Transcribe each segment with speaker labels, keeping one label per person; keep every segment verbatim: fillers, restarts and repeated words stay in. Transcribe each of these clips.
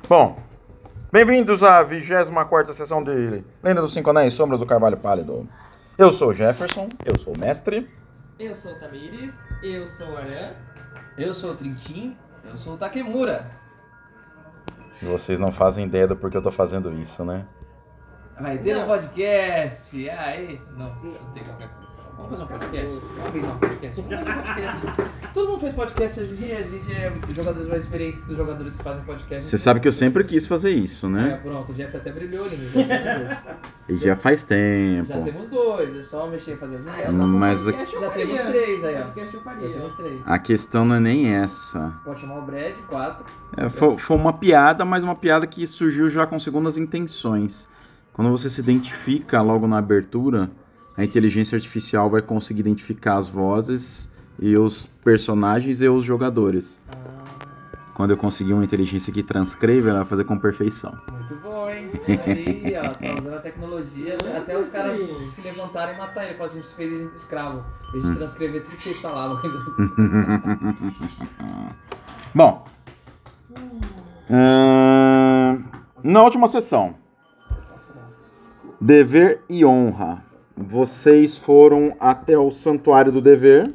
Speaker 1: Bom, bem-vindos à vigésima quarta sessão de Lenda dos Cinco Anéis, Sombras do Carvalho Pálido. Eu sou o Jefferson, eu sou o mestre.
Speaker 2: Eu sou o Tamires, eu sou o Aran.
Speaker 3: Eu sou o Trintim, eu sou o Takemura.
Speaker 1: E vocês não fazem ideia do porquê eu tô fazendo isso, né?
Speaker 3: Vai ter
Speaker 2: Não.
Speaker 3: um podcast, aí. Não, não tem qualquer coisa. Vamos fazer um podcast? Vamos fazer um podcast. Vamos fazer um podcast. Todo mundo faz podcast hoje em dia, a gente é jogadores mais experientes dos jogadores que fazem podcast.
Speaker 1: Você sabe que eu sempre quis fazer isso,
Speaker 3: É,
Speaker 1: né?
Speaker 3: pronto, o Jeff até brilhou ali, né?
Speaker 1: E já faz tempo.
Speaker 3: Já temos dois, é só mexer e fazer as
Speaker 2: É,
Speaker 3: vinhetas.
Speaker 1: Mas a,
Speaker 2: podcast eu
Speaker 3: Já
Speaker 2: faria.
Speaker 3: temos três aí, ó.
Speaker 2: Podcast eu
Speaker 3: Já
Speaker 2: faria.
Speaker 3: temos três.
Speaker 1: a questão não é nem essa.
Speaker 3: Pode chamar o Brad, quatro.
Speaker 1: É, foi, foi uma piada, mas uma piada que surgiu já com segundas intenções. Quando você se identifica logo na abertura, a inteligência artificial vai conseguir identificar as vozes e os personagens e os jogadores. Quando eu conseguir uma inteligência que transcreve, ela vai fazer com perfeição.
Speaker 3: Muito bom, hein? Aí, ó, tá usando a tecnologia. Até os caras se levantarem e matar ele. Falam, a gente fez ele de escravo. A gente transcrever tudo que vocês falavam.
Speaker 1: Bom, ahn, na última sessão, dever e honra. Vocês foram até o Santuário do Dever,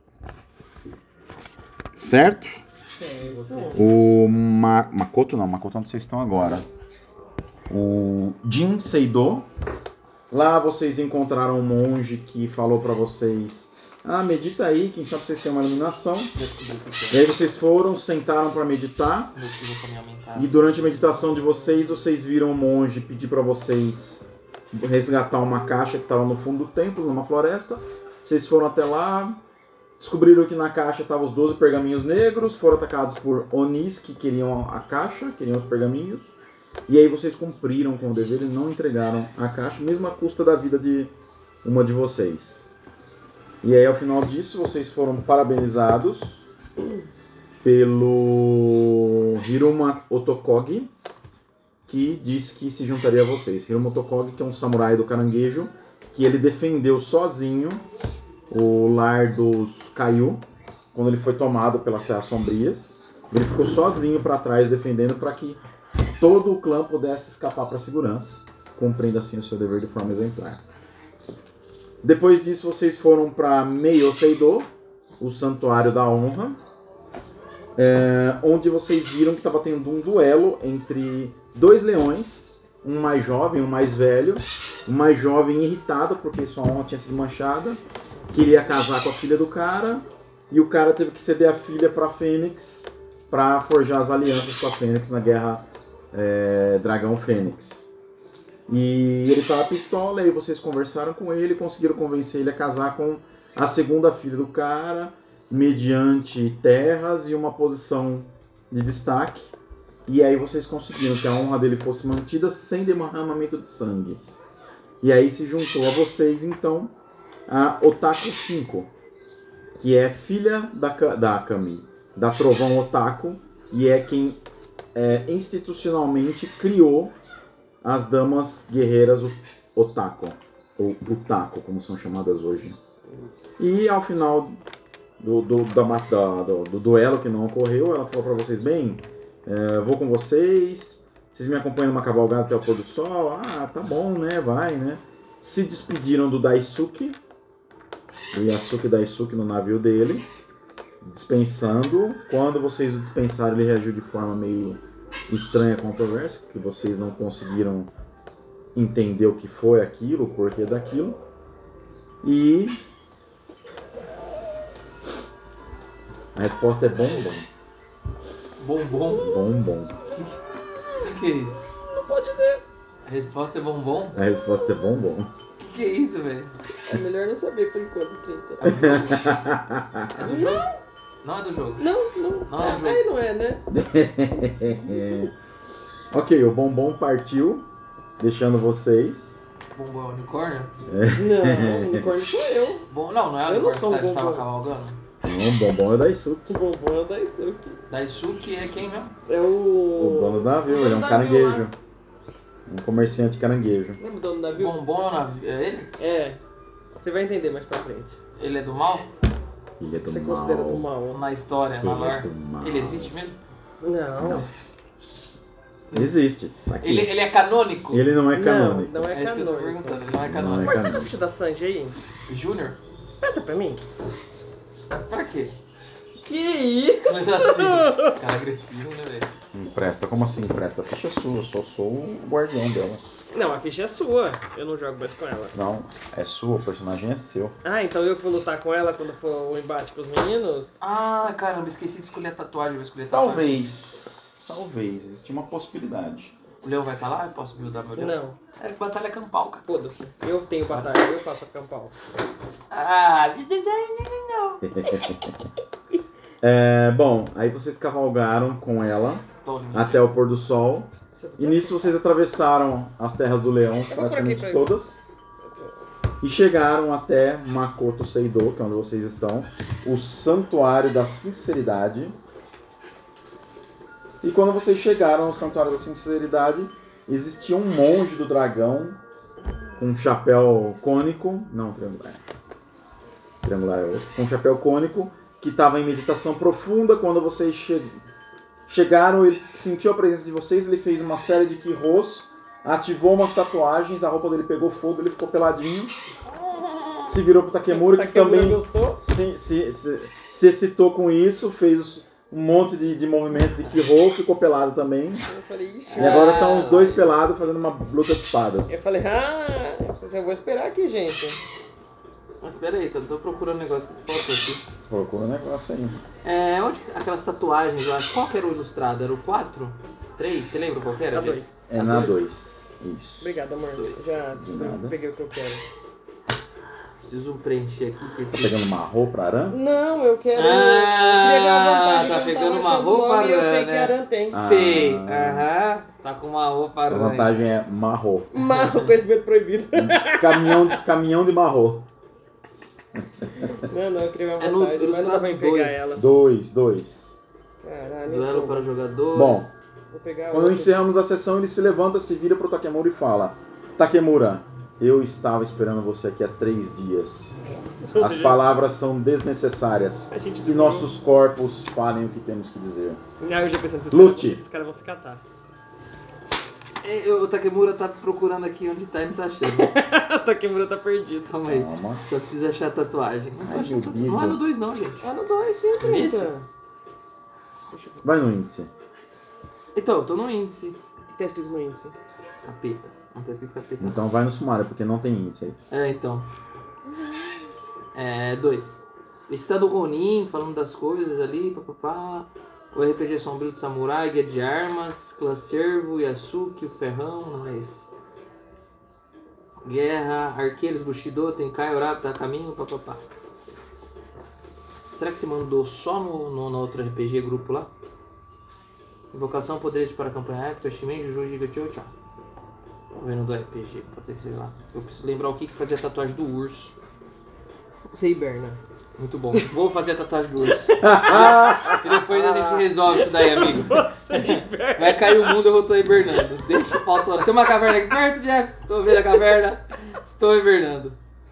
Speaker 1: certo? O Ma- Makoto não, Makoto onde vocês estão agora. O Jin Seido. Lá vocês encontraram um monge que falou pra vocês: ah, medita aí, quem sabe vocês têm uma iluminação. E aí vocês foram, sentaram pra meditar. E durante a meditação de vocês, vocês viram o monge pedir pra vocês resgatar uma caixa que estava no fundo do templo, numa floresta. Vocês foram até lá, descobriram que na caixa estavam os doze pergaminhos negros, foram atacados por Onis que queriam a caixa, queriam os pergaminhos. E aí vocês cumpriram com o dever e não entregaram a caixa, mesmo à custa da vida de uma de vocês. E aí ao final disso, vocês foram parabenizados pelo Hiruma Otokogi, que disse que se juntaria a vocês. Hiruma Otokogi, que é um samurai do caranguejo, que ele defendeu sozinho o lar dos Kaiô, quando ele foi tomado pelas Terras Sombrias. Ele ficou sozinho para trás defendendo para que todo o clã pudesse escapar para a segurança, cumprindo assim o seu dever de forma exemplar. Depois disso, vocês foram para Meiyo Seido, o Santuário da Honra, é, onde vocês viram que estava tendo um duelo entre dois leões, um mais jovem e um mais velho. O mais jovem irritado porque sua honra tinha sido manchada, queria casar com a filha do cara, e o cara teve que ceder a filha para Fênix para forjar as alianças com a Fênix na guerra é, Dragão Fênix. E ele estava pistola, e vocês conversaram com ele, conseguiram convencer ele a casar com a segunda filha do cara, mediante terras e uma posição de destaque. E aí vocês conseguiram que a honra dele fosse mantida sem derramamento de sangue. E aí se juntou a vocês, então, a Otaku cinco, que é filha da, da Kami, da Trovão Otaku, e é quem é, institucionalmente criou as Damas Guerreiras Otaku, ou Utaku, como são chamadas hoje. E ao final do, do, da, da, do, do duelo que não ocorreu, ela falou para vocês: bem, é, vou com vocês, vocês me acompanham numa cavalgada até o pôr do sol. Ah, tá bom, né, vai, né. Se despediram do Daisuke, o Yasuke Daisuke no navio dele, dispensando. Quando vocês o dispensaram, ele reagiu de forma meio estranha à controversa, que vocês não conseguiram entender o que foi aquilo, o porquê daquilo. E a resposta é bombom.
Speaker 3: Bombom?
Speaker 1: Bombom.
Speaker 3: O que, que é isso?
Speaker 2: Não pode ser.
Speaker 3: A resposta é bombom?
Speaker 1: A resposta é bombom.
Speaker 3: O que, que é isso, velho?
Speaker 2: É melhor não saber por enquanto, trinta.
Speaker 3: É do jogo? Não é do jogo.
Speaker 2: Não, não.
Speaker 3: Não é
Speaker 2: é,
Speaker 3: jogo.
Speaker 2: aí não é, né?
Speaker 1: Ok, o bombom partiu, deixando vocês.
Speaker 3: Bombom é unicórnio?
Speaker 2: Não, o unicórnio sou eu.
Speaker 3: Bom, não, não é o
Speaker 2: Eu não
Speaker 3: unicórnio
Speaker 2: sou um
Speaker 3: que a gente tava
Speaker 2: bombom.
Speaker 3: cavalgando?
Speaker 1: Não, o bombom é o Daisuke.
Speaker 2: O bombom é o Daisuke.
Speaker 3: Daisuke é quem mesmo?
Speaker 2: É o...
Speaker 1: O dono do navio, ele é um
Speaker 2: Navio
Speaker 1: caranguejo. Um comerciante caranguejo.
Speaker 2: Lembra o dono do navio?
Speaker 3: Bombom é o navio. É ele?
Speaker 2: É. Você vai entender mais pra frente.
Speaker 3: Ele é do mal?
Speaker 1: Ele é do
Speaker 2: Você
Speaker 1: mal.
Speaker 2: considera do mal?
Speaker 3: Na história,
Speaker 1: Ele
Speaker 3: na
Speaker 1: é
Speaker 3: lore?
Speaker 1: do mal.
Speaker 3: Ele existe mesmo?
Speaker 2: Não.
Speaker 1: Não. Existe. Tá aqui.
Speaker 3: Ele, ele é canônico?
Speaker 1: Ele não é canônico.
Speaker 2: Não, não é
Speaker 3: É isso que eu tô
Speaker 2: canônico.
Speaker 3: perguntando, ele não é
Speaker 1: Não
Speaker 3: canônico.
Speaker 1: é
Speaker 2: Mas tá com a
Speaker 1: canônico.
Speaker 2: ficha da Sanji aí?
Speaker 3: Júnior?
Speaker 2: Presta pra mim.
Speaker 3: Pra quê?
Speaker 2: Que isso?
Speaker 3: Mas assim, esse cara é agressivo, né, velho?
Speaker 1: Empresta, como assim empresta? A ficha é sua, eu só sou o guardião dela.
Speaker 2: Não, a ficha é sua. Eu não jogo mais com ela.
Speaker 1: Não, é sua, o personagem é seu.
Speaker 2: Ah, então eu que vou lutar com ela quando for o embate com os meninos?
Speaker 3: Ah, caramba, esqueci de escolher a tatuagem, vou escolher a tatuagem.
Speaker 1: Talvez, talvez, existe uma possibilidade.
Speaker 3: O Leão vai estar lá? Eu posso buildar meu Leão?
Speaker 2: Não,
Speaker 3: É batalha campal, cara.
Speaker 2: foda-se. Eu tenho batalha, eu faço a campal.
Speaker 3: Ah, não.
Speaker 1: É, bom, aí vocês cavalgaram com ela
Speaker 3: Tô lindo.
Speaker 1: até o pôr do sol.
Speaker 2: Você tá-
Speaker 1: E nisso vocês atravessaram as terras do leão,
Speaker 2: por aqui
Speaker 1: praticamente
Speaker 2: pra ir.
Speaker 1: todas. E chegaram até Makoto Seido, que é onde vocês estão, o Santuário da Sinceridade. E quando vocês chegaram ao Santuário da Sinceridade, existia um monge do dragão com um chapéu cônico, não, triangular, triangular é outro, com um chapéu cônico, que estava em meditação profunda. Quando vocês che chegaram, ele sentiu a presença de vocês, ele fez uma série de Kirros, ativou umas tatuagens, a roupa dele pegou fogo, ele ficou peladinho, se virou pro Takemura, que
Speaker 2: Takemura
Speaker 1: também
Speaker 2: gostou?
Speaker 1: se, se, se, se excitou com isso, fez um monte de, de movimentos de Kirro, ficou pelado também.
Speaker 2: Eu falei, ixi.
Speaker 1: E agora estão os dois pelados fazendo uma luta de espadas.
Speaker 2: Eu falei, ah, eu vou esperar aqui, gente.
Speaker 3: Mas pera aí, só tô procurando um negócio que faltou aqui.
Speaker 1: Procura um negócio aí.
Speaker 3: É, onde que- aquelas tatuagens lá, qual que era o ilustrado? Era o quatro? três? Você lembra qual que era?
Speaker 2: Tá
Speaker 3: gente?
Speaker 2: dois.
Speaker 1: É na dois. Isso.
Speaker 2: Obrigado, amor.
Speaker 3: Dois.
Speaker 2: Já
Speaker 1: De nada.
Speaker 2: peguei o que eu quero.
Speaker 3: Preciso preencher aqui. Que
Speaker 1: Tá
Speaker 3: esse...
Speaker 1: pegando marrom pra Aran?
Speaker 2: Não, eu quero.
Speaker 3: Ah,
Speaker 2: eu queria ganhar vantagem,
Speaker 3: tá
Speaker 2: eu não
Speaker 3: pegando
Speaker 2: tava
Speaker 3: uma
Speaker 2: achando
Speaker 3: roupa,
Speaker 2: nome, Eu sei
Speaker 3: né?
Speaker 2: que Aran tem.
Speaker 1: Ah.
Speaker 3: Sei, aham. Tá com uma roupa
Speaker 1: A
Speaker 3: aranha.
Speaker 1: vantagem é marrom.
Speaker 2: Mas o conhecimento proibido.
Speaker 1: Caminhão, caminhão de marrom.
Speaker 2: Não, não, eu queria uma
Speaker 3: É no
Speaker 2: vantagem, mas não
Speaker 3: ilustrado
Speaker 2: vai pegar
Speaker 3: dois.
Speaker 2: ela.
Speaker 1: Dois, dois.
Speaker 2: Caralho,
Speaker 3: Duelo
Speaker 2: então,
Speaker 3: para jogadores.
Speaker 1: Bom,
Speaker 2: vou pegar
Speaker 1: quando
Speaker 2: outro.
Speaker 1: encerramos a sessão, ele se levanta, se vira pro Takemura e fala: Takemura, eu estava esperando você aqui há três dias.
Speaker 2: Ou
Speaker 1: As
Speaker 2: seja,
Speaker 1: palavras são desnecessárias.
Speaker 2: a gente
Speaker 1: Que nossos corpos falem o que temos que dizer.
Speaker 2: Ah, eu já pensando, esses
Speaker 1: Lute.
Speaker 2: caras, esses caras vão se catar.
Speaker 3: É, o Takemura tá procurando aqui onde tá e não tá achando.
Speaker 2: O Takemura tá perdido.
Speaker 3: Calma aí.
Speaker 1: Calma.
Speaker 3: Só precisa achar a tatuagem. Não, tô
Speaker 1: Ai,
Speaker 3: achando
Speaker 1: meu
Speaker 3: tatu- não é no
Speaker 1: Deus.
Speaker 3: dois não, gente.
Speaker 2: Ah, no dois, sim,
Speaker 3: Nesse?
Speaker 2: trinta. Deixa eu ver.
Speaker 1: Vai no índice.
Speaker 3: Então, eu tô no índice.
Speaker 2: O que tá escrito no índice?
Speaker 3: Capeta. Não tá escrito capeta.
Speaker 1: Então vai no sumário, porque não tem índice aí.
Speaker 3: É, então. É, dois. Esse tá do Ronin, falando das coisas ali, papapá. O R P G Sombrio do Samurai, Guia de Armas, Clã Servo, Yasuki, o Ferrão, não é esse. Guerra, Arqueiros, Bushido, Tenkai, Urata, Caminho, papapá. Será que você mandou só no, no, no outro R P G grupo lá? Invocação, poderes para a campanha, Acto, Shimen, Juju, Giga, Tchau, Tchau. Tô vendo do R P G, pode ser que seja lá. Eu preciso lembrar o que que fazia a tatuagem do urso.
Speaker 2: Você hiberna.
Speaker 3: Muito bom. Vou fazer a tatuagem do urso. E depois a gente resolve isso daí, amigo. Vai cair o mundo, eu tô hibernando. Deixa o pau torar. Tem uma caverna aqui perto, Jeff. Tô vendo a caverna. Estou hibernando.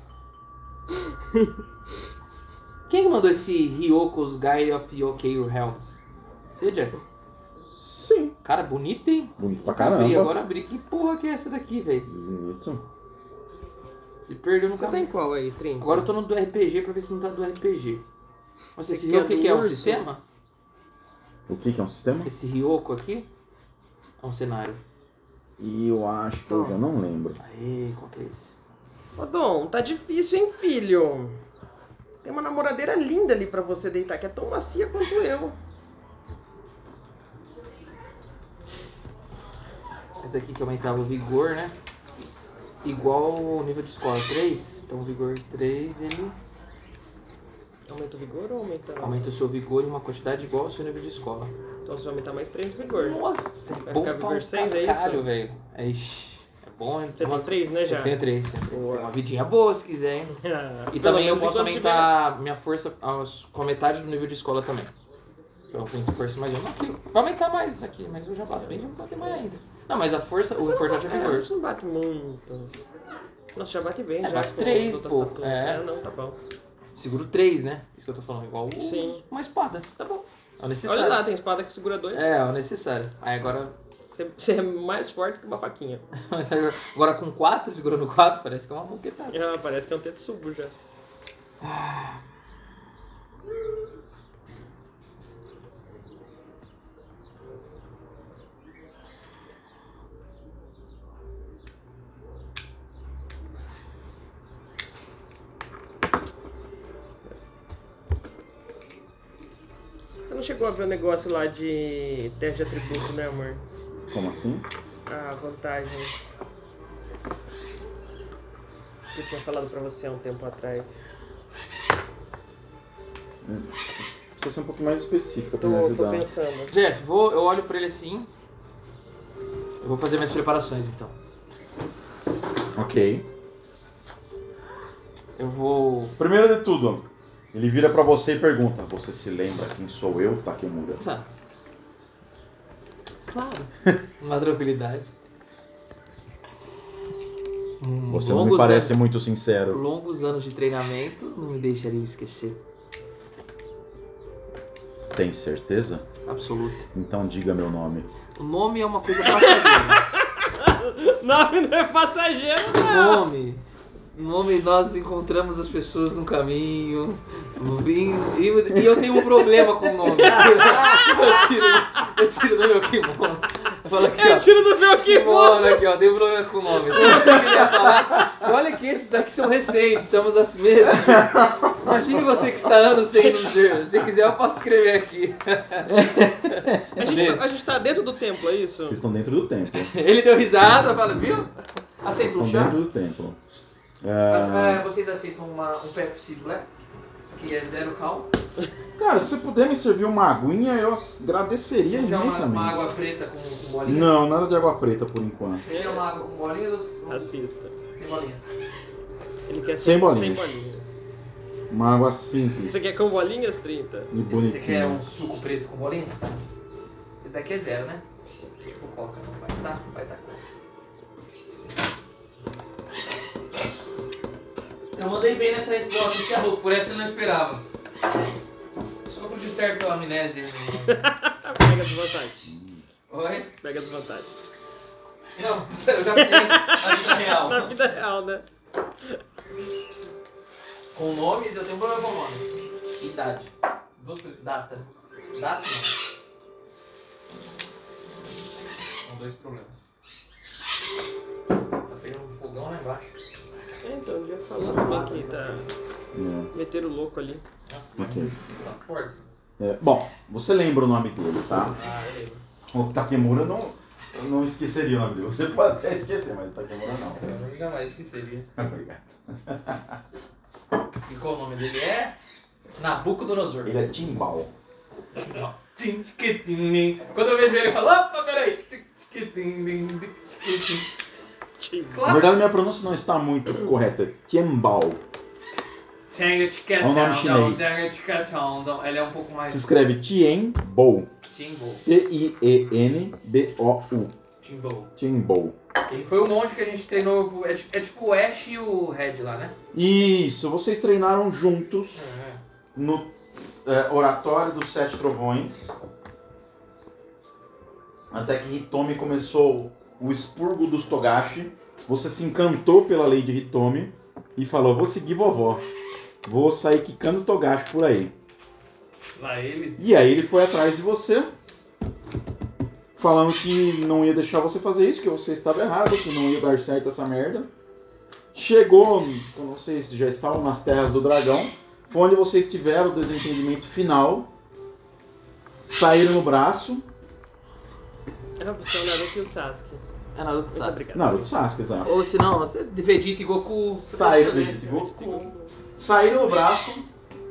Speaker 3: Quem que mandou esse Ryoko's Guide of Yokeio Helms? Você, Jeff?
Speaker 1: Sim.
Speaker 3: Cara, bonito, hein?
Speaker 1: Bonito pra
Speaker 3: Nunca abri,
Speaker 1: caramba.
Speaker 3: agora abri. Que porra que é essa daqui, velho?
Speaker 1: Bonito.
Speaker 3: Se perdeu no
Speaker 2: Você
Speaker 3: caminho.
Speaker 2: tem qual aí, trinta?
Speaker 3: Agora eu tô no do R P G pra ver se não tá do R P G. Nossa, esse
Speaker 2: Esse aqui é
Speaker 3: Ryoko, o que,
Speaker 2: do
Speaker 3: que é? Um
Speaker 2: urso?
Speaker 3: sistema?
Speaker 1: O que que é um sistema?
Speaker 3: Esse Ryoko aqui é um cenário.
Speaker 1: E eu acho que eu já não lembro.
Speaker 3: Aê, qual que é esse?
Speaker 2: Ô Dom, tá difícil, hein, filho? Tem uma namoradeira linda ali pra você deitar, que é tão macia quanto eu.
Speaker 3: Esse daqui que aumentava o vigor, né? Igual o nível de escola três. Então o vigor três, ele
Speaker 2: Aumenta o vigor ou aumenta...
Speaker 3: aumenta o seu vigor em uma quantidade igual ao seu nível de escola.
Speaker 2: Então você vai aumentar mais três de vigor.
Speaker 3: Nossa,
Speaker 2: Vai
Speaker 3: bom
Speaker 2: ficar
Speaker 3: pra
Speaker 2: vigor
Speaker 3: um
Speaker 2: seis, é
Speaker 3: cascalho,
Speaker 2: isso?
Speaker 3: velho. É, ixi, é bom, hein?
Speaker 2: Você tem três, né, já?
Speaker 3: Eu tenho três, tenho três.
Speaker 2: Boa.
Speaker 3: Tem uma vidinha boa se quiser, hein?
Speaker 2: Ah,
Speaker 3: E
Speaker 2: pelo
Speaker 3: também eu
Speaker 2: menos
Speaker 3: posso
Speaker 2: enquanto
Speaker 3: aumentar minha força aos- com a metade do nível de escola também. Eu tenho força mais uma aqui. Vai aumentar mais daqui, mas eu já bato bem, já vou bater mais ainda. Não, mas a força,
Speaker 2: tiver-
Speaker 3: o importante é
Speaker 2: Você
Speaker 3: o
Speaker 2: não,
Speaker 3: vigor.
Speaker 2: você não bate muito. Nossa, já bate bem,
Speaker 3: É,
Speaker 2: já.
Speaker 3: bate
Speaker 2: com
Speaker 3: três,
Speaker 2: outras
Speaker 3: pô,
Speaker 2: tatuas.
Speaker 3: é.
Speaker 2: Não, tá bom.
Speaker 3: Seguro três, né? Isso que eu tô falando, igual o-
Speaker 2: Sim.
Speaker 3: uma espada. Tá bom. É o necessário.
Speaker 2: Olha lá, tem espada que segura dois.
Speaker 3: É, é o necessário. Aí agora
Speaker 2: Você, você é mais forte que uma faquinha.
Speaker 3: Agora com quatro, segurando quatro, parece que é uma moquetada.
Speaker 2: Ah, parece que é um tetsubo já. Você não chegou a ver o negócio lá de teste de atributo, né, amor?
Speaker 1: Como assim?
Speaker 2: A vantagem que eu tinha falado pra você há um tempo atrás.
Speaker 1: Precisa ser um pouquinho mais específico pra me
Speaker 2: Tô, tô
Speaker 1: ajudar.
Speaker 2: pensando.
Speaker 3: Jeff, vou, eu olho pra ele assim. Eu vou fazer minhas preparações então.
Speaker 1: Ok.
Speaker 3: Eu vou.
Speaker 1: Primeiro de tudo, ele vira pra você e pergunta: você se lembra quem sou eu, Takemura?
Speaker 3: Sabe? Claro. Uma tranquilidade. Hum,
Speaker 1: Você não me
Speaker 3: longos
Speaker 1: parece
Speaker 3: anos-
Speaker 1: muito sincero.
Speaker 3: Longos anos de treinamento não me deixaria esquecer.
Speaker 1: Tem certeza?
Speaker 3: Absoluta.
Speaker 1: Então diga meu nome.
Speaker 3: O nome é uma coisa passageira.
Speaker 2: Nome não é passageiro,
Speaker 3: O
Speaker 2: não!
Speaker 3: nome. O nome, nós encontramos as pessoas no caminho. vim- E e eu tenho um problema com o nome. Eu tiro, eu tiro do meu kimono. Eu falo aqui, ó.
Speaker 2: Tiro do meu kimono!
Speaker 3: Kimono aqui, ó. Tem um problema com o nome. Se você quiser falar, olha que esses aqui são recentes, estamos assim mesmo. Imagine você que está anos sem nos ver. Se quiser, eu posso escrever aqui.
Speaker 2: A gente, tá, a gente tá dentro do templo, é isso?
Speaker 1: Vocês estão dentro do templo.
Speaker 3: Ele deu risada, fala, viu? Aceita um
Speaker 1: Estão
Speaker 3: chá?
Speaker 1: dentro do templo.
Speaker 3: Mas,
Speaker 1: Ah,
Speaker 3: é, vocês aceitam uma, um Pepsi Black? Que é zero cal?
Speaker 1: Cara, se você puder me servir uma aguinha, eu agradeceria
Speaker 3: Quer uma,
Speaker 1: imensamente.
Speaker 3: uma água preta com, com bolinhas?
Speaker 1: Não, nada de água preta por enquanto.
Speaker 3: Quer uma água com bolinhas ou
Speaker 2: Assista.
Speaker 3: sem bolinhas?
Speaker 2: Ele quer
Speaker 1: Sem
Speaker 2: sem
Speaker 1: bolinhas.
Speaker 2: Sem bolinhas.
Speaker 1: Uma água simples
Speaker 2: Você quer com bolinhas, trinta?
Speaker 1: e
Speaker 3: Você
Speaker 1: bonitinha.
Speaker 3: quer um suco preto com bolinhas? Esse daqui é zero, né? Tipo coca, não vai estar? Vai estar coca. Eu mandei bem nessa resposta, esse é louco, por essa eu não esperava. Sofro de certa amnésia.
Speaker 2: Pega a desvantagem.
Speaker 3: Oi?
Speaker 2: Pega a desvantagem.
Speaker 3: Não, eu já tenho na vida real.
Speaker 2: Na vida real, né?
Speaker 3: Com nomes, eu tenho um problema com nomes. Idade. Duas coisas. Data. Data não. São dois problemas. Tá pegando um fogão lá embaixo.
Speaker 2: É, então, eu ia falando também que tá...
Speaker 1: É.
Speaker 2: Meteram o louco ali.
Speaker 3: Nossa,
Speaker 1: Ok.
Speaker 3: tá forte.
Speaker 1: É, bom, você lembra o nome dele, tá?
Speaker 3: Ah, eu lembro.
Speaker 1: O Takemura não, eu não esqueceria o nome dele. Você pode até esquecer, mas o Takemura não.
Speaker 3: Eu jamais esqueceria.
Speaker 1: Obrigado.
Speaker 3: E qual o nome dele é? Nabucodonosor.
Speaker 1: Ele é Timbal.
Speaker 3: Quando eu vejo ele, eu falo, opa, peraí.
Speaker 1: Na
Speaker 3: Claro.
Speaker 1: verdade, minha pronúncia não está muito correta. É Timbal. É um nome chinês.
Speaker 3: Ele é um pouco mais...
Speaker 1: Se escreve Tienbou.
Speaker 3: Timbo.
Speaker 1: T I E N B O U.
Speaker 3: Timbo.
Speaker 1: Timbou.
Speaker 3: Ele foi o monge que a gente treinou. É, tipo- é tipo o Ash e o Red lá, né?
Speaker 1: Isso, vocês treinaram juntos no é, Oratório dos Sete Trovões. Até que Hitomi começou o expurgo dos Togashi. Você se encantou pela lei de Hitomi e falou: vou seguir vovó. Vou sair quicando Togashi por aí.
Speaker 3: Lá ele.
Speaker 1: E aí ele foi atrás de você, falando que não ia deixar você fazer isso, que você estava errado, que não ia dar certo essa merda. Chegou, quando vocês já estavam nas terras do dragão, foi onde vocês tiveram o desentendimento final, saíram no braço.
Speaker 2: Era você, o Naruto e o Sasuke.
Speaker 3: É Naruto
Speaker 2: Muito
Speaker 3: Sasuke.
Speaker 2: obrigado.
Speaker 1: Naruto Sasuke, exato.
Speaker 3: Ou se não, Vegeta e Goku.
Speaker 1: Saíram de Goku. Saíram no braço.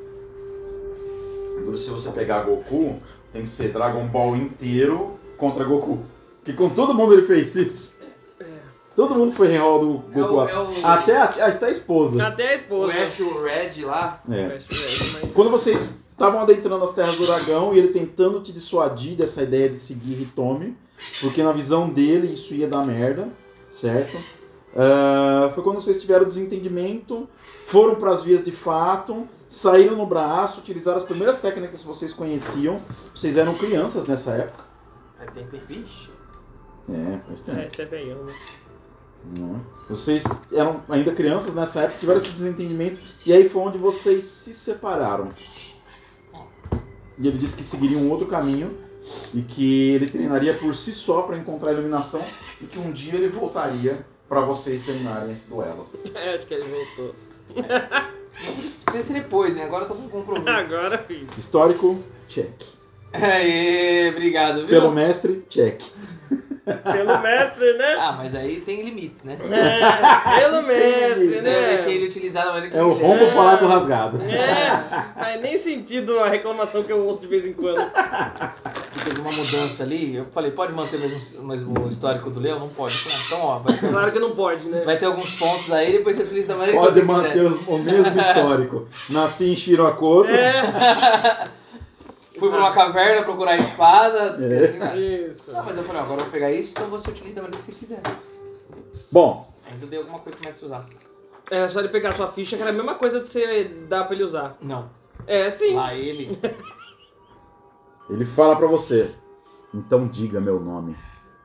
Speaker 1: Se você pegar Goku, tem que ser Dragon Ball inteiro contra Goku. Que com todo mundo ele fez isso. Todo mundo foi real do Goku.
Speaker 3: É o- é o-
Speaker 1: Até, a, até a esposa.
Speaker 2: Até a
Speaker 3: O
Speaker 2: esposa.
Speaker 3: Ash e o Red lá.
Speaker 1: É.
Speaker 2: Mas...
Speaker 1: Quando vocês estavam adentrando as terras do dragão e ele tentando te dissuadir dessa ideia de seguir Hitomi, porque na visão dele isso ia dar merda, certo? Ah, foi quando vocês tiveram desentendimento, foram para as vias de fato, saíram no braço, utilizaram as primeiras técnicas que vocês conheciam. Vocês eram crianças nessa época.
Speaker 3: Aí tem Vixe.
Speaker 1: É, faz tempo.
Speaker 2: É, esse é velhão, né?
Speaker 1: Não. Vocês eram ainda crianças nessa época, tiveram esse desentendimento, e aí foi onde vocês se separaram. E ele disse que seguiria um outro caminho, e que ele treinaria por si só para encontrar a iluminação, e que um dia ele voltaria para vocês terminarem esse duelo.
Speaker 2: É, acho que ele voltou.
Speaker 3: Pense depois, né? Agora eu tô com compromisso.
Speaker 2: Agora, filho.
Speaker 1: Histórico, check.
Speaker 3: Aê, obrigado, viu?
Speaker 1: Pelo mestre, check.
Speaker 2: Pelo mestre, né?
Speaker 3: Ah, mas aí tem limites, né?
Speaker 2: É, pelo mestre,
Speaker 3: Eu deixei
Speaker 2: né?
Speaker 3: ele utilizar da maneira que
Speaker 1: É o
Speaker 3: ele quiser.
Speaker 1: rombo falar do rasgado.
Speaker 2: É, faz nem sentido a reclamação que eu ouço de vez em quando.
Speaker 3: Que teve uma mudança ali, eu falei, pode manter o mesmo, o mesmo histórico do Leão? Não pode. Eu falei, ah, então, ó, vai ter,
Speaker 2: Claro que não pode, né?
Speaker 3: vai ter alguns pontos aí, depois você utiliza da maneira
Speaker 1: Pode
Speaker 3: que você
Speaker 1: manter
Speaker 3: quiser.
Speaker 1: os- o mesmo histórico. Nasci em Shirokoro.
Speaker 2: É,
Speaker 3: Fui pra uma caverna procurar a espada.
Speaker 1: É.
Speaker 3: Assim, né?
Speaker 2: isso.
Speaker 3: Não, mas eu falei, ó, agora eu vou pegar isso, então você utiliza da maneira que você quiser.
Speaker 1: Bom,
Speaker 3: Ainda dei alguma coisa que comece a usar.
Speaker 2: É só ele pegar a sua ficha, que era a mesma coisa de você dar pra ele usar.
Speaker 3: Não.
Speaker 2: É, sim.
Speaker 3: Lá ele.
Speaker 1: ele fala pra você. Então diga meu nome.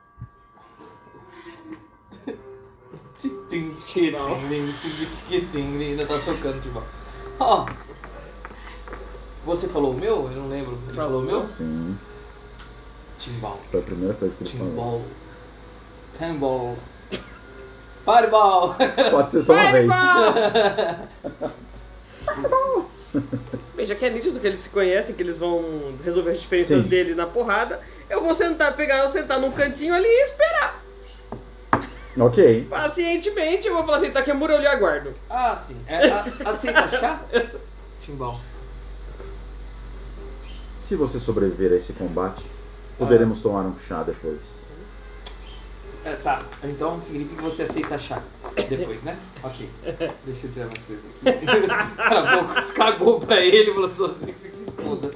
Speaker 3: Ainda tá tocando, tipo. Ó. Você falou o meu? Eu não lembro. Ele falou o meu?
Speaker 1: Sim,
Speaker 3: Timbal.
Speaker 1: foi a primeira coisa que ele falou.
Speaker 3: Timbal. Timbal. Fireball.
Speaker 1: Pode ser só uma vez.
Speaker 2: Bem, já que é nítido que eles se conhecem, que eles vão resolver as diferenças
Speaker 1: Sim.
Speaker 2: dele na porrada, eu vou sentar, pegar, eu sentar num cantinho ali e esperar.
Speaker 1: Ok.
Speaker 2: Pacientemente, eu vou falar assim, Takemura, eu lhe aguardo.
Speaker 3: Ah, sim. É, a, aceita chá? Timbal.
Speaker 1: Se você sobreviver a esse combate, poderemos tomar um chá depois.
Speaker 3: É, tá. Então significa que você aceita chá. Depois, né? Ok. Deixa eu tirar umas coisas aqui. O cara cagou pra ele e falou assim, que se foda.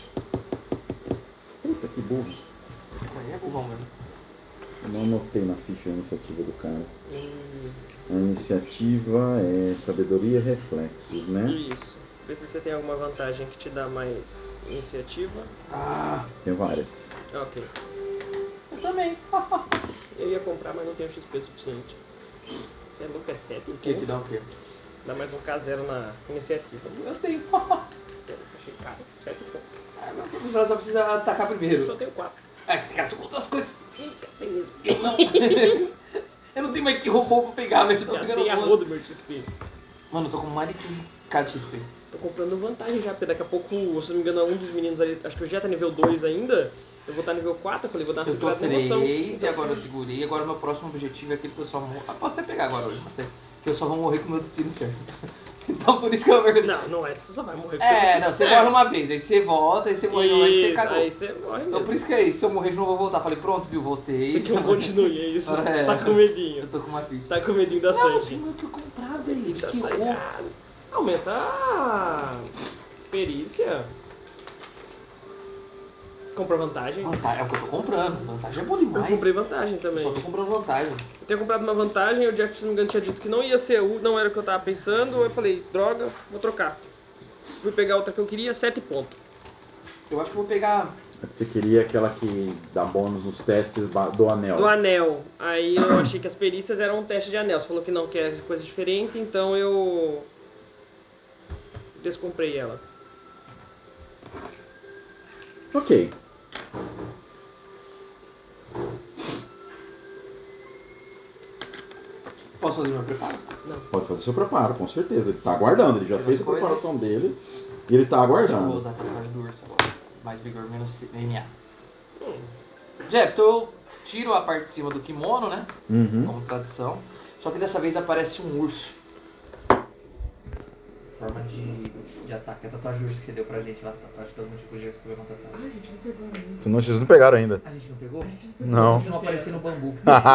Speaker 1: Puta que burro.
Speaker 3: Aí é burrão mesmo.
Speaker 1: Eu não anotei na ficha a iniciativa do cara. A iniciativa é sabedoria e reflexos, né?
Speaker 2: Isso. Vê se você tem alguma vantagem que te dá mais iniciativa.
Speaker 3: Ah,
Speaker 1: Tem várias.
Speaker 2: Ok.
Speaker 3: eu também.
Speaker 2: Eu ia comprar, mas não tenho X P suficiente. Você é louco, é sete.
Speaker 3: O que que dá o quê?
Speaker 2: Dá mais um K zero na iniciativa.
Speaker 3: Eu tenho.
Speaker 2: Achei caro. sete pontos.
Speaker 3: Ah, mas o pessoal só precisa atacar
Speaker 2: Eu
Speaker 3: primeiro.
Speaker 2: só tenho quatro.
Speaker 3: É que você gastou com outras coisas.
Speaker 2: Tem mesmo.
Speaker 3: Eu não. Eu não tenho mais que roubou pra pegar, velho. Eu tô
Speaker 2: Gastei
Speaker 3: pegando
Speaker 2: a
Speaker 3: rodo.
Speaker 2: rodo meu X P.
Speaker 3: Mano, eu tô com mais de quinze k de X P.
Speaker 2: Tô comprando vantagem já, porque daqui a pouco, se não me engano, um dos meninos ali, acho que o Jé tá nível dois ainda, eu vou estar nível quatro, eu falei, vou dar uma
Speaker 3: Eu tô
Speaker 2: segurada na emoção.
Speaker 3: três e agora eu segurei. Agora o meu próximo objetivo é aquele que eu só morro. Ah, posso até pegar agora hoje, não sei. Que eu só vou morrer com o meu destino certo. Então por isso que eu verdade.
Speaker 2: Não, não é, você só vai morrer com
Speaker 3: É,
Speaker 2: seu
Speaker 3: não, você
Speaker 2: destino
Speaker 3: morre uma vez, aí você volta, aí você morre uma vez e você
Speaker 2: Isso,
Speaker 3: cagou.
Speaker 2: aí você morre
Speaker 3: Então
Speaker 2: mesmo.
Speaker 3: por isso que é isso, se eu morrer eu não vou voltar. Falei, pronto, viu, voltei.
Speaker 2: Tem que eu continue, é isso.
Speaker 3: É.
Speaker 2: Tá com medinho.
Speaker 3: Eu tô com uma ficha.
Speaker 2: Tá com medinho da
Speaker 3: Não, eu
Speaker 2: Sanji.
Speaker 3: tenho que eu comprar, velho.
Speaker 2: Tá
Speaker 3: Que
Speaker 2: Sanji.
Speaker 3: roubo.
Speaker 2: Ah, aumenta a perícia. Compra vantagem.
Speaker 3: Vantagem, é o que eu tô comprando. Vantagem é bom
Speaker 2: Eu
Speaker 3: demais.
Speaker 2: comprei vantagem
Speaker 3: Eu
Speaker 2: também.
Speaker 3: só tô comprando vantagem.
Speaker 2: Eu tinha comprado uma vantagem, o Jeff, se não me engano, tinha dito que não ia ser, u- não era o que eu tava pensando, eu falei, droga, vou trocar. Fui pegar outra que eu queria, sete pontos.
Speaker 3: Eu acho que eu vou pegar.
Speaker 1: Você queria aquela que dá bônus nos testes ba- do anel.
Speaker 2: Do anel. Aí eu achei que as perícias eram um teste de anel. Você falou que não quer coisa diferente, então eu descomprei ela.
Speaker 1: Ok.
Speaker 3: Posso fazer meu preparo?
Speaker 1: Pode fazer seu preparo, com certeza. Ele tá aguardando, ele já
Speaker 3: Tira
Speaker 1: fez
Speaker 3: as
Speaker 1: a
Speaker 3: coisas.
Speaker 1: preparação dele e ele tá
Speaker 3: Eu vou
Speaker 1: aguardando.
Speaker 3: usar a tatuagem do urso agora. Mais vigor, menos N A. Jeff, então eu tiro a parte de cima do kimono, né?
Speaker 1: Uhum.
Speaker 3: Como tradição. Só que dessa vez aparece um urso. Forma de, de ataque. A tatuagem do urso que você deu pra gente lá, essa tatuagem, todo mundo podia escolher uma tatuagem.
Speaker 1: Senão vocês não pegaram ainda.
Speaker 3: A gente não pegou?
Speaker 1: Não.
Speaker 3: Continua aparecendo no bambu.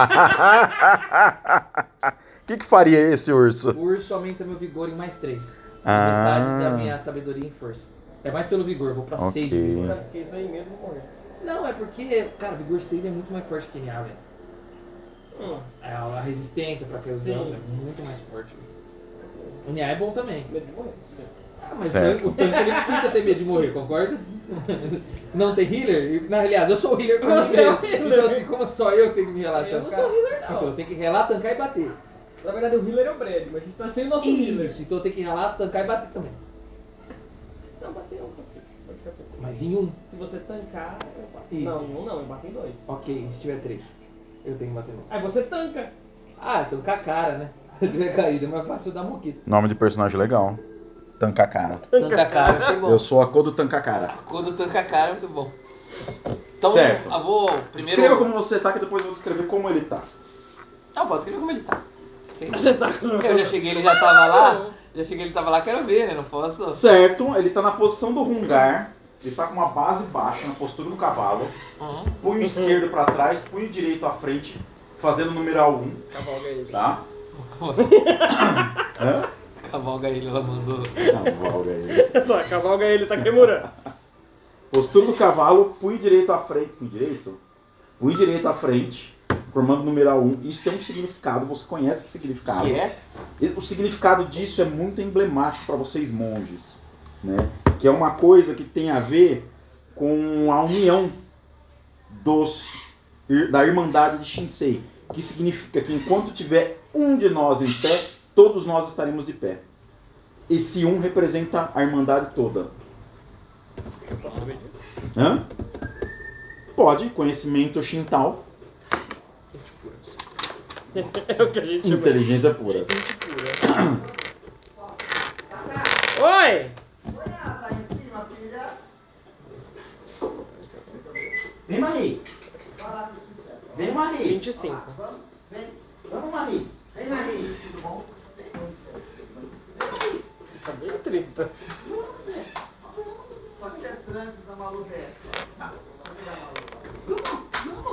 Speaker 1: O que, que faria esse urso?
Speaker 3: O urso aumenta meu vigor em mais três.
Speaker 1: Ah.
Speaker 3: Metade da minha sabedoria em força. É mais pelo vigor, eu vou pra
Speaker 1: Ok.
Speaker 3: seis de vigor.
Speaker 2: Sabe porque isso aí mesmo morre.
Speaker 3: Não, é porque, cara, vigor seis é muito mais forte que N A, velho.
Speaker 2: Hum.
Speaker 3: É, a resistência pra aqueles
Speaker 2: Sim.
Speaker 3: danos é muito mais forte. O N A é bom também.
Speaker 2: Medo de morrer.
Speaker 3: Mas
Speaker 1: Certo.
Speaker 3: o tanque ele precisa ter medo de morrer, concorda? Não tem healer? Na aliás, eu sou o healer pra
Speaker 2: Você
Speaker 3: você.
Speaker 2: é o healer.
Speaker 3: Então assim, como só eu tenho que me relar
Speaker 2: Eu não
Speaker 3: tancar.
Speaker 2: sou healer, não.
Speaker 3: Então eu tenho que relar, tancar e bater.
Speaker 2: Na verdade, o healer é o Brad, mas a gente tá sem o nosso healer.
Speaker 3: Isso, então eu tenho que relar, tancar e bater também.
Speaker 2: Não, bater eu consigo. Pode ficar tranquilo.
Speaker 3: Mas em um.
Speaker 2: Se você tancar, eu bato.
Speaker 3: Isso.
Speaker 2: Não, em um não, eu bato em dois.
Speaker 3: Ok, e se tiver três? Eu tenho que bater no.
Speaker 2: Aí você tanca.
Speaker 3: Ah, então com a cara, né? Se eu tiver caído, é mais fácil eu dar moquito.
Speaker 1: Nome de personagem legal. Tanca cara.
Speaker 3: Tanca a cara, achei bom.
Speaker 1: Eu sou a cor do Tanca cara.
Speaker 3: Quando tanca a cara é muito bom. Então,
Speaker 1: Certo.
Speaker 3: eu vou primeiro.
Speaker 1: Escreva como você tá, que depois eu vou descrever como ele tá.
Speaker 3: Não, pode escrever como ele tá.
Speaker 2: Você tá com...
Speaker 3: Eu já cheguei, ele já tava lá. Já cheguei, ele tava lá, quero ver, né? Não posso.
Speaker 1: Certo, ele tá na posição do Rungar. Ele tá com uma base baixa, na postura do cavalo.
Speaker 3: Uhum.
Speaker 1: Punho esquerdo pra trás, punho direito à frente, fazendo o numeral um,
Speaker 2: Cavalga ele.
Speaker 1: tá? Hã?
Speaker 3: Cavalga ele, ela mandou.
Speaker 1: Cavalga ele.
Speaker 2: Só, cavalga ele, tá queimurando.
Speaker 1: Postura do cavalo, punho direito à frente. Punho direito? Punho direito à frente, formando o numeral um. Isso tem um significado, você conhece esse significado.
Speaker 3: Que é?
Speaker 1: O significado disso é muito emblemático para vocês monges, né? Que é uma coisa que tem a ver com a união dos, da Irmandade de Shinsei, que significa que enquanto tiver um de nós em pé, todos nós estaremos de pé. Esse um representa a Irmandade toda.
Speaker 2: Eu posso saber disso?
Speaker 1: Hã? Pode, conhecimento Shintal,
Speaker 2: É o que a gente chama.
Speaker 1: inteligência pura.
Speaker 2: Gente pura. Oi!
Speaker 1: Vem, Marie. Vem, Marie.
Speaker 2: vinte e cinco.
Speaker 1: Vamos, Marie.
Speaker 4: Vem, Marie, tudo bom?
Speaker 2: Tá bem trinta.
Speaker 4: Só que você é tranca, essa maluca é. Ah, você é maluca.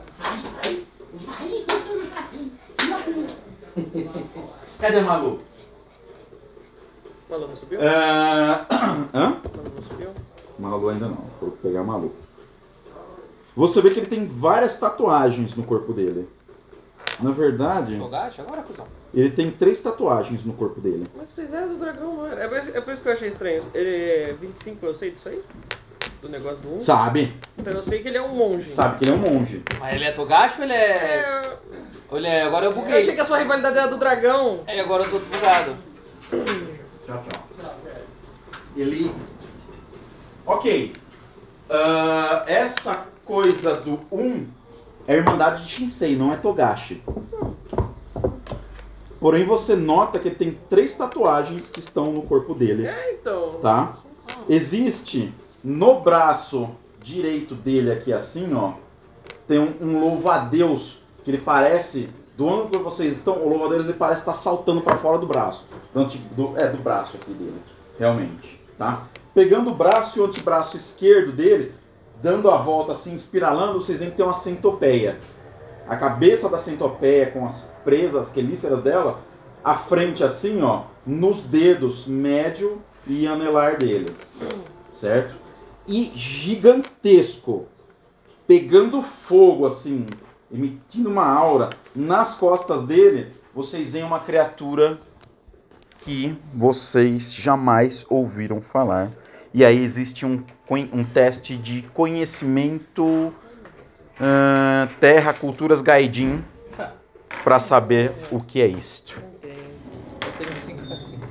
Speaker 1: Cadê o Malu?
Speaker 2: Malu não subiu?
Speaker 1: Ah, hã?
Speaker 2: Malu não subiu?
Speaker 1: Malu ainda não, vou pegar a Malu. Você vê que ele tem várias tatuagens no corpo dele. Na verdade,
Speaker 3: Togashi? Agora, cuzão.
Speaker 1: ele tem três tatuagens no corpo dele.
Speaker 2: Mas vocês eram do dragão, não era? É por isso- é por isso que eu achei estranho. Ele é vinte e cinco, eu sei disso aí? Do negócio do um.
Speaker 1: Sabe?
Speaker 2: Então eu sei que ele é um monge.
Speaker 1: Sabe que ele é um monge.
Speaker 3: Mas ele é Togashi ou ele é.
Speaker 2: É,
Speaker 3: Ou ele é. Agora eu
Speaker 2: eu
Speaker 3: buguei.
Speaker 2: achei que a sua rivalidade era do dragão.
Speaker 3: É, agora eu tô bugado.
Speaker 1: Tchau, tchau. Ele... Ok. Ah, essa coisa do um é a Irmandade de Shinsei, não é Togashi. Porém, você nota que ele tem três tatuagens que estão no corpo dele,
Speaker 2: É, então.
Speaker 1: tá? Existe no braço direito dele aqui assim, ó, tem um, um louva-a-Deus que ele parece, do ângulo que vocês estão, o louva-a-Deus ele parece estar saltando para fora do braço. Do, anti- do- é, do braço aqui dele, realmente, tá? Pegando o braço e o antebraço esquerdo dele, dando a volta assim, espiralando, vocês veem que tem uma centopeia. A cabeça da centopeia com as presas, as quelíceras dela, à frente assim, ó, nos dedos médio e anelar dele, certo? E gigantesco, pegando fogo assim, emitindo uma aura, nas costas dele, vocês veem uma criatura que vocês jamais ouviram falar. E aí existe um, conhe- um teste de conhecimento ah, Terra, Culturas Gaidin, para saber o que é isto.
Speaker 3: Eu tenho cinco a cinco.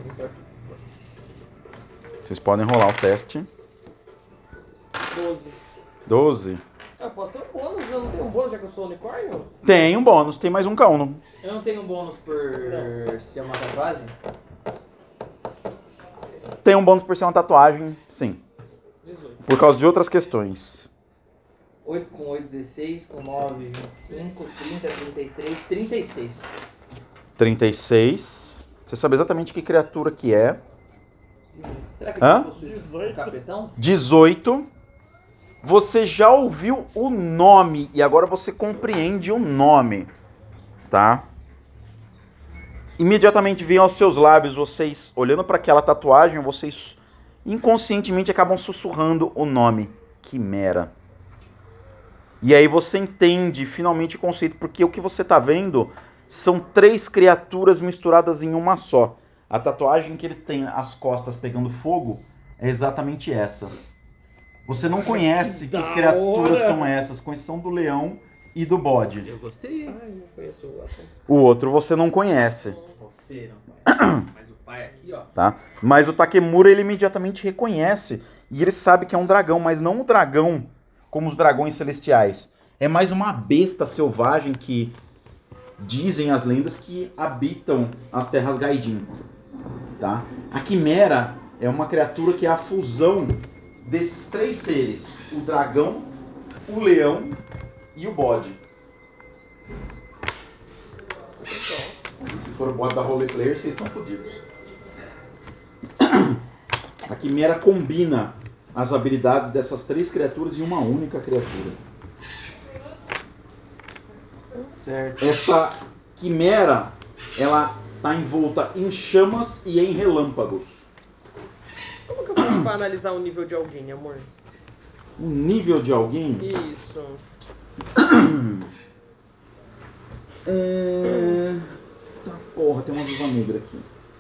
Speaker 1: Vocês podem rolar o teste.
Speaker 2: doze.
Speaker 1: doze.
Speaker 2: Eu posso ter um bônus, eu não tenho um bônus já que eu sou unicórnio?
Speaker 1: Tem um bônus, tem mais um Kauno.
Speaker 3: Eu não tenho um bônus por ser uma tatuagem?
Speaker 1: Tem um bônus por ser uma tatuagem, sim.
Speaker 2: dezoito.
Speaker 1: Por causa de outras questões.
Speaker 3: oito com oito, dezesseis, com nove, vinte e cinco, trinta, trinta e três, trinta e seis.
Speaker 1: trinta e seis. Você sabe exatamente que criatura que é.
Speaker 3: Será que
Speaker 1: Hã?
Speaker 3: ele possui
Speaker 2: dezoito.
Speaker 3: um capetão?
Speaker 1: dezoito. Você já ouviu o nome e agora você compreende o nome, tá? Imediatamente vem aos seus lábios, vocês olhando para aquela tatuagem, vocês inconscientemente acabam sussurrando o nome, Quimera. E aí você entende finalmente o conceito, porque o que você está vendo são três criaturas misturadas em uma só. A tatuagem que ele tem as costas pegando fogo é exatamente essa. Você não conhece que,
Speaker 2: da
Speaker 1: criaturas
Speaker 2: hora.
Speaker 1: são essas, com exceção do leão e do bode.
Speaker 3: Eu gostei.
Speaker 2: Ai, não conheço o outro.
Speaker 1: O outro você não conhece,
Speaker 3: Você não, mas o pai aqui, ó.
Speaker 1: tá? Mas o Takemura ele imediatamente reconhece e ele sabe que é um dragão, mas não um dragão como os dragões celestiais. É mais uma besta selvagem que dizem as lendas que habitam as terras Gaidin, tá? A Quimera é uma criatura que é a fusão desses três seres: o dragão, o leão e o bode. Se for o bode da roleplayer, vocês estão fodidos. A Quimera combina as habilidades dessas três criaturas em uma única criatura.
Speaker 3: Certo.
Speaker 1: Essa Quimera, ela tá envolta em chamas e em relâmpagos.
Speaker 2: Como que eu faço pra analisar o nível de alguém, amor?
Speaker 1: O nível de alguém...
Speaker 2: Isso.
Speaker 1: É... Tá, porra, tem uma viúva negra aqui.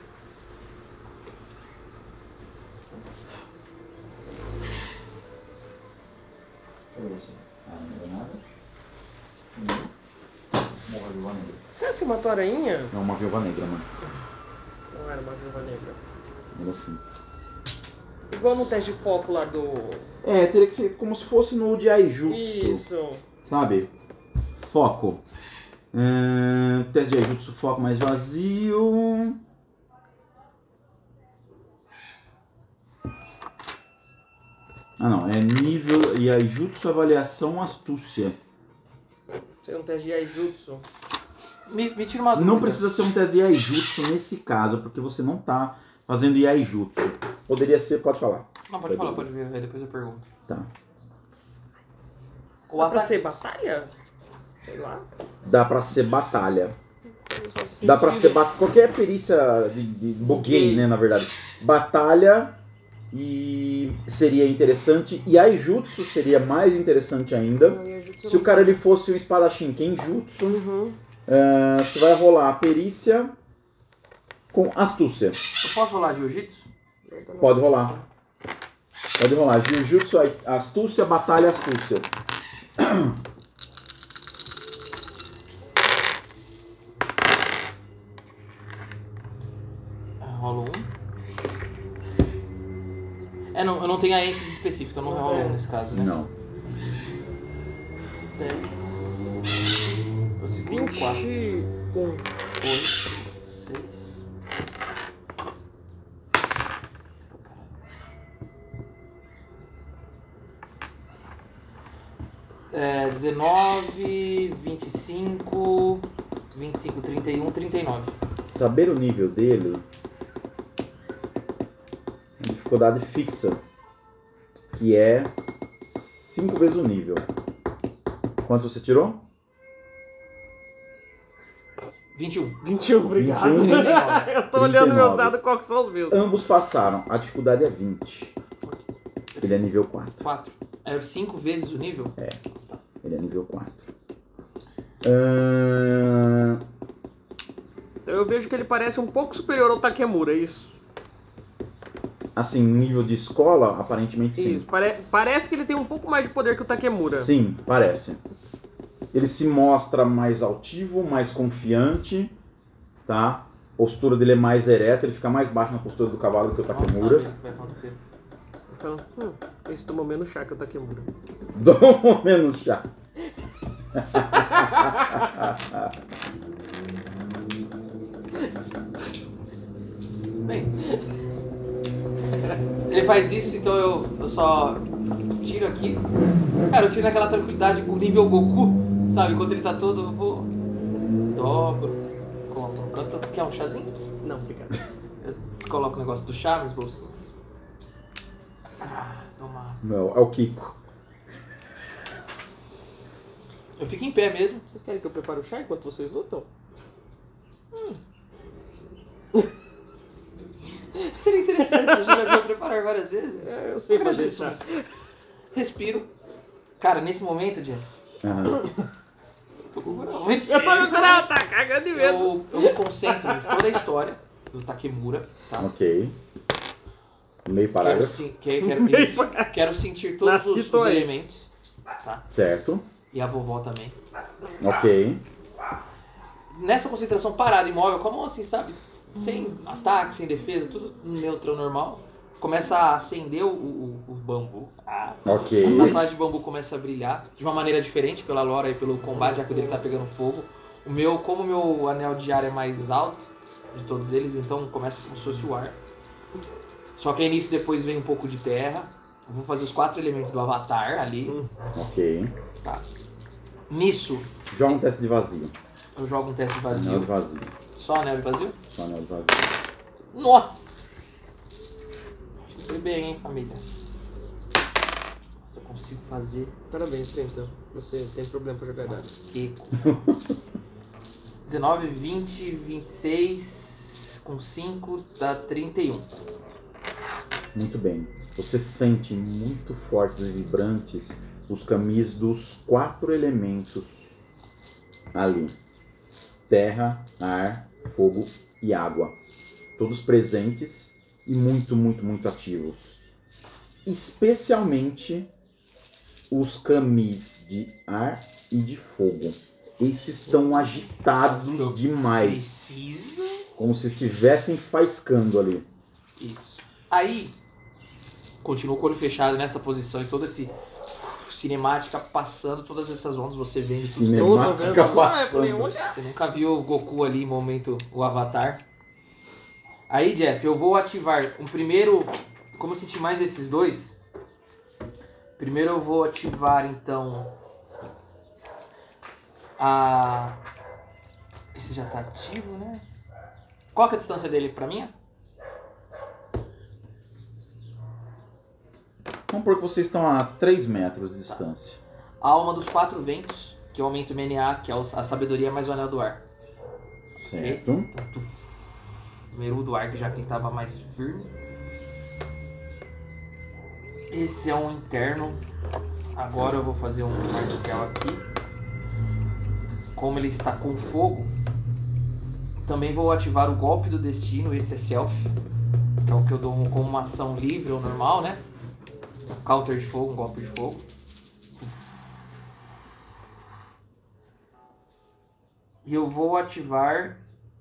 Speaker 1: Deixa eu ver se... Ah, não é nada. Hum. Morra a viúva negra.
Speaker 2: Será que você matou a aranha?
Speaker 1: É uma viúva negra, mano.
Speaker 2: Não era uma viúva negra.
Speaker 1: Era assim.
Speaker 2: Igual no teste de foco lá do...
Speaker 1: É, teria que ser como se fosse no de Aijutsu.
Speaker 2: Isso.
Speaker 1: Sabe? Foco. Hum, teste de Aijutsu, foco mais vazio. Ah não, é nível e Aijutsu, avaliação, astúcia.
Speaker 2: Tem um teste de Aijutsu.
Speaker 3: Me, me tira uma dúvida.
Speaker 1: Não precisa ser um teste de Aijutsu nesse caso, porque você não tá fazendo Aijutsu. Poderia ser, pode falar.
Speaker 3: Não, pode falar, pode ver, depois eu pergunto.
Speaker 1: Tá.
Speaker 3: O
Speaker 2: Dá pra
Speaker 3: ataque...
Speaker 2: ser batalha? Sei lá.
Speaker 1: Dá pra ser batalha. Dá pra ser bat... qualquer perícia de, de buguei, né, na verdade. Batalha e seria interessante. E Aijutsu seria mais interessante ainda. Se o cara ele fosse um espadachim Kenjutsu,
Speaker 2: Uhum.
Speaker 1: uh, você vai rolar a perícia com astúcia.
Speaker 3: Eu posso rolar jiu-jitsu?
Speaker 1: Pode rolar. Pode rolar. Jiu-jitsu, astúcia, batalha, astúcia.
Speaker 3: Rolo um. É, não, eu não tenho a ênfase específica, então não
Speaker 2: Não
Speaker 3: rolo
Speaker 2: tem.
Speaker 3: um nesse caso, né?
Speaker 1: Não.
Speaker 3: dez. Eu seguro quatro.
Speaker 2: vinte e um.
Speaker 3: oito. seis. É, dezenove, vinte e cinco, vinte e cinco, trinta e um, trinta e nove.
Speaker 1: Saber o nível dele. Dificuldade fixa. Que é cinco vezes o nível. Quanto você tirou?
Speaker 3: vinte e um.
Speaker 2: vinte e um, obrigado.
Speaker 1: vinte e um.
Speaker 2: Eu tô olhando
Speaker 1: trinta e
Speaker 2: meus
Speaker 1: nove.
Speaker 2: dados, qual que são os meus.
Speaker 1: Ambos passaram. A dificuldade é vinte. Ele é nível quatro.
Speaker 3: quatro. É cinco vezes o nível?
Speaker 1: Ele é nível quatro. Ahn,
Speaker 2: Então eu vejo que ele parece um pouco superior ao Takemura, é isso?
Speaker 1: assim, nível de escola, aparentemente sim.
Speaker 2: Isso. Pare- parece que ele tem um pouco mais de poder que o Takemura.
Speaker 1: Sim, parece. Ele se mostra mais altivo, mais confiante, tá? A postura dele é mais ereta, ele fica mais baixo na postura do cavalo do que o
Speaker 3: Não
Speaker 1: Takemura.
Speaker 3: sabe o que vai acontecer.
Speaker 2: Então, hum, esse tomou menos chá que o Takemura.
Speaker 1: Dou menos chá.
Speaker 3: Bem, ele faz isso, então eu, eu só tiro aqui. Cara, eu tiro naquela tranquilidade com o nível Goku, sabe? Enquanto ele tá todo, eu vou. Dobro. Como? Quanto? Quer um chazinho?
Speaker 2: Não, obrigado.
Speaker 3: Eu coloco o negócio do chá nos bolsinhos. Ah, toma.
Speaker 1: Não, é o Kiko.
Speaker 3: Eu fico em pé mesmo.
Speaker 2: Vocês querem que eu prepare o chá enquanto vocês lutam?
Speaker 3: Seria interessante, você já viu eu preparar várias vezes.
Speaker 2: É, eu sei fazer
Speaker 3: Agradeço.
Speaker 2: chá.
Speaker 3: Respiro. Cara, nesse momento, Jeff,
Speaker 1: Aham.
Speaker 3: tô com moral, hein?
Speaker 2: Eu tô me curando, tá cagando de medo.
Speaker 3: Eu, eu me concentro em toda a história. do Takemura, tá?
Speaker 1: Ok. Meio
Speaker 3: Quero,
Speaker 1: parágrafo.
Speaker 3: sim, que- quero, isso, quero sentir todos
Speaker 2: Nasci,
Speaker 3: os,
Speaker 2: tô
Speaker 3: os
Speaker 2: aí.
Speaker 3: elementos, tá?
Speaker 1: Certo.
Speaker 3: E a vovó também.
Speaker 1: Ok.
Speaker 3: Nessa concentração parada, imóvel, com a mão assim, sabe? Sem ataque, sem defesa, tudo neutro, normal. Começa a acender o, o, o bambu. A,
Speaker 1: Ok.
Speaker 3: a tatuagem de bambu começa a brilhar de uma maneira diferente pela lore e pelo combate, já que ele tá pegando fogo. O meu, como o meu anel de ar é mais alto de todos eles, então começa como se fosse o ar. Só que aí nisso depois vem um pouco de terra. Eu vou fazer os quatro elementos do avatar ali.
Speaker 1: Ok.
Speaker 3: Tá. Nisso,
Speaker 1: Joga um teste de vazio.
Speaker 3: eu jogo um teste de
Speaker 1: Anel de
Speaker 3: vazio.
Speaker 1: vazio.
Speaker 3: Só anel de vazio?
Speaker 1: Só anel de vazio.
Speaker 3: Nossa! Acho que foi bem, hein, família? Se eu consigo fazer.
Speaker 2: Parabéns, Trentão. Você tem problema pra jogar dados.
Speaker 3: Queco. dezenove, vinte, vinte e seis com cinco dá trinta e um.
Speaker 1: Muito bem. Você sente muito fortes e vibrantes os camis dos quatro elementos ali. Terra, ar, fogo e água. Todos presentes e muito, muito, muito ativos. Especialmente os camis de ar e de fogo. Esses estão agitados demais.
Speaker 3: Precisa.
Speaker 1: Como se estivessem faiscando ali.
Speaker 3: Isso. Aí, continua com o olho fechado nessa posição e toda esse cinemática passando, todas essas ondas você vendo tudo.
Speaker 1: Cinemática
Speaker 2: Eu tô vendo. Ah, eu falei,
Speaker 1: passando.
Speaker 2: olha.
Speaker 3: Você nunca viu o Goku ali em momento, o Avatar. Aí, Jeff, eu vou ativar um primeiro. Como eu senti mais esses dois, primeiro eu vou ativar então a. Esse já tá ativo, né? Qual que é a distância dele pra mim?
Speaker 1: Vamos supor que vocês estão a três metros de distância.
Speaker 3: A alma dos quatro ventos, que aumenta o M N A, que é a sabedoria mais o anel do ar.
Speaker 1: Certo.
Speaker 3: Então, tuf. Primeiro o do ar, que já que ele tava mais firme. Esse é um interno. Agora eu vou fazer um marcial aqui. Como ele está com fogo, também vou ativar o golpe do destino. Esse é self, que é o que eu dou como uma ação livre ou normal, né? Counter de fogo, um golpe de fogo. E eu vou ativar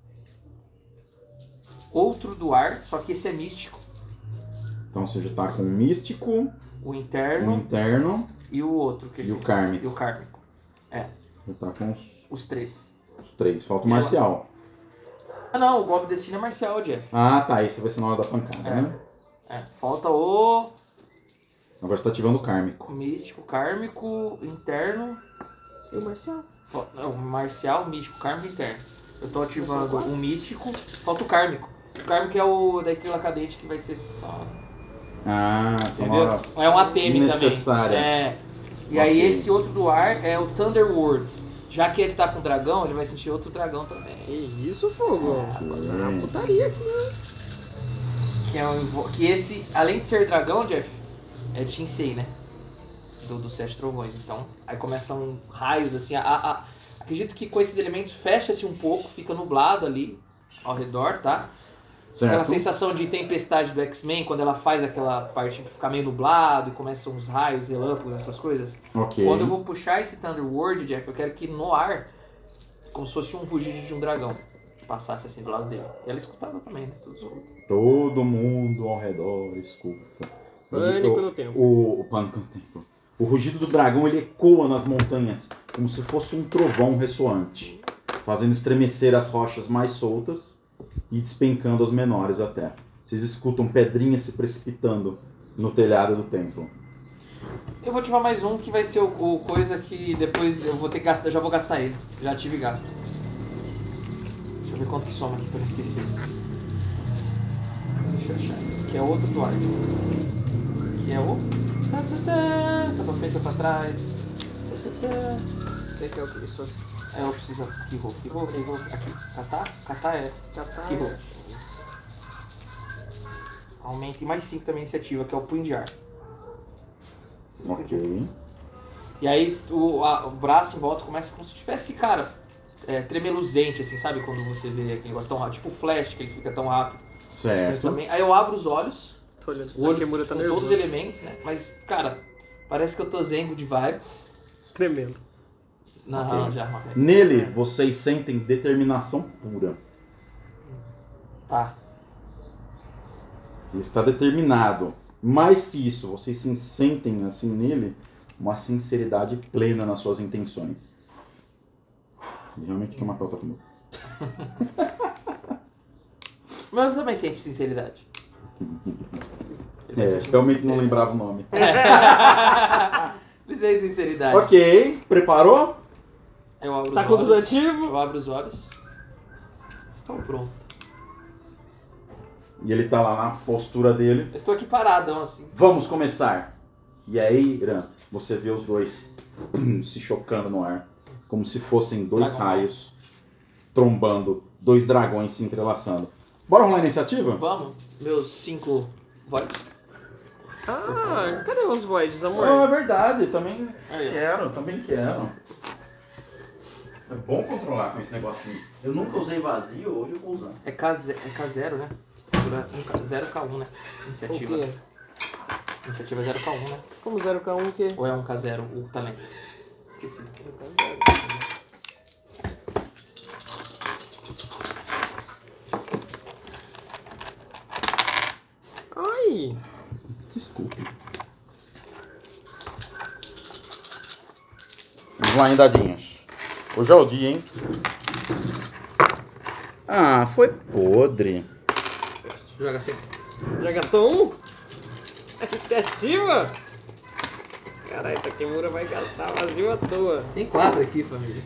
Speaker 3: outro do ar, só que esse é místico.
Speaker 1: Então você já tá com o místico,
Speaker 3: O
Speaker 1: o
Speaker 3: interno
Speaker 1: interno
Speaker 3: e o outro. Que eu
Speaker 1: e o
Speaker 3: esqueci.
Speaker 1: kármico.
Speaker 3: E o kármico. É,
Speaker 1: Já tá com os,
Speaker 3: os três.
Speaker 1: os três. Falta o
Speaker 3: E
Speaker 1: marcial.
Speaker 3: Ah não, o golpe do destino é marcial, Jeff.
Speaker 1: Ah, tá. Esse vai ser na hora da pancada,
Speaker 3: É.
Speaker 1: né?
Speaker 3: É, falta o
Speaker 1: Agora você tá ativando o kármico.
Speaker 3: místico, kármico, interno.
Speaker 2: E o Marcial?
Speaker 3: Fal- Não, marcial, místico, kármico e interno. Eu tô ativando o místico, falta o kármico. O kármico é o da estrela cadente que vai ser só.
Speaker 1: Ah, só
Speaker 3: Entendeu?
Speaker 1: uma...
Speaker 3: É um A T M também.
Speaker 1: Necessária.
Speaker 3: É. E aí
Speaker 1: Ok.
Speaker 3: esse outro do ar é o Thunder Words. Já que ele tá com dragão, ele vai sentir outro dragão também.
Speaker 2: Que isso, fogo?
Speaker 3: Ah,
Speaker 2: Tá uma putaria aqui, né?
Speaker 3: Que, é um, invo- que esse, além de ser dragão, Jeff, é Shinsei, né? Do, do Sete Trovões. Então, aí começam raios, assim. A, a- acredito que com esses elementos fecha-se um pouco, fica nublado ali ao redor, tá? Aquela
Speaker 1: Certo.
Speaker 3: sensação de tempestade do X-Men, quando ela faz aquela parte que fica meio nublado e começam uns raios, relâmpagos, essas coisas.
Speaker 1: Ok.
Speaker 3: Quando eu vou puxar esse Thunder Word, Jeff, eu quero que no ar, como se fosse um rugido de um dragão, passasse assim do lado dele. E ela escutava também, né? Tudo escuta.
Speaker 1: Todo mundo ao redor escuta.
Speaker 2: Pânico
Speaker 1: o,
Speaker 2: no tempo.
Speaker 1: O, o pânico no tempo. O rugido do dragão ele ecoa nas montanhas como se fosse um trovão ressoante, fazendo estremecer as rochas mais soltas e despencando as menores até. Vocês escutam pedrinhas se precipitando no telhado do templo.
Speaker 3: Eu vou ativar mais um que vai ser o, o coisa que depois eu vou ter que gastar, já vou gastar ele. Já tive gasto. Deixa eu ver quanto que soma aqui pra eu esquecer. Deixa eu achar. Que é outro do ar. Que é o. Tá, tá, tá. Tá pra frente ou pra trás. Tá, tá, tá.
Speaker 2: Esse é o que? Isso aqui.
Speaker 3: É, eu preciso. Que rolo, que rolo, que rolo. Aqui. Catar? Catar é.
Speaker 2: Catar.
Speaker 3: Que bom.
Speaker 2: Isso.
Speaker 3: Aumente mais cinco também a iniciativa, que é o punho de ar.
Speaker 1: Ok.
Speaker 3: E aí o, a- o braço em volta começa como se tivesse, cara, é, tremeluzente, assim, sabe? Quando você vê aquele negócio tão rápido, tipo o Flash, que ele fica tão rápido. Mas
Speaker 1: Certo.
Speaker 3: também, aí eu abro os olhos,
Speaker 2: Tô olhando.
Speaker 3: o olho
Speaker 2: A Kimura tá
Speaker 3: com
Speaker 2: nervoso.
Speaker 3: todos os elementos, né? Mas, cara, parece que eu tô zengo de vibes.
Speaker 2: Tremendo.
Speaker 3: Não,
Speaker 1: Ok.
Speaker 3: já, mas...
Speaker 1: Nele, vocês sentem determinação pura.
Speaker 3: Tá.
Speaker 1: Ele está determinado. Mais que isso, vocês se sentem assim nele uma sinceridade plena nas suas intenções. Ele realmente quer matar o Takumu.
Speaker 3: Mas eu também sinto sinceridade.
Speaker 1: É, realmente não lembrava o nome.
Speaker 3: Ele sente sinceridade.
Speaker 1: Ok, preparou?
Speaker 3: Eu abro
Speaker 2: Tá
Speaker 3: os
Speaker 2: com
Speaker 3: olhos.
Speaker 2: tudo ativo?
Speaker 3: Eu abro os olhos. Estou pronto.
Speaker 1: E ele tá lá na postura dele.
Speaker 3: Eu estou aqui paradão, assim.
Speaker 1: Vamos começar. E aí, Irã, você vê os dois hum, se chocando no ar. Como se fossem dois
Speaker 3: Dragão.
Speaker 1: raios trombando, dois dragões se entrelaçando. Bora rolar a iniciativa?
Speaker 3: Vamos? Meus cinco votos.
Speaker 2: Ah, cadê os voids, amor?
Speaker 1: Ah, é verdade, também
Speaker 3: Aí, ó.
Speaker 1: quero, também quero. É bom controlar com esse negocinho.
Speaker 4: Eu nunca usei vazio, hoje eu vou usar.
Speaker 3: É K zero, é K zero, né? Segura um K- zero K um, né? Iniciativa.
Speaker 2: O quê?
Speaker 3: Iniciativa zero K um, né?
Speaker 2: Como zero K um o quê?
Speaker 3: Ou é um K zero o talento? Esqueci.
Speaker 2: Ai!
Speaker 1: Desculpe. Vamos lá, hein, dadinhos. Hoje é o dia, hein? Ah, foi podre.
Speaker 3: Já gastei.
Speaker 2: Já gastou um? Iniciativa? Caralho, Takemura vai gastar vazio à toa.
Speaker 3: Tem quatro aqui, família.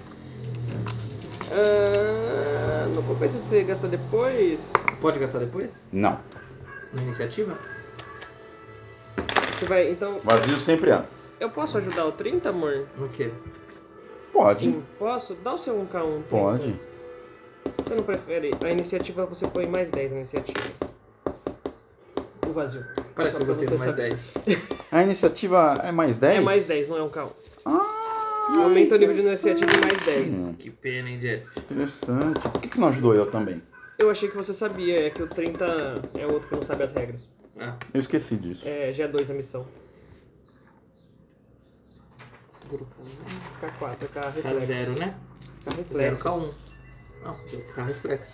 Speaker 2: Ah, não compensa se você gastar depois.
Speaker 3: Pode gastar depois?
Speaker 1: Não.
Speaker 3: Na iniciativa?
Speaker 2: Você vai, então.
Speaker 1: Vazio sempre antes.
Speaker 2: Eu posso ajudar o trinta, amor?
Speaker 3: No quê?
Speaker 1: Pode.
Speaker 2: Sim, posso? Dá o seu um K um. trinta.
Speaker 1: Pode.
Speaker 2: Você não prefere? A iniciativa você põe mais dez na iniciativa. O vazio.
Speaker 3: Parece
Speaker 2: Só
Speaker 3: que eu
Speaker 2: pra
Speaker 3: gostei
Speaker 2: você
Speaker 3: do mais
Speaker 2: saber.
Speaker 3: dez.
Speaker 1: A iniciativa é mais dez?
Speaker 2: É mais dez, não é um K um.
Speaker 1: Ah,
Speaker 2: Aumenta o nível de iniciativa em mais dez.
Speaker 1: Hum,
Speaker 3: Que pena, hein, Jeff?
Speaker 1: interessante. Por que que você não ajudou eu também?
Speaker 2: Eu achei que você sabia, é que o trinta é outro que não sabe as regras.
Speaker 3: Ah,
Speaker 1: Eu esqueci disso.
Speaker 2: É G dois a missão.
Speaker 3: segura o Kzinho.
Speaker 2: K quatro, K
Speaker 3: K
Speaker 2: reflexo.
Speaker 3: zero, né?
Speaker 2: K
Speaker 3: Zero
Speaker 2: reflexo.
Speaker 3: K um. Não, deu K reflexo.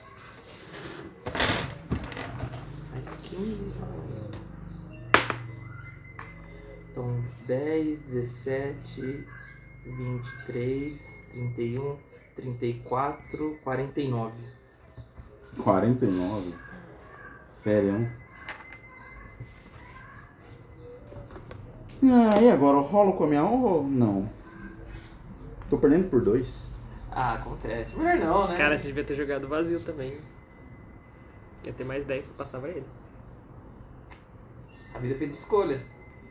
Speaker 3: Mais quinze. Então, dez, dezessete, vinte e três, trinta e um, trinta e quatro, quarenta e nove.
Speaker 1: quarenta e nove. Sério, hein? Ah, e agora? Eu rolo com a minha ou não? Tô perdendo por dois.
Speaker 3: Ah, acontece. Melhor não, né?
Speaker 2: Cara, você devia ter jogado vazio também. Ia ter mais dez, você passava ele.
Speaker 3: A vida é feita de escolhas.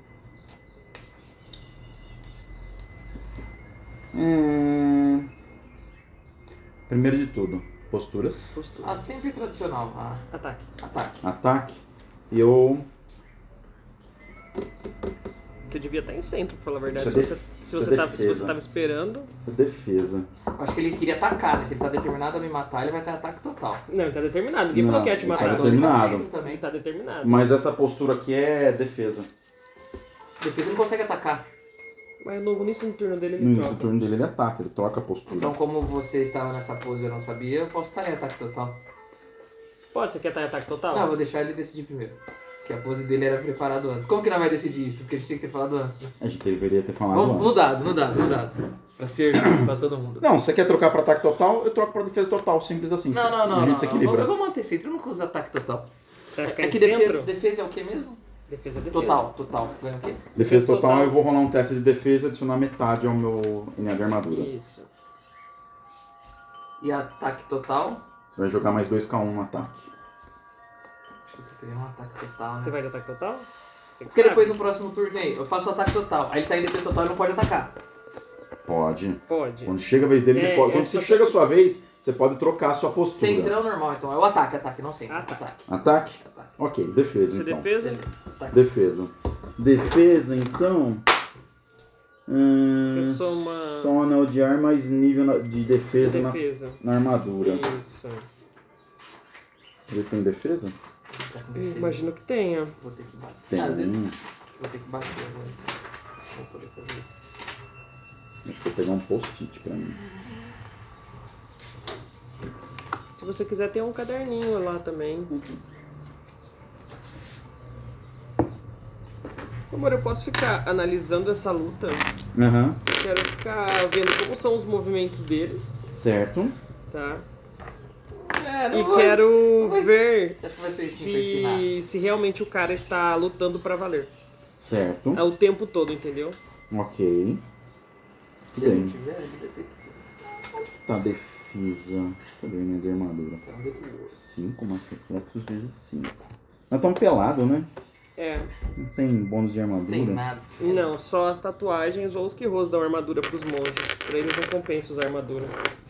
Speaker 1: Hum... Primeiro de tudo, posturas.
Speaker 2: Postura.
Speaker 3: Ah, sempre tradicional. Ah,
Speaker 2: Ataque.
Speaker 3: ataque.
Speaker 1: Ataque. Eu.
Speaker 2: Você devia estar em centro, pra falar a verdade.
Speaker 1: Isso é
Speaker 2: Se você,
Speaker 1: def-
Speaker 2: se,
Speaker 1: isso é
Speaker 2: você tava, se
Speaker 1: defesa.
Speaker 2: você tava esperando.
Speaker 1: Defesa.
Speaker 3: Acho que ele queria atacar, né? Se ele tá determinado a me matar, ele vai ter ataque total.
Speaker 2: Não, ele tá determinado. Ninguém
Speaker 1: Não,
Speaker 2: falou que ia te
Speaker 1: ele tá
Speaker 2: matar.
Speaker 3: então ele tá
Speaker 1: determinado.
Speaker 3: centro também.
Speaker 2: Ele tá determinado.
Speaker 1: Mas essa postura aqui é defesa.
Speaker 3: Defesa não consegue atacar.
Speaker 2: Mas no início do turno dele
Speaker 1: No
Speaker 2: ele
Speaker 1: início do
Speaker 2: troca.
Speaker 1: turno dele ele ataca, ele troca a postura.
Speaker 3: Então, como você estava nessa pose e eu não sabia, eu posso estar em ataque total.
Speaker 2: Pode, você quer estar em ataque total?
Speaker 3: Não, eu vou deixar ele decidir primeiro. Porque a pose dele era preparado antes. Como que não vai decidir isso? Porque a gente tinha que ter falado antes, né?
Speaker 1: A gente deveria ter falado
Speaker 3: Vamos
Speaker 1: antes.
Speaker 3: no dado, no dado, no dado. Pra ser justo pra todo mundo.
Speaker 1: Não, se você quer trocar pra ataque total, eu troco pra defesa total, simples assim.
Speaker 3: Não, não, não.
Speaker 1: A gente
Speaker 3: não,
Speaker 1: se
Speaker 3: não.
Speaker 1: equilibra.
Speaker 3: Eu vou manter centro, eu nunca uso ataque total.
Speaker 2: Você vai ficar
Speaker 3: É
Speaker 2: em
Speaker 3: que
Speaker 2: centro?
Speaker 3: defesa, defesa é o que mesmo?
Speaker 2: Defesa, defesa.
Speaker 3: Total, total. Ganha o quê?
Speaker 1: Defesa
Speaker 2: defesa
Speaker 1: total,
Speaker 2: total.
Speaker 1: eu vou rolar um teste de defesa e adicionar metade ao meu N A de armadura.
Speaker 2: Isso.
Speaker 3: E ataque total?
Speaker 1: Você vai jogar mais dois K um no ataque.
Speaker 3: Acho que eu queria um ataque total, né?
Speaker 2: Você vai de ataque total? Você que
Speaker 3: Porque
Speaker 2: sabe.
Speaker 3: depois no próximo turno, aí, eu faço ataque total. Aí ele tá em defesa total e não pode atacar.
Speaker 1: Pode.
Speaker 2: Pode.
Speaker 1: Quando chega a vez dele,
Speaker 2: É,
Speaker 1: ele pode.
Speaker 2: é
Speaker 1: Quando
Speaker 2: só
Speaker 1: você
Speaker 2: que-
Speaker 1: chega a sua vez, você pode trocar a sua postura.
Speaker 3: Centro é o normal, então. É o ataque, ataque, não centro.
Speaker 2: Ah, tá.
Speaker 3: Ataque.
Speaker 1: Ataque?
Speaker 3: Ataque.
Speaker 1: Ok, defesa
Speaker 2: Você
Speaker 1: então.
Speaker 2: defesa?
Speaker 3: Beleza. Ataque.
Speaker 1: Defesa. Defesa, então. Hum,
Speaker 2: Você soma
Speaker 1: Só um anel de ar, mais nível na- de defesa, na-
Speaker 2: defesa.
Speaker 1: Na, armadura.
Speaker 2: Isso.
Speaker 1: Ele tem defesa?
Speaker 3: Tá com
Speaker 2: Eu
Speaker 3: defesa.
Speaker 2: imagino que tenha.
Speaker 3: Vou ter que bater.
Speaker 1: Tem.
Speaker 3: Às vezes vou ter que bater agora. Vou poder fazer isso.
Speaker 1: Acho que vou pegar um post-it pra mim.
Speaker 2: Se você quiser, tem um caderninho lá também. Amor, eu posso ficar analisando essa luta.
Speaker 1: Aham.
Speaker 2: Quero ficar vendo como são os movimentos deles,
Speaker 1: Certo.
Speaker 2: tá?
Speaker 3: É,
Speaker 2: E quero
Speaker 3: vai-
Speaker 2: ver
Speaker 3: Essa vai ser assim pra ensinar.
Speaker 2: se, se realmente o cara está lutando pra valer.
Speaker 1: Certo.
Speaker 2: É o tempo todo, entendeu?
Speaker 1: Ok.
Speaker 3: Se ele não
Speaker 1: Bem.
Speaker 3: tiver, ele vai ter que
Speaker 1: Tá, defesa. Cadê a minha de armadura?
Speaker 3: ter um dedo.
Speaker 1: cinco mais reflexos vezes cinco. Não é tão pelado, né?
Speaker 2: É.
Speaker 1: Não tem bônus de armadura.
Speaker 3: Não tem nada.
Speaker 2: Não, só as tatuagens ou os que dão armadura pros monges. Pra eles não compensa usar armadura.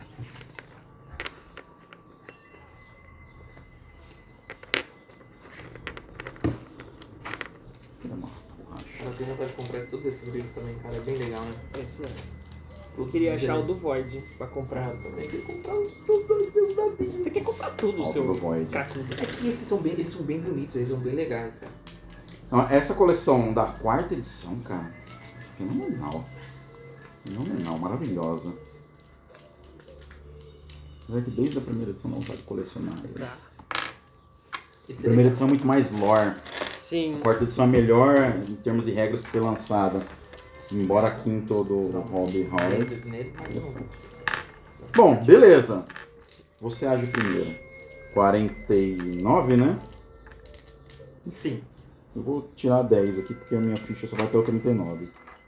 Speaker 1: Tira uma borracha.
Speaker 3: Eu tenho vontade de comprar todos esses livros também, cara. É bem legal, né?
Speaker 2: Esse é.
Speaker 3: Tudo
Speaker 2: Queria
Speaker 3: de-
Speaker 2: achar o do Void pra
Speaker 3: Ah,
Speaker 2: comprar.
Speaker 3: eu também queria comprar os todos da vida.
Speaker 2: Você quer comprar tudo,
Speaker 1: Ó, o
Speaker 2: seu
Speaker 1: do Void.
Speaker 2: cacudo.
Speaker 3: É que esses são bem, eles são bem bonitos, eles são bem legais, cara.
Speaker 1: Não, essa coleção da quarta edição, cara, fenomenal. Fenomenal, maravilhosa. Apesar que desde a primeira edição não vontade de colecionar eles.
Speaker 2: Tá.
Speaker 1: A
Speaker 3: Esse
Speaker 1: primeira
Speaker 3: é
Speaker 1: edição é muito mais lore.
Speaker 2: Sim.
Speaker 1: A quarta edição é melhor em termos de regras que foi lançada. Embora a quinta do Hobby Horror.
Speaker 3: Nele, nele, mas não.
Speaker 1: Bom, beleza. Você age primeiro. quarenta e nove, né?
Speaker 3: Sim.
Speaker 1: Eu vou tirar dez aqui porque a minha ficha só vai até o trinta e nove.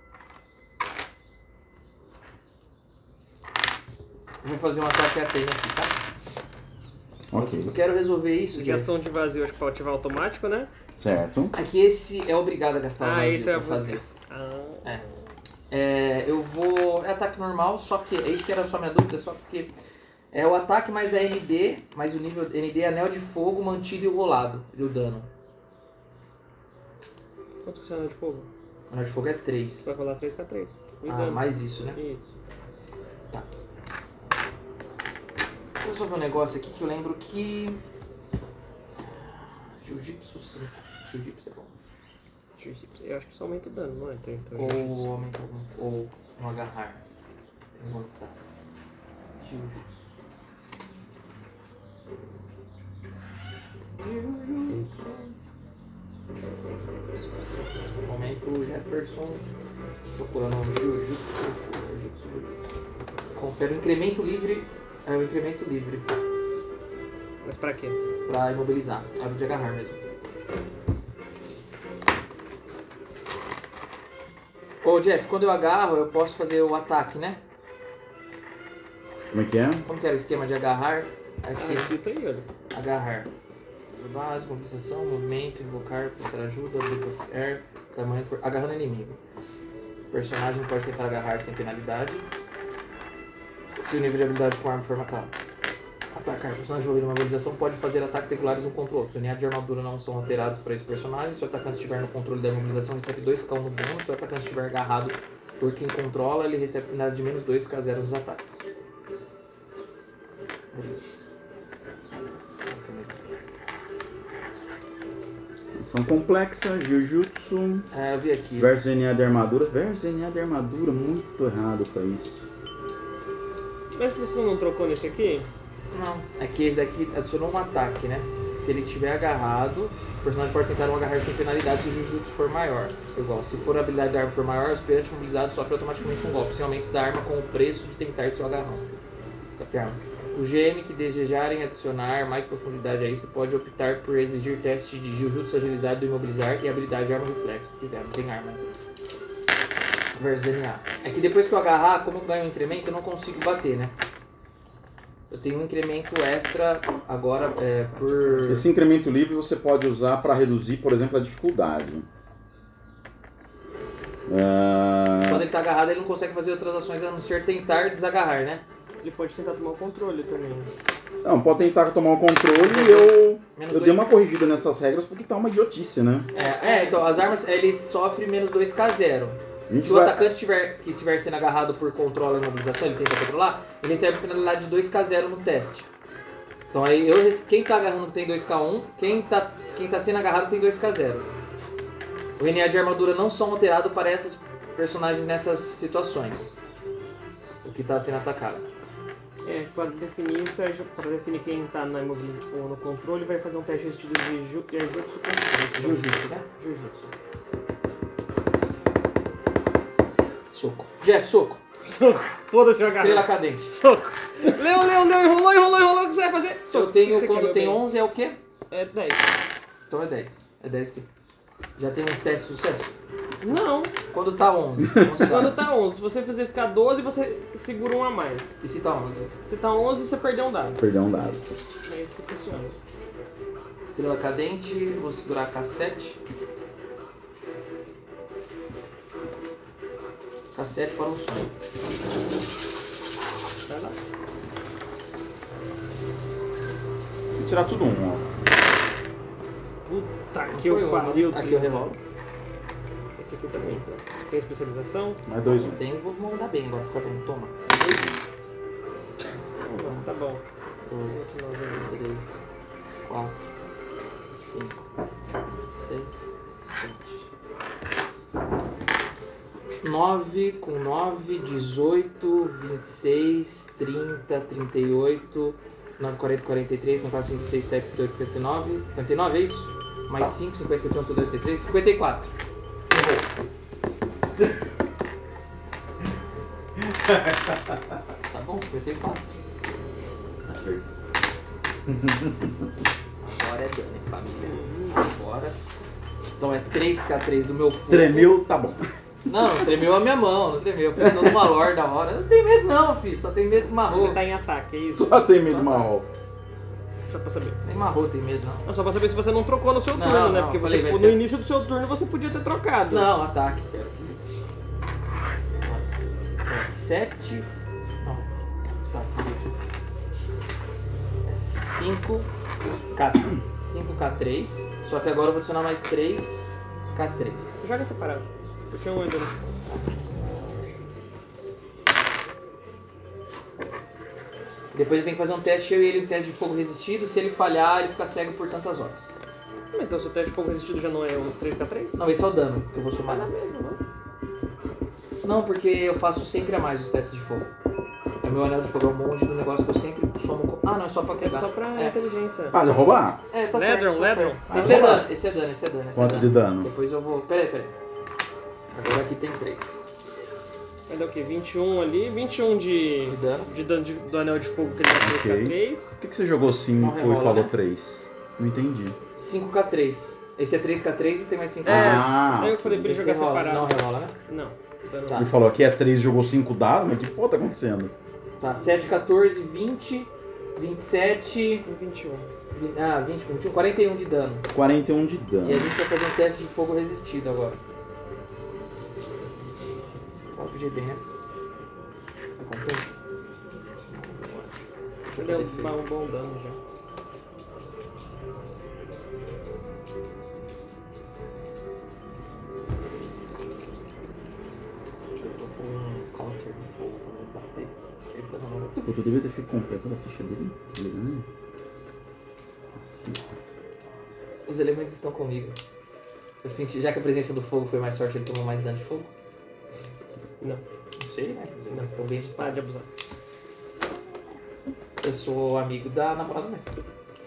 Speaker 3: Eu vou fazer um ataque a Atena aqui, tá?
Speaker 1: Ok,
Speaker 3: Eu quero resolver isso, Jeff.
Speaker 2: Gastão de vazio, acho que pra ativar automático, né?
Speaker 1: certo.
Speaker 3: Aqui esse é obrigado a gastar o
Speaker 2: Ah,
Speaker 3: vazio
Speaker 2: esse é
Speaker 3: pra fazer.
Speaker 2: Ah.
Speaker 3: É. É, eu vou. É ataque normal, só que. É isso que era só minha dúvida, só porque. É o ataque mais a N D, mais o nível N D é anel de fogo, mantido e o rolado. E o dano.
Speaker 2: Quanto que você anda de fogo?
Speaker 3: O anel de fogo é três.
Speaker 2: Vai rolar três pra três. E
Speaker 3: Ah,
Speaker 2: dano.
Speaker 3: mais isso, né?
Speaker 2: Isso.
Speaker 3: Deixa eu só ver um negócio aqui que eu lembro que. Jiu-Jitsu cinco. Jiu-Jitsu é bom.
Speaker 2: Eu acho que só aumenta o dano, não é? Então, então,
Speaker 3: Ou aumenta algum. Ou um agarrar. Tem que aumentar. Jiu-Jitsu. Jiu-Jitsu. Momento Jefferson. Procurando um Jiu-Jitsu. Jiu-Jitsu, Jiu-Jitsu. Confere o incremento livre. É o incremento livre.
Speaker 2: Mas pra quê?
Speaker 3: Pra imobilizar. É o de agarrar mesmo. Ô Jeff, quando eu agarro, eu posso fazer o ataque, né?
Speaker 1: Como é que é?
Speaker 3: Como que era o esquema de agarrar?
Speaker 2: Ah,
Speaker 3: Aqui,
Speaker 2: escrito aí, olha.
Speaker 3: agarrar. Base, mobilização, movimento, invocar, prestar ajuda, Book of Air, tamanho, for... agarrando inimigo. O personagem pode tentar agarrar sem penalidade. Se o nível de habilidade com arma for matado. Atacar. O personagem envolvido em uma mobilização pode fazer ataques regulares um contra o outro. Os unidades de armadura não são alterados para esse personagem. Se o atacante estiver no controle da imobilização, recebe dois K no bônus. Se o atacante estiver agarrado por quem controla, ele recebe penalidade de menos dois K zero nos ataques. Beleza.
Speaker 1: São complexas, Jujutsu
Speaker 3: É, eu vi aqui.
Speaker 1: versus N A de armadura. Versus N A de armadura, muito errado pra isso.
Speaker 2: Mas você não trocou nesse aqui?
Speaker 3: Não. É que esse daqui adicionou um ataque, né? Se ele estiver agarrado, o personagem pode tentar um agarrar sem penalidade se o Jujutsu for maior. Igual, se for a habilidade da arma for maior, o aspirante imobilizado sofre automaticamente um golpe, sem aumento da arma com o preço de tentar seu agarrão. O G M que desejarem adicionar mais profundidade a isso pode optar por exigir teste de Jujutsu, agilidade do imobilizar e habilidade de arma reflexo, se quiser, não tem arma. Versus N A. É que depois que eu agarrar, como eu ganho um incremento, eu não consigo bater, né? Eu tenho um incremento extra agora é, por...
Speaker 1: Esse incremento livre você pode usar para reduzir, por exemplo, a dificuldade. Ah,
Speaker 3: Quando ele tá agarrado, ele não consegue fazer outras ações a não ser tentar desagarrar, né?
Speaker 2: Ele pode tentar tomar o controle também.
Speaker 1: não, pode tentar tomar o controle e eu,
Speaker 3: Menos
Speaker 1: eu
Speaker 3: dois.
Speaker 1: dei uma corrigida nessas regras porque tá uma idiotice, né?
Speaker 3: É, é, então as armas, ele sofre menos dois K zero.
Speaker 1: A gente
Speaker 3: Se o
Speaker 1: vai-
Speaker 3: atacante estiver, que estiver sendo agarrado por controle ou imobilização, ele tenta controlar, ele recebe penalidade de dois a zero no teste. Então aí eu, rece- quem tá agarrando tem dois a um, quem tá, quem tá sendo agarrado tem dois a zero. O N A de armadura não são alterados para essas personagens nessas situações. O que tá sendo atacado.
Speaker 2: É, para definir, o Sérgio, para definir quem tá na imobilização ou no controle, vai fazer um teste resistido de ju, é, Jutsu com força.
Speaker 3: Jiu-jitsu, né?
Speaker 2: Jiu-Jitsu.
Speaker 3: Soco. Jeff, soco.
Speaker 2: Soco. Foda-se o
Speaker 3: Estrela
Speaker 2: agarrado.
Speaker 3: cadente.
Speaker 2: Soco. Leu, leu, leu, enrolou, enrolou, enrolou. O que você vai fazer?
Speaker 3: Eu
Speaker 2: Soco.
Speaker 3: tenho,
Speaker 2: O que você
Speaker 3: quando
Speaker 2: quer, meu
Speaker 3: tem
Speaker 2: bem?
Speaker 3: onze é o quê?
Speaker 2: É dez.
Speaker 3: Então é dez. É dez aqui. Já tem um teste de sucesso?
Speaker 2: Não.
Speaker 3: Quando tá onze. onze
Speaker 2: Quando
Speaker 3: dados.
Speaker 2: tá onze, se você fazer ficar doze, você segura um a mais.
Speaker 3: E se tá onze?
Speaker 2: Se tá onze, você perdeu um dado.
Speaker 1: Perder um dado.
Speaker 2: É isso que funciona.
Speaker 3: Estrela cadente, vou segurar K sete. K sete fora um sonho.
Speaker 2: Vai lá.
Speaker 1: Vou tirar tudo um, ó.
Speaker 2: Puta
Speaker 3: Não
Speaker 2: que
Speaker 3: foi
Speaker 2: eu
Speaker 3: um,
Speaker 2: pariu.
Speaker 3: mas aqui eu revolo.
Speaker 2: Esse aqui também, então. Tem especialização?
Speaker 1: Mais dois, um.
Speaker 3: Tem, vou mandar bem agora, fica vendo. Toma.
Speaker 2: Não, tá bom.
Speaker 3: dois, três, quatro, cinco, seis, sete. nove com nove, dezoito, vinte e seis, trinta, trinta e oito, nove, quarenta, quarenta e três, cinquenta e quatro, cinquenta e seis, cinquenta e oito, cinquenta e nove. cinquenta e nove é isso? Mais cinco, cinquenta, cinquenta e um, cinquenta e dois, cinquenta e três, cinquenta e quatro. Tá bom, cinquenta e quatro. Agora é dano, hein, família. Agora. Então é três K três do meu fogo.
Speaker 1: Tremeu, tá bom.
Speaker 3: Não, não tremeu a minha mão, não tremeu. Eu fiz toda uma lore da hora. Eu não tenho medo não, filho. Só tenho medo de marro.
Speaker 2: Você tá em ataque, é isso?
Speaker 1: Só tem medo de marrom.
Speaker 2: Só pra saber.
Speaker 3: Nem marro tem medo não.
Speaker 2: Não, só pra saber se você não trocou no seu
Speaker 3: Não,
Speaker 2: turno, né?
Speaker 3: não,
Speaker 2: Porque
Speaker 3: falei,
Speaker 2: você,
Speaker 3: vai
Speaker 2: no
Speaker 3: ser-
Speaker 2: início do seu turno você podia ter trocado.
Speaker 3: Não, ataque. Nossa. É sete. Não. Tá, aqui. É cinco K. cinco K três. Só que agora eu vou adicionar mais três K três.
Speaker 2: Joga separado. Porque um ainda não.
Speaker 3: Depois ele tem que fazer um teste, eu e ele, um teste de fogo resistido. Se ele falhar, ele fica cego por tantas horas.
Speaker 2: Então seu teste de fogo resistido já não é o três K três?
Speaker 3: Não, esse é o dano que eu vou somar.
Speaker 2: Mas mesmo, não?
Speaker 3: Não, porque eu faço sempre a mais os testes de fogo. É meu anel de fogo, é um monge do negócio que eu sempre somo com... Ah, não, é só pra
Speaker 2: É
Speaker 3: pegar.
Speaker 2: só pra
Speaker 3: É,
Speaker 2: inteligência.
Speaker 1: Ah, já roubar?
Speaker 3: é tá
Speaker 2: Ledron,
Speaker 3: certo, tá
Speaker 2: Ledron.
Speaker 3: certo.
Speaker 1: Ah,
Speaker 3: Esse é
Speaker 1: vamos lá.
Speaker 3: dano, esse é dano, esse é dano. Esse
Speaker 1: Quanto
Speaker 3: é
Speaker 1: de dano?
Speaker 3: Depois eu vou... Peraí, peraí. Agora aqui tem três.
Speaker 2: Vai dar o quê? vinte e um ali, vinte e um de,
Speaker 3: De dano.
Speaker 2: de dano de- do anel de fogo que ele dá três K três.
Speaker 1: Por que, que você jogou cinco
Speaker 3: Não
Speaker 1: e
Speaker 3: rerola,
Speaker 1: falou
Speaker 3: né?
Speaker 1: três? Não entendi.
Speaker 3: cinco K três. Esse é três K três e tem mais cinco K
Speaker 2: É,
Speaker 3: três.
Speaker 1: Ah,
Speaker 2: aí eu falei pra ele
Speaker 3: Esse
Speaker 2: jogar
Speaker 3: rola.
Speaker 2: separado.
Speaker 3: Não rerola, né?
Speaker 2: Não. dano
Speaker 3: Tá.
Speaker 1: Ele falou aqui é três e jogou cinco dados, mas que porra tá acontecendo?
Speaker 3: Tá, sete, quatorze, vinte, vinte e sete...
Speaker 2: não. vinte e um.
Speaker 3: vinte, ah, vinte, vinte e um, quarenta e um de dano.
Speaker 1: quarenta e um de dano.
Speaker 3: E a gente vai fazer um teste de fogo resistido agora. Fala pro G B, né? Compensa?
Speaker 2: Ele deu um bom dano já.
Speaker 3: Eu tô com um counter de fogo pra bater. Ele tá dando
Speaker 1: Pô, tu devia ter feito completo a ficha dele. Tá ligado?
Speaker 3: Os elementos estão comigo. Eu senti, já que a presença do fogo foi mais forte, ele tomou mais dano de fogo?
Speaker 2: Não.
Speaker 3: Não sei, né? Os elementos estão bem
Speaker 2: Para de
Speaker 3: agitados.
Speaker 2: abusar.
Speaker 3: Eu sou amigo da namorada mesmo.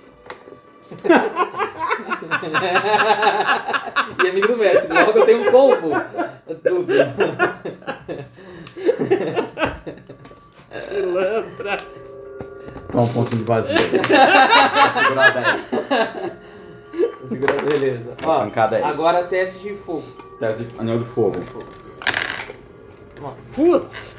Speaker 3: E amigo do mestre. Logo eu tenho um combo. Tudo.
Speaker 2: Pilantra.
Speaker 1: Dá um pontinho de vazio. Vou segurar dez.
Speaker 3: Segura, beleza. Ó,
Speaker 1: Arrancar dez.
Speaker 3: agora teste de fogo.
Speaker 1: Teste de anel de fogo.
Speaker 3: Nossa,
Speaker 2: Putz.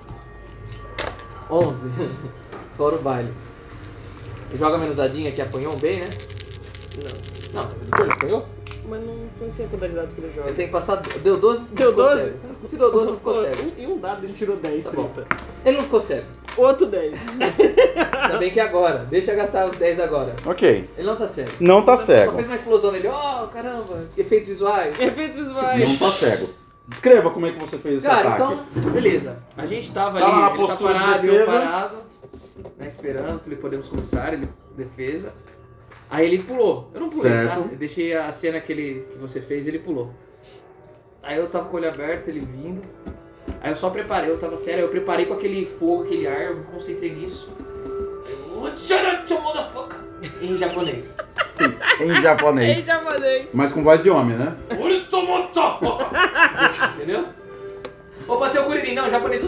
Speaker 3: onze. Fora o baile. Joga menusadinha que apanhou bem, né?
Speaker 2: Não.
Speaker 3: Não, ele apanhou?
Speaker 2: Mas não foi assim a quantidade de dados que ele joga.
Speaker 3: Ele tem que passar. Deu doze?
Speaker 2: Deu
Speaker 3: ficou
Speaker 2: doze?
Speaker 3: cego. Se deu doze, não ficou cego.
Speaker 2: Em um dado ele tirou dez,
Speaker 3: Tá bom.
Speaker 2: trinta.
Speaker 3: Ele não ficou cego.
Speaker 2: Outro dez.
Speaker 3: Ainda bem que é agora. Deixa eu gastar os dez agora.
Speaker 1: Ok.
Speaker 3: Ele não tá cego.
Speaker 1: Não tá
Speaker 3: Só
Speaker 1: cego.
Speaker 3: fez uma explosão nele. Oh, caramba. Efeitos visuais.
Speaker 2: Efeitos visuais.
Speaker 1: Não tá cego. Descreva como é que você fez esse
Speaker 3: Cara,
Speaker 1: ataque.
Speaker 3: então, beleza. A gente tava
Speaker 1: Tá
Speaker 3: ali,
Speaker 1: lá na
Speaker 3: ele tá
Speaker 1: postura de
Speaker 3: parado, eu
Speaker 1: defesa.
Speaker 3: parado, né, esperando. Falei, podemos começar, ele, defesa. Aí ele pulou. Eu não pulei,
Speaker 1: Certo.
Speaker 3: tá? Eu deixei a cena que, ele, que você fez, ele pulou. Aí eu tava com o olho aberto, ele vindo. Aí eu só preparei, eu tava sério, eu preparei com aquele fogo, aquele ar, eu me concentrei nisso. Em japonês.
Speaker 1: Em japonês.
Speaker 2: Ei, japonês.
Speaker 1: Mas com voz de homem, né?
Speaker 3: Entendeu? Ou pra ser o Kuririn, não, o japonês.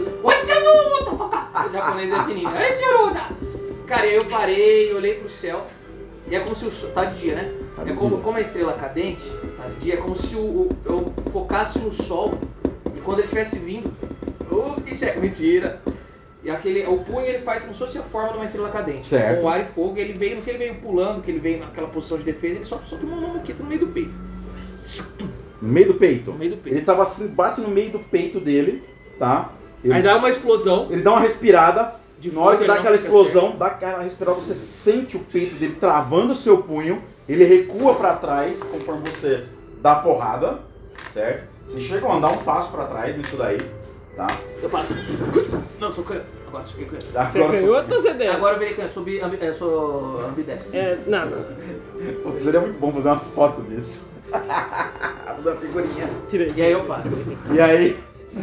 Speaker 3: O japonês é fininho. Cara, aí eu parei, olhei pro céu. E é como se o sol. Tá de dia, né?
Speaker 1: Tá de
Speaker 3: É como,
Speaker 1: dia.
Speaker 3: como a estrela cadente, tá de dia, é como se o, o- eu focasse no sol. E quando ele estivesse vindo. Eu fiquei cego. Mentira. E aquele, o punho ele faz como se fosse a forma de uma estrela cadente.
Speaker 1: Certo.
Speaker 3: Com ar e fogo, e ele veio, no que ele veio pulando, que ele veio naquela posição de defesa, ele só soltou uma mão aqui no meio do peito.
Speaker 1: No meio do peito.
Speaker 3: No meio do peito.
Speaker 1: Ele tava assim, bate no meio do peito dele, tá? Ele,
Speaker 3: Aí dá uma explosão.
Speaker 1: ele dá uma respirada.
Speaker 3: De
Speaker 1: Na hora
Speaker 3: fogo,
Speaker 1: que
Speaker 3: ele
Speaker 1: dá
Speaker 3: não
Speaker 1: aquela
Speaker 3: fica
Speaker 1: explosão, dá aquela respirada, você sente o peito dele travando o seu punho. Ele recua pra trás conforme você dá a porrada, certo? Você chega a andar um passo pra trás nisso daí, tá?
Speaker 3: Eu passo. Não, sou canhoto. Agora fiquei canhoto.
Speaker 2: Você é canhoto ou você deve?
Speaker 3: Agora eu virei canhoto, sou, bi- ambi- é, sou ambidestro.
Speaker 2: É, não, não.
Speaker 1: Putz, seria muito bom fazer uma foto disso. Fazer uma figurinha.
Speaker 2: Tirei.
Speaker 3: E aí eu paro.
Speaker 1: E aí,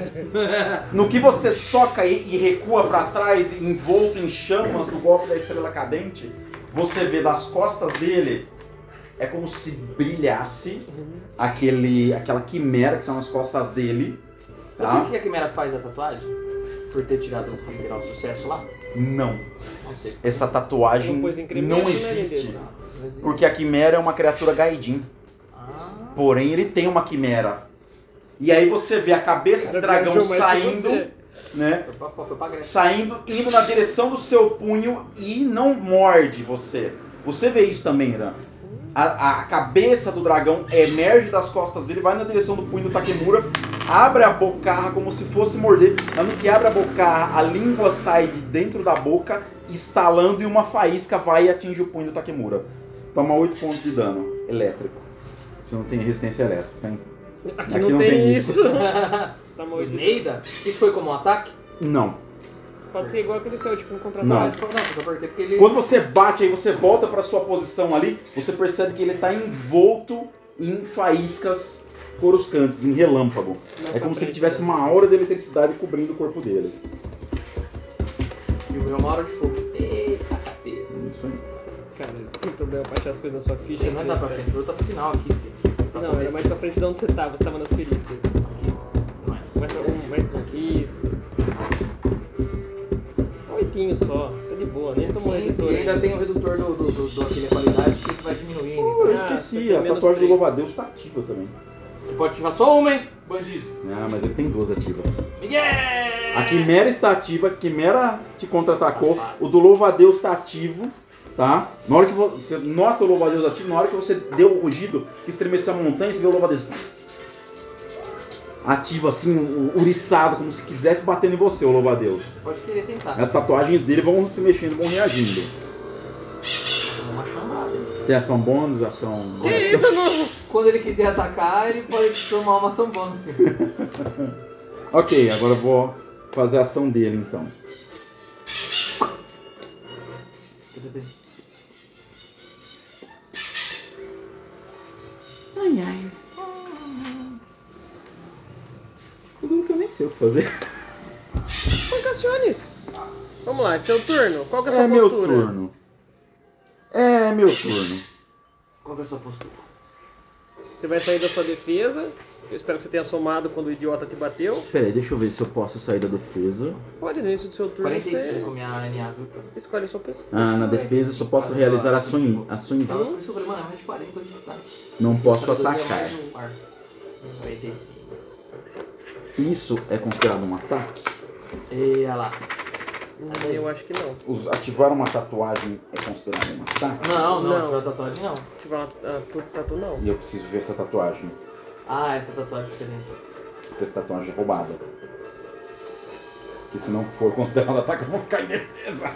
Speaker 1: no que você soca e, e recua pra trás, envolto em chamas do golpe da estrela cadente, você vê das costas dele, é como se brilhasse aquele, aquela quimera que tá nas costas dele.
Speaker 3: Eu sei o
Speaker 1: Tá?
Speaker 3: que a Quimera faz a tatuagem? Por ter tirado um literal sucesso lá?
Speaker 1: Não.
Speaker 3: Não sei.
Speaker 1: Essa tatuagem
Speaker 2: Não pôs incremento,
Speaker 1: não
Speaker 2: né,
Speaker 1: existe.
Speaker 2: lindeza?
Speaker 3: Não existe.
Speaker 1: Porque a quimera é uma criatura gaidin.
Speaker 3: Ah,
Speaker 1: Porém, ele tem uma quimera. E aí você vê a cabeça do
Speaker 2: Cara,
Speaker 1: dragão
Speaker 2: viajou mais que
Speaker 1: saindo,
Speaker 2: você.
Speaker 1: né?
Speaker 3: foi pra, foi pra Grécia.
Speaker 1: Saindo, indo na direção do seu punho e não morde você. Você vê isso também, Irã. A, a cabeça do dragão emerge das costas dele, vai na direção do punho do Takemura, abre a bocarra como se fosse morder. Mas no que abre a bocarra, a língua sai de dentro da boca, estalando e uma faísca vai e atinge o punho do Takemura. Toma oito pontos de dano elétrico. Você não tem resistência elétrica, tem?
Speaker 2: Aqui,
Speaker 1: Aqui
Speaker 2: não,
Speaker 1: não
Speaker 2: tem,
Speaker 1: tem
Speaker 2: isso. Tá mal.
Speaker 3: Neida? Isso foi como um ataque?
Speaker 1: Não.
Speaker 2: Pode ser igual aquele seu, tipo um
Speaker 1: Não.
Speaker 2: contra-ataque.
Speaker 3: Não, não, eu perguntei porque ele.
Speaker 1: Quando você bate aí, você volta pra sua posição ali, você percebe que ele tá envolto em faíscas coruscantes, em relâmpago.
Speaker 2: Mais
Speaker 1: É
Speaker 2: pra
Speaker 1: como se ele
Speaker 2: frente,
Speaker 1: tivesse
Speaker 2: né?
Speaker 1: uma aura de eletricidade cobrindo o corpo dele.
Speaker 3: E o meu é uma hora de fogo. Eita, capeta.
Speaker 1: Isso aí.
Speaker 2: Cara, você tem problema pra achar as coisas na sua ficha.
Speaker 3: Não é dar pra
Speaker 2: né?
Speaker 3: frente, o meu tá pro final aqui, filho. Tá
Speaker 2: Não,
Speaker 3: pro
Speaker 2: era mais pra frente de onde você tava, você tava nas perícias.
Speaker 3: Aqui. Não é.
Speaker 2: Mais, pra- um, mais um que isso. Um oitinho só, tá de boa, nem tomou
Speaker 3: E
Speaker 2: redutor
Speaker 3: ainda tem o redutor do, do, do, do aquele qualidade que vai diminuindo.
Speaker 1: Eu
Speaker 3: Então.
Speaker 2: Ah,
Speaker 1: esqueci,
Speaker 2: você tem
Speaker 1: a
Speaker 2: menos
Speaker 1: tatuagem do
Speaker 2: três.
Speaker 1: Louva-a-Deus tá ativa também.
Speaker 3: Você pode ativar só uma, hein? Bandido.
Speaker 1: Ah, mas ele tem duas ativas.
Speaker 3: Miguel!
Speaker 1: A Quimera está ativa, a Quimera te contra-atacou, o do Louva-a-Deus está ativo, tá? Na hora que você nota o Louva-a-Deus ativo, na hora que você deu o rugido, que estremeceu a montanha, você vê o Louva-a-Deus ativo assim, o- uriçado, como se quisesse bater em você, o Louva-a-Deus.
Speaker 3: Pode querer tentar.
Speaker 1: As tatuagens dele vão se mexendo, vão reagindo.
Speaker 3: Tomou uma chamada. hein?
Speaker 1: Tem ação bônus, ação...
Speaker 2: Que isso, não?
Speaker 3: Quando ele quiser atacar, ele pode tomar uma ação bônus, sim.
Speaker 1: Ok, agora eu vou fazer a ação dele então.
Speaker 3: Tudo bem.
Speaker 1: Ai, ai. Tudo que eu nem sei o que fazer.
Speaker 2: Pancaciones. Vamos lá, é seu turno. Qual que é a sua
Speaker 1: É meu
Speaker 2: postura?
Speaker 1: turno. É meu turno.
Speaker 3: Qual que é a sua postura?
Speaker 2: Você vai sair da sua defesa. Eu espero que você tenha somado quando o idiota te bateu.
Speaker 1: Pera aí, deixa eu ver se eu posso sair da defesa.
Speaker 2: Pode, no início do seu turno
Speaker 3: quarenta e cinco
Speaker 2: você
Speaker 3: minha N A, viu?
Speaker 2: escolhe a sua pessoa.
Speaker 1: Ah, na defesa eu só posso realizar ações. ações
Speaker 3: Então, por isso que eu falei, mano, é mais de quarenta onde tá.
Speaker 1: não posso
Speaker 3: Sabedoria
Speaker 1: atacar.
Speaker 3: mais o ar. quarenta e cinco.
Speaker 1: Isso é considerado um ataque?
Speaker 3: E olha lá.
Speaker 2: Hum, Eu acho que não.
Speaker 1: Os- ativar uma tatuagem é considerado um ataque?
Speaker 3: Não, não,
Speaker 2: Não.
Speaker 3: ativar tatuagem não.
Speaker 2: Ativar uma- a tu- tatu não.
Speaker 1: E eu preciso ver essa tatuagem.
Speaker 3: Ah, essa tatuagem é diferente.
Speaker 1: Porque essa tatuagem é roubada. Porque se não for considerado ataque, eu vou ficar em defesa.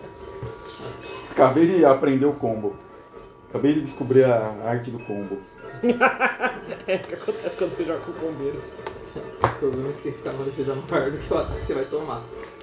Speaker 1: Acabei de aprender o combo. Acabei de descobrir a arte do combo.
Speaker 2: É o que acontece quando você joga com bombeiros.
Speaker 3: O problema é que você fica numa defesa maior do que o ataque que você vai tomar.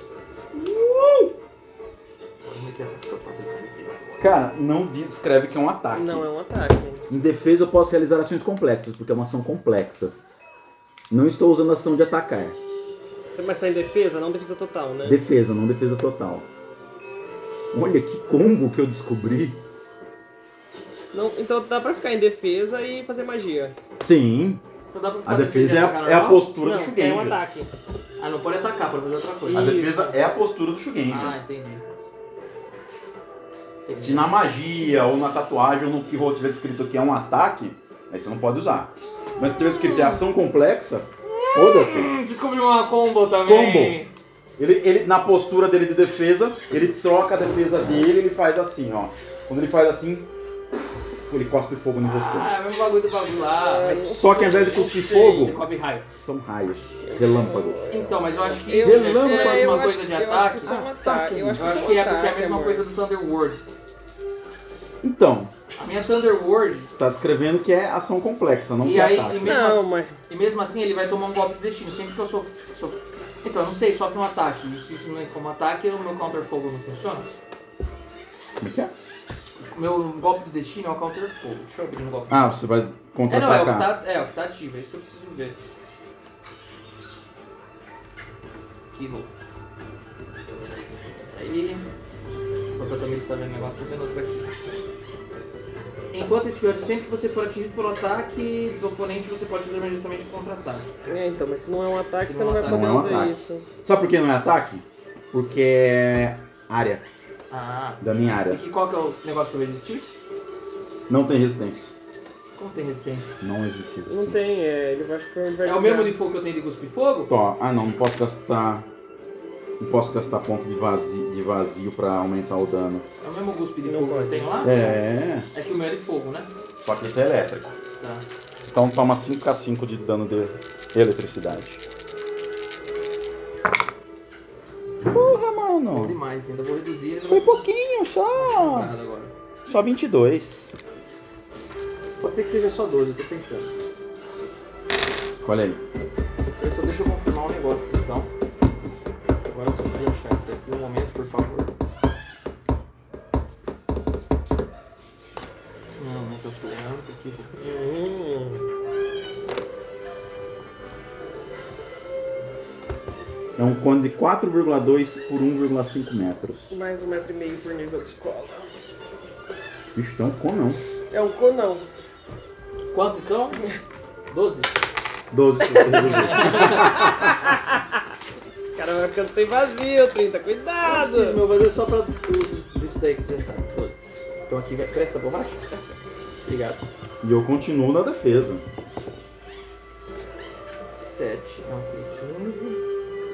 Speaker 3: Como é que é?
Speaker 1: Cara, não descreve que é um ataque.
Speaker 2: Não, é um ataque.
Speaker 1: Em defesa eu posso realizar ações complexas, porque é uma ação complexa. Não estou usando ação de atacar.
Speaker 2: Você mas tá em defesa, não defesa total, né?
Speaker 1: Defesa, não defesa total. Olha que combo que eu descobri.
Speaker 2: Não, então dá pra ficar em defesa e fazer magia.
Speaker 1: Sim,
Speaker 3: Então dá pra ficar
Speaker 1: a defesa é
Speaker 3: e atacar
Speaker 1: a, é a
Speaker 3: normal?
Speaker 1: postura
Speaker 2: Não,
Speaker 1: do
Speaker 2: é um
Speaker 1: Shugenja.
Speaker 2: ataque.
Speaker 3: Ah, não pode atacar, pode fazer outra coisa.
Speaker 1: A
Speaker 2: Isso.
Speaker 1: defesa é a postura do Shugenja.
Speaker 3: Ah, entendi. entendi.
Speaker 1: Se na magia, ou na tatuagem, ou no que tiver escrito que é um ataque, aí você não pode usar. Mas se tiver escrito que é ação complexa, foda-se.
Speaker 3: Hum, descobri uma combo também.
Speaker 1: Combo. Ele, ele, na postura dele de defesa, ele troca a defesa dele, ele faz assim, ó. Quando ele faz assim, ele cospe fogo em você.
Speaker 3: Ah, é o mesmo bagulho do bagulho lá.
Speaker 2: É,
Speaker 3: Mas
Speaker 1: Só que ao invés de cuspir
Speaker 3: sei,
Speaker 1: fogo,
Speaker 3: ele cobre raios.
Speaker 1: são raios, relâmpagos.
Speaker 3: Então, mas eu acho que
Speaker 2: Eu,
Speaker 3: isso
Speaker 1: Relâmpago.
Speaker 3: é
Speaker 2: é, eu
Speaker 3: uma
Speaker 2: acho,
Speaker 3: coisa de
Speaker 2: eu acho
Speaker 3: ataque.
Speaker 2: que isso é um
Speaker 1: Ataque.
Speaker 2: ataque. Eu acho
Speaker 3: Eu
Speaker 2: que,
Speaker 3: acho
Speaker 2: isso
Speaker 3: que
Speaker 2: é
Speaker 3: é
Speaker 2: um
Speaker 3: porque é a
Speaker 2: ataque,
Speaker 3: mesma
Speaker 2: amor.
Speaker 3: coisa do Thunderworld.
Speaker 1: Então,
Speaker 3: A minha Thunderworld,
Speaker 1: tá descrevendo que é ação complexa, não
Speaker 3: e
Speaker 1: que é
Speaker 3: aí,
Speaker 1: ataque.
Speaker 3: e mesmo,
Speaker 2: Não,
Speaker 3: assim,
Speaker 2: mas...
Speaker 3: e mesmo assim ele vai tomar um golpe de destino. Sempre que eu sofro. Sof... Então, eu não sei, sofre um ataque. E se isso não é como ataque, o meu counter fogo não funciona.
Speaker 1: Como é que é?
Speaker 3: O meu golpe de destino é o counter fogo. Deixa eu abrir um golpe.
Speaker 1: Ah, você vai
Speaker 3: É, não, é o, que
Speaker 1: contra-atacar.
Speaker 3: tá, é o que tá ativo, é isso que eu preciso ver. Que louco. Aí. Enquanto também está vendo o negócio, tô vendo outro aqui. Enquanto esse pior, sempre que você for atingido pelo ataque do oponente, você pode fazer imediatamente o contra-ataque.
Speaker 2: É, então, mas se não é um ataque,
Speaker 3: Se
Speaker 2: você
Speaker 3: não
Speaker 2: não
Speaker 3: é
Speaker 2: vai
Speaker 3: ataque,
Speaker 2: poder
Speaker 1: não é um
Speaker 2: usar
Speaker 1: ataque.
Speaker 2: isso.
Speaker 1: Sabe por que não é ataque? Porque é área,
Speaker 3: Ah.
Speaker 1: dano em
Speaker 3: E
Speaker 1: área.
Speaker 3: que, qual que é o negócio que vai existir?
Speaker 1: Não tem resistência.
Speaker 3: Como tem resistência?
Speaker 1: Não existe resistência.
Speaker 2: Não tem, é, ele vai ficar...
Speaker 3: É o mesmo de fogo que eu tenho de cuspir fogo?
Speaker 1: Tó, ah não, não posso gastar. Não posso gastar ponto de vazio, de vazio pra aumentar o dano.
Speaker 3: É o mesmo cuspe de
Speaker 2: Não
Speaker 3: fogo que eu
Speaker 2: pode.
Speaker 3: tenho lá?
Speaker 1: É,
Speaker 3: É que o meu é de fogo, né?
Speaker 1: só que esse é elétrico.
Speaker 3: Tá.
Speaker 1: Então toma cinco a cinco de dano de eletricidade. Porra,
Speaker 3: Bom
Speaker 1: mano.
Speaker 3: demais, ainda vou reduzir.
Speaker 1: Foi pouquinho só.
Speaker 3: Nada agora.
Speaker 1: Só vinte e dois.
Speaker 3: Pode ser que seja só doze, eu tô pensando.
Speaker 1: Olha aí.
Speaker 3: Eu só deixa eu confirmar um negócio aqui, então. Agora eu só preciso achar isso daqui um momento, por favor. Não, não tô pulando, tô aqui.
Speaker 2: Hum,
Speaker 1: É um cone de quatro vírgula dois por um vírgula cinco metros.
Speaker 2: mais um metro e meio por nível de escola.
Speaker 1: Bicho, tem um cone não.
Speaker 2: É um conão.
Speaker 3: Quanto então? doze?
Speaker 1: doze se você reduzir.
Speaker 2: Esse cara vai ficando sem vazio, trinta.
Speaker 3: Ah,
Speaker 2: Cuidado!
Speaker 3: sim, meu vazio é só pra uso disso daí que você já sabe. doze. Então aqui, vai- presta borracha? Obrigado.
Speaker 1: E eu continuo na defesa.
Speaker 3: sete, não, tem quinze.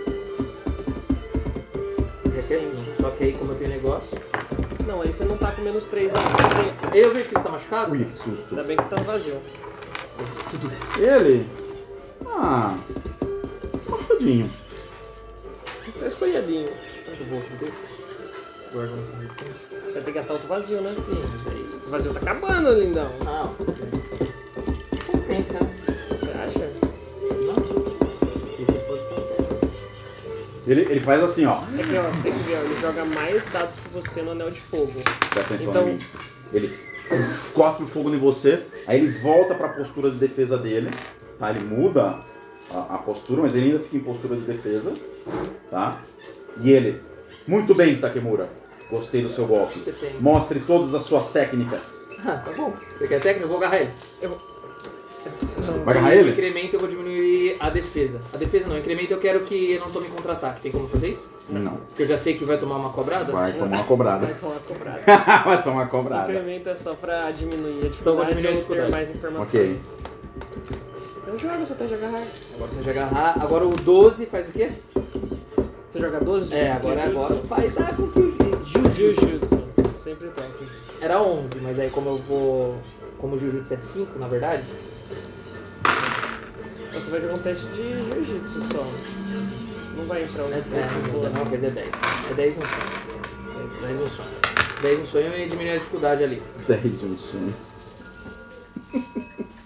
Speaker 3: E aqui é cinco, só que aí como eu tenho negócio.
Speaker 2: Não, aí você não tá com menos três.
Speaker 3: Aí eu vejo que ele tá machucado.
Speaker 1: Ui, que susto.
Speaker 2: Ainda bem que tá vazio.
Speaker 3: Tudo
Speaker 1: Ele? Ah, machucadinho.
Speaker 2: Tá escolhadinho.
Speaker 3: Será que eu vou outro desse? Guarda um com resistência.
Speaker 2: Você vai ter que gastar outro vazio, né? Sim. Mas aí o vazio tá acabando, lindão.
Speaker 3: Ah, compensa, né?
Speaker 2: Você acha?
Speaker 3: Não? Esse pode passar.
Speaker 1: Ele, ele faz assim, ó.
Speaker 2: É que, ó, tem que ver, ó, ele joga mais dados que você no anel de fogo.
Speaker 1: Presta atenção
Speaker 2: Então-
Speaker 1: em mim. Ele cospe o fogo em você, aí ele volta pra postura de defesa dele, tá? Ele muda a, a postura, mas ele ainda fica em postura de defesa, tá? E ele, muito bem, Takemura, gostei do seu golpe.
Speaker 3: Você tem.
Speaker 1: Mostre todas as suas técnicas.
Speaker 3: Ah, tá bom. Você quer técnica? Eu vou agarrar ele.
Speaker 1: Vai agarrar
Speaker 3: E
Speaker 1: ele?
Speaker 3: incremento eu vou diminuir a defesa. A defesa não, incremento eu quero que eu não tome contra-ataque. Tem como fazer isso?
Speaker 1: Não,
Speaker 3: Porque eu já sei que vai tomar uma cobrada?
Speaker 1: vai tomar uma cobrada.
Speaker 2: Vai tomar cobrado.
Speaker 1: Vai tomar cobrada.
Speaker 2: Incremento é só pra diminuir a
Speaker 3: Então eu vou
Speaker 2: dificuldade
Speaker 3: diminuir a
Speaker 2: ou ter
Speaker 3: dificuldade.
Speaker 2: mais informações.
Speaker 1: Ok.
Speaker 2: Eu jogo, só tem que agarrar.
Speaker 3: Agora você já agarrar. Agora o doze faz o quê?
Speaker 2: Você joga doze de
Speaker 3: É, agora,
Speaker 2: Jujutsu?
Speaker 3: agora vai dar com que o Jujutsu.
Speaker 2: Jujutsu. Sempre tem.
Speaker 3: Era onze, mas aí como eu vou... Como o Jujutsu é cinco, na verdade...
Speaker 2: Então você vai jogar um teste de Jiu-Jitsu só. Não vai entrar um
Speaker 3: É, é, não, não, mas é dez. É dez um sonho. dez um sonho. dez um sonho e diminui a dificuldade ali.
Speaker 1: dez um sonho.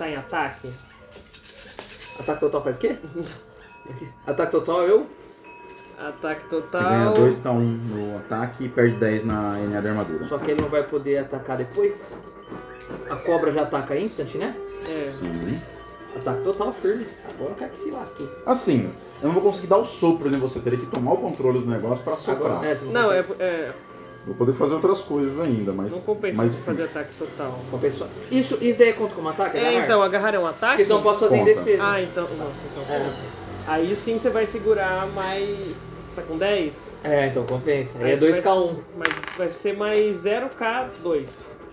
Speaker 2: pensar em ataque?
Speaker 3: Ataque total faz o quê? Ataque total eu?
Speaker 2: Ataque
Speaker 1: Você
Speaker 2: total.
Speaker 1: ganha dois K um no ataque e perde dez na N A de armadura.
Speaker 3: Só que ele não vai poder atacar depois. A cobra já ataca instant, né?
Speaker 2: É.
Speaker 1: Sim.
Speaker 3: Ataque total firme. Agora quer que se lasque.
Speaker 1: Assim, eu não vou conseguir dar o sopro em você, teria que tomar o controle do negócio pra soprar.
Speaker 3: Agora, é, você não,
Speaker 2: Não, é,
Speaker 3: consegue.
Speaker 2: é.
Speaker 1: Vou poder fazer outras coisas ainda, mas...
Speaker 2: Não compensa
Speaker 1: mas
Speaker 2: você fazer ataque total.
Speaker 3: Compensou. Isso, isso daí conta como ataque?
Speaker 2: É,
Speaker 3: agarrar?
Speaker 2: então, agarrar é um ataque?
Speaker 3: Porque senão eu posso fazer em
Speaker 1: Conta.
Speaker 3: defesa.
Speaker 2: Ah, então. Nossa, então.
Speaker 3: É.
Speaker 2: Aí sim você vai segurar mais. Tá com dez?
Speaker 3: É, então compensa. Aí
Speaker 2: Aí
Speaker 3: é
Speaker 2: você
Speaker 3: dois K um.
Speaker 2: vai- Mas vai ser mais zero K dois.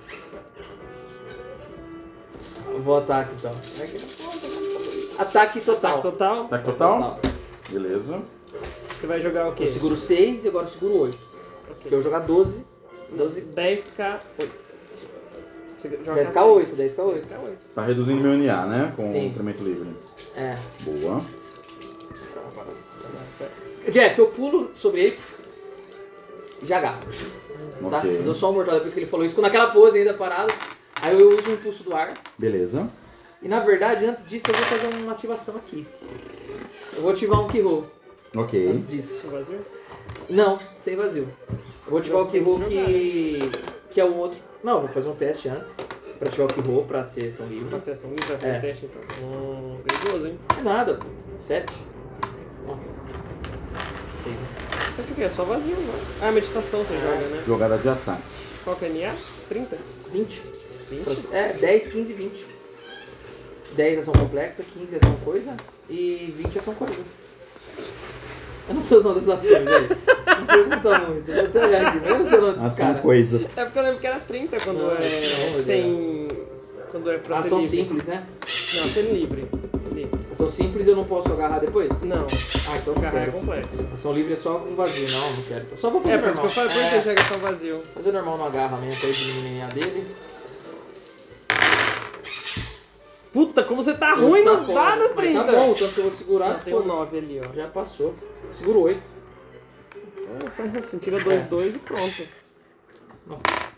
Speaker 3: Eu vou ataque então. Ataque total.
Speaker 2: Ataque total?
Speaker 1: Ataque total? Beleza.
Speaker 2: Você vai jogar o quê?
Speaker 3: Eu seguro seis e agora eu seguro oito.
Speaker 2: Ok.
Speaker 3: Se eu jogar doze, doze,
Speaker 2: dez K oito. Você joga
Speaker 3: dez K oito, dez K
Speaker 2: dez
Speaker 3: oito.
Speaker 2: K oito.
Speaker 1: Tá reduzindo meu N A, né? Com
Speaker 3: Sim.
Speaker 1: o incremento livre.
Speaker 3: É.
Speaker 1: Boa.
Speaker 3: Jeff, eu pulo sobre ele e já agarro. Tá?
Speaker 1: Ok.
Speaker 3: Eu dou só um mortal depois que ele falou isso, naquela pose ainda parado. Aí eu uso o impulso do ar.
Speaker 1: Beleza.
Speaker 3: E na verdade, antes disso, eu vou fazer uma ativação aqui. Eu vou ativar um Keyhole
Speaker 1: Ok.
Speaker 3: antes disso.
Speaker 2: Vazio?
Speaker 3: Não, sem vazio. Eu vou ativar o
Speaker 2: Você tem que
Speaker 3: Keyhole que, que é o outro. Não, eu vou fazer um teste antes. Pra ativar o Keyhole pra ser ação livre.
Speaker 2: Pra ser ação livre, já
Speaker 3: É.
Speaker 2: tem teste então. Hum, perigoso, hein?
Speaker 3: Não é nada, pô. Sete. Ó. Seis, né?
Speaker 2: Você acha que é só vazio, não? Ah, meditação você joga, né?
Speaker 1: Jogada de ataque.
Speaker 2: Qual que é N A? trinta?
Speaker 3: Vinte.
Speaker 2: vinte?
Speaker 3: É, dez, quinze, vinte. dez ação complexa, quinze ação coisa e vinte ação coisa. Eu não sei os nomes das ações, velho. Não pergunta muito. Eu vou até olhar aqui, mas eu não sei o nome desses
Speaker 1: Ação
Speaker 3: caras.
Speaker 1: coisa.
Speaker 2: É porque eu lembro que era trinta quando
Speaker 3: Não,
Speaker 2: é
Speaker 3: não,
Speaker 2: sem... Quando é pra
Speaker 3: Ação
Speaker 2: ser livre.
Speaker 3: simples, né?
Speaker 2: Não, ser livre. Livre.
Speaker 3: Ação simples eu não posso agarrar depois?
Speaker 2: Não,
Speaker 3: Ah, então não
Speaker 2: agarrar é
Speaker 3: quero.
Speaker 2: complexo.
Speaker 3: Ação livre é só com vazio, não, não quero. Só vou fazer
Speaker 2: É, por isso que
Speaker 3: normal.
Speaker 2: eu falo, por que
Speaker 3: É,
Speaker 2: você é ação vazio?
Speaker 3: fazer normal no agarra mesmo, pra diminuir a dele.
Speaker 2: Puta, como você tá ruim
Speaker 3: Tá
Speaker 2: nos
Speaker 3: foda.
Speaker 2: dados,
Speaker 3: Mas
Speaker 2: trinta!
Speaker 3: Tá bom, tanto que eu vou segurar,
Speaker 2: Ah,
Speaker 3: se
Speaker 2: tem um
Speaker 3: for.
Speaker 2: nove ali, ó.
Speaker 3: Já passou. Seguro oito.
Speaker 2: É, faz assim, tira dois,
Speaker 3: É.
Speaker 2: dois e pronto.
Speaker 3: Nossa.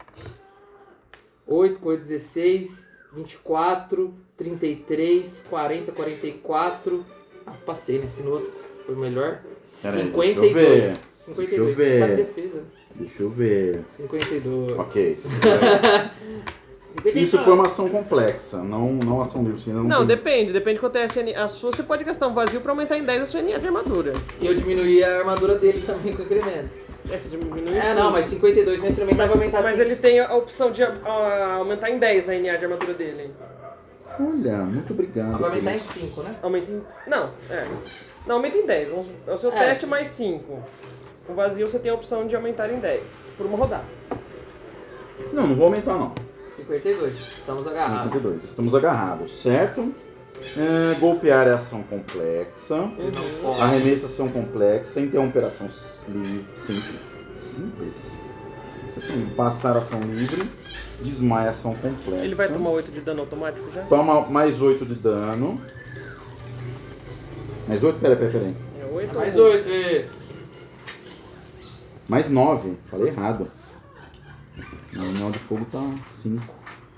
Speaker 3: oito, com oito, dezesseis, vinte e quatro, trinta e três, quarenta, quarenta e quatro. Ah, passei nesse no outro. Foi melhor.
Speaker 1: Pera aí,
Speaker 3: cinquenta
Speaker 1: deixa
Speaker 3: e
Speaker 1: eu
Speaker 3: dois.
Speaker 1: ver.
Speaker 3: cinquenta e
Speaker 1: Deixa eu
Speaker 3: dois.
Speaker 1: ver.
Speaker 3: Tá de defesa.
Speaker 1: Deixa eu ver.
Speaker 3: cinquenta e dois.
Speaker 1: Ok. Isso
Speaker 3: cinquenta e
Speaker 1: Isso
Speaker 3: dois.
Speaker 1: foi uma ação complexa, não, não ação livre. Você ainda não
Speaker 2: Não,
Speaker 1: tem-
Speaker 2: depende, depende de quanto é a S N. A sua você pode gastar um vazio pra aumentar em dez a sua N A de armadura.
Speaker 3: E eu diminuí a armadura dele também com o incremento.
Speaker 2: É, você diminui
Speaker 3: É,
Speaker 2: sim.
Speaker 3: não, mas cinquenta e dois meu instrumento vai aumentar
Speaker 2: Mas
Speaker 3: assim.
Speaker 2: ele tem a opção de ah, aumentar em dez a N A de armadura dele.
Speaker 1: Olha, muito obrigado.
Speaker 3: Vai aumentar em
Speaker 1: Cris.
Speaker 3: cinco, né?
Speaker 2: Aumenta em. Não, é. Não, aumenta em dez. Vamos- É o seu
Speaker 3: É,
Speaker 2: teste
Speaker 3: sim.
Speaker 2: mais cinco. Com vazio você tem a opção de aumentar em dez. Por uma rodada.
Speaker 1: Não, não vou aumentar não.
Speaker 3: cinquenta e dois. Estamos agarrados.
Speaker 1: cinquenta e dois. Estamos agarrados, certo? É, golpear é ação complexa.
Speaker 2: Uhum.
Speaker 3: Ó,
Speaker 1: Arremesso é ação complexa. Interromper ação li- simples. Simples? Isso assim, passar ação livre. Desmaia ação complexa.
Speaker 2: Ele vai tomar oito de dano automático já?
Speaker 1: Toma mais oito de dano. Mais oito? Peraí, peraí, peraí.
Speaker 2: É oito
Speaker 3: mais
Speaker 2: ou
Speaker 3: oito. e-
Speaker 1: Mais nove. Falei errado. O anel de fogo tá cinco.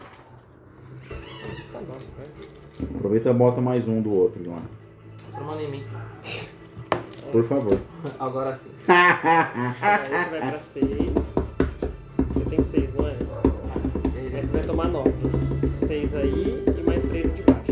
Speaker 2: Só nove, né?
Speaker 1: Aproveita e bota mais um do outro, João.
Speaker 3: Você não manda em mim.
Speaker 1: Por favor.
Speaker 3: Agora sim.
Speaker 2: Aí você vai pra seis. Você tem seis, não é? Aí você vai tomar nove. seis aí e mais três de baixo.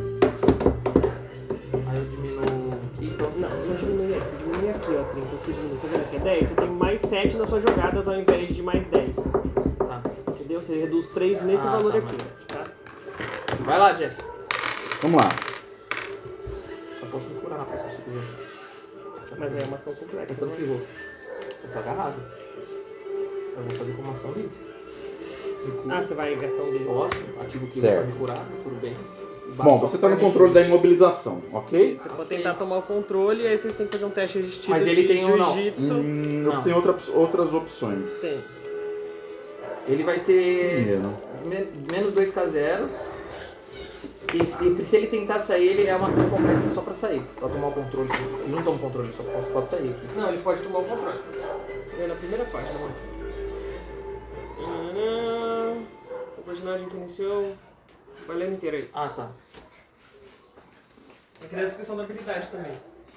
Speaker 3: Aí eu diminuo aqui, então.
Speaker 2: Não, não diminui aqui. Você diminui aqui, ó, trinta. Você diminui. Tá vendo aqui? É dez. Você tem mais sete nas suas jogadas ao invés de mais dez.
Speaker 3: Tá.
Speaker 2: Entendeu? Você reduz três nesse
Speaker 3: Ah,
Speaker 2: valor
Speaker 3: tá,
Speaker 2: aqui, tá?
Speaker 3: Vai lá, Jeff.
Speaker 1: Vamos lá.
Speaker 3: Eu posso me curar na próxima se quiser.
Speaker 2: Mas aí é uma ação complexa.
Speaker 3: Gastando
Speaker 2: né?
Speaker 3: que vou. Eu tô agarrado. Eu vou fazer como ação livre. Me curo.
Speaker 2: Ah, você vai gastar um desses.
Speaker 3: Posso, ativo o que
Speaker 1: Certo.
Speaker 3: pra me curar, me curo bem.
Speaker 1: Bom, você tá no controle da imobilização, ok?
Speaker 2: Você pode tentar tomar o controle e aí vocês têm que fazer um teste resistido
Speaker 3: Mas ele
Speaker 2: de
Speaker 3: tem um não.
Speaker 2: jiu-jitsu.
Speaker 1: Hum,
Speaker 3: Não.
Speaker 1: tem outra, outras opções.
Speaker 2: Tem.
Speaker 3: Ele vai ter
Speaker 1: Primeiro.
Speaker 3: me- menos dois K zero. E se, se ele tentar sair, ele é uma ação complexa só pra sair. Pra tomar o controle. Ele não toma o controle, só pode, pode sair aqui.
Speaker 2: Não, ele pode tomar o controle. É na primeira página, mano. O personagem que iniciou. Vai lendo inteiro aí.
Speaker 3: Ah, tá.
Speaker 2: Aqui na descrição da habilidade também.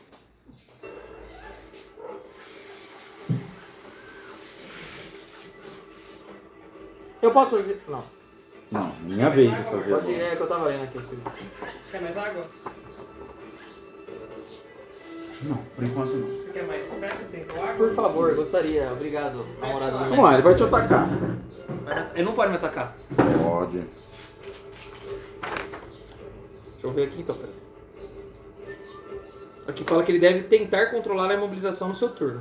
Speaker 3: Eu posso fazer... Não.
Speaker 1: Não, minha vez de fazer.
Speaker 3: Pode ir, é que eu tava lendo aqui. Assim.
Speaker 2: Quer mais água?
Speaker 1: Não, por enquanto não.
Speaker 2: Você quer mais perto? Tem água?
Speaker 3: Por favor, gostaria. Obrigado, namorado.
Speaker 1: Vamos lá, ele vai te atacar.
Speaker 3: Ele não pode me atacar.
Speaker 1: Pode.
Speaker 3: Deixa eu ver aqui então, pera. Aqui fala que ele deve tentar controlar a imobilização no seu turno.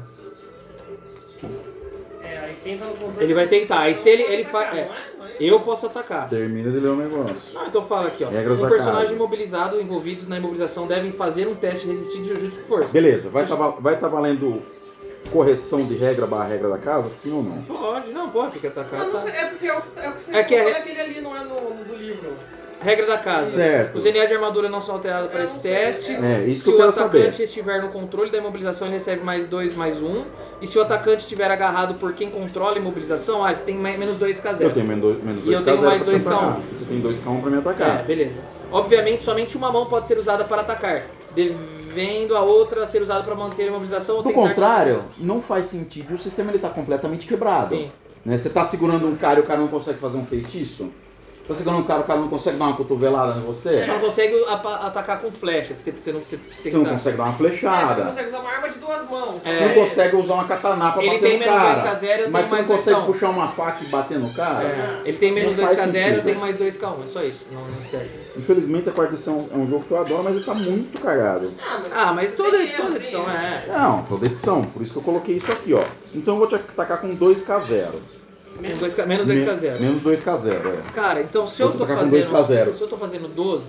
Speaker 2: É, aí quem tá no controle...
Speaker 3: Ele vai tentar. Aí se ele, ele
Speaker 2: faz...
Speaker 3: faz... Eu posso atacar.
Speaker 1: Termina de ler o negócio.
Speaker 3: Ah, então fala aqui, ó.
Speaker 1: Regras
Speaker 3: Um
Speaker 1: da
Speaker 3: personagem
Speaker 1: casa.
Speaker 3: imobilizado envolvidos na imobilização devem fazer um teste de resistir de jiu-jitsu com força.
Speaker 1: Beleza, vai estar vai tá valendo correção de regra barra regra da casa, sim ou não?
Speaker 3: Pode, não, pode. Você quer atacar?
Speaker 2: Não, não
Speaker 3: tá.
Speaker 2: sei, é porque é o que, é o que você
Speaker 3: É que é-
Speaker 2: olha aquele ali, não é no, no do livro.
Speaker 3: Regra da casa.
Speaker 1: Certo.
Speaker 3: Os N A de armadura não são alterados para
Speaker 2: Eu
Speaker 3: esse
Speaker 2: não sei,
Speaker 3: teste.
Speaker 1: É, isso que
Speaker 3: Se
Speaker 1: eu
Speaker 3: o
Speaker 1: quero
Speaker 3: atacante
Speaker 1: saber.
Speaker 3: estiver no controle da imobilização, ele recebe mais dois, mais um. E se o atacante estiver agarrado por quem controla a imobilização, ah, você tem mais- menos dois K zero.
Speaker 1: Eu tenho menos dois, menos
Speaker 3: E
Speaker 1: dois
Speaker 3: eu tenho
Speaker 1: K zero
Speaker 3: mais
Speaker 1: pra
Speaker 3: dois
Speaker 1: te
Speaker 3: K um.
Speaker 1: atacar. Você tem dois K um pra me
Speaker 3: É,
Speaker 1: atacar.
Speaker 3: beleza. Obviamente, somente uma mão pode ser usada para atacar, devendo a outra ser usada para manter a imobilização ou
Speaker 1: Do
Speaker 3: tentar-
Speaker 1: contrário, não faz sentido. O sistema ele tá completamente quebrado.
Speaker 3: Sim.
Speaker 1: Né? Você tá segurando um cara e o cara não consegue fazer um feitiço? Tá segurando um cara e o cara não consegue dar uma cotovelada em você?
Speaker 3: Só não consegue apa- atacar com flecha, porque você, você não você tem que
Speaker 1: Você não
Speaker 3: dar-
Speaker 1: consegue dar uma
Speaker 2: É, você
Speaker 1: flechada.
Speaker 2: consegue usar uma arma de duas mãos.
Speaker 3: É.
Speaker 1: Você não consegue usar uma katana pra
Speaker 3: Ele
Speaker 1: bater
Speaker 3: tem
Speaker 1: no
Speaker 3: menos
Speaker 1: cara.
Speaker 3: dois K zero, eu
Speaker 1: mas
Speaker 3: tenho
Speaker 1: você
Speaker 3: mais
Speaker 1: não
Speaker 3: dois
Speaker 1: consegue
Speaker 3: K um.
Speaker 1: puxar uma faca e bater no cara?
Speaker 3: É, ele tem menos
Speaker 1: Não
Speaker 3: dois
Speaker 1: faz
Speaker 3: K zero, eu
Speaker 1: sentido.
Speaker 3: tenho mais dois K um, é só isso, não, nos testes.
Speaker 1: Infelizmente a quarta edição é um jogo que eu adoro, mas ele tá muito cagado.
Speaker 2: Ah, mas,
Speaker 3: Ah, mas toda,
Speaker 2: tem erro,
Speaker 3: toda
Speaker 2: tem
Speaker 3: edição
Speaker 2: erro.
Speaker 3: é.
Speaker 1: Não, toda edição, por isso que eu coloquei isso aqui, ó. Então eu vou te atacar com dois K zero.
Speaker 3: Com dois K menos dois K zero.
Speaker 1: Menos dois K zero, é.
Speaker 3: Cara, então se
Speaker 1: Vou
Speaker 3: eu tô
Speaker 1: atacar com dois
Speaker 3: fazendo.
Speaker 1: K zero.
Speaker 3: Se eu tô fazendo doze,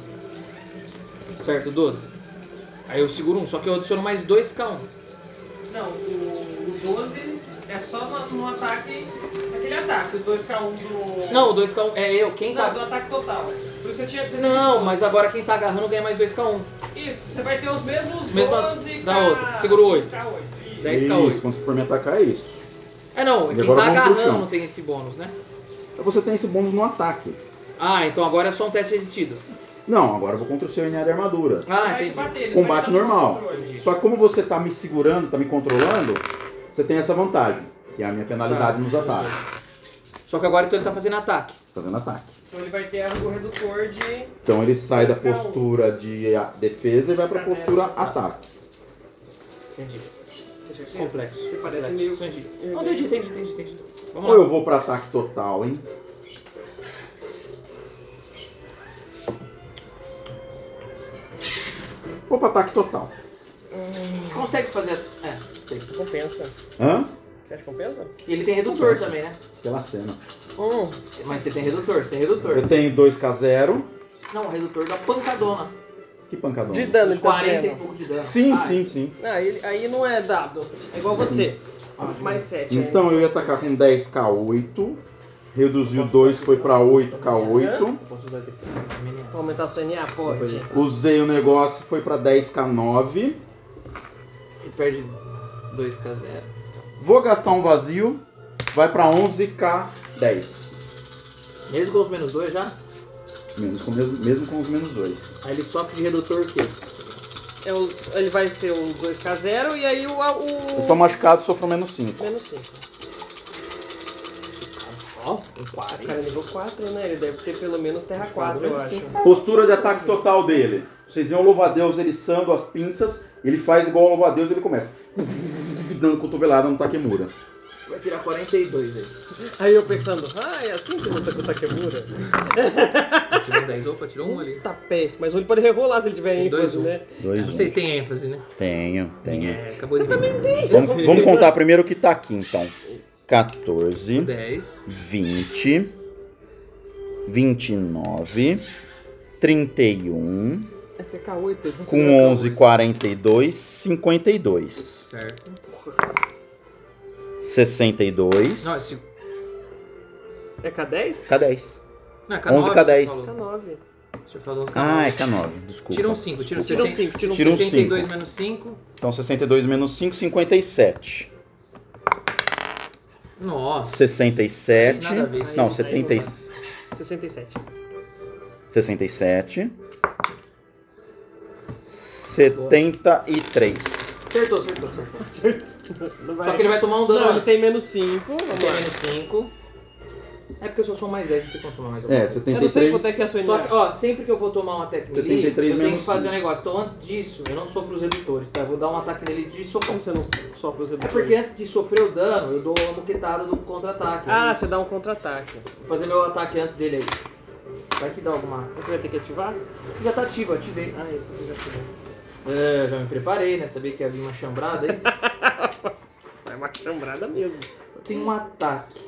Speaker 3: certo? doze. Aí eu seguro um, só que eu adiciono mais dois K um.
Speaker 2: Não, o, o doze é só no, no ataque, aquele ataque, o dois K um do...
Speaker 3: Não, o dois K um é eu, quem
Speaker 2: Não, do
Speaker 3: tá.
Speaker 2: ataque total. Por isso eu tinha dito
Speaker 3: Não,
Speaker 2: que-
Speaker 3: mas agora quem tá agarrando ganha mais dois K um.
Speaker 2: Isso, você vai ter os mesmos
Speaker 3: Mesmas
Speaker 2: doze
Speaker 3: da
Speaker 2: K-
Speaker 3: outra. Segura o oito.
Speaker 2: K oito. Isso.
Speaker 3: dez K
Speaker 1: Isso,
Speaker 3: oito.
Speaker 1: quando você for me atacar é isso.
Speaker 3: É não,
Speaker 1: E
Speaker 3: quem
Speaker 1: agora
Speaker 3: tá
Speaker 1: vamos pro
Speaker 3: agarrando
Speaker 1: chão.
Speaker 3: tem esse bônus, né?
Speaker 1: Você tem esse bônus no ataque.
Speaker 3: Ah, então agora é só um teste resistido.
Speaker 1: Não, agora eu vou contra o seu N A de armadura.
Speaker 3: Ah,
Speaker 2: Vai te
Speaker 3: entendi.
Speaker 2: bater, ele
Speaker 1: Combate
Speaker 2: vai dar no
Speaker 1: normal.
Speaker 2: controle.
Speaker 1: Só que como você tá me segurando, tá me controlando, você tem essa vantagem, que é a minha penalidade
Speaker 3: Tá.
Speaker 1: nos ataques.
Speaker 3: Só que agora então ele tá fazendo ataque.
Speaker 1: Fazendo ataque.
Speaker 2: Então ele vai ter o redutor de...
Speaker 1: Então ele sai da
Speaker 2: dois K um.
Speaker 1: postura de a- defesa e vai pra
Speaker 2: Pra
Speaker 1: postura
Speaker 2: zero.
Speaker 1: ataque.
Speaker 3: Entendi.
Speaker 2: Você
Speaker 3: Complexo.
Speaker 2: Você parece
Speaker 3: Complexo.
Speaker 2: meio...
Speaker 3: Entendi. Não, entendi, entendi, entendi, entendi. Vamos
Speaker 1: Ou
Speaker 3: lá.
Speaker 1: eu vou pra ataque total, hein? Vou pra ataque total.
Speaker 3: Você consegue fazer. É, sei.
Speaker 2: Compensa.
Speaker 1: Hã?
Speaker 2: Você acha que compensa?
Speaker 3: E ele tem redutor também, né?
Speaker 1: Pela cena.
Speaker 2: Hum.
Speaker 3: Mas você tem redutor, você tem redutor.
Speaker 1: Eu tenho dois K zero.
Speaker 3: Não, o redutor da pancadona.
Speaker 1: Que pancadão.
Speaker 2: De dano,
Speaker 3: Uns
Speaker 2: então,
Speaker 3: quarenta e
Speaker 2: dizendo.
Speaker 3: pouco de dano.
Speaker 1: Sim,
Speaker 3: Ah,
Speaker 1: sim, sim.
Speaker 2: Ah, ele, aí não é dado. É igual você.
Speaker 3: Ah,
Speaker 2: Mais sete.
Speaker 1: Então eu ia atacar com dez K oito. Reduziu dois, foi pra oito K oito.
Speaker 3: Posso usar aqui.
Speaker 2: Pra aumentar a sua N A? Pode.
Speaker 1: Usei o negócio, foi pra dez K nove.
Speaker 3: E perde dois K zero.
Speaker 1: Vou gastar um vazio. Vai pra onze K dez.
Speaker 3: Mesmo com os menos dois já?
Speaker 1: Menos com, mesmo, mesmo com os menos dois.
Speaker 3: Aí ele sofre de redutor o quê?
Speaker 2: É o, ele vai ser o dois K zero e aí o... o...
Speaker 1: Eu tô machucado, sofro menos cinco.
Speaker 2: Menos cinco.
Speaker 3: Ó, um
Speaker 2: O
Speaker 3: quarenta.
Speaker 2: cara é nível quatro, né? Ele deve ter pelo menos terra quatro, eu acho.
Speaker 1: Postura de ataque total dele. Vocês veem o louva-a-Deus eriçando as pinças. Ele faz igual ao louva-a-Deus e ele começa. Dando cotovelada no Takemura.
Speaker 3: Você vai tirar quarenta e dois aí.
Speaker 2: Aí eu pensando, ah, é assim que luta com o Takemura?
Speaker 3: Tirou dez, opa, tirou um ali.
Speaker 2: Tá peste, mas ele pode rerolar se ele tiver
Speaker 3: Tem dois,
Speaker 2: ênfase,
Speaker 3: um.
Speaker 2: né?
Speaker 1: Dois,
Speaker 3: Não sei se tem ênfase, né?
Speaker 1: Tenho, tenho.
Speaker 3: É, acabou de também tem.
Speaker 1: Vamos, vamos contar primeiro o que tá aqui, então. quatorze,
Speaker 3: dez.
Speaker 1: vinte, vinte e nove, trinta e um,
Speaker 2: É T K oito. ele
Speaker 1: com
Speaker 2: conseguiu
Speaker 1: onze, quarenta e dois, cinquenta e dois,
Speaker 3: Certo.
Speaker 1: sessenta e dois,
Speaker 3: Não, esse...
Speaker 2: É K dez?
Speaker 1: K dez.
Speaker 3: Não, é K nove.
Speaker 1: onze K dez.
Speaker 3: você
Speaker 2: K
Speaker 3: falou.
Speaker 2: nove.
Speaker 3: Deixa eu falar uns K
Speaker 1: Ah, é
Speaker 3: nove.
Speaker 1: K nove, desculpa.
Speaker 3: Tira um cinco, tira um
Speaker 2: Tira um
Speaker 3: sessenta.
Speaker 2: cinco, tira um
Speaker 1: Tira um
Speaker 3: sessenta e dois
Speaker 1: cinco.
Speaker 3: menos cinco.
Speaker 1: Então sessenta e dois menos cinco, cinquenta e sete.
Speaker 3: Nossa.
Speaker 1: sessenta e sete.
Speaker 3: Nada a ver.
Speaker 1: Não,
Speaker 2: Aí-
Speaker 1: setenta e...
Speaker 2: aí sessenta e sete.
Speaker 1: sessenta e sete. setenta e três.
Speaker 3: Acertou, acertou, acertou.
Speaker 2: Não
Speaker 3: Só que ele vai tomar um dano
Speaker 2: Não, ele
Speaker 3: antes.
Speaker 2: tem menos cinco.
Speaker 3: Ele tem menos cinco. É porque eu só sou mais dez, não tem como somar mais alguma
Speaker 1: É,
Speaker 3: coisa.
Speaker 1: setenta
Speaker 2: Eu
Speaker 1: e
Speaker 2: não sei
Speaker 1: três.
Speaker 2: quanto é que é a sua
Speaker 3: Só
Speaker 2: N
Speaker 3: que,
Speaker 2: A.
Speaker 3: ó, sempre que eu vou tomar um ataque melee,
Speaker 1: setenta e três
Speaker 3: eu tenho
Speaker 1: menos
Speaker 3: que fazer um
Speaker 1: cinco.
Speaker 3: negócio. Então antes disso, eu não sofro os redutores, tá? Eu vou dar um ataque nele de socão.
Speaker 2: Como você não sofre os
Speaker 3: É
Speaker 2: redutores?
Speaker 3: porque antes de sofrer o dano, eu dou uma moquetada do contra-ataque.
Speaker 2: Ah,
Speaker 3: Eu
Speaker 2: você dá um contra-ataque.
Speaker 3: Vou fazer meu ataque antes dele aí. Vai que dá alguma...
Speaker 2: Você vai ter que ativar?
Speaker 3: Já tá ativo, eu ativei.
Speaker 2: Ah, isso aqui já ativou.
Speaker 3: É, já me preparei, né? Sabia que ia vir uma chambrada aí.
Speaker 2: É uma chambrada mesmo.
Speaker 3: Eu tenho um ataque.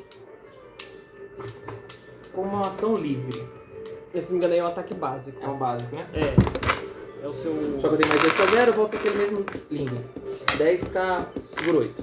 Speaker 3: Com uma ação livre.
Speaker 2: Esse, se não me engano, aí é um ataque básico.
Speaker 3: É o básico, né?
Speaker 2: É. É o seu...
Speaker 3: Só que eu tenho mais dois K zero, eu volto aquele mesmo lindo. dez K, segura oito.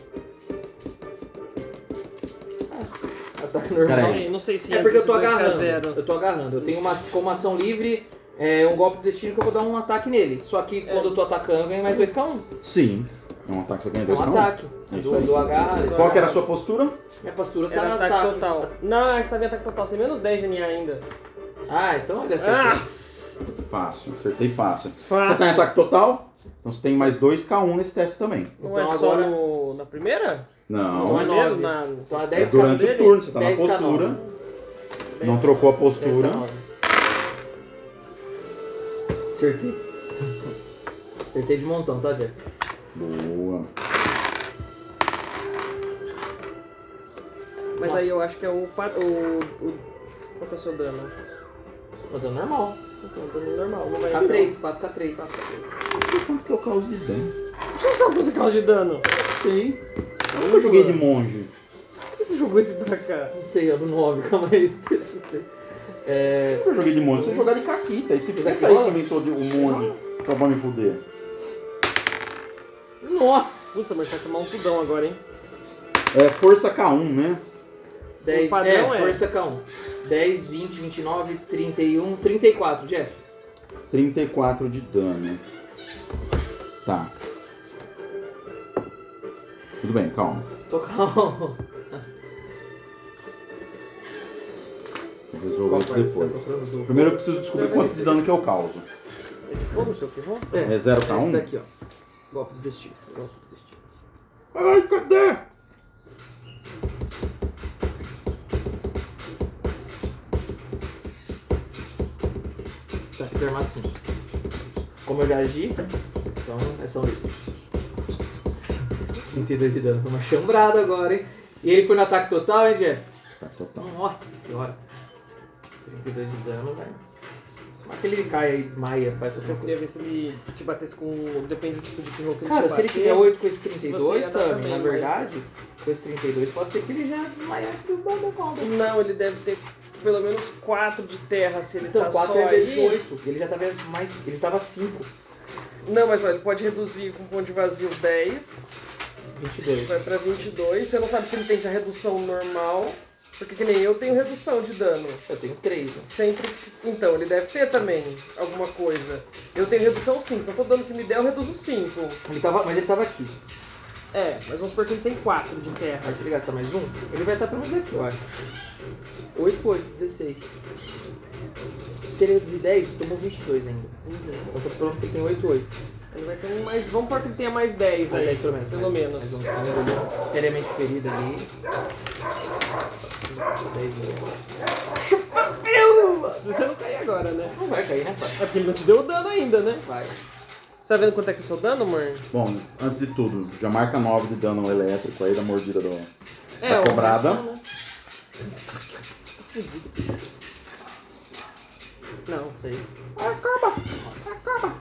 Speaker 3: Ah, ataque normal.
Speaker 1: Pera
Speaker 2: Não
Speaker 1: aí.
Speaker 2: sei- Não sei se
Speaker 3: É porque eu tô
Speaker 2: esse dois K
Speaker 3: agarrando.
Speaker 2: zero.
Speaker 3: Eu tô agarrando. Eu tenho uma, como ação livre, é, um golpe de destino que eu vou dar um ataque nele. Só que quando eu tô atacando, eu ganho mais dois K um.
Speaker 1: Sim. É um ataque que você ganha
Speaker 3: É
Speaker 1: dois
Speaker 3: um
Speaker 1: K um.
Speaker 3: ataque.
Speaker 1: É isso
Speaker 3: Do,
Speaker 1: aí.
Speaker 3: do agarra.
Speaker 1: Qual que era a sua postura?
Speaker 3: Minha postura tá...
Speaker 2: Era ataque
Speaker 3: tá-
Speaker 2: total. Não, você tá vendo ataque total. Você tem menos dez de N A ainda.
Speaker 3: Ah, então olha só.
Speaker 2: Ah!
Speaker 1: Fácil, acertei fácil.
Speaker 2: Fácil.
Speaker 1: Você tá em ataque total? Então você tem mais dois K um nesse teste também.
Speaker 2: Não
Speaker 3: Então
Speaker 2: é só
Speaker 3: agora-
Speaker 2: no, na primeira?
Speaker 1: Não.
Speaker 3: Não é
Speaker 2: Primeiro,
Speaker 3: nove.
Speaker 2: na...
Speaker 3: Então é
Speaker 1: É
Speaker 3: dez K
Speaker 1: durante o
Speaker 2: dele?
Speaker 1: turno, você tá na
Speaker 3: dez K
Speaker 1: postura.
Speaker 3: nove.
Speaker 1: Não trocou a
Speaker 3: dez K
Speaker 1: postura.
Speaker 3: nove. Acertei. Acertei de montão, tá, Jeff?
Speaker 1: Boa.
Speaker 2: Mas aí eu acho que é o... pa- o, o qual que é o seu dano?
Speaker 3: O dano normal.
Speaker 2: Então, o dano normal. Não vai
Speaker 3: K três, quatro K três.
Speaker 2: Tá, tá bem.
Speaker 1: Não sei quanto que eu causo de dano.
Speaker 2: Você sabe quanto você causa de dano?
Speaker 1: Sei. Eu nunca joguei de monge.
Speaker 2: Por que você jogou esse pra cá?
Speaker 3: Não sei, é do nove, calma aí. É...
Speaker 1: Eu nunca joguei de monge. Você jogar de caquita. Esse
Speaker 3: Mas
Speaker 1: fica
Speaker 3: aqui
Speaker 1: aí
Speaker 3: rola?
Speaker 1: que inventou de- o monge só pra me fuder.
Speaker 3: Nossa!
Speaker 2: Puta, mas vai tomar um tudão agora, hein?
Speaker 1: É força K um, né?
Speaker 3: dez,
Speaker 2: o padrão
Speaker 3: é,
Speaker 2: é-
Speaker 3: força K um. dez, vinte, vinte e nove, trinta e um, trinta e quatro, Jeff.
Speaker 1: trinta e quatro de dano. Tá. Tudo bem, calma.
Speaker 3: Tô calmo.
Speaker 1: Vou resolver isso depois.
Speaker 3: Tá procurando do-
Speaker 1: Primeiro eu preciso descobrir quanto de dano que eu causo.
Speaker 2: É de fogo o seu que rola?
Speaker 1: É zero K um?
Speaker 3: Esse daqui, ó. Golpe de destino. Golpe de destino.
Speaker 1: Ai, cadê?
Speaker 3: Tá aqui armado simples. Como eu já agi, então é só um livre. trinta e dois de dano. Foi uma chambrada agora, hein? E ele foi no ataque total, hein, Jeff?
Speaker 1: Tá, total.
Speaker 3: Nossa senhora. trinta e dois de dano, velho. Como é que ele cai aí, desmaia, faz
Speaker 2: Eu
Speaker 3: qualquer
Speaker 2: queria
Speaker 3: coisa?
Speaker 2: ver se ele se te batesse com... Depende do tipo de ferro que ele
Speaker 3: Cara,
Speaker 2: te
Speaker 3: se ele
Speaker 2: bater.
Speaker 3: tiver oito com esse trinta e dois,
Speaker 2: você ia dar
Speaker 3: também,
Speaker 2: também,
Speaker 3: na
Speaker 2: mas-
Speaker 3: verdade, com esse trinta e dois, pode ser que ele já desmaiasse do Bumble Combat.
Speaker 2: Não, ele deve ter pelo menos quatro de terra se ele
Speaker 3: Então,
Speaker 2: tá
Speaker 3: quatro
Speaker 2: só
Speaker 3: é vezes
Speaker 2: aí.
Speaker 3: oito. Ele já tá vendo mais. Ele tava cinco.
Speaker 2: Não, mas olha, ele pode reduzir com ponto de vazio dez,
Speaker 3: vinte e dois.
Speaker 2: vai pra vinte e dois. Você não sabe se ele tem já redução normal, porque que nem eu tenho redução de dano.
Speaker 3: Eu tenho três. Né?
Speaker 2: Sempre que... se- Então, ele deve ter também alguma coisa. Eu tenho redução cinco, então todo dano que me der eu reduzo cinco.
Speaker 3: Ele tava, mas ele tava aqui.
Speaker 2: É, mas vamos supor que ele tem quatro de terra.
Speaker 3: Aí se ele gastar mais um, ele vai estar pelo menos aqui, eu acho. oito, oito, dezesseis. Se ele reduzir dez, tomou vinte e dois ainda. Então tô pronto que ele tem oito, oito.
Speaker 2: Ele vai ter um mais... Vamos supor que ele tenha mais dez
Speaker 3: Mais
Speaker 2: aí,
Speaker 3: dez pelo menos.
Speaker 2: pelo
Speaker 3: mais,
Speaker 2: menos.
Speaker 3: Mais um, mais um, seriamente ferido ali. dez,
Speaker 2: Se você não cair agora, né?
Speaker 3: não vai cair, né, pai?
Speaker 2: É porque ele não te deu o dano ainda, né?
Speaker 3: Vai.
Speaker 2: Você tá vendo quanto é que é seu dano, amor?
Speaker 1: Bom, antes de tudo, já marca nove de dano elétrico aí da mordida do...
Speaker 2: É,
Speaker 1: Tá
Speaker 2: o
Speaker 1: cobrada.
Speaker 2: reação, né? Não, seis.
Speaker 3: Acaba! Acaba!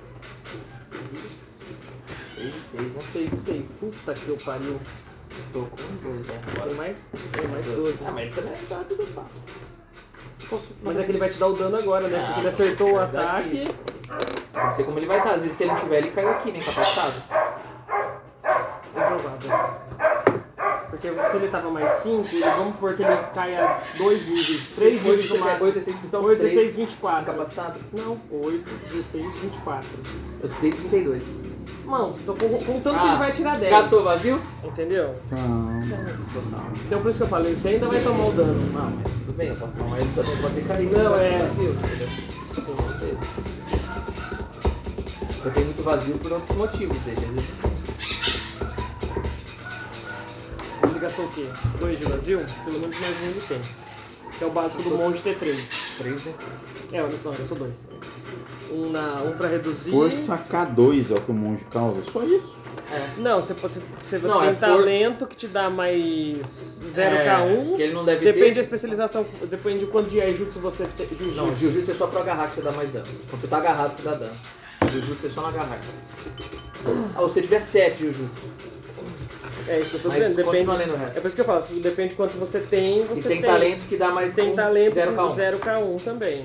Speaker 3: seis, seis, não
Speaker 2: Seis e seis. Puta que eu pariu.
Speaker 3: tô com dois, né?
Speaker 2: Tem mais, tem mais doze.
Speaker 3: Ah, mas ele também tá tudo pá. Posso
Speaker 2: Mas é que ele vai te dar o dano agora, né? Porque ele acertou o
Speaker 3: mas dá
Speaker 2: ataque.
Speaker 3: Não sei como ele vai estar. Às vezes se ele tiver, ele caiu aqui, né? Incapacitado.
Speaker 2: Improvável. Porque se ele tava mais cinco, vamos supor que ele caia dois níveis, três níveis do máximo.
Speaker 3: oito, dezesseis, então
Speaker 2: oito,
Speaker 3: três.
Speaker 2: dezesseis, vinte e quatro.
Speaker 3: Incapacitado?
Speaker 2: Não, oito, dezesseis, vinte e quatro.
Speaker 3: Eu dei trinta e dois.
Speaker 2: Não, tô com- contando que
Speaker 3: Ah,
Speaker 2: ele vai tirar dez.
Speaker 3: Gastou vazio?
Speaker 2: Entendeu?
Speaker 1: Calma.
Speaker 3: Total.
Speaker 2: Então por isso que eu falei, você ainda vai tomar o dano.
Speaker 3: Não, mas tudo bem, eu posso tomar ele também pode ter caído.
Speaker 2: Não,
Speaker 3: se
Speaker 2: é.
Speaker 3: gastar vazio, entendeu? Sim, eu tenho muito vazio por outros motivos dele, entendeu?
Speaker 2: Você gastou o quê? dois de vazio? Pelo menos mais um ele tem. Que é o básico do monge T três.
Speaker 3: três, né?
Speaker 2: É, não, eu sou dois. Um, na, um pra reduzir.
Speaker 1: Força K dois é o que o monge causa. Só isso.
Speaker 3: É.
Speaker 2: Não, você, pode, você
Speaker 3: Não,
Speaker 2: tem
Speaker 3: é for-
Speaker 2: talento que te dá mais zero K um.
Speaker 3: É, que ele não deve
Speaker 2: Depende
Speaker 3: ter.
Speaker 2: da especialização, depende de quanto de Aijutsu você tem. Jiu-jitsu.
Speaker 3: Não, Jiu-Jitsu é só pro agarrar que você dá mais dano. Quando você tá agarrado, você dá dano. Jiu-Jitsu é só no agarrar. Ah, se você tiver sete Jiu-Jitsu.
Speaker 2: É isso que eu tô
Speaker 3: Mas
Speaker 2: dizendo. Depende.
Speaker 3: continua lendo o resto.
Speaker 2: É por isso que eu falo, depende de quanto você tem, você
Speaker 3: E tem, talento que dá mais
Speaker 2: Tem
Speaker 3: um,
Speaker 2: talento
Speaker 3: zero K um.
Speaker 2: com zero K um também.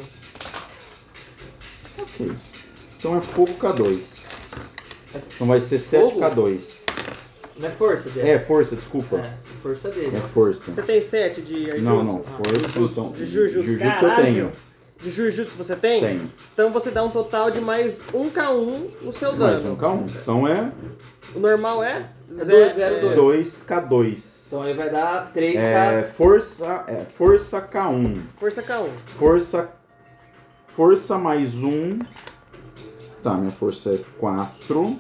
Speaker 1: Ok. Então é fogo K dois.
Speaker 3: É
Speaker 1: Então vai ser sete
Speaker 3: fogo?
Speaker 1: K dois.
Speaker 3: Não é força dele.
Speaker 1: É, força, desculpa.
Speaker 3: É, força dele.
Speaker 1: É força.
Speaker 2: Você tem sete de Aijutsu?
Speaker 1: Não, não.
Speaker 3: Ah,
Speaker 1: Força,
Speaker 3: Jujutsu.
Speaker 1: então.
Speaker 2: De Jujutsu.
Speaker 1: Jujutsu eu
Speaker 2: Caralho.
Speaker 1: tenho.
Speaker 2: De Jujutsu você tem?
Speaker 1: Tenho.
Speaker 2: Então você dá um total de mais um K um no seu
Speaker 1: Mais
Speaker 2: dano.
Speaker 1: um K um. Então é
Speaker 2: O normal é?
Speaker 3: É
Speaker 2: Zero-
Speaker 3: dois, zero, dois.
Speaker 1: dois K dois.
Speaker 3: Então ele vai dar três
Speaker 1: É,
Speaker 3: K.
Speaker 1: força, é, força K um.
Speaker 2: Força K um.
Speaker 1: Força. Força mais um. Tá, minha força é quatro.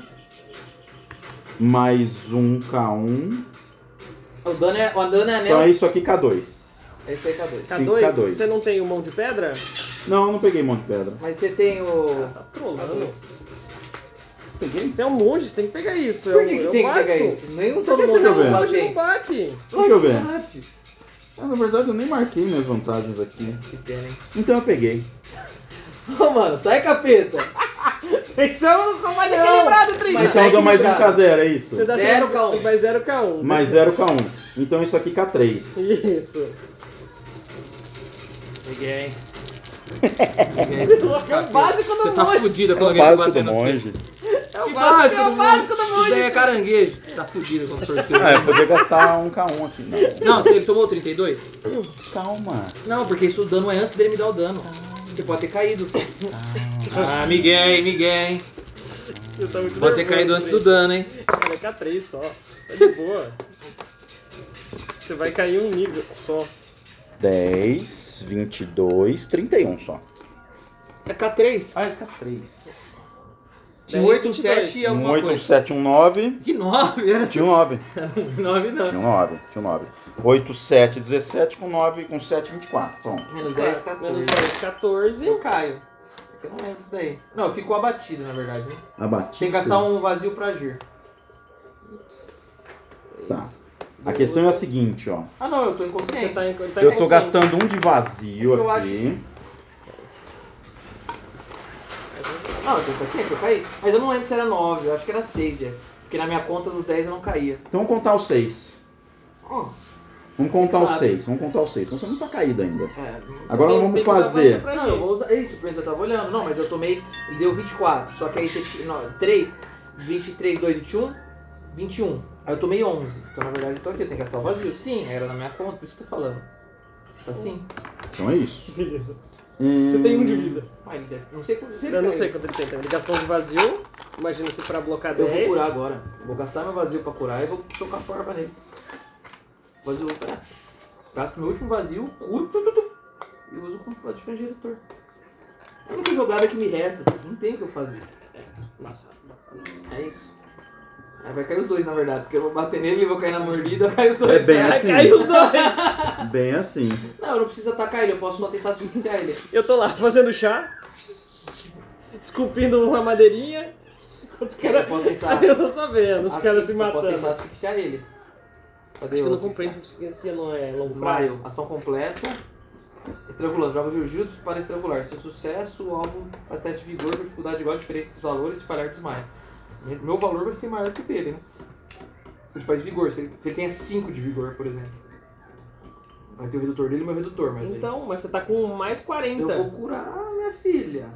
Speaker 1: Mais um K um.
Speaker 3: O dano é, o dano é
Speaker 1: Então
Speaker 3: anel.
Speaker 1: é isso aqui K dois.
Speaker 3: É isso aí, K dois.
Speaker 2: K
Speaker 1: Cinco
Speaker 2: dois,
Speaker 1: K dois.
Speaker 2: você não tem o mão de pedra?
Speaker 1: Não, eu não peguei monte de pedra.
Speaker 3: Mas você tem o.
Speaker 2: Tá trolando.
Speaker 1: Peguei?
Speaker 2: Você é um monge, você tem que pegar isso.
Speaker 3: Por
Speaker 2: é
Speaker 3: que,
Speaker 2: o,
Speaker 3: que
Speaker 2: é o
Speaker 3: tem que
Speaker 2: básico.
Speaker 3: pegar isso? Nenhum
Speaker 1: Por
Speaker 3: todo
Speaker 1: que
Speaker 3: mundo
Speaker 1: você
Speaker 3: não
Speaker 1: tá vendo?
Speaker 3: bate.
Speaker 2: Hoje não bate.
Speaker 1: Deixa eu ver.
Speaker 3: Bate.
Speaker 1: Ah, na verdade eu nem marquei minhas vantagens aqui.
Speaker 3: Que pena, hein?
Speaker 1: Então eu peguei.
Speaker 3: Ô, mano, sai capeta.
Speaker 2: Isso é um combate
Speaker 3: Não,
Speaker 2: equilibrado, Trinta.
Speaker 3: mas
Speaker 1: Então eu dou mais um
Speaker 3: equilibrado.
Speaker 1: K zero, é isso?
Speaker 2: Você dá
Speaker 3: Zero K um.
Speaker 2: Mais zero K um.
Speaker 1: Mais zero K um. Então isso aqui K três.
Speaker 2: Isso.
Speaker 3: Peguei.
Speaker 2: É o básico do
Speaker 3: Você tá
Speaker 2: monge.
Speaker 3: fudida
Speaker 1: É
Speaker 3: quando
Speaker 1: o
Speaker 3: alguém tá
Speaker 1: básico do
Speaker 3: batendo assim.
Speaker 1: monge.
Speaker 2: É o
Speaker 3: Que
Speaker 2: básico,
Speaker 3: básico
Speaker 2: é o
Speaker 3: do
Speaker 2: básico do
Speaker 3: Isso
Speaker 2: monge.
Speaker 3: daí é caranguejo. Tá fudido quando for seu.
Speaker 1: Ah, eu podia gastar um K um aqui. Não.
Speaker 3: Não, se ele tomou trinta e dois?
Speaker 1: Calma.
Speaker 3: Não, porque isso o dano é antes dele me dar o dano. Você pode ter caído. Ah, Miguel, Miguel.
Speaker 2: Você tá muito
Speaker 3: Pode ter
Speaker 2: nervoso,
Speaker 3: caído antes do
Speaker 2: Trinta.
Speaker 3: dano, hein?
Speaker 2: Cara, é K três só. Tá de boa. Você vai cair um nível só.
Speaker 1: dez, vinte e dois, trinta e um só.
Speaker 3: É K três.
Speaker 1: Ah, é K três.
Speaker 3: Tinha um oito, um sete e
Speaker 1: Um
Speaker 3: alguma
Speaker 1: oito, um
Speaker 3: coisa.
Speaker 1: sete, um nove.
Speaker 3: Que nove? Era
Speaker 1: Tinha um nove.
Speaker 3: nove não.
Speaker 1: Tinha um nove. Tinha um nove. oito, sete, dezessete, com nove, com sete, vinte e quatro. Pronto.
Speaker 3: Menos dez,
Speaker 2: Menos
Speaker 3: quatorze.
Speaker 2: dez, quatorze.
Speaker 3: Eu caio. Eu não lembro disso daí. Não, eu fico abatido, na verdade. Né?
Speaker 1: Abatido.
Speaker 3: Tem que gastar um vazio pra agir.
Speaker 1: Tá. A questão é a seguinte, ó.
Speaker 3: Ah, não, eu tô
Speaker 2: Você
Speaker 3: inconsciente.
Speaker 2: tá, em- tá
Speaker 1: Eu tô
Speaker 2: inconsciente.
Speaker 1: gastando um de vazio
Speaker 3: Eu
Speaker 1: aqui.
Speaker 3: Não, eu tô inconsciente, eu caí. Mas eu não lembro se era nove, eu acho que era seis, Jeff. Porque na minha conta dos dez eu não caía.
Speaker 1: Então vamos contar os seis.
Speaker 3: Hum,
Speaker 1: Vamos contar os
Speaker 3: sabe.
Speaker 1: seis. Vamos contar os seis. Então você não tá caído ainda.
Speaker 3: é.
Speaker 1: Agora
Speaker 2: tem-
Speaker 1: nós vamos
Speaker 2: tem que usar
Speaker 1: fazer.
Speaker 2: vazio pra
Speaker 3: Não,
Speaker 2: agir.
Speaker 3: eu vou usar. Isso, por isso eu tava olhando. Não, mas eu tomei. Ele deu vinte e quatro. Só que aí você tira. Não, três, vinte e três, dois, vinte e um, vinte e um. Aí eu tomei onze. Então na verdade eu tô aqui, eu tenho que gastar o vazio. Sim, era na minha conta, por isso que eu tô falando. Tá assim?
Speaker 1: Então é isso.
Speaker 2: Beleza.
Speaker 1: Hum,
Speaker 2: Você tem um de vida.
Speaker 3: Ah, ele deve. Não sei quanto se ele
Speaker 2: Eu não
Speaker 3: caiu.
Speaker 2: sei quanto ele tem. Então. Ele gastou um de vazio. Imagina que pra blocar
Speaker 3: Eu
Speaker 2: dez.
Speaker 3: vou curar agora. Vou gastar meu vazio pra curar e vou socar forma nele. Vazio, é. Gasto meu último vazio, curo tu, tu, tu, e uso como pode de redutor. É a única jogada que me resta. Não tem o que eu fazer.
Speaker 2: Nossa, nossa.
Speaker 3: É isso. Aí vai cair os dois, na verdade, porque eu vou bater nele e vou cair na mordida, cai os dois.
Speaker 1: É bem
Speaker 2: Vai
Speaker 1: assim.
Speaker 2: cair os dois.
Speaker 1: Bem assim.
Speaker 3: Não, eu não preciso atacar ele, eu posso só tentar asfixiar ele.
Speaker 2: Eu tô lá fazendo chá. Esculpindo uma madeirinha. Os
Speaker 3: Eu
Speaker 2: caras.
Speaker 3: posso tentar.
Speaker 2: Eu tô só vendo, os
Speaker 3: asfi-
Speaker 2: caras se
Speaker 3: Eu posso tentar
Speaker 2: matando.
Speaker 3: asfixiar ele. Cadê
Speaker 2: Acho que eu não
Speaker 3: asfixiar?
Speaker 2: comprei se não é longo
Speaker 3: Desmaio.
Speaker 2: prazo.
Speaker 3: Ação completa. Estrangulando. Joga Jiu-Jitsu para estrangular. Se sucesso, o alvo faz teste de vigor com dificuldade igual a diferença dos valores se falhar desmaio. Meu valor vai ser maior que o dele, né? Ele faz vigor. Se ele, se ele tem cinco de vigor, por exemplo. Vai ter o redutor dele e o meu redutor, mas aí-
Speaker 2: Então, mas você tá com mais quarenta.
Speaker 3: eu vou curar minha filha.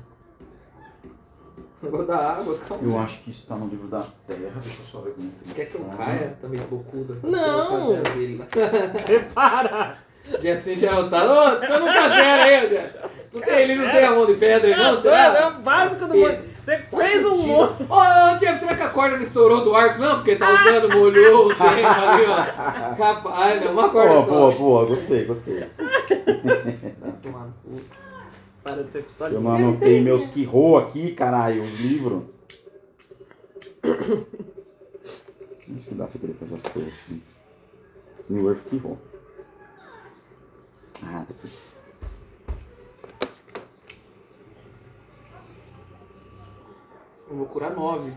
Speaker 3: Eu vou dar água, calma.
Speaker 1: Eu acho que isso tá no livro da terra. Deixa eu só ver como é que
Speaker 3: Quer que eu
Speaker 1: tá.
Speaker 3: caia? Também bocuda.
Speaker 2: Não.
Speaker 3: Você é o K zero dele lá.
Speaker 2: Você para!
Speaker 3: Jeff tem já anotado. Ô, você não tá zero aí, Jeff. Não tem, ele não tem a mão de pedra, não,
Speaker 2: Não,
Speaker 3: será?
Speaker 2: é o básico do mundo. Você fez um monte.
Speaker 3: Ô, ô, Jeff, você vai com a corda que estourou do arco, não, porque tá usando, molhou o tempo ali, ó. Capaz, né? Uma corda
Speaker 1: Boa, boa,
Speaker 3: só.
Speaker 1: boa, gostei, gostei.
Speaker 3: Tomar no cu.
Speaker 2: Para de ser
Speaker 1: Eu
Speaker 2: pistolinha.
Speaker 1: não anotei meus Kihô aqui, caralho, os livros. Isso que dá se querer fazer as coisas assim. New Earth Kihô. Ah, tá aqui.
Speaker 3: Eu vou curar nove.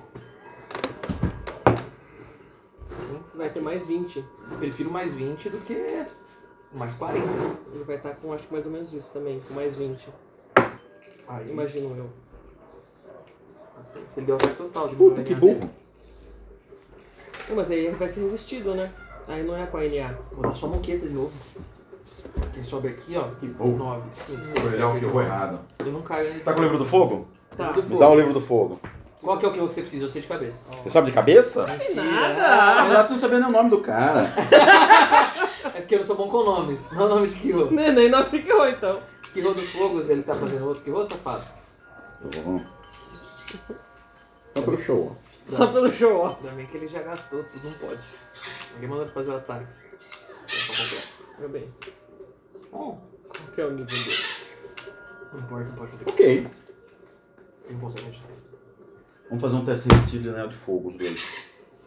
Speaker 2: Você vai ter mais vinte.
Speaker 3: Eu prefiro mais vinte do que mais quarenta.
Speaker 2: Ele vai estar com, acho que mais ou menos isso também, com mais vinte.
Speaker 3: Aí,
Speaker 2: Imagino eu.
Speaker 3: assim, se ele deu o resto total de
Speaker 1: Puta, que burro.
Speaker 2: Não, mas aí vai ser resistido, né? Aí não é com a N A.
Speaker 3: Vou dar só moqueta de novo. Quem sobe aqui, ó.
Speaker 1: Que burro.
Speaker 3: nove, cinco, seis,
Speaker 1: Vou olhar o
Speaker 3: sete,
Speaker 1: Kihô
Speaker 3: oito.
Speaker 1: errado.
Speaker 3: Eu não caio ainda.
Speaker 1: Tá com o livro do fogo?
Speaker 2: Tá.
Speaker 3: Do
Speaker 1: Me
Speaker 3: fogo.
Speaker 1: dá o livro do fogo.
Speaker 3: Qual que é o que você precisa? Eu sei de cabeça.
Speaker 1: Você sabe de cabeça?
Speaker 2: Nada!
Speaker 1: Ah, você não sabia nem o nome do cara.
Speaker 3: É porque eu não sou bom com nomes, não nome de Kihô.
Speaker 2: Nem, nem não ficou então.
Speaker 3: Kihô dos Fogos, ele tá fazendo outro Kihô, safado?
Speaker 1: Tá bom. Só pelo show, ó.
Speaker 2: Só pelo show, ó.
Speaker 3: Ainda bem que ele já gastou, tudo não pode. Ninguém mandou ele fazer o ataque. É complexo.
Speaker 2: Meu bem.
Speaker 3: Bom,
Speaker 2: Qual que é o nível dele?
Speaker 3: não importa, não pode fazer.
Speaker 1: Ok.
Speaker 3: Tem consegue ajudar.
Speaker 1: Vamos fazer um teste resistido de anel de fogo, os dois.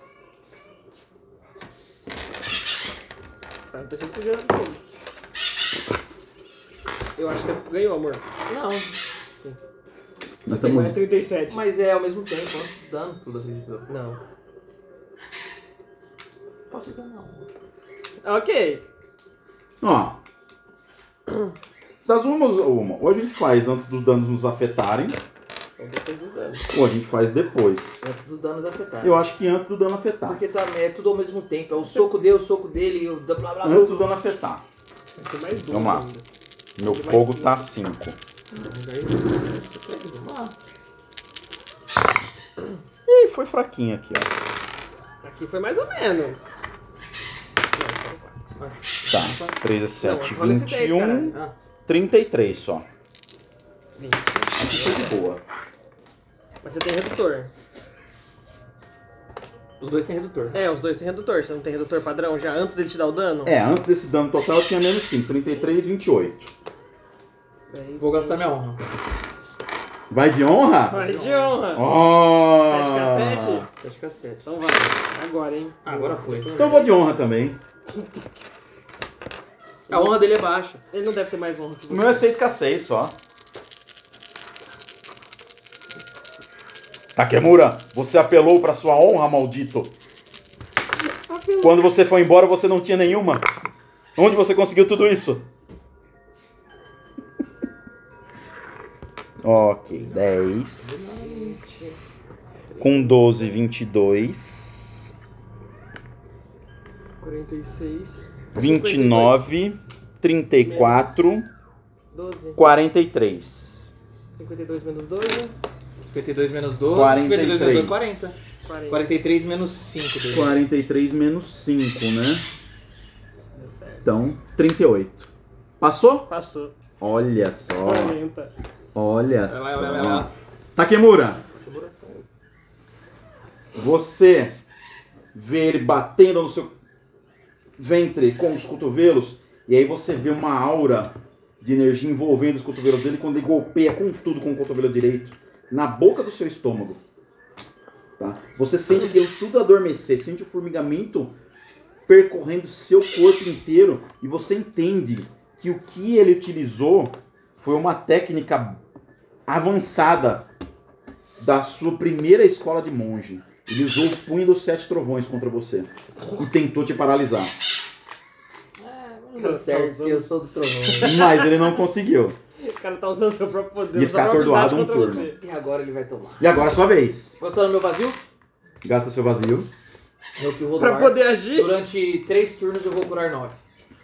Speaker 2: Tá, não tô te segurando fogo. Eu acho que você ganhou, amor.
Speaker 3: Não,
Speaker 1: Nós
Speaker 2: Tem mais
Speaker 1: estamos...
Speaker 2: trinta e sete.
Speaker 3: mas é ao mesmo tempo, antes dando tudo acredito.
Speaker 2: Não.
Speaker 3: Posso usar não.
Speaker 2: Ok.
Speaker 1: Ó. Das umas uma. Ou a gente faz antes dos danos nos afetarem,
Speaker 2: Então depois dos danos.
Speaker 1: ou a gente faz depois.
Speaker 3: Antes dos danos afetarem.
Speaker 1: Eu acho que antes do dano afetar.
Speaker 3: Porque tá, é tudo ao mesmo tempo. É o soco dele, o soco dele, e o blá blá blá.
Speaker 1: Antes do dano afetar.
Speaker 2: Tem mais duas
Speaker 1: Vamos lá.
Speaker 2: ainda.
Speaker 1: Meu
Speaker 2: Tem mais
Speaker 1: fogo
Speaker 2: cinco.
Speaker 1: tá cinco.
Speaker 3: Vamos lá.
Speaker 1: Ih, foi fraquinho aqui, ó.
Speaker 2: Aqui foi mais ou menos.
Speaker 1: Tá. três é sete,
Speaker 2: Não, vale esse
Speaker 1: vinte
Speaker 2: dez,
Speaker 1: e um,
Speaker 2: caralho.
Speaker 3: Ah,
Speaker 1: trinta e três só.
Speaker 2: vinte.
Speaker 1: Aqui foi de boa.
Speaker 2: Mas você tem redutor.
Speaker 3: os dois têm redutor.
Speaker 2: É, os dois têm redutor. Você não tem redutor padrão já antes dele te dar o dano?
Speaker 1: É, antes desse dano total eu tinha menos cinco. trinta e três, vinte e oito.
Speaker 2: dez,
Speaker 3: Vou gastar minha honra.
Speaker 1: Vai de honra?
Speaker 2: Vai de honra.
Speaker 1: Oh!
Speaker 2: sete K sete?
Speaker 3: sete K sete.
Speaker 2: Então vai. Agora, hein?
Speaker 3: Ah, agora foi.
Speaker 1: Então eu vou de honra também.
Speaker 3: A honra dele é baixa.
Speaker 2: Ele não deve ter mais honra que
Speaker 1: O
Speaker 2: você.
Speaker 1: meu é seis K seis só. Takemura, você apelou pra sua honra, maldito. Quando você foi embora, você não tinha nenhuma. Onde você conseguiu tudo isso? Ok, dez. Com doze, vinte e dois.
Speaker 2: quarenta e seis.
Speaker 1: vinte e nove, trinta e quatro,
Speaker 2: doze.
Speaker 1: quarenta e três.
Speaker 2: cinquenta e dois menos doze.
Speaker 3: cinquenta e dois menos doze.
Speaker 1: quarenta e
Speaker 3: cinquenta e dois menos doze,
Speaker 1: três.
Speaker 3: quarenta.
Speaker 2: quarenta.
Speaker 3: quarenta e três menos cinco dele.
Speaker 1: quarenta e três menos cinco, né?
Speaker 2: dezessete.
Speaker 1: Então, trinta e oito. Passou?
Speaker 2: Passou.
Speaker 1: Olha só.
Speaker 2: quarenta.
Speaker 1: Olha
Speaker 3: Vai lá, vai lá, vai lá.
Speaker 1: só. Takemura,
Speaker 3: Configuração.
Speaker 1: você vê ele batendo no seu ventre com os cotovelos e aí você vê uma aura de energia envolvendo os cotovelos dele quando ele golpeia com tudo com o cotovelo direito na boca do seu estômago. Tá? Você sente aquilo tudo adormecer, sente o formigamento percorrendo seu corpo inteiro e você entende que o que ele utilizou foi uma técnica avançada da sua primeira escola de monge. Ele usou o punho dos sete trovões contra você e tentou te paralisar,
Speaker 3: Não deu certo, porque eu sou dos trovões.
Speaker 1: mas ele não conseguiu.
Speaker 2: O cara tá usando seu próprio poder.
Speaker 1: Ia
Speaker 2: sua
Speaker 1: ficar
Speaker 2: própria
Speaker 1: atordoado
Speaker 2: habilidade
Speaker 1: um
Speaker 2: contra
Speaker 1: turno.
Speaker 2: você.
Speaker 3: E agora ele vai tomar.
Speaker 1: E agora é sua vez.
Speaker 3: Gostou do meu vazio?
Speaker 1: Gasta seu vazio.
Speaker 3: Meu que vou
Speaker 2: Pra
Speaker 3: doar.
Speaker 2: poder agir.
Speaker 3: Durante três turnos eu vou curar nove.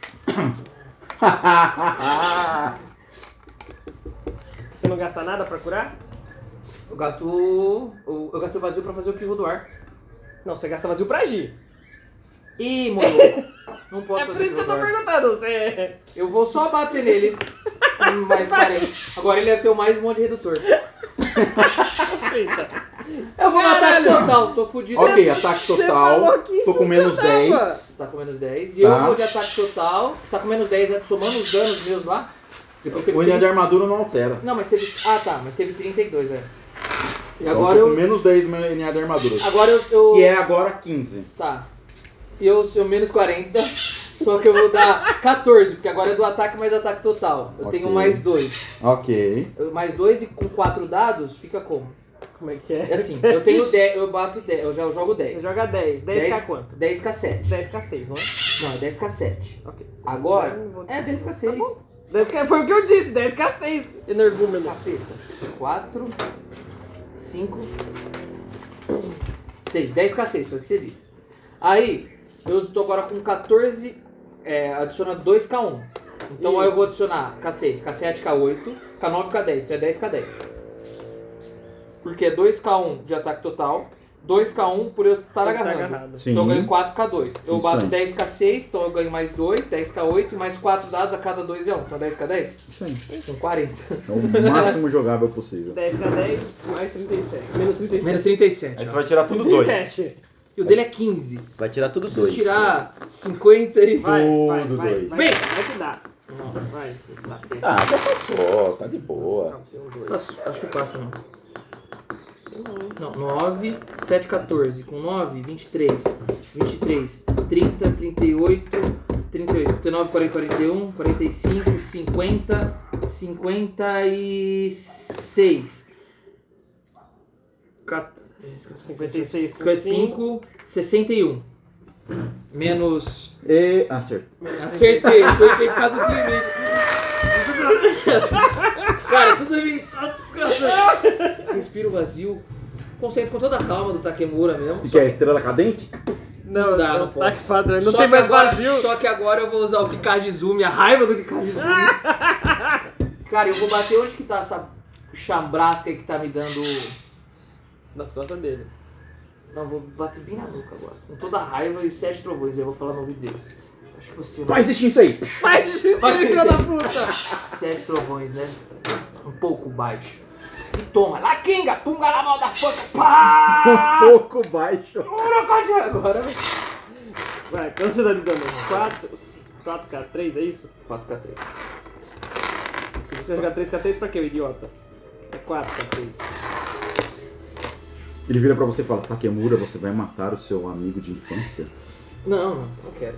Speaker 2: Você não gasta nada pra curar?
Speaker 3: Eu gasto o. o- Eu gasto o vazio pra fazer o que vou doar.
Speaker 2: Não, você gasta vazio pra agir.
Speaker 3: Ih, morreu. Não posso
Speaker 2: É por
Speaker 3: fazer
Speaker 2: isso que eu tô
Speaker 3: doar.
Speaker 2: perguntando. Você...
Speaker 3: Eu vou só bater nele. Mais quarenta. Agora ele deve ter o mais um monte de redutor.
Speaker 2: Eita.
Speaker 3: Eu vou no ataque total, tô fudido.
Speaker 1: Ok, ataque total. Tô com menos dez.
Speaker 3: Você tá com menos dez. E
Speaker 1: Tá.
Speaker 3: eu vou de ataque total. Você tá com menos dez, né? Somando os danos meus lá. Depois teve
Speaker 1: O linha de
Speaker 3: trinta.
Speaker 1: armadura não altera.
Speaker 3: Não, mas teve. Ah, tá, mas teve trinta e dois, é. E
Speaker 1: Então,
Speaker 3: agora
Speaker 1: tô com
Speaker 3: eu.
Speaker 1: menos dez em linha de armadura.
Speaker 3: Agora eu. eu...
Speaker 1: Que é agora quinze.
Speaker 3: Tá. E eu sou menos quarenta. Só que eu vou dar quatorze, porque agora é do ataque mais do ataque total. Eu
Speaker 1: Ok.
Speaker 3: tenho mais dois.
Speaker 1: Ok.
Speaker 3: Eu- Mais dois e com quatro dados fica como?
Speaker 2: Como é que é?
Speaker 3: É assim, eu tenho dez, eu bato dez, eu já jogo dez.
Speaker 2: Você joga dez. dez K quanto?
Speaker 3: dez K sete.
Speaker 2: dez K seis, não é?
Speaker 3: Não, é dez K sete.
Speaker 2: Ok.
Speaker 3: Agora,
Speaker 2: Já vou-
Speaker 3: é dez K seis.
Speaker 2: Tá bom. dez K foi o que eu disse, dez K seis. Energúmeno.
Speaker 3: Capeta. quatro, cinco, seis. dez K seis, foi o que você disse. Aí, eu tô agora com quatorze, é, adiciona dois K um. Então aí eu
Speaker 2: Isso.
Speaker 3: vou adicionar K seis, K sete, K oito, K nove, K dez. Então é dez K dez. Porque é dois K um de ataque total, dois K um por eu estar
Speaker 2: Tá
Speaker 3: agarrando.
Speaker 2: agarrado.
Speaker 1: Sim.
Speaker 3: Então eu ganho quatro K dois. Eu
Speaker 1: Isso
Speaker 3: bato
Speaker 1: aí.
Speaker 3: dez K seis, então eu ganho mais dois, dez K oito e mais quatro dados a cada dois é um. Então dez K dez?
Speaker 1: Isso aí.
Speaker 3: São quarenta.
Speaker 1: É o máximo jogável possível.
Speaker 2: dez K dez mais trinta e sete. Menos trinta e sete.
Speaker 3: Menos trinta e sete.
Speaker 5: Aí você vai tirar tudo
Speaker 2: trinta e
Speaker 5: dois.
Speaker 2: sete.
Speaker 3: E o dele é quinze.
Speaker 5: Vai tirar tudo
Speaker 3: Se eu
Speaker 5: dois.
Speaker 3: tirar cinquenta e...
Speaker 2: Vai, vai,
Speaker 1: Tudo
Speaker 2: vai,
Speaker 1: dois.
Speaker 2: vai, vai que dá.
Speaker 3: Nossa.
Speaker 2: Vai. Tá.
Speaker 5: Ah, já passou, tá de boa.
Speaker 2: Não, tem um dois.
Speaker 3: Passa- Acho que passa, não. Não, nove, sete, quatorze. Com nove, vinte e três. vinte e três, trinta, trinta e oito, trinta e oito, trinta e nove, quarenta, quarenta e um, quarenta e cinco, cinquenta, cinquenta e seis.
Speaker 2: cinquenta e seis com
Speaker 3: cinquenta e cinco, sessenta e um. Menos...
Speaker 1: E acerto.
Speaker 3: Acertei, acertei por causa dos limites. Cara, tudo me... Ah, desgraça. Respiro vazio. Concentro com toda a calma do Takemura mesmo.
Speaker 1: O
Speaker 3: Só
Speaker 1: que é? Estrela cadente?
Speaker 2: Não,
Speaker 3: dá,
Speaker 2: não,
Speaker 3: não
Speaker 2: tá
Speaker 3: posso.
Speaker 2: padrão. Não
Speaker 3: só
Speaker 2: tem
Speaker 3: que
Speaker 2: mais
Speaker 3: agora,
Speaker 2: vazio.
Speaker 3: Só que agora eu vou usar o Kikajizumi, a raiva do Kikajizumi. Cara, eu vou bater onde que tá essa chambrasca aí que tá me dando...
Speaker 2: Nas costas dele.
Speaker 3: Não, vou bater bem na nuca agora. Com toda a raiva e sete trovões. Eu vou falar no ouvido dele. Acho que você não...
Speaker 1: Faz esse isso aí!
Speaker 2: Faz difícil, filho da puta.
Speaker 3: Sete trovões, né? Um pouco baixo. E toma, Lakinga, punga na mão da foca,
Speaker 1: Um
Speaker 3: pá!
Speaker 1: pouco baixo.
Speaker 3: Agora,
Speaker 2: Vai, quanto você dá de dano? quatro, quatro K três, é isso?
Speaker 3: quatro K três.
Speaker 2: Você vai jogar três K três pra quê, o idiota? É quatro K três.
Speaker 1: Ele vira pra você e fala, Takemura, você vai matar o seu amigo de infância?
Speaker 3: Não, não, não quero.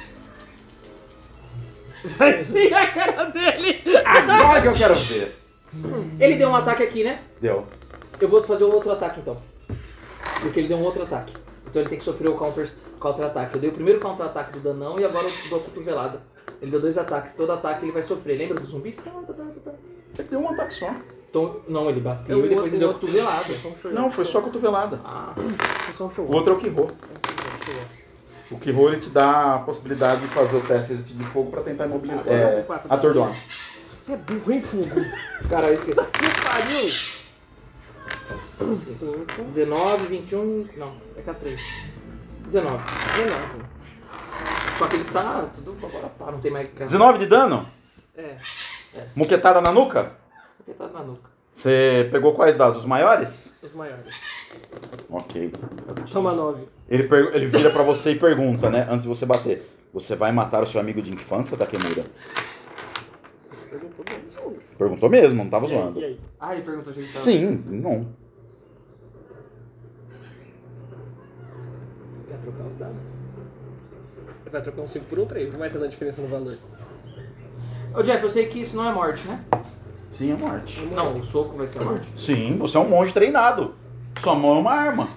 Speaker 2: Vai sim a cara dele!
Speaker 5: Agora que eu quero ver.
Speaker 3: Ele deu um ataque aqui, né?
Speaker 5: Deu.
Speaker 3: Eu vou fazer o outro ataque então. Porque ele deu um outro ataque. Então ele tem que sofrer o counter, counter-ataque. Eu dei o primeiro counter-ataque do danão e agora eu dou a cotovelada. Ele deu dois ataques. Todo ataque ele vai sofrer. Lembra dos zumbis? Tá, tá, tá, tá.
Speaker 5: Ele deu um ataque só.
Speaker 3: Então, não, ele bateu
Speaker 2: Eu
Speaker 3: e depois
Speaker 2: outro-
Speaker 3: ele deu a
Speaker 2: outro-
Speaker 3: cotovelada.
Speaker 2: Foi só um show.
Speaker 5: Não, foi só a cotovelada.
Speaker 3: Ah,
Speaker 2: Foi só um show.
Speaker 5: O outro é o Kihô. O Kihô ele te dá a possibilidade de fazer o teste resistente de fogo pra tentar imobilizar. É,
Speaker 2: Quatro,
Speaker 5: atordoar.
Speaker 2: Você é burro, hein, Fugo?
Speaker 3: cara, eu esqueci.
Speaker 2: Que pariu!
Speaker 3: Cinco.
Speaker 2: cinco,
Speaker 3: dezenove, vinte e um. Não, é K três. dezenove.
Speaker 2: dezenove.
Speaker 3: Só que ele tá tudo agora pá, não tem mais K.
Speaker 5: dezenove de dano?
Speaker 2: É.
Speaker 5: Muquetada na nuca?
Speaker 3: Porque tá na nuca.
Speaker 5: Você pegou quais dados? Os maiores?
Speaker 2: Os maiores.
Speaker 5: Ok.
Speaker 2: Toma nove.
Speaker 5: Ele, per- ele vira pra você e pergunta, né? Antes de você bater. Você vai matar o seu amigo de infância, Takemura?
Speaker 2: Perguntou bem, Fugo.
Speaker 5: Perguntou mesmo, não tava zoando.
Speaker 2: E aí?
Speaker 3: Ah, ele perguntou se ele tava.
Speaker 5: Sim, não.
Speaker 2: Quer trocar os dados? Ele vai trocar um cinco por um três, não vai ter tanta diferença no valor.
Speaker 3: Ô Jeff, eu sei que isso não é morte, né?
Speaker 5: Sim, é morte.
Speaker 3: Não, o soco vai ser morte.
Speaker 5: Sim, você é um monge treinado. Sua mão é uma arma.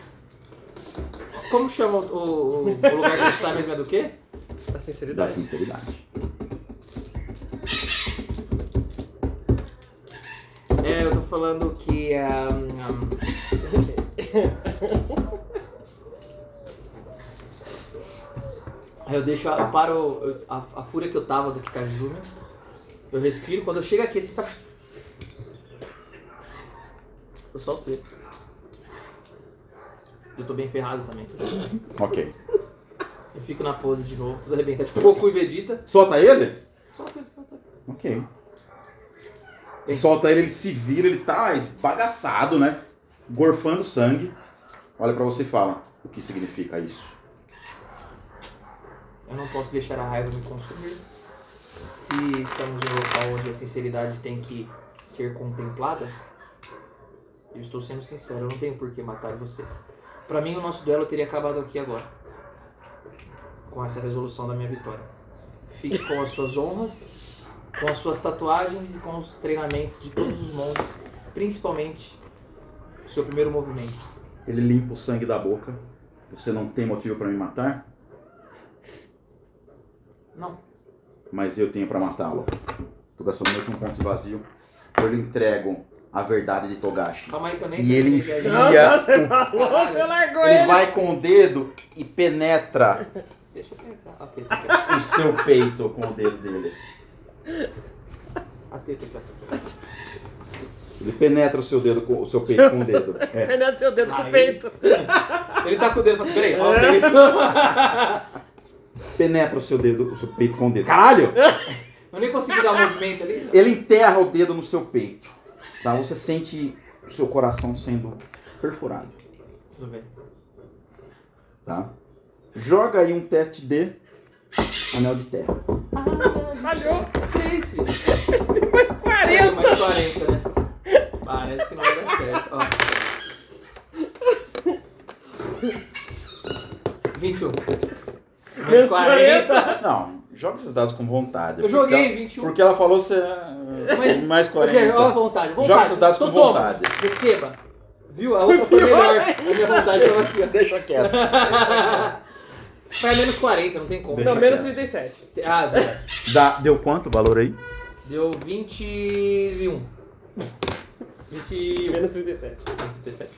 Speaker 3: Como chama o, o, o lugar que a gente tá mesmo é do quê?
Speaker 2: Da
Speaker 1: Da
Speaker 2: sinceridade.
Speaker 1: sinceridade.
Speaker 3: É, eu tô falando que é. Um, Aí eu deixo, eu paro eu- a, a fúria que eu tava do Kikajizumi. Eu respiro, quando eu chego aqui, assim, sabe? Eu solto ele. Eu tô bem ferrado também.
Speaker 5: Ok.
Speaker 3: Eu fico na pose de novo, tudo arrebenta. Tipo Goku e Vegeta.
Speaker 1: Solta ele?
Speaker 3: Solta ele, solta ele.
Speaker 1: Ok. Você solta ele, ele se vira, ele tá esbagaçado, né? gorfando sangue, olha pra você e fala: o que significa isso?
Speaker 3: Eu não posso deixar a raiva me consumir. Se estamos em um local onde a sinceridade tem que ser contemplada, eu estou sendo sincero, eu não tenho por que matar você. Pra mim, o nosso duelo teria acabado aqui agora, com essa resolução da minha vitória. Fique com as suas honras, com as suas tatuagens e com os treinamentos de todos os monges, principalmente o seu primeiro movimento.
Speaker 1: Ele limpa o sangue da boca. Você não tem motivo pra me matar?
Speaker 3: Não.
Speaker 1: Mas eu tenho pra matá-lo. Tô gastando muito um ponto vazio. Eu lhe entrego a verdade de Togashi.
Speaker 3: Calma aí que eu nem
Speaker 1: E ele
Speaker 3: entendi.
Speaker 1: enfia
Speaker 2: Nossa, você
Speaker 1: o-
Speaker 2: falou, você largou
Speaker 1: Ele
Speaker 2: ele.
Speaker 1: vai com o dedo e penetra
Speaker 3: Deixa eu penetrar. A teta aqui.
Speaker 1: o seu peito com o dedo dele.
Speaker 3: A teta aqui. ó.
Speaker 1: Ele penetra o seu dedo com o seu peito com o dedo. É.
Speaker 2: Penetra seu dedo com o
Speaker 3: Aí.
Speaker 2: peito.
Speaker 3: Ele tá com o dedo e fala assim, peraí, ó o
Speaker 2: É.
Speaker 3: peito.
Speaker 1: Penetra o seu dedo, o seu peito com o dedo. Caralho!
Speaker 3: Eu nem consigo dar um movimento ali.
Speaker 1: Ele enterra o dedo no seu peito. Tá? Você sente o seu coração sendo perfurado.
Speaker 3: Tudo bem.
Speaker 1: Tá? Joga aí um teste de anel de terra.
Speaker 2: Falhou.
Speaker 3: Três, filho.
Speaker 2: Tem mais
Speaker 3: Tem
Speaker 2: quarenta.
Speaker 3: mais quarenta, né? Parece que não vai dar certo. Ó. vinte e um.
Speaker 2: Menos quarenta.
Speaker 1: Não, joga esses dados com vontade.
Speaker 3: Eu
Speaker 1: Porque
Speaker 3: joguei
Speaker 1: ela-
Speaker 3: vinte e um.
Speaker 1: Porque ela falou ser
Speaker 3: Mas-
Speaker 1: mais
Speaker 3: Ô,
Speaker 1: quarenta.
Speaker 3: Diego, ó a vontade, vontade.
Speaker 1: Joga esses dados
Speaker 3: Então
Speaker 1: com
Speaker 3: toma,
Speaker 1: vontade.
Speaker 3: Receba. Viu? A outra foi melhor. A minha vontade tava aqui, ó.
Speaker 1: Deixa quieto.
Speaker 3: Foi a menos quarenta, não tem como.
Speaker 1: Deixa
Speaker 2: Não, menos
Speaker 1: quieto.
Speaker 2: trinta e sete.
Speaker 3: Ah, verdade.
Speaker 1: Dá, deu quanto o valor aí?
Speaker 3: Deu vinte e um. vinte e um.
Speaker 2: Menos trinta e sete.
Speaker 3: trinta e sete.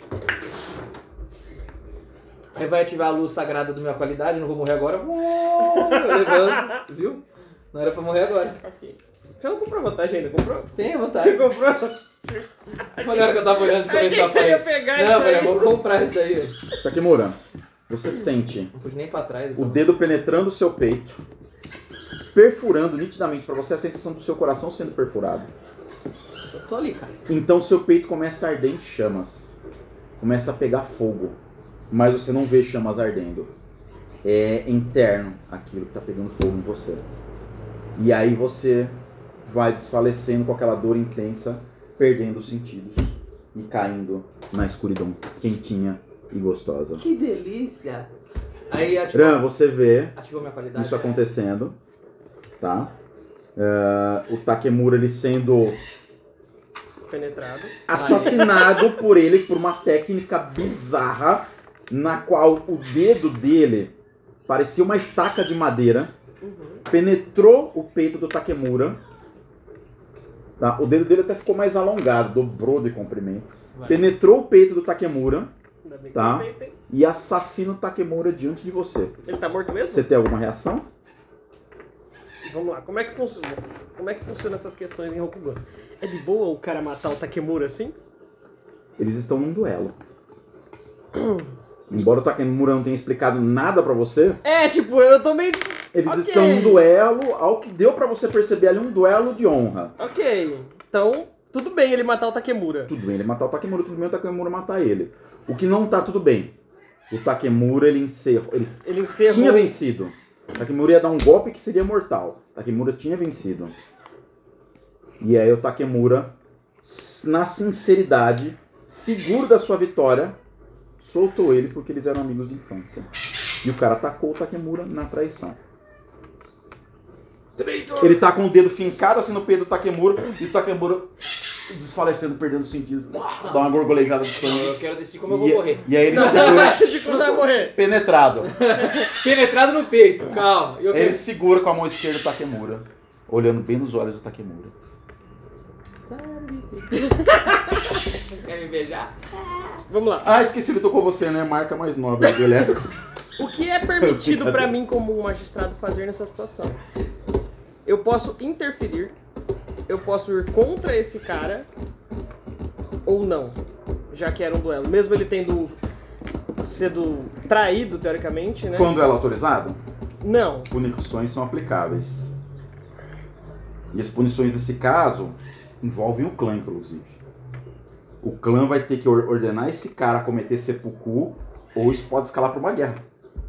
Speaker 3: Aí vai ativar a luz sagrada da minha qualidade, não vou morrer agora. Eu levanto, viu? Não era pra morrer agora.
Speaker 2: Paciência. Você não comprou vantagem ainda, comprou?
Speaker 3: Tem a vantagem.
Speaker 2: Você comprou?
Speaker 3: Foi na hora que eu tava olhando de
Speaker 2: Achei que
Speaker 3: começar
Speaker 2: você
Speaker 3: a
Speaker 2: ia
Speaker 3: sair.
Speaker 2: pegar
Speaker 3: Não,
Speaker 2: isso
Speaker 3: falei,
Speaker 2: aí.
Speaker 3: vou comprar isso daí. velho.
Speaker 1: Takemura, você sente
Speaker 3: Não pude nem pra trás.
Speaker 1: o
Speaker 3: então.
Speaker 1: dedo penetrando o seu peito, perfurando nitidamente pra você a sensação do seu coração sendo perfurado.
Speaker 3: Eu tô ali, cara.
Speaker 1: Então seu peito começa a arder em chamas. Começa a pegar fogo. Mas você não vê chamas ardendo. É interno aquilo que tá pegando fogo em você. E aí você vai desfalecendo com aquela dor intensa, perdendo os sentidos e caindo na escuridão quentinha e gostosa.
Speaker 3: Que delícia. Aí ativou,
Speaker 1: Ran, você vê
Speaker 3: ativou minha qualidade.
Speaker 1: isso acontecendo, tá? É, o Takemura ele sendo
Speaker 2: Penetrado.
Speaker 1: assassinado por ele por uma técnica bizarra na qual o dedo dele parecia uma estaca de madeira,
Speaker 2: Uhum.
Speaker 1: penetrou o peito do Takemura. Tá? O dedo dele até ficou mais alongado, dobrou de comprimento.
Speaker 3: Vai.
Speaker 1: Penetrou o peito do Takemura
Speaker 2: Ainda bem que
Speaker 1: Tá.
Speaker 2: eu peitei.
Speaker 1: e assassina o Takemura diante de você.
Speaker 2: Ele tá morto mesmo?
Speaker 1: Você tem alguma reação?
Speaker 2: Vamos lá, como é que funciona? Como é que funciona essas questões em Rokugan? É de boa o cara matar o Takemura assim?
Speaker 1: Eles estão num duelo. Embora o Takemura não tenha explicado nada pra você,
Speaker 2: É, tipo, eu tô meio...
Speaker 1: eles
Speaker 2: Ok.
Speaker 1: estão num duelo, ao que deu pra você perceber ali, um duelo de honra.
Speaker 2: Ok, então tudo bem ele matar o Takemura.
Speaker 1: Tudo bem ele matar o Takemura, tudo bem o Takemura matar ele. O que não tá tudo bem, o Takemura ele encerrou, ele
Speaker 2: Ele encerrou...
Speaker 1: tinha vencido. O Takemura ia dar um golpe que seria mortal. O Takemura tinha vencido. E aí o Takemura, na sinceridade, seguro da sua vitória, soltou ele porque eles eram amigos de infância. E o cara atacou o Takemura na traição. Ele tá com o dedo fincado assim no peito do Takemura e o Takemura desfalecendo, perdendo o sentido. Dá uma gorgolejada de
Speaker 3: Não,
Speaker 1: sangue.
Speaker 3: eu quero decidir como eu
Speaker 1: E,
Speaker 3: vou morrer.
Speaker 1: e aí ele
Speaker 2: Não,
Speaker 1: segura
Speaker 2: você de vai morrer.
Speaker 1: penetrado.
Speaker 3: Penetrado no peito, calma. Eu
Speaker 1: Ele
Speaker 3: quero...
Speaker 1: segura com a mão esquerda o Takemura, olhando bem nos olhos do Takemura.
Speaker 3: Quer me beijar?
Speaker 2: Vamos lá.
Speaker 1: Ah, esqueci, ele tocou você, né? Marca mais nobre do elétrico.
Speaker 2: O que é permitido pra mim como um magistrado fazer nessa situação? Eu posso interferir, eu posso ir contra esse cara ou não, já que era um duelo. Mesmo ele tendo sido traído, teoricamente, né?
Speaker 1: Foi um duelo autorizado?
Speaker 2: Não.
Speaker 1: Punições são aplicáveis. E as punições nesse caso envolvem o clã, inclusive.
Speaker 5: O clã vai ter que or- ordenar esse cara a cometer seppuku, ou isso pode escalar para uma guerra.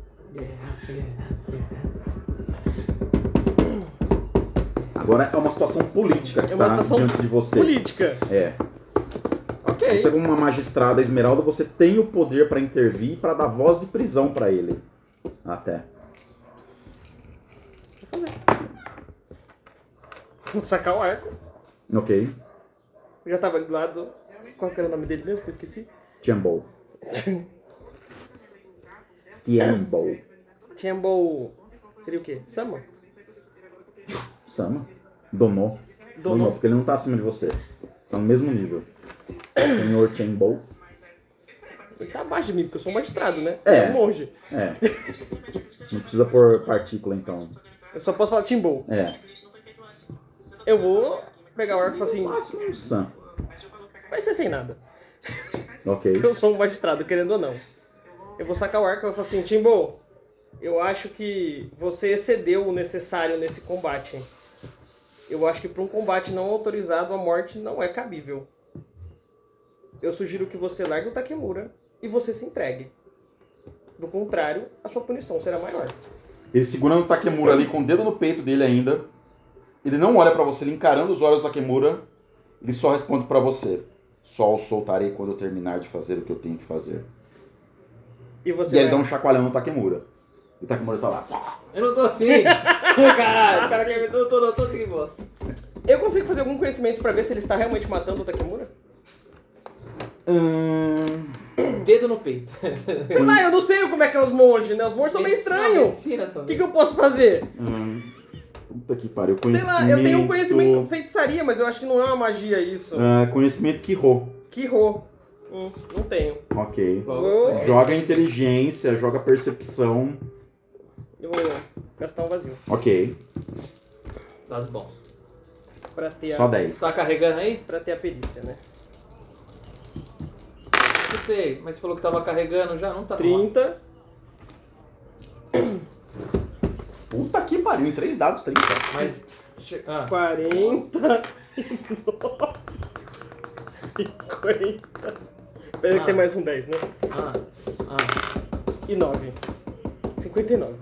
Speaker 5: Agora é uma situação política que
Speaker 2: É uma
Speaker 5: tá
Speaker 2: situação
Speaker 5: diante de você.
Speaker 2: Política.
Speaker 5: É.
Speaker 2: Ok.
Speaker 5: Você, como uma magistrada esmeralda, você tem o poder para intervir e para dar voz de prisão para ele. Até.
Speaker 2: Vou fazer. Vou sacar o arco.
Speaker 5: Ok.
Speaker 2: Eu já tava ali do lado. Qual que era o nome dele mesmo? Que eu esqueci.
Speaker 5: Tiambol. Tiambol.
Speaker 2: Chambo. Seria o quê? Sama?
Speaker 5: Sama. Donou.
Speaker 2: Donou.
Speaker 5: Donou, porque ele não tá acima de você. Tá no mesmo nível. Senhor Tiambol.
Speaker 2: Ele tá abaixo de mim, porque eu sou um magistrado, né?
Speaker 5: É.
Speaker 2: Um monge.
Speaker 5: É. Não precisa pôr partícula, então.
Speaker 2: Eu só posso falar Timbo.
Speaker 5: É.
Speaker 2: Eu vou pegar o arco e falar assim,
Speaker 5: Máximo um Sam.
Speaker 2: vai ser sem nada.
Speaker 5: Ok.
Speaker 2: Eu sou um magistrado, querendo ou não. Eu vou sacar o arco e vou falar assim, Timbo, eu acho que você excedeu o necessário nesse combate. Eu acho que para um combate não autorizado, a morte não é cabível. Eu sugiro que você largue o Takemura e você se entregue. Do contrário, a sua punição será maior.
Speaker 5: Ele segurando o Takemura ali com o dedo no peito dele ainda. Ele não olha pra você, ele encarando os olhos do Takemura. Ele só responde pra você. Só o soltarei quando eu terminar de fazer o que eu tenho que fazer.
Speaker 2: E você
Speaker 5: E aí ele
Speaker 2: vai-
Speaker 5: dá um chacoalhão no Takemura. E o Takemura tá lá.
Speaker 3: Eu não tô assim. Caralho, os caras querem me... Eu tô, eu tô assim, bosta.
Speaker 2: Eu consigo fazer algum conhecimento pra ver se ele está realmente matando o Takemura?
Speaker 5: Hum...
Speaker 3: Dedo no peito.
Speaker 2: Sei lá, eu não sei como é que é os monges, né? Os monges são meio estranhos.
Speaker 3: Medicina
Speaker 2: O
Speaker 3: também.
Speaker 2: que, que eu posso fazer?
Speaker 5: hum... Puta que pariu.
Speaker 2: Sei
Speaker 5: Conhecimento...
Speaker 2: lá, eu tenho um conhecimento de feitiçaria, mas eu acho que não é uma magia isso.
Speaker 5: Ah, conhecimento Kiho.
Speaker 2: Kiro. Hum, não tenho.
Speaker 5: Ok.
Speaker 2: Vou...
Speaker 5: Joga inteligência, joga percepção.
Speaker 2: Eu vou gastar um vazio.
Speaker 5: Ok.
Speaker 3: Dados bons.
Speaker 2: Pra ter
Speaker 5: Só
Speaker 2: a,
Speaker 5: dez.
Speaker 3: Tá carregando aí?
Speaker 2: pra ter a perícia, né?
Speaker 3: Escutei, mas você falou que tava carregando já, não tá?
Speaker 2: trinta.
Speaker 5: Puta que pariu, em três dados, trinta.
Speaker 3: Nossa, mas... che- Ah,
Speaker 2: quarenta. cinquenta. Pera que
Speaker 3: Ah.
Speaker 2: tem mais um dez, né?
Speaker 3: ah, ah.
Speaker 2: E nove. cinquenta e nove.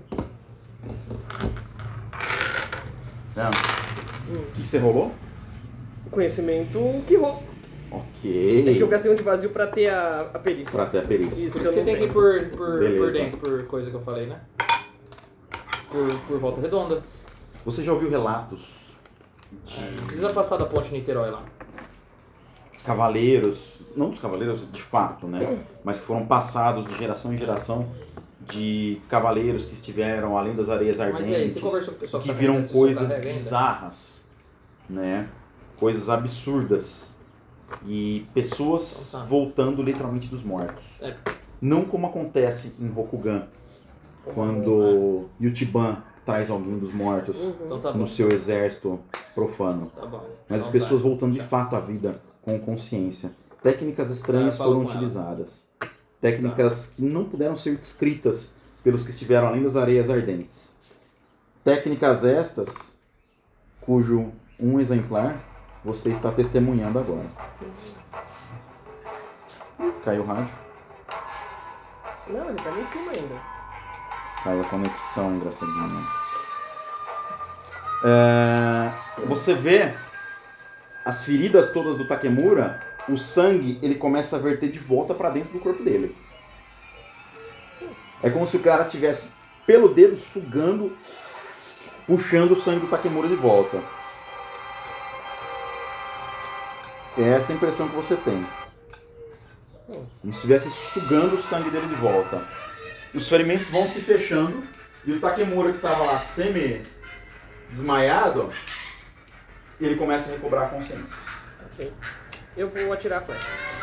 Speaker 5: Não. O que, que você rolou?
Speaker 2: Conhecimento Kiro.
Speaker 5: Ok.
Speaker 2: É que eu gastei um de vazio pra ter a, a perícia.
Speaker 5: Pra ter a perícia.
Speaker 2: Isso
Speaker 3: Por
Speaker 2: que eu
Speaker 3: isso que
Speaker 2: não
Speaker 3: tem que ir
Speaker 2: tenho.
Speaker 3: por, por,
Speaker 5: Beleza.
Speaker 3: por dentro, por coisa que eu falei, né? Por, por volta redonda.
Speaker 5: Você já ouviu relatos de
Speaker 3: Não precisa passar da ponte Niterói lá.
Speaker 5: cavaleiros, não dos cavaleiros de fato, né? Mas que foram passados de geração em geração, de cavaleiros que estiveram além das areias
Speaker 3: Mas e aí,
Speaker 5: ardentes,
Speaker 3: você conversou com o pessoal
Speaker 5: que
Speaker 3: tá
Speaker 5: viram
Speaker 3: carregando, você
Speaker 5: coisas
Speaker 3: carrega ainda?
Speaker 5: bizarras, né? Coisas absurdas. E pessoas
Speaker 3: Então tá.
Speaker 5: voltando literalmente dos mortos.
Speaker 3: É.
Speaker 5: Não como acontece em Rokugan, quando Yuchiban traz alguém dos mortos
Speaker 3: Então tá bom.
Speaker 5: no seu exército profano.
Speaker 3: Tá bom.
Speaker 5: Mas as
Speaker 3: Então
Speaker 5: pessoas
Speaker 3: vai.
Speaker 5: voltando de fato à vida com consciência. Técnicas estranhas
Speaker 3: Ah, eu falo
Speaker 5: foram
Speaker 3: com ela.
Speaker 5: utilizadas. Técnicas que não puderam ser descritas pelos que estiveram além das areias ardentes. Técnicas estas, cujo um exemplar você está testemunhando agora. Caiu o rádio.
Speaker 2: Não, ele tá lá em cima ainda.
Speaker 5: Caiu a conexão, engraçadinho. É, você vê as feridas todas do Takemura, o sangue ele começa a verter de volta para dentro do corpo dele. É como se o cara tivesse pelo dedo sugando, puxando o sangue do Takemura de volta. É essa a impressão que você tem. Como se estivesse sugando o sangue dele de volta. Os ferimentos vão se fechando e o Takemura que estava lá semi-desmaiado, ele começa a recobrar a consciência.
Speaker 2: Ok. Eu vou atirar a flecha.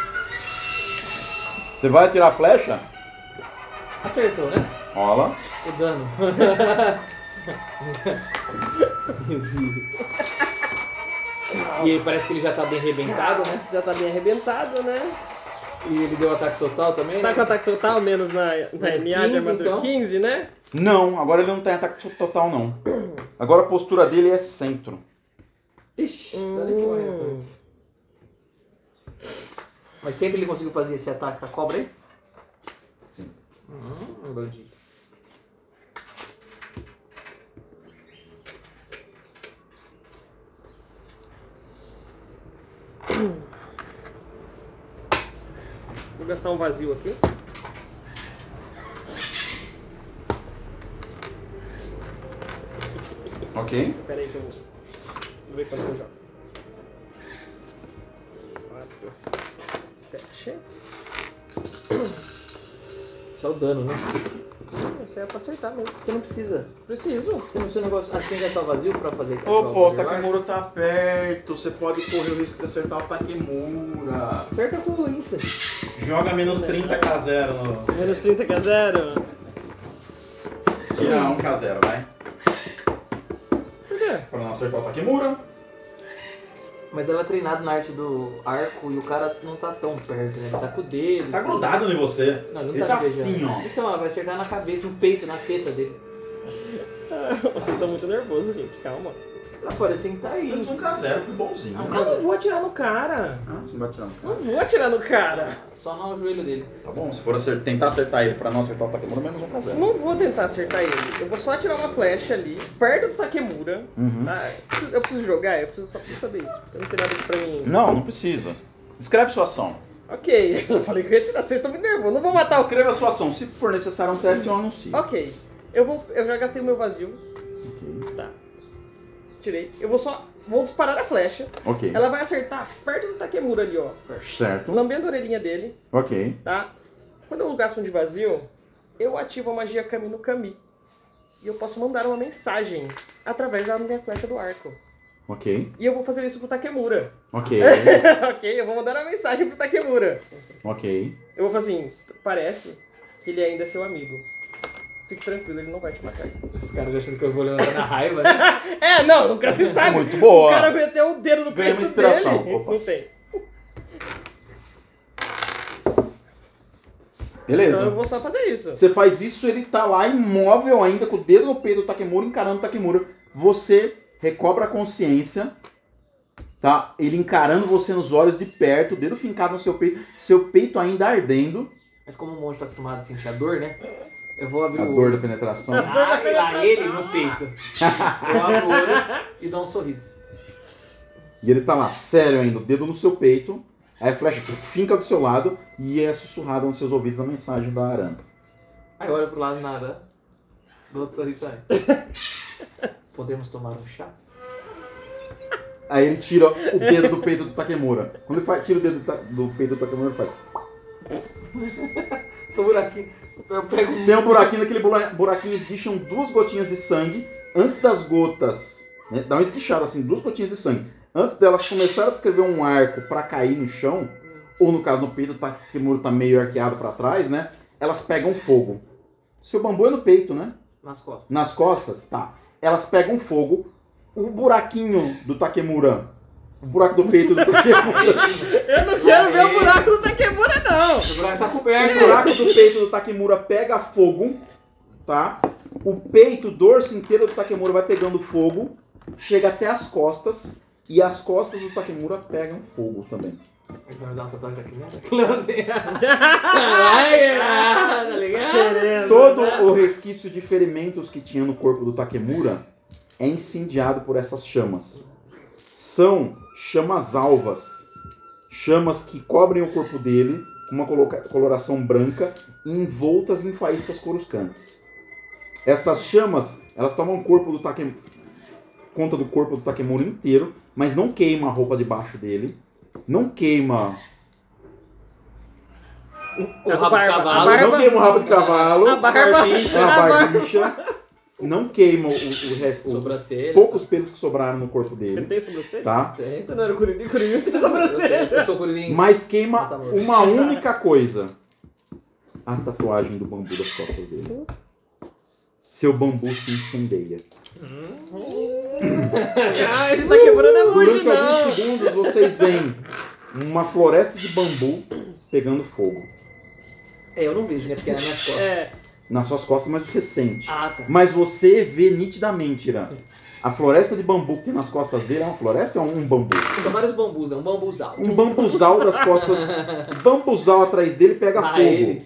Speaker 5: Você vai atirar a flecha?
Speaker 3: Acertou, né?
Speaker 5: Rola.
Speaker 3: O dano. E aí parece que ele já tá bem arrebentado, né?
Speaker 2: Esse já tá bem arrebentado, né?
Speaker 3: E ele deu ataque total também,
Speaker 2: Tá
Speaker 3: né?
Speaker 2: com ataque total, menos na, na
Speaker 3: É,
Speaker 2: M A de
Speaker 3: quinze,
Speaker 2: armadura.
Speaker 3: então.
Speaker 2: quinze, né?
Speaker 5: Não, agora ele não tem ataque total não. Agora a postura dele é centro.
Speaker 3: Ixi, tá ali correndo. Mas sempre ele conseguiu fazer esse ataque com a cobra aí?
Speaker 5: Sim.
Speaker 3: Hum, bandido.
Speaker 2: Vou gastar um vazio aqui.
Speaker 5: Ok.
Speaker 2: Pera aí que eu vou, vou ver quanto eu jogo. quatro, sete.
Speaker 3: Isso é o dano, né?
Speaker 2: Isso aí é pra acertar mesmo.
Speaker 3: Você não precisa.
Speaker 2: Preciso.
Speaker 3: Você não precisa negócio. Acho que tem que gastar o vazio pra fazer.
Speaker 5: Ô, pô, o
Speaker 3: pra jogar.
Speaker 5: Takemura tá perto. Você pode correr o risco de acertar o Takemura.
Speaker 3: Acerta com o Insta.
Speaker 5: Joga menos trinta K zero no.
Speaker 2: Menos trinta K zero.
Speaker 5: Tira um K zero, vai.
Speaker 2: Por quê?
Speaker 5: Pra não acertar o Takemura.
Speaker 3: Mas ela é treinada na arte do arco e o cara não tá tão perto, né? Ele tá com o dedo.
Speaker 5: Tá
Speaker 3: assim.
Speaker 5: grudado em você.
Speaker 3: Não, ele não
Speaker 5: Ele
Speaker 3: tá,
Speaker 5: tá
Speaker 3: te beijando.
Speaker 5: assim, ó.
Speaker 3: Então, ela vai acertar na cabeça, no peito, na teta dele.
Speaker 2: Você tá muito nervoso, gente. Calma.
Speaker 3: Ela pode sentar aí.
Speaker 5: Menos um K zero, fui bonzinho.
Speaker 3: Ah,
Speaker 2: Eu não vou atirar no cara.
Speaker 5: Ah, você não vai tirar no
Speaker 2: Não
Speaker 5: cara.
Speaker 2: vou atirar no cara.
Speaker 3: Só no joelho dele.
Speaker 5: Tá bom, se for acer- tentar acertar ele pra não acertar o Takemura, menos um K zero.
Speaker 2: Não vou tentar acertar ele. Eu vou só atirar uma flecha ali, perto do Takemura.
Speaker 5: Uhum.
Speaker 2: Tá? Eu preciso- Eu preciso jogar? Eu preciso, só preciso saber isso. Eu não tem nada aqui pra mim.
Speaker 5: Não, não precisa. Escreve sua ação.
Speaker 2: Ok, eu falei que eu ia tirar. Vocês estão me nervosos. Não vou matar o.
Speaker 5: Escreva a sua ação. Se for necessário um teste, eu anuncio.
Speaker 2: Ok. Eu vou. Eu já gastei o meu vazio.
Speaker 5: Ok.
Speaker 2: Tá. Tirei. Eu vou só. Vou disparar a flecha.
Speaker 5: Ok.
Speaker 2: Ela vai acertar perto do Takemura ali, ó.
Speaker 5: Certo.
Speaker 2: Lambendo a orelhinha dele,
Speaker 5: Ok.
Speaker 2: tá? Quando eu gasto um de vazio, eu ativo a magia Kami no Kami. E eu posso mandar uma mensagem através da minha flecha do arco.
Speaker 5: Ok.
Speaker 2: E eu vou fazer isso pro Takemura.
Speaker 5: Ok.
Speaker 2: Ok? Eu vou mandar uma mensagem pro Takemura.
Speaker 5: Ok.
Speaker 2: Eu vou falar assim, parece que ele ainda é seu amigo. Fique tranquilo, ele não vai te matar.
Speaker 3: Os caras achando que eu vou levantar na raiva, né?
Speaker 2: É, não, nunca se sabe.
Speaker 5: Muito boa.
Speaker 2: O cara meteu o dedo no
Speaker 5: Ganha
Speaker 2: peito
Speaker 5: uma inspiração.
Speaker 2: dele.
Speaker 5: Opa.
Speaker 2: Não tem.
Speaker 5: Beleza.
Speaker 2: Então eu vou só fazer isso.
Speaker 5: Você faz isso, ele tá lá imóvel ainda, com o dedo no peito do Takemura, encarando o Takemura. Você recobra a consciência, tá? Ele encarando você nos olhos de perto, o dedo fincado no seu peito, seu peito ainda ardendo.
Speaker 3: Mas como o monge tá acostumado a sentir a dor, né? Eu vou abrir
Speaker 5: A
Speaker 3: o...
Speaker 5: dor da penetração.
Speaker 3: Ah, e lá ele no peito. Eu abro o olho e dou um sorriso.
Speaker 5: E ele tá lá, sério ainda, o dedo no seu peito. Aí a flecha finca do seu lado e é sussurrada nos seus ouvidos a mensagem da Arana.
Speaker 3: Aí eu olho pro lado nada. Dou outro sorriso também. Podemos tomar um chá?
Speaker 5: Aí ele tira o dedo do peito do Takemura. Quando ele faz, tira o dedo do, ta- do peito do Takemura, ele faz.
Speaker 3: Tô buraquinho. Eu pego um...
Speaker 5: Tem um buraquinho, naquele bura- buraquinho esguicham duas gotinhas de sangue. Antes das gotas, né, dá uma esguichada assim, duas gotinhas de sangue. Antes delas começarem a descrever um arco pra cair no chão, ou no caso no peito, o Takemura tá meio arqueado pra trás, né? Elas pegam fogo. Seu bambu é no peito, né?
Speaker 3: Nas costas.
Speaker 5: Nas costas, tá. Elas pegam fogo. O buraquinho do Takemura, o buraco do peito do Takemura,
Speaker 2: Eu não quero ver o buraco do Takemura, não.
Speaker 3: O buraco tá
Speaker 5: o
Speaker 3: coberto.
Speaker 5: buraco do peito do Takemura pega fogo, tá? O peito, o dorso inteiro do Takemura vai pegando fogo, chega até as costas, e as costas do Takemura pegam fogo também.
Speaker 3: Ele vai me dar uma tatuagem aqui, né? Close. Ai, tá ligado?
Speaker 2: Querendo,
Speaker 5: Todo
Speaker 2: né?
Speaker 5: o resquício de ferimentos que tinha no corpo do Takemura é incendiado por essas chamas. São chamas alvas. Chamas que cobrem o corpo dele com uma coloca- coloração branca e envoltas em faíscas coruscantes. Essas chamas, elas tomam o corpo do Takemura, conta do corpo do Takemura inteiro, mas não queima a roupa debaixo dele. Não queima...
Speaker 3: O
Speaker 2: A
Speaker 3: rabo de
Speaker 2: barba,
Speaker 3: cavalo.
Speaker 2: a barba-
Speaker 5: Não queima o rabo de cavalo.
Speaker 2: A barba.
Speaker 5: A barbicha. Não queima o, o resto. Os
Speaker 3: Sobrancelha.
Speaker 5: poucos pelos que sobraram no corpo
Speaker 2: Você
Speaker 5: dele.
Speaker 2: tem sobrancelha?
Speaker 5: Tá?
Speaker 3: Tem.
Speaker 2: Você não era o Kuririn? Kuririn tem
Speaker 3: Eu
Speaker 2: sobrancelha.
Speaker 3: sou curirim.
Speaker 5: Mas queima
Speaker 3: Tá bom.
Speaker 5: uma única coisa. A tatuagem do bambu das costas dele. Seu bambu se incendeia.
Speaker 2: Ah, esse Takemura não é monge,
Speaker 5: Durante alguns
Speaker 2: não.
Speaker 5: segundos vocês veem uma floresta de bambu pegando fogo.
Speaker 3: É, eu não vejo, né? Porque é nas minhas costas.
Speaker 2: É,
Speaker 5: nas suas costas, mas você sente.
Speaker 2: Ah, tá.
Speaker 5: Mas você vê nitidamente, Irã. A floresta de bambu que tem nas costas dele é uma floresta ou é um bambu?
Speaker 3: São vários bambus, né? Um bambuzal.
Speaker 5: Um bambuzal das costas. Um bambuzal atrás dele pega
Speaker 3: Ah,
Speaker 5: fogo.
Speaker 3: ele.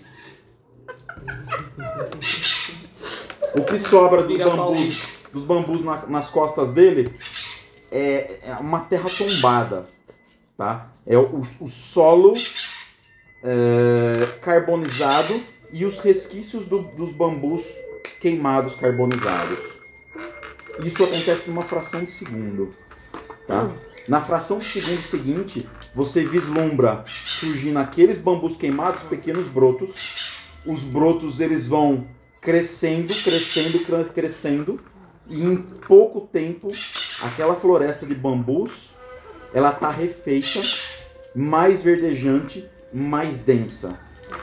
Speaker 5: O que sobra dos
Speaker 3: Vira
Speaker 5: bambus, dos bambus na- nas costas dele é, é uma terra tombada, tá? É o, o solo é, carbonizado e os resquícios do- dos bambus queimados carbonizados. Isso acontece numa fração de segundo, tá? Na fração de segundo seguinte, você vislumbra surgindo aqueles bambus queimados, pequenos brotos. Os brotos eles vão crescendo, crescendo, cre- crescendo, e em pouco tempo aquela floresta de bambus ela tá refeita, mais verdejante, mais densa.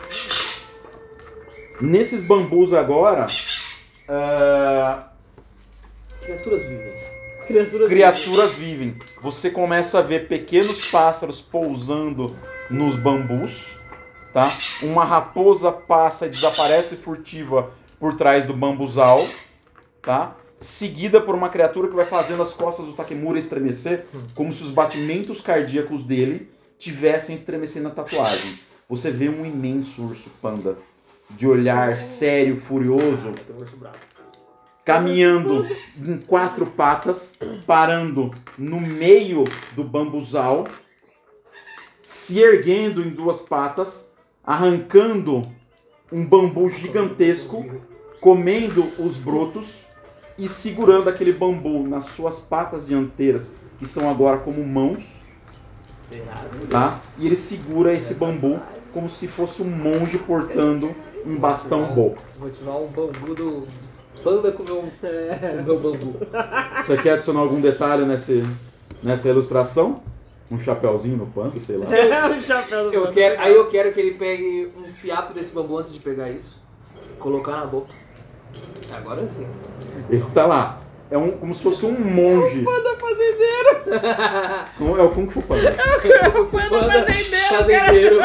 Speaker 5: Nesses bambus agora, ah,
Speaker 3: Criaturas vivem.
Speaker 2: Criatura
Speaker 5: criaturas vivem. Você começa a ver pequenos pássaros pousando nos bambus, tá? Uma raposa passa e desaparece furtiva por trás do bambuzal, tá? Seguida por uma criatura que vai fazendo as costas do Takemura estremecer, como se os batimentos cardíacos dele tivessem estremecendo a tatuagem. Você vê um imenso urso panda, de olhar sério, furioso,
Speaker 2: Tem um urso bravo.
Speaker 5: caminhando em quatro patas, parando no meio do bambuzal, se erguendo em duas patas, arrancando um bambu gigantesco, comendo os brotos e segurando aquele bambu nas suas patas dianteiras, que são agora como mãos, tá? E ele segura esse bambu como se fosse um monge portando um bastão bom.
Speaker 3: Vou ativar um bambu do panda com o meu, com o meu bambu.
Speaker 5: Você quer adicionar algum detalhe nesse, nessa ilustração? Um chapéuzinho no pano, sei lá.
Speaker 2: É o chapéu do
Speaker 3: Eu
Speaker 2: mano.
Speaker 3: quero, aí eu quero que ele pegue um fiapo desse bambu antes de pegar isso. Colocar na boca. Agora sim.
Speaker 5: Ele tá lá. É um, como se fosse um monge.
Speaker 2: Panda fazendeiro.
Speaker 5: É o Kung Fu Panda.
Speaker 2: Panda fazendeiro, cara.
Speaker 3: Fazendeiro.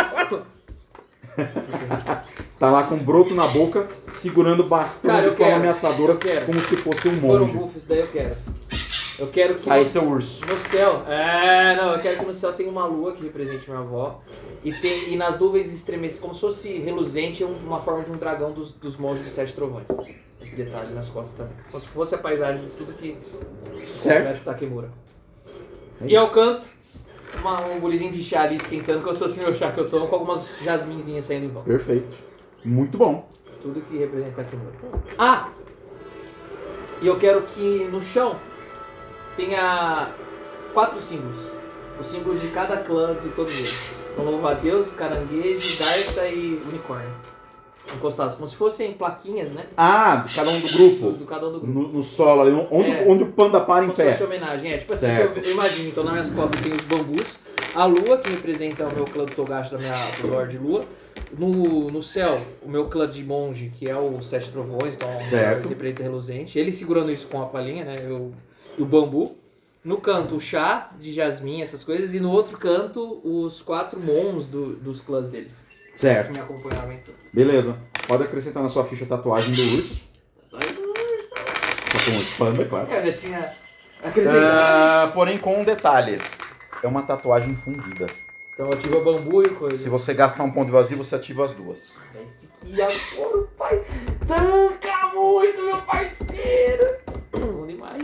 Speaker 5: Tá lá com um broto na boca, segurando bastão
Speaker 3: Cara, eu
Speaker 5: de forma
Speaker 3: quero.
Speaker 5: ameaçadora,
Speaker 3: Eu quero.
Speaker 5: como se fosse um
Speaker 3: Se for um
Speaker 5: monge.
Speaker 3: buff, isso daí eu quero. Eu quero que
Speaker 5: Aí,
Speaker 3: no,
Speaker 5: seu urso.
Speaker 3: no céu. É, não, eu quero que no céu tenha uma lua que represente minha avó. E, tem, e nas nuvens estremece, como se fosse reluzente, uma forma de um dragão dos, dos monges dos Sete Trovões. Esse detalhe nas costas também. Como se fosse a paisagem de tudo que
Speaker 5: Certo.
Speaker 3: mexe Takemura.
Speaker 5: É
Speaker 3: E ao
Speaker 5: isso.
Speaker 3: canto, uma, um bulizinho de chá ali esquentando, que eu sou assim meu chá que eu tomo, com algumas jasminzinhas saindo em volta.
Speaker 5: Perfeito. Muito bom.
Speaker 3: Tudo que representa Takemura. Ah! E eu quero que no chão tenha quatro símbolos. O símbolo de cada clã de todos eles. Então, louva-a-Deus, caranguejo, garça e unicórnio. Encostados, como se fossem plaquinhas, né?
Speaker 5: Ah, de cada um do
Speaker 3: Do,
Speaker 5: grupo.
Speaker 3: do cada um do grupo.
Speaker 5: No, no solo ali, onde,
Speaker 3: É.
Speaker 5: onde o panda para em
Speaker 3: Como se fosse
Speaker 5: pé.
Speaker 3: homenagem. É, tipo assim,
Speaker 5: Certo.
Speaker 3: eu, eu imagino, então nas minhas costas tem os bambus, a lua, que representa o meu clã do Togashi, da minha do Lorde Lua. No, no céu, o meu clã de monge, que é o Sete Trovões, então
Speaker 5: Certo.
Speaker 3: esse preto reluzente. Ele segurando isso com a palhinha, né? Eu, e o bambu. No canto, o chá de jasmim, essas coisas. E no outro canto, os quatro mons do, dos clãs deles.
Speaker 5: Certo.
Speaker 3: Que me acompanhavam em tudo.
Speaker 5: Beleza. Pode acrescentar na sua ficha a tatuagem do urso. Tá com os panda, claro.
Speaker 3: Eu já tinha acrescentado.
Speaker 5: Ah, porém, com um detalhe. É uma tatuagem fundida.
Speaker 3: Então eu ativa bambu e coisa.
Speaker 5: Se você gastar um ponto vazio, você ativa as duas.
Speaker 3: Esse aqui é o pai. Tanca muito, meu parceiro. Bom demais.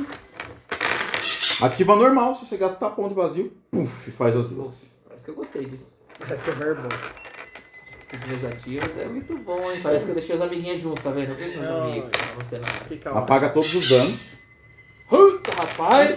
Speaker 5: Ativa normal, se você gastar ponto vazio, puf, faz as duas.
Speaker 3: Parece que eu gostei disso.
Speaker 2: Parece que é barbão.
Speaker 3: Desativos é muito bom, hein? Parece que eu deixei os amiguinhos juntos, tá vendo? Eu penso nos
Speaker 2: Não,
Speaker 3: amigos, pra você não.
Speaker 2: Que calma.
Speaker 5: Apaga todos os danos.
Speaker 3: Puta, rapaz!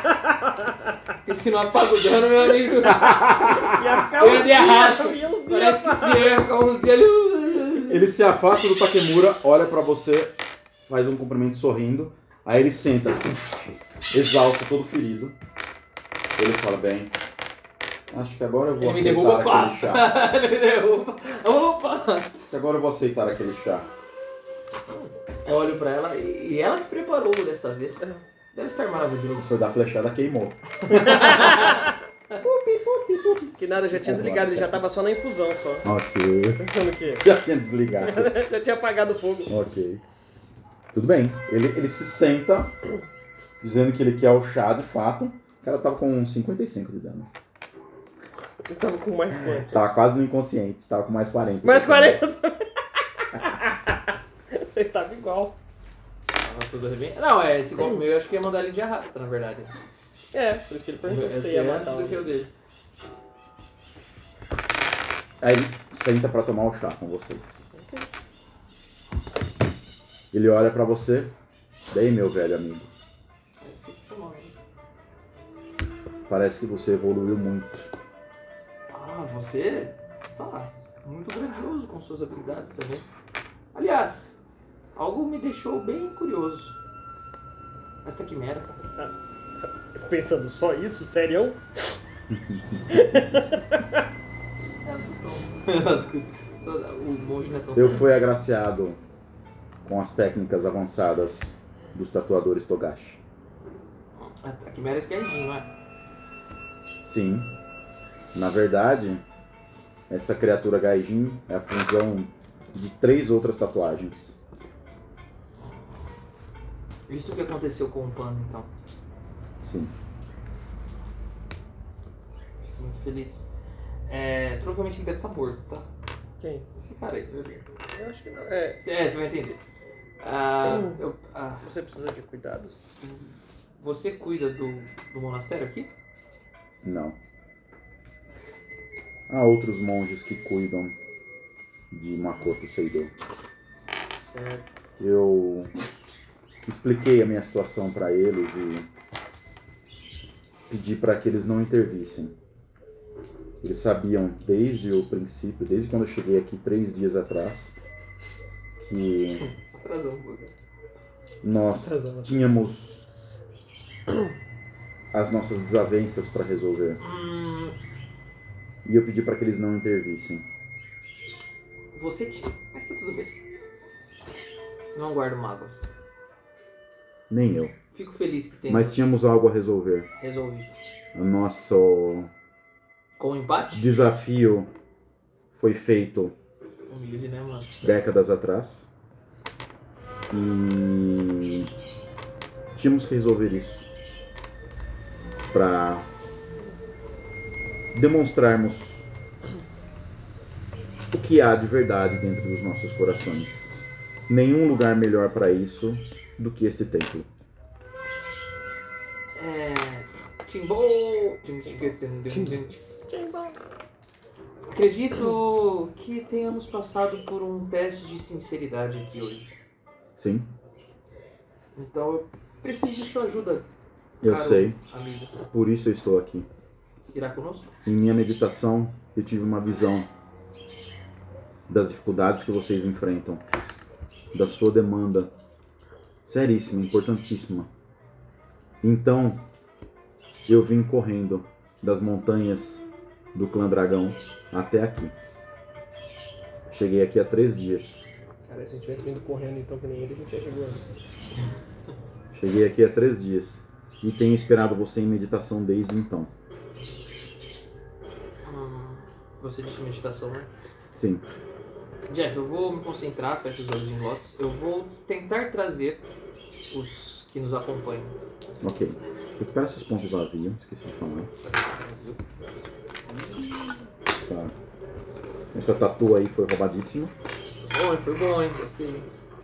Speaker 3: Porque se não apaga o dano, meu amigo.
Speaker 2: Ia ficar
Speaker 3: Eu ia
Speaker 2: uns
Speaker 3: de arrasto.
Speaker 2: dias, ia uns dias.
Speaker 3: Parece que se eu ia ficar uns dias.
Speaker 5: Ele se afasta do Takemura, olha pra você, faz um cumprimento sorrindo. Aí ele senta, puf, exausto, todo ferido. Ele fala, bem, acho que agora eu vou
Speaker 3: Ele me derruba,
Speaker 5: aceitar
Speaker 3: pá!
Speaker 5: aquele chá.
Speaker 3: Ele me derruba. Opa!
Speaker 5: Acho que agora eu vou aceitar aquele chá.
Speaker 3: Eu olho pra ela e e ela que preparou dessa vez. Deve estar maravilhoso.
Speaker 5: Foi da flechada, queimou.
Speaker 2: Que nada, eu já tinha desligado, ele já tava só na infusão só.
Speaker 1: Ok.
Speaker 2: Pensando o quê?
Speaker 1: Já tinha desligado.
Speaker 2: Já tinha apagado o fogo.
Speaker 1: Ok. Tudo bem. Ele, ele se senta, dizendo que ele quer o chá de fato. O cara tava com cinquenta e cinco de dano.
Speaker 2: Eu tava com mais quanto?
Speaker 1: Tava quase no inconsciente. Tava com mais quarenta.
Speaker 2: Mais quarenta. Você estava igual.
Speaker 3: Tava tudo arrebentado. Não, é, esse golpe meu eu acho que ia mandar ele de arrasta, na verdade.
Speaker 2: É, por isso que ele perguntou se
Speaker 3: Esse
Speaker 2: ia
Speaker 3: é
Speaker 2: matar
Speaker 3: antes do que o dele.
Speaker 1: Aí ele senta pra tomar o chá com vocês. Ele olha pra você. Bem, meu velho amigo.
Speaker 3: Ah, esqueci seu nome.
Speaker 1: Parece que você evoluiu muito.
Speaker 3: Ah, você está muito grandioso com suas habilidades também. Aliás, algo me deixou bem curioso. Esta quimera.
Speaker 2: Pensando, só isso? Sério?
Speaker 3: É, eu sou tão... O monge não é tão...
Speaker 1: Eu fui agraciado com as técnicas avançadas dos tatuadores Togashi.
Speaker 3: A quimera é de Gaijin, não é?
Speaker 1: Sim. Na verdade, essa criatura Gaijin é a fusão de três outras tatuagens.
Speaker 3: Visto o que aconteceu com o Pano, então.
Speaker 1: Sim.
Speaker 3: Fico muito feliz. É, provavelmente ele deve estar morto, tá?
Speaker 2: Quem?
Speaker 3: Esse cara aí, você vai ver.
Speaker 2: Eu acho que não. É,
Speaker 3: É, você vai entender. Ah, eu, ah,
Speaker 2: você precisa de cuidados.
Speaker 3: você cuida do, do monastério aqui?
Speaker 1: Não. Há outros monges que cuidam de Makoto Seido.
Speaker 3: Certo.
Speaker 1: Eu expliquei a minha situação para eles e pedi para que eles não intervissem. Eles sabiam desde o princípio, desde quando eu cheguei aqui três dias atrás, que
Speaker 3: Atrasou um pouco.
Speaker 1: nós
Speaker 2: Atrasando.
Speaker 1: tínhamos as nossas desavenças para resolver.
Speaker 3: Hum,
Speaker 1: E eu pedi para que eles não intervissem.
Speaker 3: você tinha, mas tá tudo bem. Não guardo mágoas.
Speaker 1: Nem eu.
Speaker 3: Fico feliz que tenha
Speaker 1: Mas tínhamos algo a resolver.
Speaker 3: resolvido.
Speaker 1: O nosso
Speaker 3: Com o empate?
Speaker 1: desafio foi feito
Speaker 3: Humilde, né, mano?
Speaker 1: décadas atrás. E tínhamos que resolver isso para demonstrarmos o que há de verdade dentro dos nossos corações. Nenhum lugar melhor para isso do que este templo.
Speaker 3: É... Timbou... Acredito que tenhamos passado por um teste de sinceridade aqui hoje.
Speaker 1: Sim,
Speaker 3: Então eu preciso de sua ajuda,
Speaker 1: eu
Speaker 3: caro
Speaker 1: sei.
Speaker 3: amigo.
Speaker 1: Por isso eu estou aqui.
Speaker 3: Irá conosco?
Speaker 1: Em minha meditação, eu tive uma visão das dificuldades que vocês enfrentam, da sua demanda seríssima, importantíssima. Então, eu vim correndo das montanhas do Clã Dragão até aqui. Cheguei aqui há três dias.
Speaker 2: Cara, se eu tivesse vindo correndo então que nem ele, a gente já chegou antes.
Speaker 1: Cheguei aqui há três dias e tenho esperado você em meditação desde então.
Speaker 3: Hum, você disse meditação, né?
Speaker 1: Sim,
Speaker 3: Jeff, eu vou me concentrar, fecha os olhos em lotus. Eu vou tentar trazer os que nos acompanham.
Speaker 1: ok. Recupera seus pontos vazios, esqueci de falar. Essa, essa tatu aí foi roubadíssima.
Speaker 3: Bom, hein? Foi bom, hein? Gostei.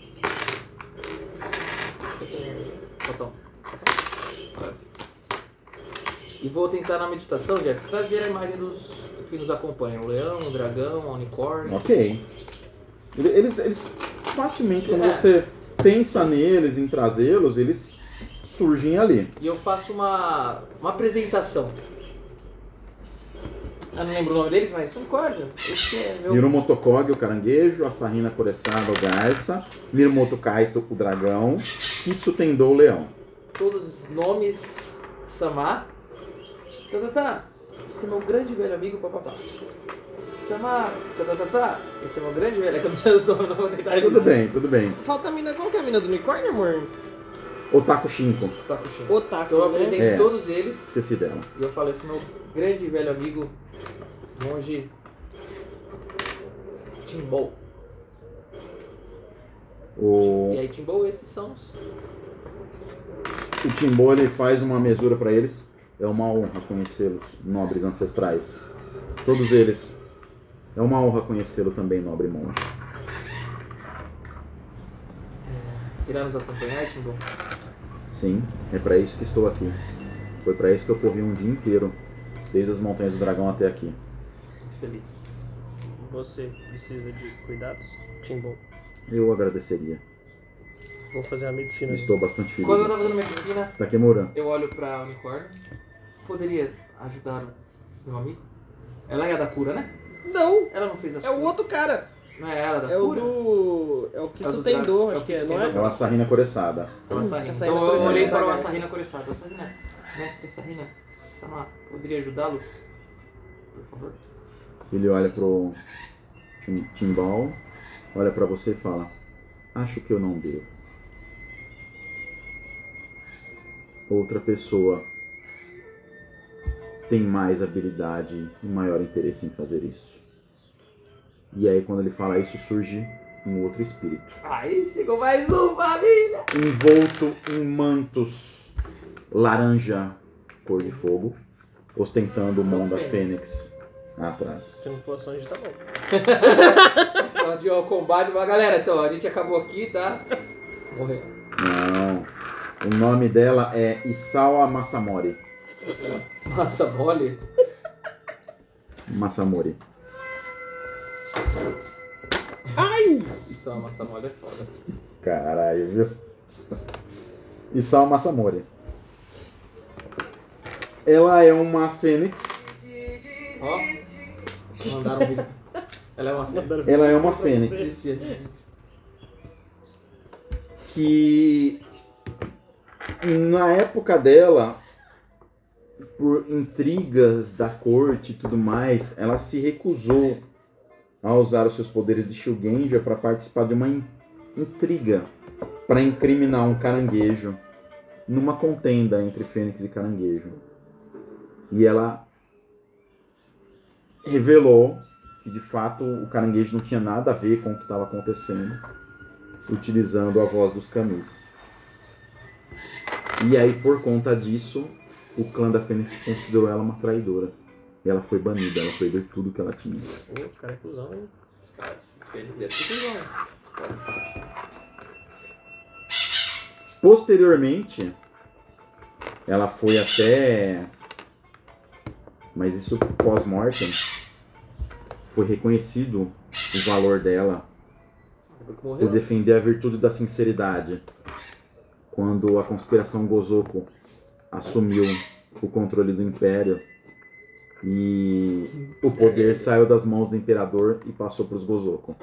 Speaker 3: Botão. Agora sim. E vou tentar na meditação, Jeff, trazer a imagem dos que nos acompanham. O leão, o dragão, a unicórnio.
Speaker 1: Ok. Eles, eles facilmente, quando
Speaker 3: É.
Speaker 1: você pensa neles, em trazê-los, eles surgem ali.
Speaker 3: E eu faço uma, uma apresentação. Eu não lembro o nome deles, mas unicórnio. Esse é meu...
Speaker 1: Mirumoto Kogi, o caranguejo, Asahina Kuresada, o garça, Mirumoto Kaito, o dragão, Kitsu Tendo, o leão.
Speaker 3: Todos os nomes Samar. Tá, tá, tá. Esse é meu grande velho amigo, papapá. Samar. Tá, tá, tá, tá. Esse é meu grande velho. É que eu não sei os nomes, não vou tentar
Speaker 1: Tudo
Speaker 3: dizer.
Speaker 1: bem, tudo bem.
Speaker 2: Falta a mina. Qual que é a mina do unicórnio, amor?
Speaker 1: Otaku Shinko.
Speaker 3: Otaku Shinko.
Speaker 2: Otaku,
Speaker 3: Então eu
Speaker 2: né?
Speaker 3: apresento
Speaker 1: É.
Speaker 3: todos eles
Speaker 1: Esqueci dela.
Speaker 3: e eu falo esse meu grande e velho amigo, monge Timbou.
Speaker 1: O,
Speaker 3: E aí, Timbou, esses são os...
Speaker 1: o Timbo ele faz uma mesura para eles. É uma honra conhecê-los, nobres ancestrais. Todos eles. É uma honra conhecê-lo também, nobre monge.
Speaker 3: Irá nos acompanhar, Timbou?
Speaker 1: Sim, é para isso que estou aqui. Foi para isso que eu corri um dia inteiro, desde as Montanhas do Dragão até aqui.
Speaker 3: Muito feliz.
Speaker 2: Você precisa de cuidados, Timbo.
Speaker 1: Eu agradeceria.
Speaker 2: Vou fazer a medicina.
Speaker 1: Estou bastante feliz.
Speaker 3: Quando eu tava fazendo medicina,
Speaker 1: Takemura,
Speaker 3: eu olho pra unicórnio. Poderia ajudar o meu amigo? Ela é a da cura, né?
Speaker 2: Não,
Speaker 3: Ela não fez as
Speaker 2: é o
Speaker 3: curas.
Speaker 2: outro cara.
Speaker 3: Não é ela da
Speaker 2: É o
Speaker 3: cura?
Speaker 2: do... É o
Speaker 3: É o
Speaker 2: Kitsu
Speaker 3: do
Speaker 2: Tendo,
Speaker 3: Drago. É
Speaker 2: acho
Speaker 3: o
Speaker 2: que é,
Speaker 3: Kitsu
Speaker 2: não é?
Speaker 3: Tendo.
Speaker 1: é uma sarrina coreçada.
Speaker 3: É uma Sarrina.
Speaker 2: A Sarrina
Speaker 3: Então eu
Speaker 2: Coreçada
Speaker 3: olhei
Speaker 2: da
Speaker 3: para uma
Speaker 2: Garça.
Speaker 3: Sarrina coreçada. Sarrina, mestre Sarrina, Sama, poderia ajudá-lo? Por favor.
Speaker 1: Ele olha pro Tim- Timbal, olha para você e fala: acho que eu não devo. Outra pessoa tem mais habilidade e maior interesse em fazer isso. E aí quando ele fala isso surge um outro espírito,
Speaker 3: Aí chegou mais um, família!
Speaker 1: envolto em mantos laranja cor de fogo, ostentando o mão da Fênix atrás.
Speaker 2: Se não for sonho, tá bom.
Speaker 3: Só de ó, combate, mas galera, então a gente acabou aqui, tá? Morreu.
Speaker 1: Não. O nome dela é Isawa Masamori.
Speaker 3: Massa mole.
Speaker 1: Masamori.
Speaker 3: Isso é uma massa mole, é foda.
Speaker 1: Caralho, viu? Isawa Masamori. Ela é uma fênix.
Speaker 3: Ó, mandaram um vídeo. Ela é uma
Speaker 1: Ela é uma fênix que na época dela, por intrigas da corte e tudo mais, ela se recusou a usar os seus poderes de Shugenja para participar de uma in- intriga para incriminar um caranguejo numa contenda entre Fênix e caranguejo. E ela revelou que de fato o caranguejo não tinha nada a ver com o que estava acontecendo, utilizando a voz dos camis. E aí, por conta disso, o clã da Fênix considerou ela uma traidora. E ela foi banida, ela perdeu tudo que ela tinha.
Speaker 2: Ô, os caras é cuzão, hein?
Speaker 3: Os caras, esses felizes, é tudo igual.
Speaker 1: Posteriormente, ela foi até... Mas isso pós-mortem. Foi reconhecido o valor dela
Speaker 3: Depois que
Speaker 1: por
Speaker 3: morreu.
Speaker 1: defender a virtude da sinceridade. Quando a conspiração Gozoku assumiu o controle do Império e o poder saiu das mãos do Imperador e passou para os Gozoku.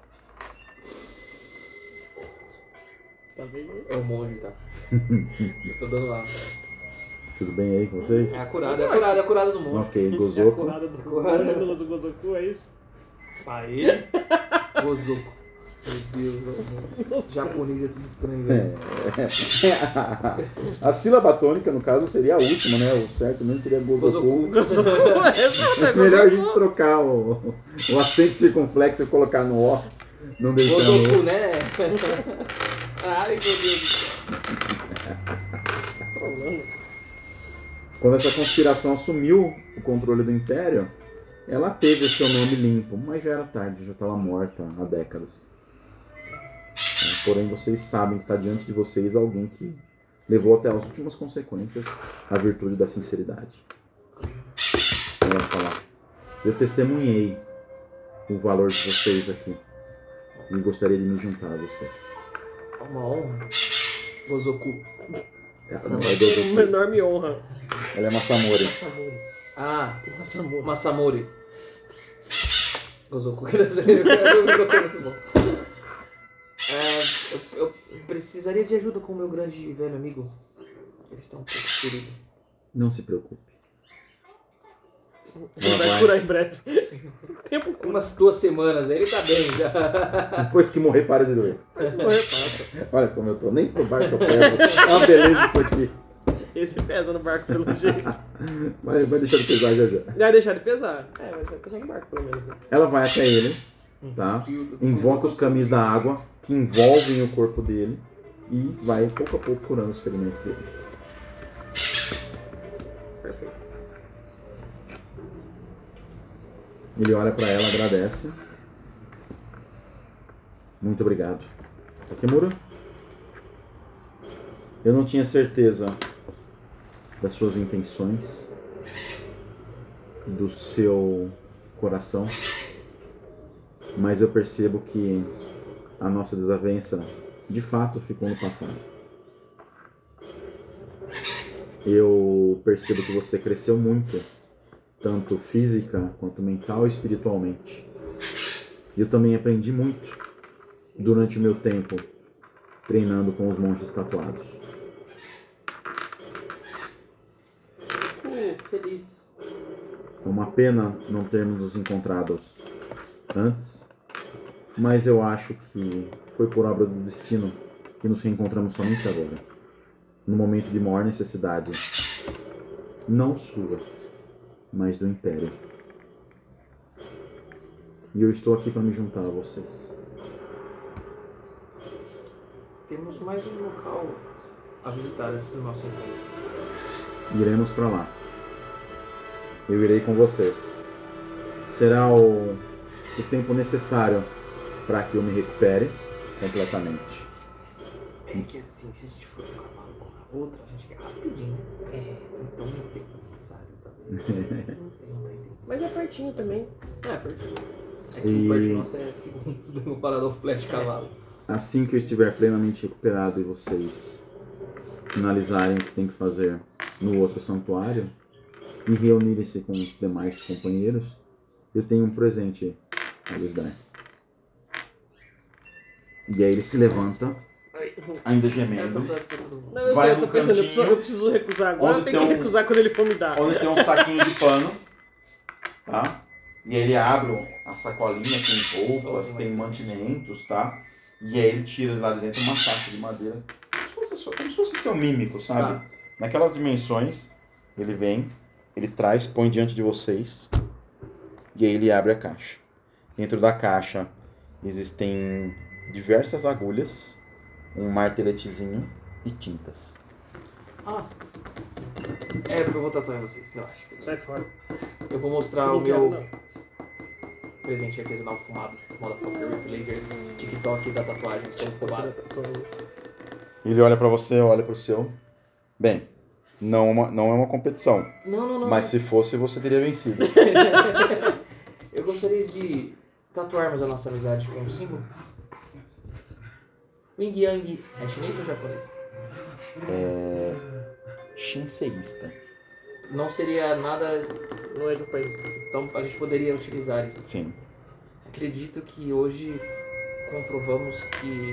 Speaker 2: Tá vendo?
Speaker 3: É o monge, tá? Eu tô dando lá.
Speaker 1: Tudo bem aí com vocês?
Speaker 3: É a curada, é a curada, é a curada do monge.
Speaker 1: Ok,
Speaker 2: É a
Speaker 1: Gozoku.
Speaker 2: curada do
Speaker 3: Curada.
Speaker 2: do Gozoku, é isso?
Speaker 3: Aí. Gozoku. Meu Deus, o japonês é tudo estranho, velho.
Speaker 1: É. A sílaba tônica, no caso, seria a última, né? O certo mesmo seria Gozoku.
Speaker 2: Gozoku, exato, é
Speaker 1: Melhor a gente
Speaker 2: Gozoku.
Speaker 1: trocar o, o acento circunflexo e colocar no O. Não deixar
Speaker 3: Gozoku,
Speaker 1: no...
Speaker 3: né? Ai, meu Deus do céu.
Speaker 2: Trolando.
Speaker 1: Quando essa conspiração assumiu o controle do Império, ela teve o seu nome limpo, mas já era tarde, já estava morta há décadas. Porém, vocês sabem que está diante de vocês alguém que levou até as últimas consequências a virtude da sinceridade. Ela vai falar: eu testemunhei o valor de vocês aqui e gostaria de me juntar a vocês.
Speaker 3: É uma honra. Gozoku.
Speaker 1: Ela não é
Speaker 2: Uma
Speaker 1: Gozoku,
Speaker 2: enorme honra.
Speaker 1: ela é Masamori.
Speaker 2: Masamori.
Speaker 3: Ah,
Speaker 2: Masamori.
Speaker 3: Masamori. Gozoku, quer dizer, Gozoku é muito bom. É, eu, eu precisaria de ajuda com o meu grande e velho amigo. Ele está um pouco ferido.
Speaker 1: Não se preocupe.
Speaker 2: Ele
Speaker 1: Ela
Speaker 2: vai
Speaker 1: vai.
Speaker 2: curar em breve. Tempo cura.
Speaker 3: Umas duas semanas aí ele tá bem já.
Speaker 1: Depois que morrer, para de doer.
Speaker 2: Morrer passa.
Speaker 1: Olha como eu tô. Nem pro barco eu peso. É uma beleza isso aqui.
Speaker 2: Esse pesa no barco pelo jeito.
Speaker 1: Vai, vai deixar de pesar já já.
Speaker 2: Vai deixar de pesar. É, vai pesar no barco pelo menos, né?
Speaker 1: Ela vai até ele, tá? Invoca os caminhos da água que envolvem o corpo dele e vai pouco a pouco curando os ferimentos dele.
Speaker 2: Perfeito.
Speaker 1: Ele olha pra ela, agradece. Muito obrigado. Takemura? Eu não tinha certeza das suas intenções, do seu coração, mas eu percebo que a nossa desavença de fato ficou no passado. Eu percebo que você cresceu muito, tanto física quanto mental e espiritualmente. E eu também aprendi muito durante o meu tempo treinando com os monges tatuados.
Speaker 3: Fico feliz.
Speaker 1: É uma pena não termos nos encontrado antes, mas eu acho que foi por obra do destino que nos reencontramos somente agora, no momento de maior necessidade, não sua, mas do Império. E eu estou aqui para me juntar a vocês.
Speaker 3: Temos mais um local a visitar antes do nosso encontro.
Speaker 1: Iremos para lá. Eu irei com vocês. Será o, o tempo necessário para que eu me recupere completamente.
Speaker 3: É que assim, se a gente for um cavalo com a outra, a gente quer rapidinho. É, então não tem necessário, tá? Não tem, não tá entendendo.
Speaker 2: Mas é pertinho também.
Speaker 3: É, porque. É que
Speaker 1: E-
Speaker 3: o parte nossa é segundos do parador flash de cavalo.
Speaker 1: Assim que eu estiver plenamente recuperado e vocês finalizarem o que tem que fazer no outro santuário e reunirem-se com os demais companheiros, eu tenho um presente a lhes dar. E aí ele se levanta, ainda
Speaker 3: É,
Speaker 1: gemendo,
Speaker 3: então tá pra todo mundo.
Speaker 2: Não, eu
Speaker 1: Vai
Speaker 2: sei, eu tô
Speaker 1: no
Speaker 2: pensando, eu preciso,
Speaker 1: cantinho,
Speaker 2: eu preciso recusar agora,
Speaker 1: onde
Speaker 2: eu tenho
Speaker 1: tem
Speaker 2: que
Speaker 1: um-
Speaker 2: recusar quando ele for me dar.
Speaker 1: onde tem um saquinho de pano, tá? E aí ele abre a sacolinha, tem roupas, tem mantimentos, tá? E aí ele tira lá de dentro uma caixa de madeira, como se fosse, como se fosse seu mímico, sabe?
Speaker 3: Tá.
Speaker 1: Naquelas dimensões, ele vem, ele traz, põe diante de vocês, e aí ele abre a caixa. Dentro da caixa existem diversas agulhas, um marteletezinho e tintas.
Speaker 3: Ah. É, porque eu vou tatuar em vocês, eu acho.
Speaker 2: Sai fora.
Speaker 3: Eu vou mostrar
Speaker 2: Eu
Speaker 3: o
Speaker 2: não quero,
Speaker 3: meu
Speaker 2: não.
Speaker 3: presente artesanal fumado, motherfucker with lasers, TikTok da tatuagem, sou fumado.
Speaker 1: Ele olha pra você, olha pro seu. Bem, não, é uma- não é uma competição,
Speaker 3: Não, não, não.
Speaker 1: mas se fosse você teria vencido.
Speaker 3: Eu gostaria de tatuarmos a nossa amizade com um símbolo. Wing Yang é chinês ou japonês?
Speaker 1: Shinseísta.
Speaker 3: Não seria nada.
Speaker 2: Não é de um país específico.
Speaker 3: Então a gente poderia utilizar isso.
Speaker 1: Sim.
Speaker 3: Acredito que hoje comprovamos que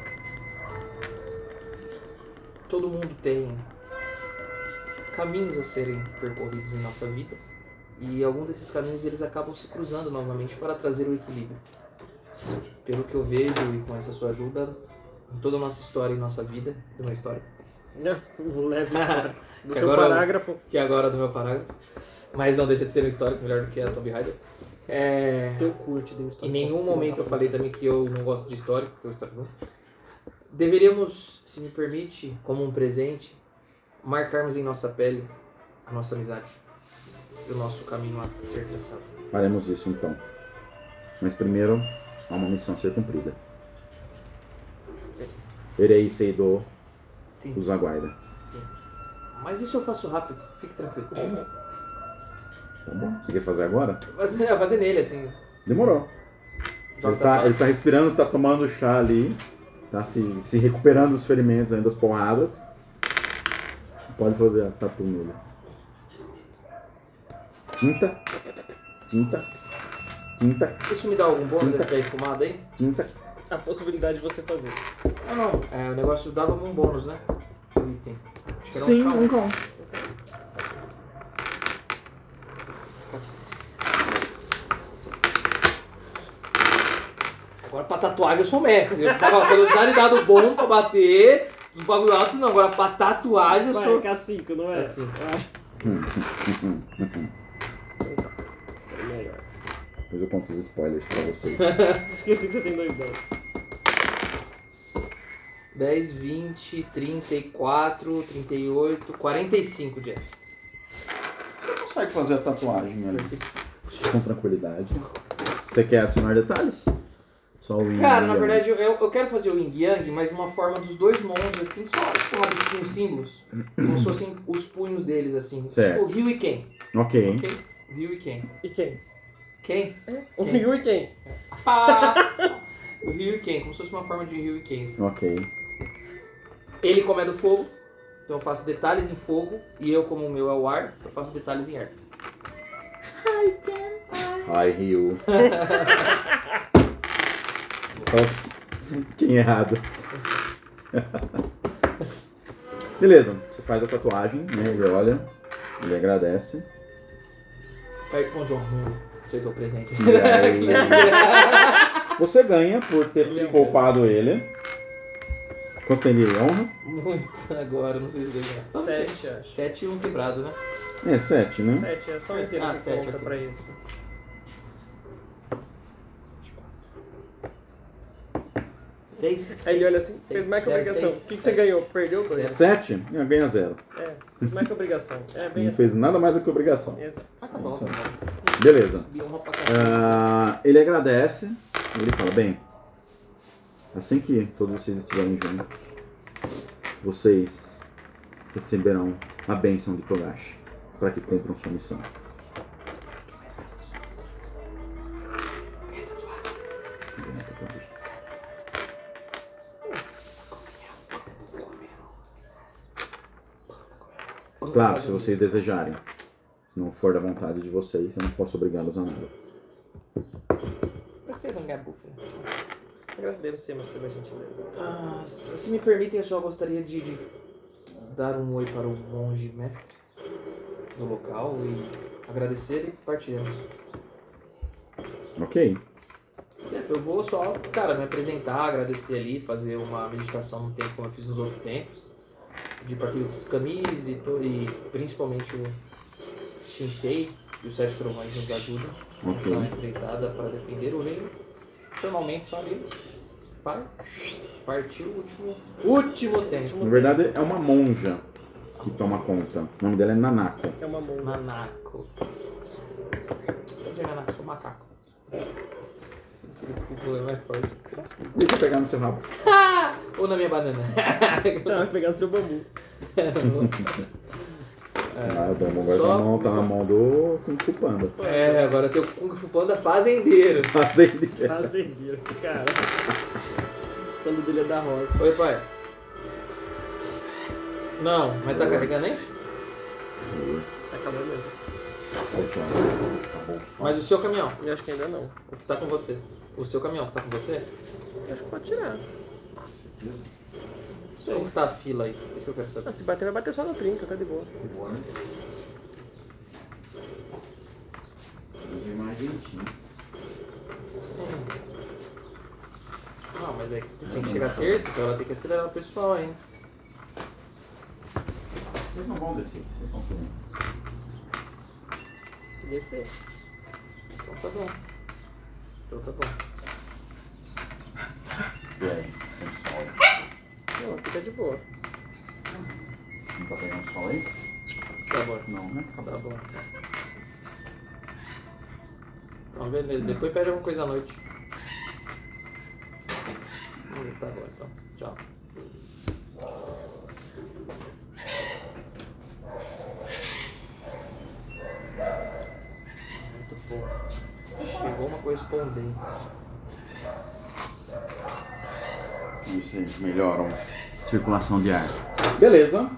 Speaker 3: todo mundo tem caminhos a serem percorridos em nossa vida e algum desses caminhos eles acabam se cruzando novamente para trazer o equilíbrio. Pelo que eu vejo e com essa sua ajuda, em toda a nossa história e nossa vida, do meu história,
Speaker 2: Não, leve história. Do
Speaker 3: Que
Speaker 2: seu
Speaker 3: agora-
Speaker 2: parágrafo,
Speaker 3: que é agora do meu parágrafo, mas não deixa de ser um histórico melhor do que a Tomb Raider. É...
Speaker 2: teu curte, deu história.
Speaker 3: Em nenhum momento eu falei também que eu não gosto de história, porque eu histórico não. Deveríamos, se me permite, como um presente, marcarmos em nossa pele a nossa amizade e o nosso caminho a ser traçado.
Speaker 1: Faremos isso então. Mas primeiro, há uma missão a ser cumprida.
Speaker 2: Sim.
Speaker 1: Erei Seido
Speaker 3: Sim,
Speaker 1: os aguarda.
Speaker 3: sim. Mas isso eu faço rápido, fique tranquilo.
Speaker 1: Tá bom? Você quer fazer agora?
Speaker 3: Fazer, fazer nele, assim.
Speaker 1: Demorou.
Speaker 3: joga
Speaker 1: Ele tá,
Speaker 3: tatuagem.
Speaker 1: ele tá respirando, tá tomando chá ali, tá se, se recuperando dos ferimentos ainda, das porradas. Pode fazer a tatu nele. Tinta. Tinta. Tinta.
Speaker 3: Isso me dá algum bônus
Speaker 1: Tinta.
Speaker 3: essa daí fumada aí?
Speaker 1: Tinta.
Speaker 2: A possibilidade de você fazer.
Speaker 3: Não, não. É, o negócio dava um bônus, né? O item. Acho que era
Speaker 1: Sim,
Speaker 3: um
Speaker 1: um
Speaker 3: K um.
Speaker 1: cão.
Speaker 3: Tá certo. pra tatuagem eu sou mestre. Eu precisava, quando eu precisava de dado bom pra bater, os bagulho alto não. Agora pra tatuagem eu
Speaker 2: Vai,
Speaker 3: sou.
Speaker 2: K cinco, não é?
Speaker 3: K cinco.
Speaker 2: É melhor.
Speaker 5: Depois eu conto os spoilers pra vocês.
Speaker 2: Esqueci que você tem dois dados.
Speaker 3: dez, vinte, trinta e quatro, trinta e oito, quarenta e cinco, Jeff.
Speaker 5: Você consegue fazer a tatuagem ali com tranquilidade. Você quer adicionar detalhes? Só o yin
Speaker 3: Cara,
Speaker 5: e
Speaker 3: na yang.
Speaker 5: verdade.
Speaker 3: verdade, eu, eu quero fazer o Yin Yang, mas numa forma dos dois mãos, assim, só tipo rabisquinhos símbolos. Como se fossem os punhos deles, assim.
Speaker 5: Certo.
Speaker 3: Tipo Ryu e Ken.
Speaker 5: Ok.
Speaker 3: Ok? Ryu e Ken.
Speaker 2: E quem?
Speaker 3: Ken?
Speaker 2: O Ryu e quem?
Speaker 3: Ah! O Ryu e Ken, como se fosse uma forma de Ryu e Ken. Assim.
Speaker 5: Ok.
Speaker 3: Ele, como é do fogo, então eu faço detalhes em fogo. E eu, como o meu é o ar, eu faço detalhes em ar.
Speaker 5: Ai, Ryu. Ops. Quem errado. Beleza, você faz a tatuagem, né? Ele olha, ele agradece.
Speaker 3: Vai, bom, João, aceitou o presente.
Speaker 5: E aí, você ganha por ter
Speaker 3: Lembra.
Speaker 5: poupado ele. Quanto tem de honra?
Speaker 3: Muito agora, não sei se deu ganhar.
Speaker 2: Sete, acho.
Speaker 3: Sete e um quebrado, né?
Speaker 5: É, sete, né?
Speaker 2: Sete, é só um inteiro
Speaker 3: Ah,
Speaker 2: que
Speaker 3: sete,
Speaker 2: conta
Speaker 3: ok.
Speaker 2: pra isso.
Speaker 3: Seis.
Speaker 2: Aí ele olha assim,
Speaker 3: Seis,
Speaker 2: fez mais que
Speaker 3: zero,
Speaker 2: obrigação.
Speaker 3: seis,
Speaker 2: O que, que você ganhou? Perdeu dois?
Speaker 5: Sete? É, ganha zero.
Speaker 2: É, fez mais que obrigação. É bem
Speaker 5: Não
Speaker 2: assim.
Speaker 5: fez nada mais do que obrigação.
Speaker 2: Exato.
Speaker 3: Ah, tá bom,
Speaker 5: Isso
Speaker 3: tá
Speaker 5: aí.
Speaker 3: bom.
Speaker 5: Beleza.
Speaker 3: Subi uma pra cá.
Speaker 5: Ah, ele agradece. E ele fala, bem, assim que todos vocês estiverem juntos, vocês receberão a bênção de Togashi para que cumpram sua missão. Claro, se vocês desejarem. Se não for da vontade de vocês, eu não posso obrigá-los a nada.
Speaker 3: Você não ganha buff, né?
Speaker 2: Agradecemos pela gentileza.
Speaker 3: Ah, se se me permitem, eu só gostaria de, de dar um oi para o monge mestre do local e agradecer e partiremos.
Speaker 5: Ok.
Speaker 3: Jeff, eu vou só, cara, me apresentar, agradecer ali, fazer uma meditação no tempo como eu fiz nos outros tempos. Pedir para que os camis e, to- e principalmente o Shinsei e os sete trovões nos ajudem
Speaker 5: Ok.
Speaker 3: nessa empreitada para defender o reino. Formalmente só ali. Pai, partiu o último, último tempo.
Speaker 5: Na verdade, é uma monja que toma conta. O nome dela é Nanako.
Speaker 2: É uma mão.
Speaker 3: Nanako. Quer dizer, Nanako, sou macaco. Desculpa, é mais forte.
Speaker 5: Deixa eu pegar no seu rabo.
Speaker 3: Ou na minha banana.
Speaker 2: Tá, vai pegar no seu bambu.
Speaker 5: Ah, o bambu agora
Speaker 3: Só-
Speaker 5: tá na mão, tá na mão do Kung Fu Panda.
Speaker 3: É, agora tem o Kung Fu Panda fazendeiro.
Speaker 5: Fazendeiro.
Speaker 2: Fazendeiro, cara. O pano dele é da roça.
Speaker 3: Oi, pai. Não, mas tá carregando aí?
Speaker 2: Acabou mesmo.
Speaker 3: Mas o seu caminhão,
Speaker 2: Eu acho que ainda não.
Speaker 3: o que tá com você? O seu caminhão que tá com você?
Speaker 2: Eu acho que pode tirar.
Speaker 3: Como que tá a fila aí? Isso que eu quero
Speaker 2: Ah,
Speaker 3: saber.
Speaker 2: se bater, vai bater só no trinta, tá de boa.
Speaker 5: mais gentinho.
Speaker 3: Não, mas é que tem que chegar terça, então ela tem que acelerar o pessoal aí.
Speaker 5: Vocês não vão descer, vocês estão subindo.
Speaker 2: Descer.
Speaker 3: Então tá bom. Então tá bom.
Speaker 5: E aí, vocês têm sol aí?
Speaker 2: Não, fica de boa.
Speaker 5: Não tá pegando sol aí?
Speaker 3: Tá bom.
Speaker 5: Não, né?
Speaker 3: Tá bom. Então beleza, depois pede alguma coisa à noite. Hum, Tá bom então. Tchau. Muito bom. Chegou uma correspondência.
Speaker 5: Isso aí, melhoram circulação de ar. Beleza.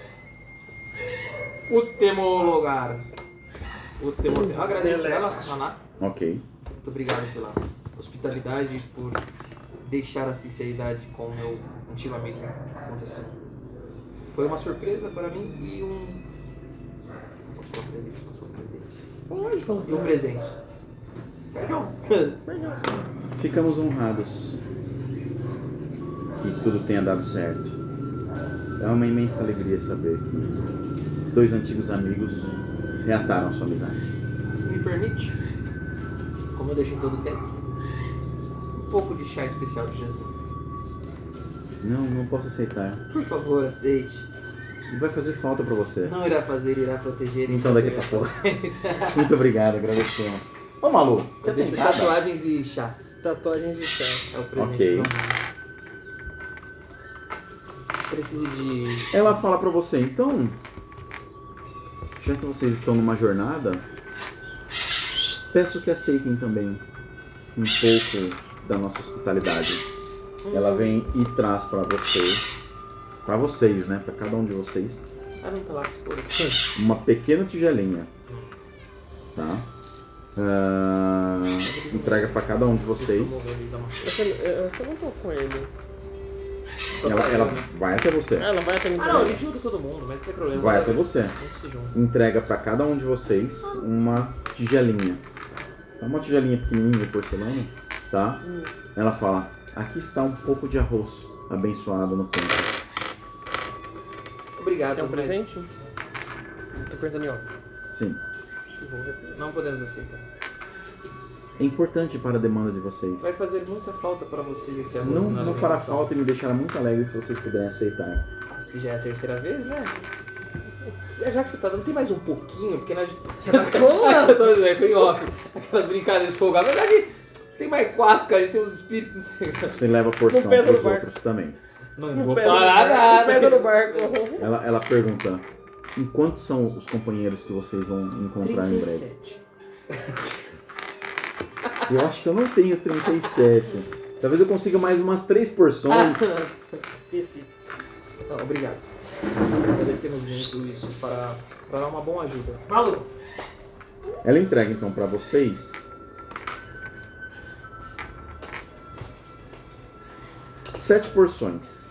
Speaker 3: Último lugar. Último lugar. Eu agradeço ela, Naná.
Speaker 5: Ok.
Speaker 3: Muito obrigado pela hospitalidade, por deixar a sinceridade com o meu antigo amigo acontecer. Foi uma surpresa para mim e um. Posso falar presente? Posso falar presente?
Speaker 2: Pode falar.
Speaker 3: E um presente. Perdão.
Speaker 5: Ficamos honrados que tudo tenha dado certo. É uma imensa alegria saber que dois antigos amigos reataram sua amizade.
Speaker 3: Se me permite, como eu deixo em todo tempo, um pouco de chá especial de jasmim.
Speaker 5: Não, não posso aceitar.
Speaker 3: Por favor, aceite.
Speaker 5: Vai fazer falta pra você.
Speaker 3: Não irá fazer, irá proteger.
Speaker 5: Então daqui essa porra. Muito obrigado, agradecemos. Ô Malu,
Speaker 3: Eu
Speaker 5: quer
Speaker 3: deixo
Speaker 5: tentar?
Speaker 3: tatuagens e chás.
Speaker 2: Tatuagens de chá.
Speaker 3: É o presente.
Speaker 5: Ok.
Speaker 3: do amor. Preciso de...
Speaker 5: Ela fala pra você, então, já que vocês estão numa jornada, peço que aceitem também um pouco da nossa hospitalidade. Ela vem e traz pra vocês, pra vocês, né, pra cada um de vocês,
Speaker 3: Ah, não tá lá, que for.
Speaker 5: uma pequena tigelinha, tá? Ah, entrega pra cada um de vocês.
Speaker 2: Essa- Eu acho que eu não tô com ele.
Speaker 5: Ela, ela vai até você.
Speaker 2: Ah, ela vai até mim
Speaker 3: Ah, não, a
Speaker 2: também.
Speaker 3: gente junta todo mundo, mas não tem problema.
Speaker 5: Vai até você.
Speaker 3: A gente se junta.
Speaker 5: Entrega pra cada um de vocês uma tigelinha. É uma tigelinha pequenininha de porcelana, tá?
Speaker 2: Hum.
Speaker 5: Ela fala, aqui está um pouco de arroz abençoado no templo.
Speaker 3: Obrigado.
Speaker 2: É um
Speaker 3: mas-
Speaker 2: presente? Tô perguntando em off.
Speaker 5: Sim.
Speaker 3: que bom. Não podemos aceitar.
Speaker 5: É importante para a demanda de vocês.
Speaker 3: Vai fazer muita falta pra vocês esse arroz
Speaker 5: Não,
Speaker 3: na
Speaker 5: não fará
Speaker 3: alimentação.
Speaker 5: falta e me deixará muito alegre se vocês puderem aceitar.
Speaker 3: Ah, se já é a terceira vez, né? Já que você tá dando, tem mais um pouquinho, porque nós...
Speaker 2: Você tá trolando?
Speaker 3: Eu tô dizendo, foi óbvio. Aquelas brincadeiras de fogo. Na verdade, tem mais quatro, cara. A gente tem uns espíritos, não sei o que.
Speaker 5: Você leva a porção
Speaker 2: Não pesa
Speaker 5: para
Speaker 2: no
Speaker 5: os
Speaker 2: barco.
Speaker 5: outros também.
Speaker 3: Não,
Speaker 2: Não
Speaker 3: vou
Speaker 2: pesa no
Speaker 3: falar
Speaker 2: barco,
Speaker 3: nada.
Speaker 2: não pesa no barco.
Speaker 5: Ela, ela pergunta, em quantos são os companheiros que vocês vão encontrar em
Speaker 3: trinta e
Speaker 5: breve?
Speaker 3: sete.
Speaker 5: Eu acho que eu não tenho trinta e sete. Talvez eu consiga mais umas três porções.
Speaker 2: Específico.
Speaker 3: Não, obrigado. Agradecemos muito isso para, para uma boa ajuda.
Speaker 2: Malu.
Speaker 5: Ela entrega então para vocês sete porções.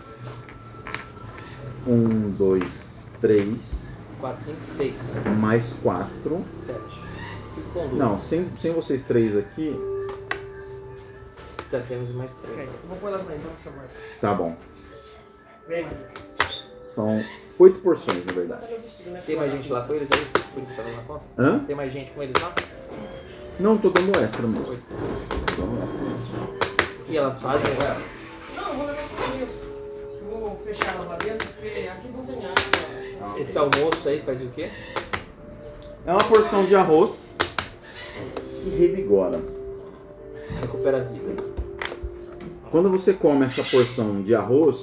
Speaker 5: Um, dois, três,
Speaker 3: quatro, cinco, seis,
Speaker 5: mais quatro.
Speaker 3: sete. Fico com duas.
Speaker 5: Não, sem, sem vocês três aqui,
Speaker 3: Tá, temos mais três.
Speaker 2: Ok, vou pôr elas lá então, por favor.
Speaker 5: tá bom.
Speaker 2: Vem, Malu.
Speaker 5: São oito porções, na verdade.
Speaker 3: Tem mais gente lá com eles aí? Por isso que tá dando na conta?
Speaker 5: Hã?
Speaker 3: Tem mais gente com eles lá?
Speaker 5: Não, tô dando extra mesmo.
Speaker 3: Oito.
Speaker 5: Tô dando extra mesmo.
Speaker 3: O que elas fazem?
Speaker 2: Não, eu vou levar comigo. Eu vou fechar elas lá dentro, porque aqui não tem água.
Speaker 3: Esse almoço aí faz o quê?
Speaker 5: É uma porção de arroz que revigora.
Speaker 3: Recupera a vida.
Speaker 5: Quando você come essa porção de arroz,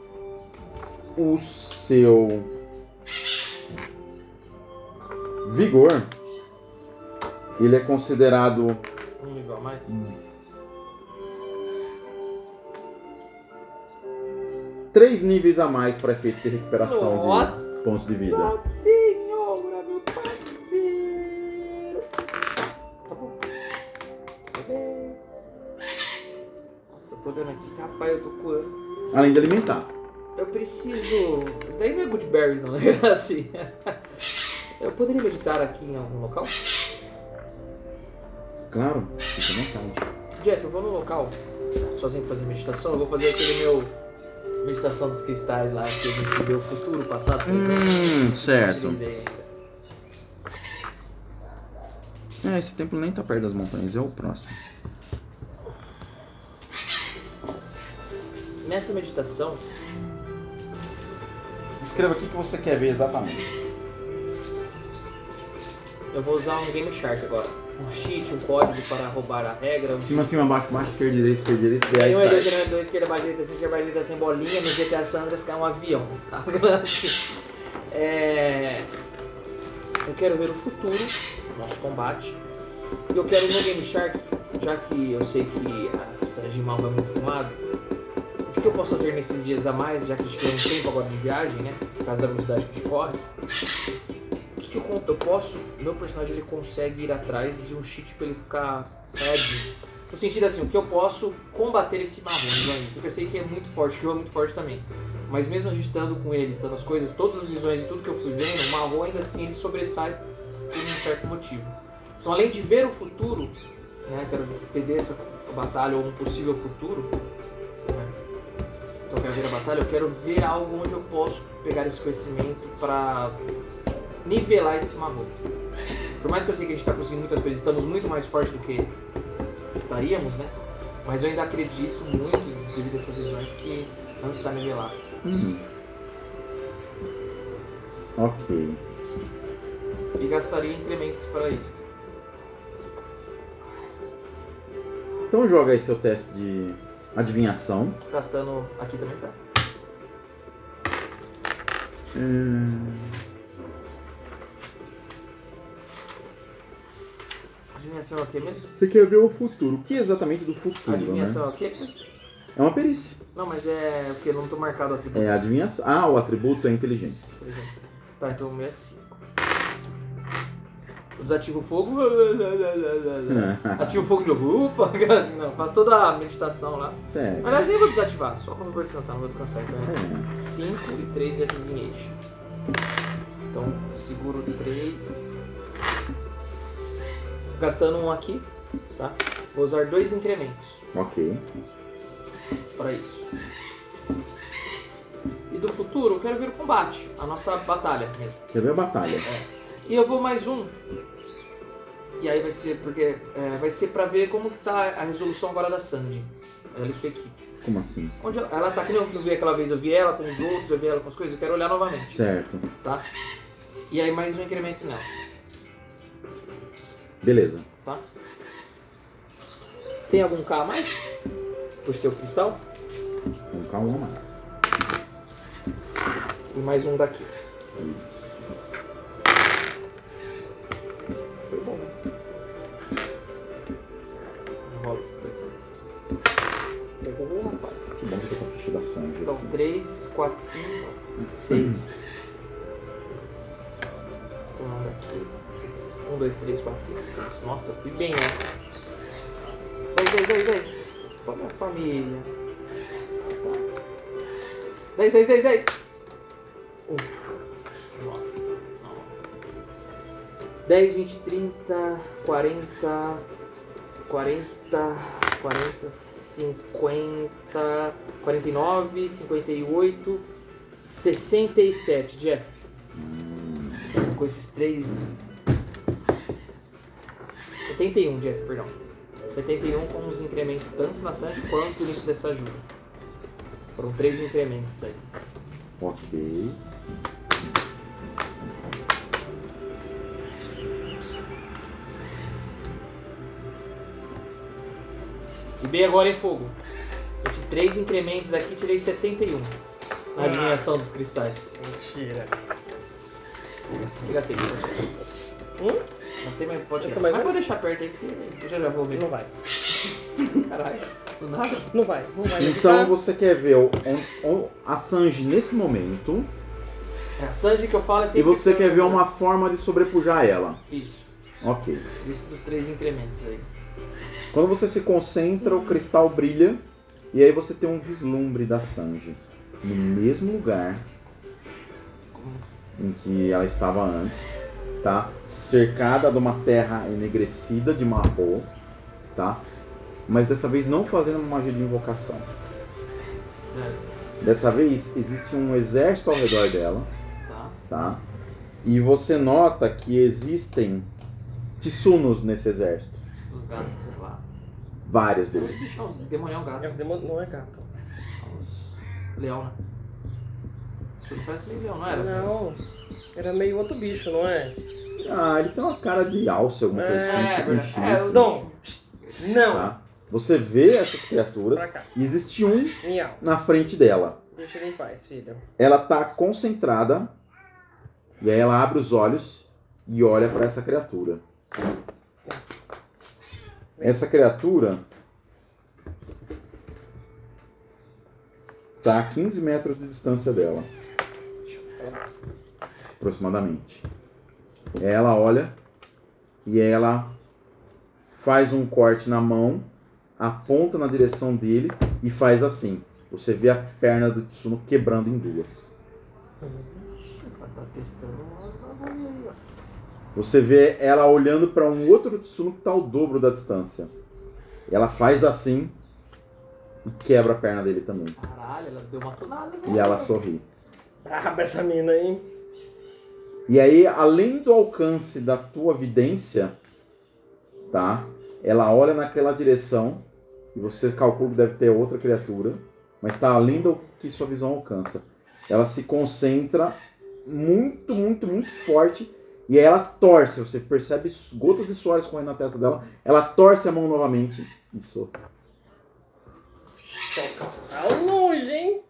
Speaker 5: o seu vigor, ele é considerado
Speaker 3: Um nível a mais?
Speaker 5: três níveis a mais para efeito de recuperação
Speaker 3: Nossa
Speaker 5: de pontos de vida.
Speaker 3: Senhora, meu parceiro! Tá bom. Tá bem. Nossa, eu tô olhando aqui. Rapaz, eu tô curando.
Speaker 5: Além de alimentar.
Speaker 3: Eu preciso... Isso daí não é good berries, não. É assim. Eu poderia meditar aqui em algum local?
Speaker 5: Claro, fica à vontade.
Speaker 3: Jeff, eu vou no local sozinho pra fazer meditação. Eu vou fazer aquele meu... Meditação dos cristais lá, que a gente vê o futuro, o passado, presente.
Speaker 5: Hum, certo.
Speaker 3: Utilizei ainda.
Speaker 5: É, esse templo nem tá perto das montanhas, é o próximo.
Speaker 3: Nessa meditação,
Speaker 5: Escreva aqui o que você quer ver exatamente.
Speaker 3: eu vou usar um Game Shark agora. Um cheat, um código para roubar a regra. Um...
Speaker 5: Cima, cima, baixo, baixo, esquerda, direita, esquerda, direita,
Speaker 3: Aí um,
Speaker 5: dez,
Speaker 3: dois,
Speaker 5: dez.
Speaker 3: três, dois, esquerda, baixa, direita, esquerda, baixa, direita, sem bolinha. No G T A Sandras cai um avião. Tá? É... Eu quero ver o futuro, nosso combate. E eu quero ir no Game Shark, já que eu sei que a Sanjimal é muito fumado. O que, que eu posso fazer nesses dias a mais, já que a gente tem um tempo agora de viagem, né? Por causa da velocidade que a gente corre. O que, que eu, con- eu posso... Meu personagem ele consegue ir atrás de um cheat pra ele ficar sabe? No sentido assim, o que eu posso combater esse marrom, né? Porque eu sei que é muito forte, que eu é muito forte também. Mas mesmo a gente estando com ele, estando as coisas, todas as visões e tudo que eu fui vendo, o marrom ainda assim ele sobressai por um certo motivo. Então além de ver o futuro, né? Quero entender essa batalha ou um possível futuro. Né? Então eu quero ver a batalha, eu quero ver algo onde eu posso pegar esse conhecimento para nivelar esse Marrom. Por mais que eu sei que a gente está conseguindo muitas coisas, estamos muito mais fortes do que estaríamos, né? Mas eu ainda acredito muito, devido a essas visões, que não está nivelado.
Speaker 5: Hum. Ok.
Speaker 3: E gastaria incrementos para isso.
Speaker 5: Então joga aí seu teste de adivinhação.
Speaker 3: Gastando aqui também tá.
Speaker 5: Hum.
Speaker 3: Adivinhação é o que mesmo?
Speaker 5: Você quer ver o futuro. O que é exatamente do futuro,
Speaker 3: Adivinhação
Speaker 5: né?
Speaker 3: é o quê?
Speaker 5: É uma perícia.
Speaker 3: Não, mas é porque eu não tô marcado o atributo.
Speaker 5: É adivinhação. Ah, o atributo é inteligência.
Speaker 3: Inteligência. Tá, então o meu é cinco. Eu desativo o fogo. Ativo o fogo de novo. Opa, assim, não. Faço toda a meditação lá. Na
Speaker 5: Certo.
Speaker 3: verdade, nem vou desativar. Só quando eu for descansar, não vou descansar. Então
Speaker 5: É.
Speaker 3: é cinco e três de adivinhation. Então, seguro três. Gastando um aqui, tá? Vou usar dois incrementos
Speaker 5: Ok.
Speaker 3: para isso. E do futuro, eu quero ver o combate, a nossa batalha mesmo.
Speaker 5: Quer ver a batalha?
Speaker 3: É. E eu vou mais um. E aí vai ser, porque é, vai ser pra ver como que tá a resolução agora da Sandy. Ela e sua equipe.
Speaker 5: Como assim?
Speaker 3: Onde ela, ela tá, que nem eu vi aquela vez, eu vi ela com os outros, eu vi ela com as coisas, eu quero olhar novamente,
Speaker 5: Certo.
Speaker 3: tá? E aí mais um incremento nela,
Speaker 5: Beleza.
Speaker 3: tá? Tem algum K a mais? Por seu cristal?
Speaker 5: Um K um a mais.
Speaker 3: E mais um daqui. Foi bom, né? Rola esses dois. Pegou, rapaz.
Speaker 5: Que bom que eu tô com a ficha da Sanji.
Speaker 3: Então,
Speaker 5: aqui.
Speaker 3: três, quatro, cinco, seis. Um daqui, seis. um, dois, três, quatro, cinco, seis. Nossa, fui bem essa. dez, dez, dez, dez. Pra minha família. dez, dez, dez, dez. um. dez, vinte, trinta, quarenta, quarenta, quarenta, cinquenta, quarenta e nove, cinquenta e oito, sessenta e sete, Jeff. Com esses três. setenta e um, Jeff, perdão. setenta e um com os incrementos tanto na Sanji quanto nisso dessa ajuda. Foram três incrementos aí.
Speaker 5: Ok.
Speaker 3: E bem agora em fogo. Eu tive três incrementos aqui, tirei setenta e um. Na adivinhação dos cristais.
Speaker 2: Mentira.
Speaker 3: Eu gastei.
Speaker 2: Hum?
Speaker 3: Gastei, mas pode
Speaker 2: Gastou
Speaker 3: tirar.
Speaker 2: mais
Speaker 3: Mas
Speaker 2: um?
Speaker 3: vou deixar perto aí, porque eu já já vou ver.
Speaker 2: Não vai.
Speaker 3: Caralho, do nada.
Speaker 2: Não vai. Não vai.
Speaker 5: Então
Speaker 2: Tá?
Speaker 5: você quer ver o, o- o- a Sanji nesse momento
Speaker 3: É a Sanji que eu falo é
Speaker 5: e
Speaker 3: sempre...
Speaker 5: você
Speaker 3: que
Speaker 5: quer
Speaker 3: eu-
Speaker 5: ver uma forma de sobrepujar ela.
Speaker 3: Isso.
Speaker 5: Ok.
Speaker 3: Isso dos três incrementos aí.
Speaker 5: Quando você se concentra, o cristal brilha e aí você tem um vislumbre da Sanji no mesmo lugar em que ela estava antes, tá? Cercada de uma terra enegrecida de marrom, tá? Mas dessa vez não fazendo uma magia de invocação.
Speaker 3: Certo.
Speaker 5: Dessa vez existe um exército ao redor dela,
Speaker 3: Tá.
Speaker 5: tá? E você nota que existem Tsunos nesse exército.
Speaker 3: Os gatos lá.
Speaker 5: Vários
Speaker 3: Os
Speaker 5: deles.
Speaker 3: bichos, demonião gato.
Speaker 2: É os demônios. Não é gato.
Speaker 3: Os leão, né? Isso não parece meio leão, não era?
Speaker 2: Não. Era meio outro bicho, não é?
Speaker 5: Ah, ele tem uma cara de alce, alguma coisa
Speaker 2: É,
Speaker 5: assim.
Speaker 3: é
Speaker 5: com
Speaker 3: verdade.
Speaker 5: chifre,
Speaker 3: É, eu-
Speaker 2: Não. Não.
Speaker 5: tá? Você vê essas criaturas
Speaker 2: Pra cá.
Speaker 5: e existe um
Speaker 2: Miau.
Speaker 5: na frente dela.
Speaker 2: Deixa ele em paz, filho.
Speaker 5: Ela tá concentrada e aí ela abre os olhos e olha para essa criatura. Essa criatura tá a quinze metros de distância dela, aproximadamente. Ela olha e ela faz um corte na mão, aponta na direção dele e faz assim. Você vê a perna do Tsuno quebrando em duas.
Speaker 3: Ela tá testando umas bagulho aí, ó.
Speaker 1: Você vê ela olhando para um outro Tsuno que está ao dobro da distância. Ela faz assim e quebra a perna dele também.
Speaker 3: Caralho, ela deu uma tunada, né?
Speaker 1: E ela sorri.
Speaker 2: Braba essa mina, hein?
Speaker 1: E aí, além do alcance da tua vidência, tá? Ela olha naquela direção e você calcula que deve ter outra criatura, mas está além do que sua visão alcança. Ela se concentra muito, muito, muito forte e aí ela torce. Você percebe gotas de suor escorrendo na testa dela. Ela torce a mão novamente. Isso.
Speaker 2: Tá longe, hein?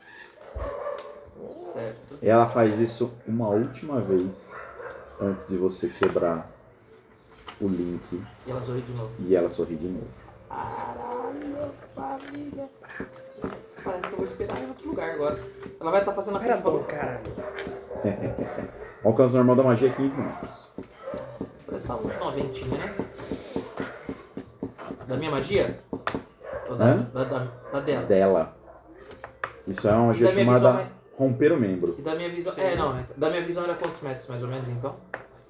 Speaker 3: Certo.
Speaker 1: Ela faz isso uma última vez antes de você quebrar o link
Speaker 3: E ela sorri de novo.
Speaker 1: e ela sorri de novo.
Speaker 3: Caralho, família. Parece que eu vou esperar em outro lugar agora. Ela vai estar fazendo a
Speaker 2: Era
Speaker 3: fila.
Speaker 2: bom, caralho.
Speaker 1: O alcance normal da magia é quinze metros.
Speaker 3: Deve estar uns noventa, né? Da minha magia? Ou da,
Speaker 1: Hã?
Speaker 3: da, da, da dela?
Speaker 1: Dela. Isso é uma magia
Speaker 3: da minha
Speaker 1: chamada
Speaker 3: visão,
Speaker 1: romper o membro.
Speaker 3: E da minha visão.
Speaker 2: Sim.
Speaker 3: É, não. Da minha visão era quantos metros mais ou menos então?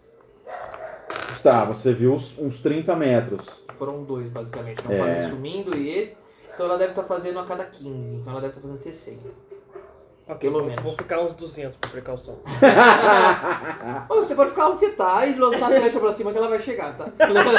Speaker 1: Tá, você viu uns, uns trinta metros.
Speaker 3: Foram dois, basicamente. Não
Speaker 1: É.
Speaker 3: quase sumindo e esse. Então ela deve estar fazendo a cada quinze. Então ela deve estar fazendo sessenta.
Speaker 2: Ok,
Speaker 3: Pelo
Speaker 2: vou,
Speaker 3: menos.
Speaker 2: vou ficar uns duzentos por precaução.
Speaker 3: Ô, você pode ficar onde você tá e lançar a flecha pra cima que ela vai chegar, tá?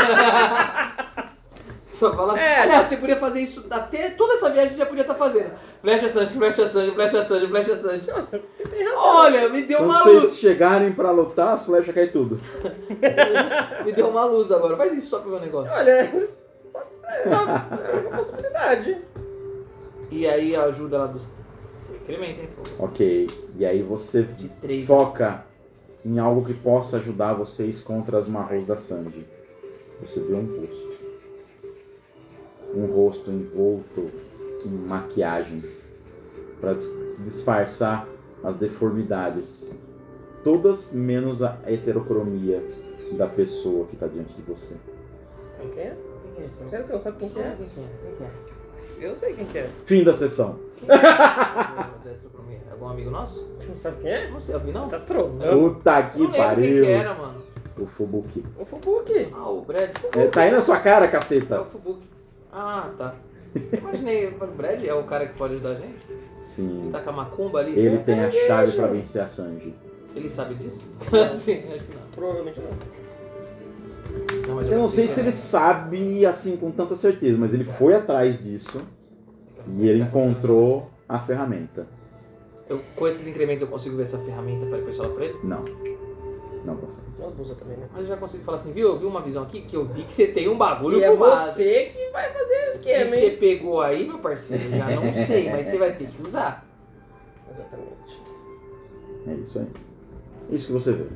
Speaker 3: Só fala.
Speaker 2: É.
Speaker 3: Aliás, você podia fazer isso até toda essa viagem você já podia estar fazendo. Flecha Sanji, flecha Sanji, flecha Sanji, flecha Sanji. Olha, me deu
Speaker 1: Quando
Speaker 3: uma
Speaker 1: vocês
Speaker 3: luz.
Speaker 1: chegarem pra lutar, as flechas caem tudo.
Speaker 3: Me deu uma luz agora. Faz isso só pro meu negócio.
Speaker 2: Olha, pode ser. É uma possibilidade.
Speaker 3: E aí a ajuda ela dos. Incrementa, hein? Pô.
Speaker 1: Ok. E aí você
Speaker 3: De três.
Speaker 1: foca em algo que possa ajudar vocês contra as marros da Sanji. Você vê um rosto. Um rosto envolto em maquiagens para disfarçar as deformidades. Todas menos a heterocromia da pessoa que está diante de você.
Speaker 2: Quem que é?
Speaker 3: Quem que é esse?
Speaker 2: Sério, tu não sabe quem que é?
Speaker 3: Quem que é? Quem que é?
Speaker 2: Eu sei quem que é.
Speaker 1: Fim da sessão.
Speaker 3: Quem é? Algum amigo nosso?
Speaker 2: Você não sabe quem é?
Speaker 3: Não sei, eu vi não.
Speaker 2: Você tá trolando.
Speaker 1: Puta que
Speaker 3: Não lembro quem
Speaker 1: pariu.
Speaker 3: que era, mano.
Speaker 1: O Fubuki.
Speaker 2: O Fubuki.
Speaker 3: Ah, o Brad.
Speaker 1: É, tá aí na sua cara,
Speaker 3: É o
Speaker 1: caceta.
Speaker 3: Fubuki. Ah, tá. Imaginei, o Brad é o cara que pode ajudar a gente? Ele
Speaker 1: Sim.
Speaker 3: tá com a macumba ali?
Speaker 1: Ele tem a chave
Speaker 2: Caranguejo.
Speaker 1: pra vencer a Sanji.
Speaker 3: Ele sabe disso? Sim, acho que não.
Speaker 2: Provavelmente não.
Speaker 3: Não, mas
Speaker 1: Eu não
Speaker 3: vou
Speaker 1: sei
Speaker 3: ter
Speaker 1: se
Speaker 3: que-
Speaker 1: ele sabe assim com tanta certeza, mas ele foi atrás disso e ele encontrou a ferramenta.
Speaker 3: Eu, com esses incrementos eu consigo ver essa ferramenta para depois falar pra ele?
Speaker 1: Não. Não consegue.
Speaker 2: Não abusa também, né?
Speaker 3: Mas eu já consigo falar assim, viu? Eu vi uma visão aqui que eu vi que você tem um bagulho
Speaker 2: E é
Speaker 3: fumado.
Speaker 2: você que vai fazer o
Speaker 3: Que
Speaker 2: esquema,
Speaker 3: você
Speaker 2: hein?
Speaker 3: pegou aí, meu parceiro, eu já não sei, mas você vai ter que usar.
Speaker 2: Exatamente.
Speaker 1: É isso aí. É isso que você vê.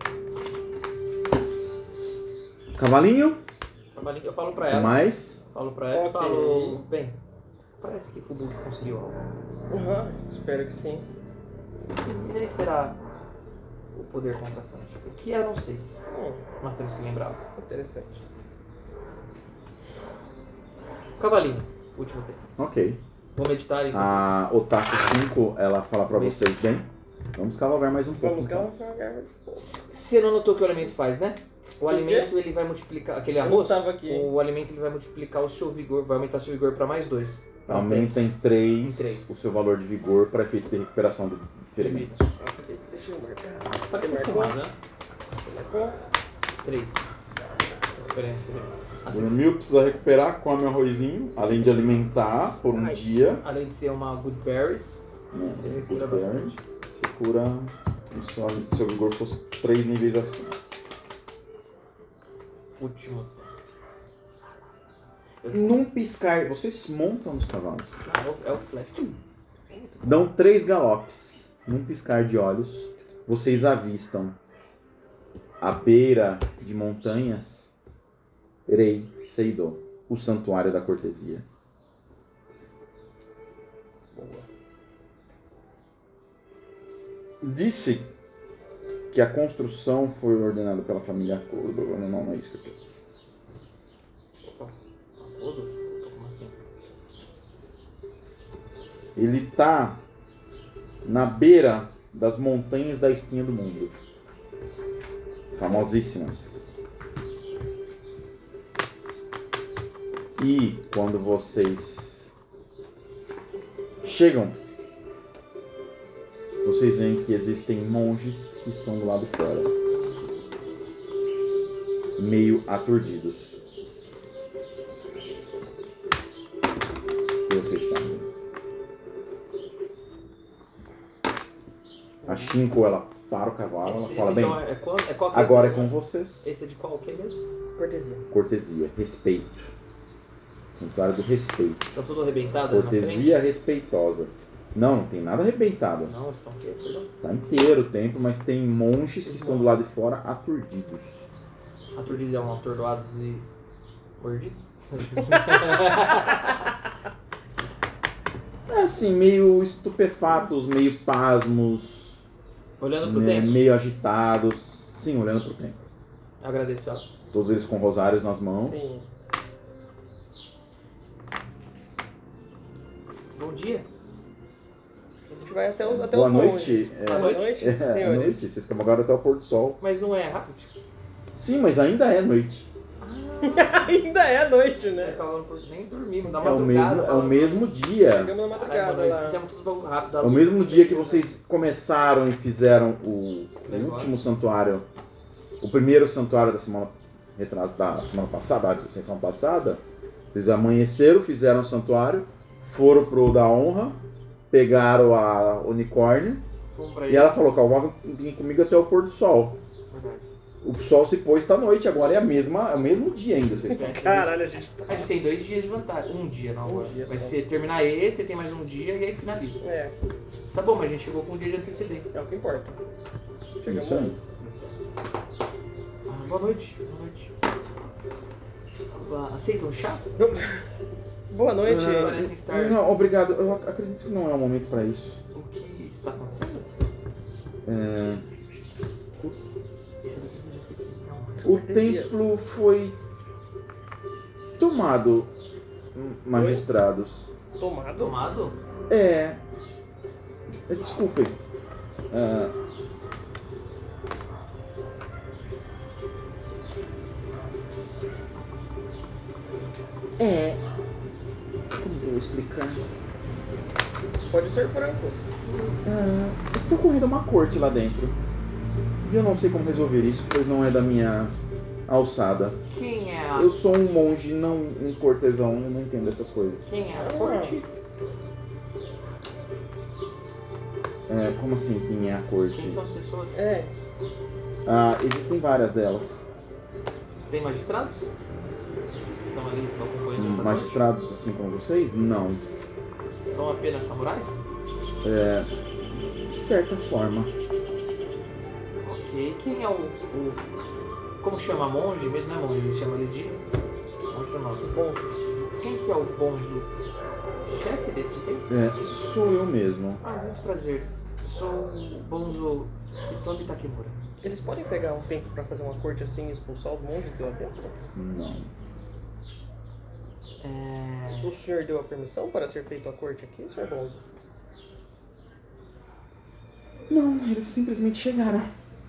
Speaker 1: Cavalinho?
Speaker 3: Trabalhinho, eu falo pra ela,
Speaker 1: Mais?
Speaker 3: falo pra ela,
Speaker 2: Ok.
Speaker 3: falo, bem, parece que o Fubuki conseguiu algo.
Speaker 2: Uhum, espero que sim.
Speaker 3: Esse ele será o poder contra a Sanji. O que eu não sei,
Speaker 2: Hum,
Speaker 3: mas temos que lembrar.
Speaker 2: interessante.
Speaker 3: Cavalinho, último tempo.
Speaker 1: Ok.
Speaker 3: Vou meditar e
Speaker 1: A Otaku cinco, ela fala pra vocês, bem, vamos cavalgar mais um pouco.
Speaker 2: Vamos
Speaker 1: então.
Speaker 2: calma.
Speaker 3: Você não notou o que o alimento faz, né? O
Speaker 2: O quê?
Speaker 3: alimento ele vai multiplicar, aquele
Speaker 2: Eu não
Speaker 3: arroz,
Speaker 2: tava aqui.
Speaker 3: o alimento ele vai multiplicar o seu vigor, vai aumentar o seu vigor pra mais dois.
Speaker 1: Aumenta em três
Speaker 3: Em três.
Speaker 1: o seu valor de vigor para efeitos de recuperação de ferimentos.
Speaker 2: Ok, deixa eu marcar.
Speaker 3: Pode
Speaker 2: Você
Speaker 3: ser
Speaker 2: marcou?
Speaker 3: fumado, né?
Speaker 2: Você marcou?
Speaker 3: três. Recuperei, recuperei. Assim,
Speaker 1: O mil precisa recuperar, come arrozinho, além de alimentar por um
Speaker 2: Ai.
Speaker 1: dia.
Speaker 3: além de ser uma good berries,
Speaker 1: Né?
Speaker 3: você cura
Speaker 1: Good
Speaker 3: bastante.
Speaker 1: Berry. Você cura o seu, seu vigor fosse três níveis acima.
Speaker 3: Último.
Speaker 1: Num piscar, vocês montam os cavalos.
Speaker 3: Ah, é o- é o flash.
Speaker 1: Dão três galopes. Num piscar de olhos, vocês avistam à beira de montanhas Rei Seido, o santuário da cortesia. Disse que a construção foi ordenada pela família Cordo. Não, não, não é isso que eu tô.
Speaker 3: Opa, todo? Como assim?
Speaker 1: Ele tá na beira das montanhas da espinha do mundo.
Speaker 5: famosíssimas. E quando vocês chegam, vocês veem que existem monges que estão do lado de fora, meio aturdidos. O que vocês fazem? A Shinko, ela para o cavalo, ela
Speaker 3: Esse,
Speaker 5: fala,
Speaker 3: esse
Speaker 5: bem,
Speaker 3: então é, qual, é qual que é
Speaker 5: agora é
Speaker 3: esse?
Speaker 5: com vocês.
Speaker 3: Esse é de qual que mesmo?
Speaker 2: Cortesia.
Speaker 5: Cortesia, respeito. Santuário do respeito.
Speaker 3: Tá tudo arrebentado ali na
Speaker 5: Cortesia respeitosa. Não, não tem nada arrebentado.
Speaker 3: frente? Não, eles estão quietos, perdão.
Speaker 5: Tá inteiro o templo, mas tem monges que estão do lado de fora aturdidos.
Speaker 3: Aturdidos é um atordoados e mordidos?
Speaker 5: É assim, meio estupefatos, meio pasmos,
Speaker 3: Olhando pro
Speaker 5: né,
Speaker 3: tempo.
Speaker 5: meio agitados. Sim, olhando pro templo.
Speaker 3: Agradeço, ó.
Speaker 5: Todos eles com rosários nas mãos.
Speaker 2: Sim.
Speaker 3: Bom dia.
Speaker 2: A gente vai até os, até
Speaker 5: Boa
Speaker 2: os
Speaker 5: noite.
Speaker 2: monges.
Speaker 5: É,
Speaker 2: Boa noite,
Speaker 5: É, à
Speaker 2: senhores.
Speaker 5: noite, vocês caminharam até o pôr do sol.
Speaker 3: Mas não é rápido.
Speaker 5: Sim, mas ainda é noite.
Speaker 2: Ainda é noite,
Speaker 3: É,
Speaker 2: né?
Speaker 3: calma, nem dormimos, dá
Speaker 5: É o
Speaker 3: madrugada.
Speaker 5: mesmo, é o mesmo dia.
Speaker 2: Chegamos na
Speaker 3: Caralho,
Speaker 2: madrugada
Speaker 3: mano, nós
Speaker 2: lá.
Speaker 3: fizemos tudo bagulho rápido.
Speaker 5: É o mesmo dia que vocês começaram e fizeram o, o
Speaker 3: Negócio.
Speaker 5: último santuário, o primeiro santuário da semana, retras- da semana passada, da sessão passada. Vocês amanheceram, fizeram o santuário, foram pro da honra, pegaram a unicórnio
Speaker 3: Fomos pra
Speaker 5: e ela falou: Calma, vem comigo até o pôr do sol.
Speaker 3: Verdade.
Speaker 5: O sol se pôs esta noite, agora é, a mesma, é o mesmo dia ainda. Vocês estão.
Speaker 2: Caralho, a gente tá.
Speaker 3: A gente tem dois dias de vantagem. Um dia, não,
Speaker 2: Um
Speaker 3: agora.
Speaker 2: dia
Speaker 3: Vai
Speaker 2: só.
Speaker 3: ser terminar esse, tem mais um dia e aí finaliza.
Speaker 2: É,
Speaker 3: Tá bom, mas a gente chegou com um dia de antecedência.
Speaker 2: é o que importa. Chegamos
Speaker 5: Isso aí.
Speaker 2: antes.
Speaker 3: Ah, boa noite. Boa noite. Ah, aceita um chá?
Speaker 2: Boa noite.
Speaker 5: Ah,
Speaker 3: Parecem estar.
Speaker 5: Não, obrigado. Eu ac- acredito que não é o momento para isso.
Speaker 3: O que está acontecendo?
Speaker 5: É,
Speaker 3: Esse daqui eu já esqueci. Não.
Speaker 5: o
Speaker 2: Cortesia.
Speaker 5: templo foi tomado, hum, magistrados.
Speaker 2: Tomado.
Speaker 3: Tomado?
Speaker 5: É. é, Desculpem. Ah, É. Como eu vou explicar?
Speaker 2: Pode ser franco.
Speaker 5: Ah, está ocorrendo uma corte lá dentro. E eu não sei como resolver isso, pois não é da minha alçada.
Speaker 3: Quem é a.
Speaker 5: Eu sou um monge, não um cortesão, eu não entendo essas coisas.
Speaker 3: Quem é a corte?
Speaker 5: É, como assim, quem é a corte?
Speaker 3: Quem são as pessoas?
Speaker 2: É.
Speaker 5: Ah, existem várias delas.
Speaker 3: Tem magistrados? Estão ali acompanhando
Speaker 5: Hum,
Speaker 3: essa
Speaker 5: Magistrados assim como vocês? Não.
Speaker 3: noite? São apenas samurais?
Speaker 5: É, de certa forma.
Speaker 3: Ok. Quem é o. o... Como chama monge? Mesmo não é monge, eles chamam eles de. Monge do nome.
Speaker 2: Bom,
Speaker 3: Quem que é o bonzo? Chefe desse templo?
Speaker 5: É, sou eu mesmo.
Speaker 3: Ah, muito prazer. Sou o bonzo Hitomi Takemura.
Speaker 2: eles podem pegar um tempo pra fazer uma corte assim e expulsar os monges de lá dentro?
Speaker 5: Não.
Speaker 3: É...
Speaker 2: O senhor deu a permissão para ser feita a corte aqui, senhor Bonzo?
Speaker 5: Não, eles simplesmente chegaram.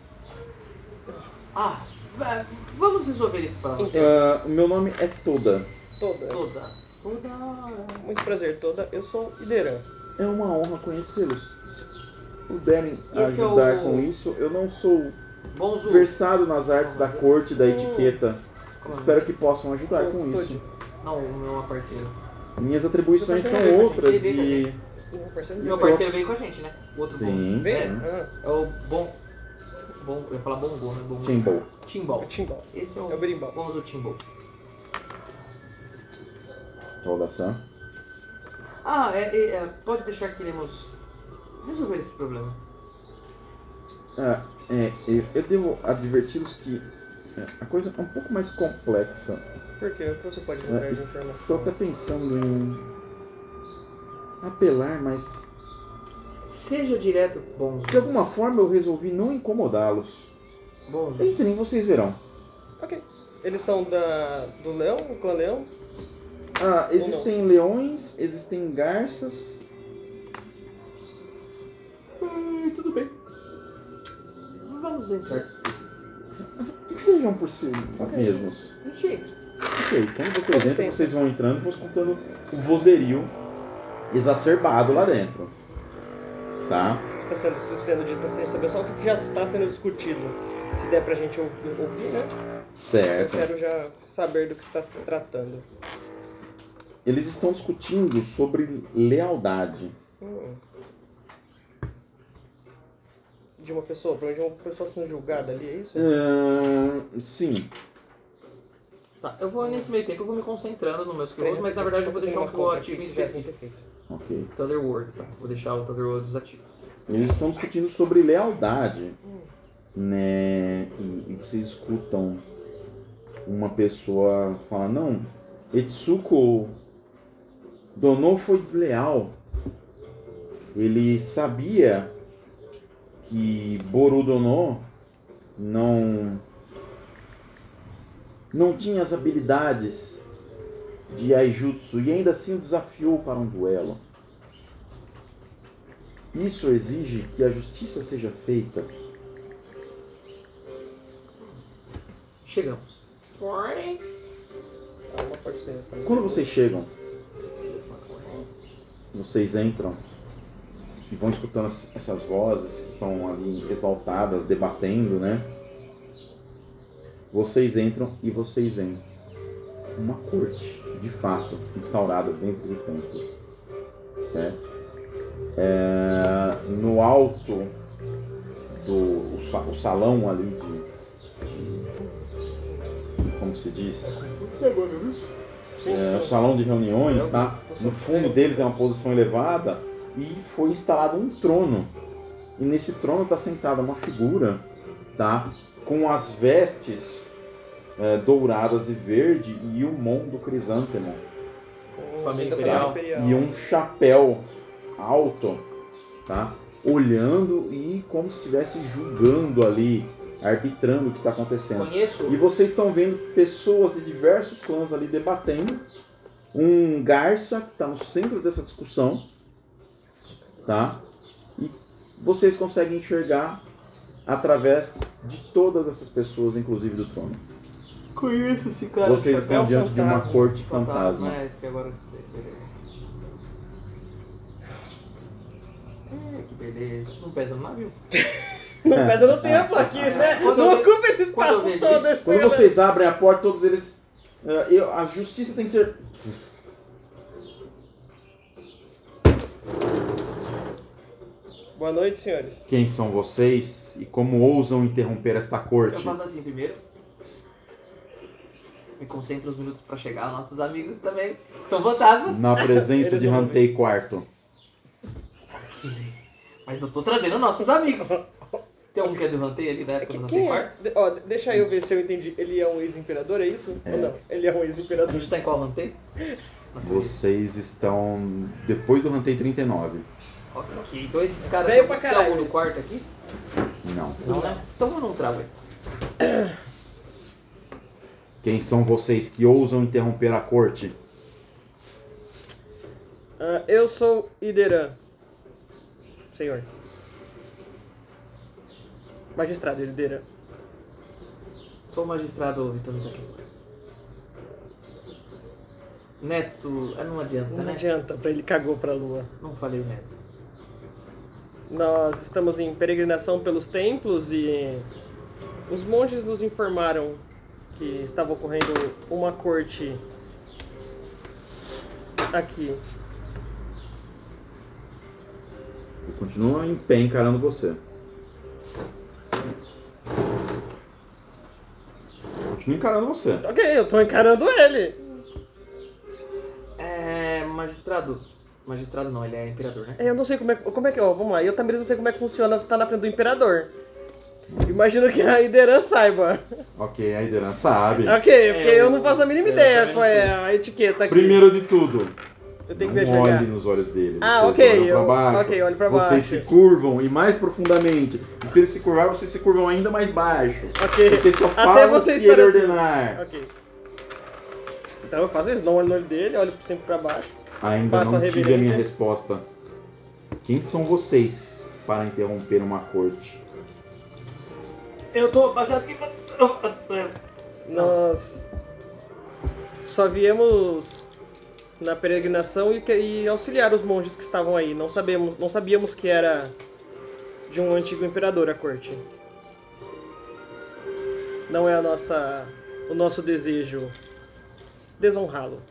Speaker 3: Ah, va- vamos resolver isso pra você.
Speaker 5: Ah, o meu nome é Toda.
Speaker 2: Toda.
Speaker 3: Toda. Toda.
Speaker 2: Muito prazer, Toda. Eu sou Ideran.
Speaker 5: É uma honra conhecê-los. Se puderem
Speaker 3: Esse é
Speaker 5: ajudar
Speaker 3: o-
Speaker 5: com isso, eu não sou
Speaker 3: Bonzo.
Speaker 5: versado nas artes da corte, da
Speaker 2: Hum.
Speaker 5: etiqueta.
Speaker 3: Como é?
Speaker 5: Espero que possam ajudar com
Speaker 2: Todd.
Speaker 5: isso.
Speaker 3: Não, o meu parceiro.
Speaker 5: Minhas atribuições
Speaker 2: Seu
Speaker 5: são
Speaker 2: parceiro veio com a
Speaker 5: outras
Speaker 3: gente, ele
Speaker 5: e.
Speaker 2: Meu parceiro
Speaker 3: Meu
Speaker 2: veio.
Speaker 3: parceiro veio com a gente, né? O outro
Speaker 5: Sim.
Speaker 2: Veio?
Speaker 5: sim.
Speaker 2: Ah,
Speaker 3: bonzo. É o bom. Bom, eu ia falar bongo, né? Bongo.
Speaker 5: Timbal.
Speaker 3: Timbal.
Speaker 2: o Timbal.
Speaker 3: Esse é
Speaker 2: É
Speaker 3: o
Speaker 2: o berimbau.
Speaker 3: bonzo Timbal.
Speaker 5: Saudação.
Speaker 3: Ah, é, é, é, pode deixar que iremos resolver esse problema.
Speaker 5: Ah, é, eu, eu devo adverti-los que é, a coisa é um pouco mais complexa.
Speaker 2: Por quê? O que você pode nos dar de
Speaker 5: Estou
Speaker 2: informação?
Speaker 5: até pensando em apelar, mas
Speaker 3: Seja direto, bonzo.
Speaker 5: de alguma forma eu resolvi não incomodá-los.
Speaker 3: Bonzo.
Speaker 5: Enfim, vocês verão.
Speaker 2: Ok. Eles são da, do leão, o clã leão?
Speaker 5: Ah, existem leões, existem garças.
Speaker 3: Ai, tudo bem. Vamos entrar.
Speaker 5: Vejam por si
Speaker 2: Ok.
Speaker 5: mesmos.
Speaker 3: A gente entra.
Speaker 5: Ok, quando vocês
Speaker 2: Com
Speaker 5: entram,
Speaker 2: licença.
Speaker 5: vocês vão entrando e vão escutando o vozerio exacerbado lá dentro. Tá?
Speaker 2: O que está sendo, sendo dito pra gente saber só o que já está sendo discutido. Se der pra gente ouvir, ouvir, né? Eu
Speaker 5: Certo.
Speaker 2: quero já saber do que está se tratando.
Speaker 5: Eles estão discutindo sobre lealdade.
Speaker 2: Hum. De uma pessoa, provavelmente uma pessoa sendo julgada ali, é isso?
Speaker 5: Ahn, sim.
Speaker 3: Tá, eu vou nesse meio tempo, eu vou me concentrando nos meus
Speaker 2: Peraí,
Speaker 3: skills, mas na verdade eu vou deixar um
Speaker 2: uma
Speaker 3: skill
Speaker 2: conta
Speaker 3: ativo em
Speaker 2: aqui que já devem
Speaker 3: específico.
Speaker 2: ter feito.
Speaker 5: Ok.
Speaker 3: Thunder Word, tá? Vou deixar o Thunder Word desativo.
Speaker 5: Eles estão discutindo sobre lealdade. Né? E, e vocês escutam uma pessoa falar, não, Etsuko Dono foi desleal. Ele sabia que Boru Dono não não tinha as habilidades de Aijutsu e ainda assim o desafiou para um duelo. Isso exige que a justiça seja feita.
Speaker 3: Chegamos.
Speaker 2: Ah, uma pode ser. Tá
Speaker 5: Quando vocês chegam, vocês entram e vão escutando as- essas vozes que estão ali exaltadas, debatendo, né? Vocês entram e vocês veem uma corte, de fato, instaurada dentro do templo, certo? É, no alto do o, sa- o salão ali de, de- como se diz?
Speaker 2: Sim,
Speaker 5: É, o
Speaker 2: sim.
Speaker 5: salão de reuniões, tá? No fundo dele tem uma posição elevada e foi instalado um trono. E nesse trono está sentada uma figura, tá? Com as vestes é, douradas e verde e o mon do crisântemo.
Speaker 2: Com
Speaker 3: Família
Speaker 2: da
Speaker 3: imperial.
Speaker 5: E um chapéu alto, tá? Olhando e como se estivesse julgando ali, arbitrando o que está acontecendo.
Speaker 3: Conheço.
Speaker 5: E vocês estão vendo pessoas de diversos clãs ali debatendo. Um Garça que está no centro dessa discussão, tá? E vocês conseguem enxergar através de todas essas pessoas, inclusive do trono.
Speaker 3: Conheço esse cara.
Speaker 5: Vocês
Speaker 2: chapéu
Speaker 5: estão diante de uma
Speaker 2: fantasma.
Speaker 5: corte
Speaker 3: Fantasma.
Speaker 5: fantasma.
Speaker 3: É, esse que agora eu estudei. Beleza. É, que beleza. Não pesa no navio.
Speaker 2: Não pesa no templo aqui,
Speaker 3: É,
Speaker 2: né?
Speaker 3: quando
Speaker 2: Não
Speaker 3: eu ve-
Speaker 2: ocupa esse
Speaker 3: quando eu
Speaker 2: espaço
Speaker 3: vejo
Speaker 2: todo.
Speaker 3: isso-
Speaker 2: esse-
Speaker 5: Quando vocês abrem a porta, todos eles. eh, eu- a justiça tem que ser.
Speaker 2: Boa noite, senhores.
Speaker 5: Quem são vocês e como ousam interromper esta
Speaker 3: Eu
Speaker 5: corte?
Speaker 3: faço assim primeiro. Me concentro os minutos pra chegar. Nossos amigos também, que são fantasmas.
Speaker 5: Na presença
Speaker 2: Eles
Speaker 5: de
Speaker 2: vão
Speaker 5: Hantei Quarto.
Speaker 3: Mas eu tô trazendo nossos amigos. Tem um que é do Hantei ali, da época do Hantei
Speaker 2: Quem é?
Speaker 3: quarto.
Speaker 2: De- Ó, deixa eu ver se eu entendi. Ele é um ex-imperador, é isso?
Speaker 5: É.
Speaker 2: Ou não? Ele é um
Speaker 3: A
Speaker 2: ex-imperador.
Speaker 3: gente tá em qual Hantei? Na teoria.
Speaker 5: Vocês estão depois do Hantei trinta e nove.
Speaker 3: Ok, então esses caras
Speaker 2: Veio
Speaker 3: tão-
Speaker 2: pra
Speaker 3: tem
Speaker 2: caralho
Speaker 3: algum no
Speaker 2: esse.
Speaker 3: quarto aqui?
Speaker 5: Não.
Speaker 3: Não, né? Então eu não trago ele.
Speaker 5: Quem são vocês que ousam interromper a corte?
Speaker 2: Ah, eu sou Ideran. Senhor. Magistrado Ideran.
Speaker 3: Sou o magistrado Vitor Itaquimura. Neto. Ah, não adianta,
Speaker 2: Não
Speaker 3: né?
Speaker 2: adianta, pra ele cagou pra lua.
Speaker 3: Não falei o neto.
Speaker 2: Nós estamos em peregrinação pelos templos e os monges nos informaram que estava ocorrendo uma corte aqui.
Speaker 5: Ele continua em pé encarando você. Continua encarando você.
Speaker 2: Ok, eu tô encarando ele.
Speaker 3: É. Magistrado. Magistrado não, ele é imperador, né?
Speaker 2: Eu não sei como é, como é que, ó, vamos lá. Eu também não sei como é que funciona você tá na frente do imperador. Imagino que a Ideran saiba.
Speaker 5: Ok, a Ideran sabe.
Speaker 2: Ok, porque
Speaker 3: É,
Speaker 2: eu
Speaker 3: eu-
Speaker 2: não faço a mínima
Speaker 3: eu
Speaker 2: ideia
Speaker 3: também
Speaker 2: qual
Speaker 3: não
Speaker 2: é
Speaker 3: sei.
Speaker 2: a etiqueta aqui.
Speaker 5: Primeiro de tudo,
Speaker 2: eu tenho que me
Speaker 5: não olhe
Speaker 2: enxergar.
Speaker 5: nos olhos dele.
Speaker 2: Ah,
Speaker 5: Vocês
Speaker 2: ok,
Speaker 5: olham pra
Speaker 2: eu-
Speaker 5: baixo.
Speaker 2: ok, olho pra
Speaker 5: Vocês
Speaker 2: baixo.
Speaker 5: se curvam e mais profundamente. E se eles se curvar, vocês se curvam ainda mais baixo.
Speaker 2: Ok.
Speaker 5: Vocês só
Speaker 2: Até
Speaker 5: falam
Speaker 2: você
Speaker 5: se
Speaker 2: estar
Speaker 5: ele
Speaker 2: assim.
Speaker 5: ordenar.
Speaker 2: Ok. Então eu faço isso, não olho no olho dele, olho sempre pra baixo.
Speaker 5: Ainda
Speaker 2: Faço
Speaker 5: não
Speaker 2: a
Speaker 5: tive a
Speaker 2: reverência.
Speaker 5: minha resposta. Quem são vocês para interromper uma corte?
Speaker 3: Eu tô baixando aqui.
Speaker 2: Nós só viemos na peregrinação e, que- e auxiliar os monges que estavam aí. Não sabemos, não sabíamos que era de um antigo imperador a corte. Não é a nossa, o nosso desejo desonrá-lo.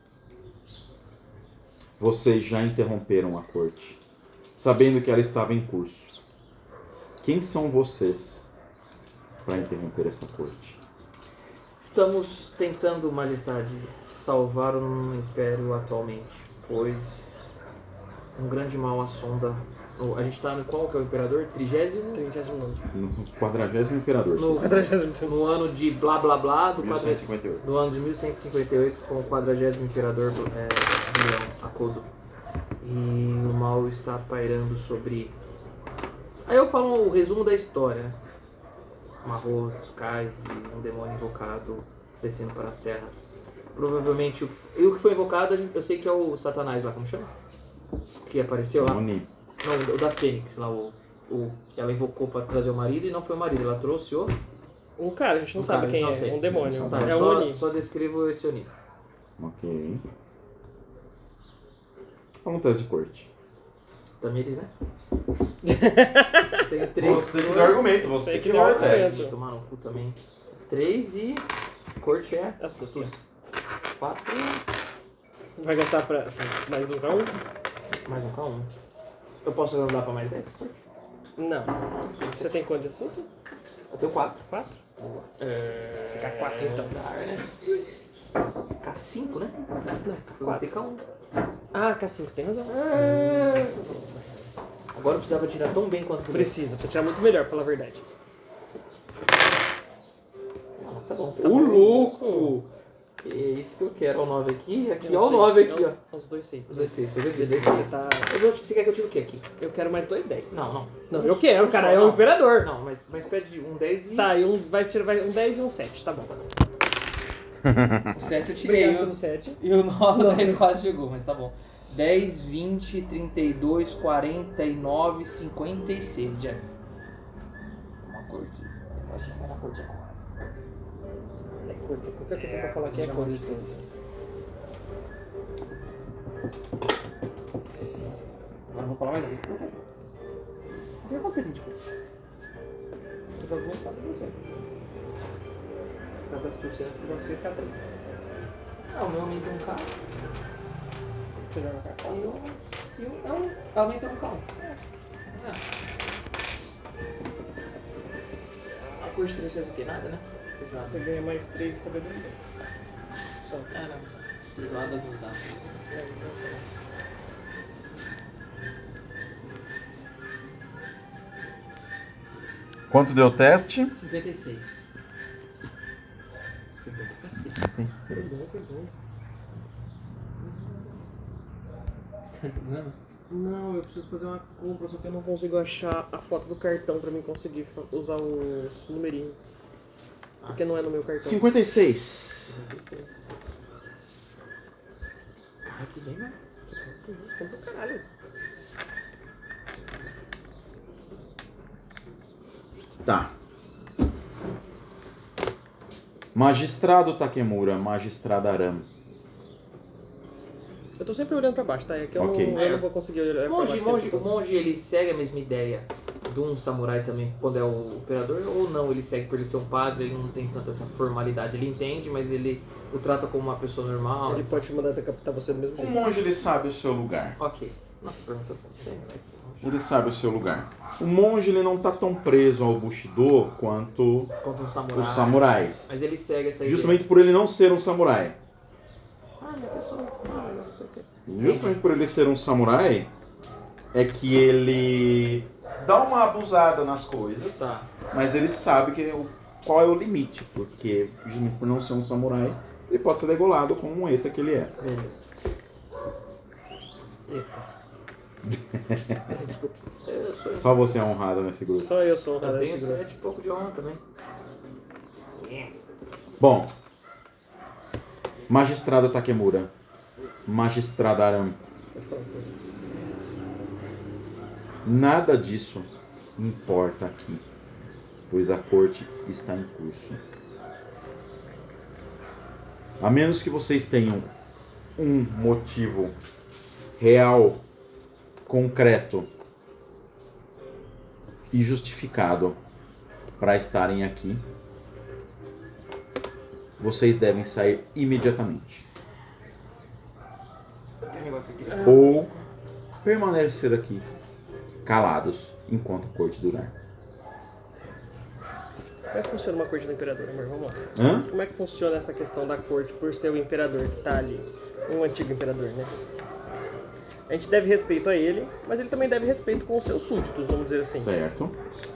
Speaker 5: Vocês já interromperam a corte, sabendo que ela estava em curso. Quem são vocês para interromper essa corte?
Speaker 3: Estamos tentando, Majestade, salvar o Império atualmente, pois um grande mal assonda. o- A gente tá no qual que é o Imperador? Trigésimo?
Speaker 2: trigésimo nono.
Speaker 5: No quadragésimo imperador.
Speaker 3: No,
Speaker 2: quadragésimo nono.
Speaker 3: no ano de blá blá blá, do
Speaker 5: mil
Speaker 3: quadra...
Speaker 5: cento e cinquenta e oito.
Speaker 3: no ano de mil cento e cinquenta e oito, com o quadragésimo Imperador é, de Leão, Akodo. E o mal está pairando sobre... Aí eu falo o resumo da história. Marros, cais e um demônio invocado descendo para as terras. Provavelmente o que, e o que foi invocado, a gente- eu sei que é o Satanás lá, como chama? Que apareceu lá.
Speaker 5: Oni.
Speaker 3: Não, o da Fênix lá, o, o que ela invocou para trazer o marido e não foi o marido, ela trouxe o...
Speaker 2: Um cara, a gente não
Speaker 3: Um
Speaker 2: sabe
Speaker 3: cara,
Speaker 2: quem
Speaker 3: não
Speaker 2: é.
Speaker 3: sei.
Speaker 2: Um demônio.
Speaker 3: Tá,
Speaker 2: é o
Speaker 3: só,
Speaker 2: Oni.
Speaker 3: só descrevo esse Oni.
Speaker 5: Ok. Vamos um teste de corte.
Speaker 3: Tamires, né? Tem três.
Speaker 5: Você que
Speaker 3: cores.
Speaker 5: deu argumento, você
Speaker 2: Você
Speaker 5: que
Speaker 2: que
Speaker 5: deu
Speaker 2: deu
Speaker 5: o
Speaker 2: argumento.
Speaker 5: teste.
Speaker 3: Vou tomar no cu também. Três e... Corte é...
Speaker 2: Astúcia.
Speaker 3: Quatro...
Speaker 2: Vai gastar pra assim, mais um K um?
Speaker 3: Mais um K um. Eu posso andar pra mais dez?
Speaker 2: Não. Você tem quanto de astúcia?
Speaker 3: Eu tenho quatro.
Speaker 2: Quatro?
Speaker 3: É...
Speaker 2: Fica quatro então.
Speaker 3: né? K cinco, né?
Speaker 2: Não,
Speaker 3: Eu gastei K um.
Speaker 2: Ah, K cinco, tem razão.
Speaker 3: Agora eu precisava tirar tão bem quanto podia.
Speaker 2: Precisa, pra tirar muito melhor, pra falar a verdade.
Speaker 3: Ah, tá bom. Tá
Speaker 2: Ô,
Speaker 3: bom.
Speaker 2: louco!
Speaker 3: É isso que eu quero. Olha o nove aqui. Aqui,
Speaker 2: Não
Speaker 3: olha o
Speaker 2: sei.
Speaker 3: nove aqui, ó.
Speaker 2: Não, Os dois seis.
Speaker 3: Os dois seis. Foi dois dois
Speaker 2: Você
Speaker 3: seis.
Speaker 2: tá...
Speaker 3: Eu vou- Você quer que eu tire o que aqui?
Speaker 2: Eu quero mais dois dez.
Speaker 3: Não, não.
Speaker 2: Não, eu quero,
Speaker 3: Um
Speaker 2: cara.
Speaker 3: só,
Speaker 2: É o
Speaker 3: não.
Speaker 2: imperador.
Speaker 3: Não, mas, mas pede um dez e...
Speaker 2: Tá, e um, vai tirar vai, um dez e um sete, tá bom.
Speaker 3: O sete eu tirei.
Speaker 2: Obrigado
Speaker 3: E
Speaker 2: pelo
Speaker 3: o-
Speaker 2: sete.
Speaker 3: E o nove,
Speaker 2: Não.
Speaker 3: dez quase chegou, mas tá bom. dez, vinte, trinta e dois, quarenta e nove, cinquenta e seis, Jeff. Uma cor de... Eu acho que vai na cor de agora.
Speaker 2: É curto. Qualquer coisa que eu falar aqui é
Speaker 3: Já
Speaker 2: curto.
Speaker 3: mandei isso. Agora eu vou falar mais um. Você quanto você tem de cor?
Speaker 2: Eu vou começar com você.
Speaker 3: Pra dar torcendo.
Speaker 2: Eu jogo seis K três.
Speaker 3: Ah, o meu aumenta um K.
Speaker 2: Você joga K
Speaker 3: E o seu é um, aumenta um K. Ah. A cor de três faz o quê? Nada, né? Feijoada.
Speaker 2: Você ganha mais três de sabedoria. Só.
Speaker 3: É, não. Feijoada dos dados.
Speaker 2: É, então tá.
Speaker 5: Quanto deu o teste?
Speaker 3: cinquenta e seis. Cacete. Você tá jogando?
Speaker 2: Não, eu preciso fazer uma compra, só que eu não consigo achar a foto do cartão pra mim conseguir fa- usar os numerinhos. Porque não é no meu cartão.
Speaker 5: cinquenta e seis.
Speaker 3: cinquenta e seis. Caralho, que bem, mano.
Speaker 2: Compra caralho.
Speaker 5: Tá. Magistrado Takemura, magistrado Aram.
Speaker 2: Eu tô sempre olhando pra baixo, tá? É que eu,
Speaker 5: Ok.
Speaker 2: não, eu não vou conseguir olhar pra
Speaker 3: Monge,
Speaker 2: baixo.
Speaker 3: monge,
Speaker 2: o tempo
Speaker 3: o
Speaker 2: todo.
Speaker 3: monge ele segue a mesma ideia de um samurai também quando é o imperador, ou não? Ele segue por ele ser um padre, ele não tem tanta essa formalidade. Ele entende, mas ele o trata como uma pessoa normal.
Speaker 2: Ele pode te mandar decapitar você do mesmo
Speaker 5: O
Speaker 2: jeito.
Speaker 5: monge ele sabe o seu lugar.
Speaker 3: Ok. Não, pergunta pra você, né?
Speaker 5: Ele sabe o seu lugar. O monge ele não tá tão preso ao Bushido quanto
Speaker 3: Contra um samurai.
Speaker 5: os samurais.
Speaker 3: Mas ele segue essa
Speaker 5: Justamente por ele não ser um samurai.
Speaker 3: ideia. Ah, minha pessoa. Ah, eu não sei o que.
Speaker 5: Justamente por ele ser um samurai, é que ele dá uma abusada nas coisas,
Speaker 3: Tá.
Speaker 5: mas ele sabe que é o- qual é o limite, porque justamente por não ser um samurai, ele pode ser degolado como um eta que ele é.
Speaker 3: Beleza.
Speaker 2: Eita.
Speaker 3: Desculpa. Eu sou.
Speaker 5: Só você é honrado nesse grupo.
Speaker 2: Só eu sou
Speaker 3: Eu
Speaker 2: honrado
Speaker 3: tenho
Speaker 2: nesse grupo.
Speaker 3: sete e pouco de honra também.
Speaker 5: Bom, magistrado Takemura, magistrado Aram,
Speaker 2: Pode falar, pode.
Speaker 5: nada disso importa aqui. pois a corte está em curso. A menos que vocês tenham um motivo real, concreto e justificado para estarem aqui, vocês devem sair imediatamente.
Speaker 3: Tem um negócio aqui.
Speaker 5: Ou permanecer aqui, calados, enquanto a corte durar.
Speaker 2: Como é que funciona uma corte do imperador, amor? Vamos lá.
Speaker 5: Hã?
Speaker 2: Como é que funciona essa questão da corte por ser o imperador que tá ali? Um antigo imperador, né? A gente deve respeito a ele, mas ele também deve respeito com os seus súditos, vamos dizer assim.
Speaker 5: Certo.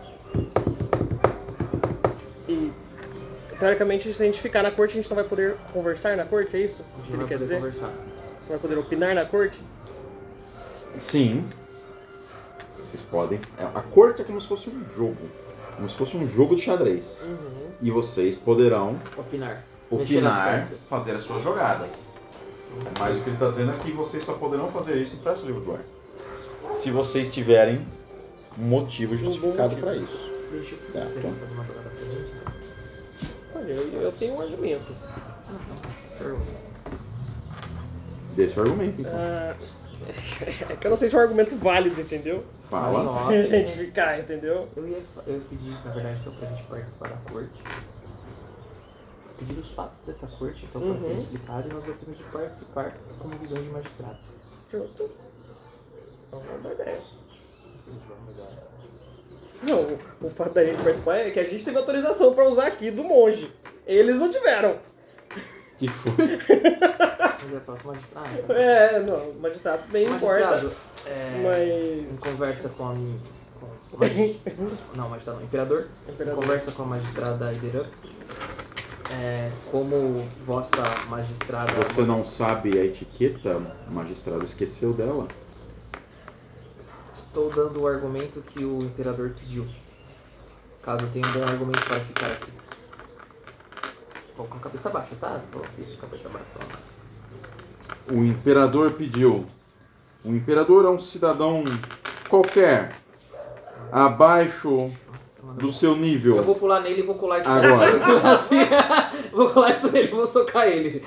Speaker 2: E, teoricamente, se a gente ficar na corte, a gente não vai poder conversar na corte, é isso
Speaker 3: A
Speaker 2: que
Speaker 3: gente
Speaker 2: ele
Speaker 3: vai
Speaker 2: quer
Speaker 3: poder
Speaker 2: dizer?
Speaker 3: conversar.
Speaker 2: Você vai poder opinar na corte?
Speaker 5: Sim. Vocês podem. A corte é como se fosse um jogo. Como se fosse um jogo de xadrez.
Speaker 2: Uhum.
Speaker 5: E vocês poderão
Speaker 3: Opinar. Mexer nas
Speaker 5: opinar,
Speaker 3: peças.
Speaker 5: fazer as suas jogadas. Mas o que ele está dizendo aqui, vocês só poderão fazer isso, empresta o livro do ar. Se vocês tiverem um motivo justificado
Speaker 2: motivo.
Speaker 5: para isso.
Speaker 3: Deixa eu
Speaker 5: Tá,
Speaker 3: você
Speaker 5: então.
Speaker 3: fazer uma jogada pra gente.
Speaker 2: Olha, eu, eu tenho um argumento.
Speaker 3: Ah, não. Seu argumento.
Speaker 5: Dê seu argumento, então.
Speaker 2: Ah, é que eu não sei se é um argumento válido, entendeu?
Speaker 5: Fala.
Speaker 3: Nossa.
Speaker 2: Pra gente ficar, entendeu?
Speaker 3: Eu ia, eu ia pedir, na verdade, então, pra gente participar da corte. Pedir os fatos dessa corte, então, para
Speaker 2: Uhum.
Speaker 3: ser explicado, e nós gostaríamos de participar como visões de magistrados.
Speaker 2: Justo. É uma boa ideia.
Speaker 3: Se a gente vai mudar.
Speaker 2: Não, o, o fato da gente participar é que a gente teve autorização pra usar aqui do monge. Eles não tiveram.
Speaker 5: O que foi?
Speaker 3: Mas eu faço magistrado.
Speaker 2: É, não, magistrado nem importa.
Speaker 3: Magistrado, é,
Speaker 2: Mas.
Speaker 3: em conversa com a. Com, magi- não, magistrado não, imperador.
Speaker 2: Imperador.
Speaker 3: Em conversa com a magistrada Iderã. É, como vossa magistrada.
Speaker 5: Você não sabe a etiqueta? O magistrado esqueceu dela.
Speaker 3: Estou dando o argumento que o imperador pediu. Caso eu tenha um bom argumento para ficar aqui. Tô com a cabeça baixa, tá? Tô aqui com a cabeça baixa.
Speaker 5: O imperador pediu. O imperador é um cidadão qualquer, abaixo
Speaker 3: Nossa, mano.
Speaker 5: do seu nível.
Speaker 3: Eu vou pular nele e vou colar isso
Speaker 5: Agora.
Speaker 3: nele. Assim, vou colar isso nele e vou socar ele.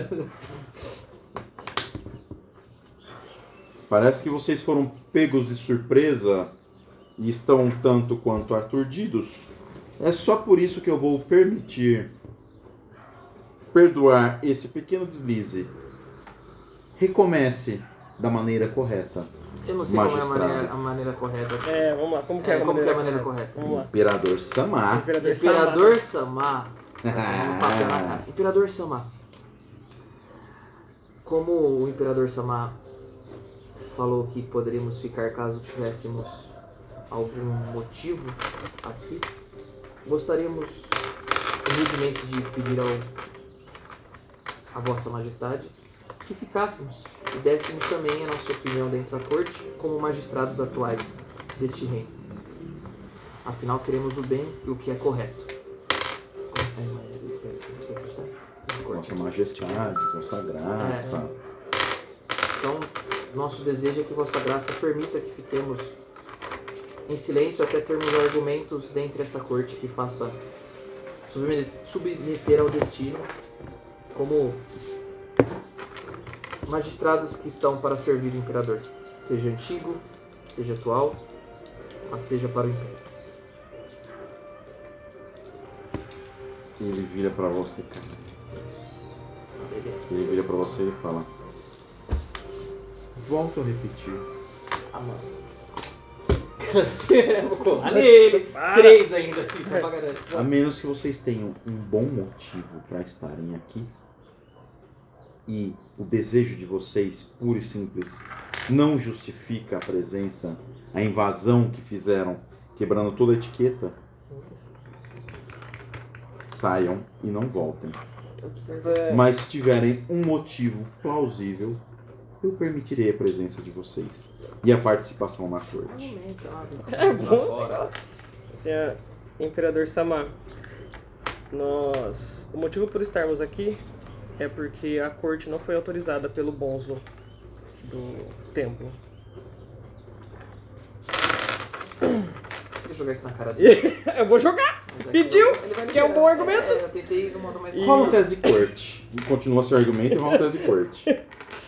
Speaker 5: Parece que vocês foram pegos de surpresa e estão um tanto quanto aturdidos. É só por isso que eu vou permitir perdoar esse pequeno deslize. Recomece da maneira correta.
Speaker 3: Eu não sei qual é a
Speaker 5: Magistrado.
Speaker 3: maneira, a maneira correta.
Speaker 2: É, vamos lá, como que é,
Speaker 3: É,
Speaker 2: a
Speaker 3: como que é a
Speaker 2: maneira
Speaker 3: maneira correta?
Speaker 2: Vamos lá.
Speaker 5: Imperador Samar.
Speaker 2: Imperador,
Speaker 3: Imperador Samar. Um papel na cara. Imperador Samar. Como o Imperador Samar falou que poderíamos ficar caso tivéssemos algum motivo aqui, gostaríamos humildemente de pedir ao a vossa majestade que ficássemos e dessemos também a nossa opinião dentro da corte como magistrados atuais deste reino. Afinal, queremos o bem e o que é correto. É, mas eu espero que você acreditar. Na corte.
Speaker 5: Vossa Majestade, Vossa Graça.
Speaker 3: Então, nosso desejo é que Vossa Graça permita que fiquemos em silêncio até termos argumentos dentre esta corte que faça submeter, submeter ao destino como magistrados que estão para servir o imperador, seja antigo, seja atual, mas seja para o império.
Speaker 5: Ele vira pra você, cara. Ele vira pra você e fala: volto a repetir.
Speaker 3: Ah, mano. Eu vou colar nele. Três ainda, assim, só pra garantir.
Speaker 5: A menos que vocês tenham um bom motivo para estarem aqui e o desejo de vocês, puro e simples, não justifica a presença, a invasão que fizeram, quebrando toda a etiqueta, saiam e não voltem. Mas se tiverem um motivo plausível, eu permitirei a presença de vocês e a participação na corte.
Speaker 2: É bom. Senhor Imperador Samar, nós... o motivo por estarmos aqui é porque a corte não foi autorizada pelo bonzo do templo.
Speaker 3: jogar isso na cara dele.
Speaker 2: Eu vou jogar.
Speaker 3: Mas é
Speaker 2: Pediu?
Speaker 3: ele vai me
Speaker 2: Que é um bom
Speaker 3: pegar.
Speaker 2: argumento.
Speaker 3: É, eu tentei no modo mais...
Speaker 2: E-
Speaker 5: Rola um teste de corte. Continua seu argumento e rola um teste de corte.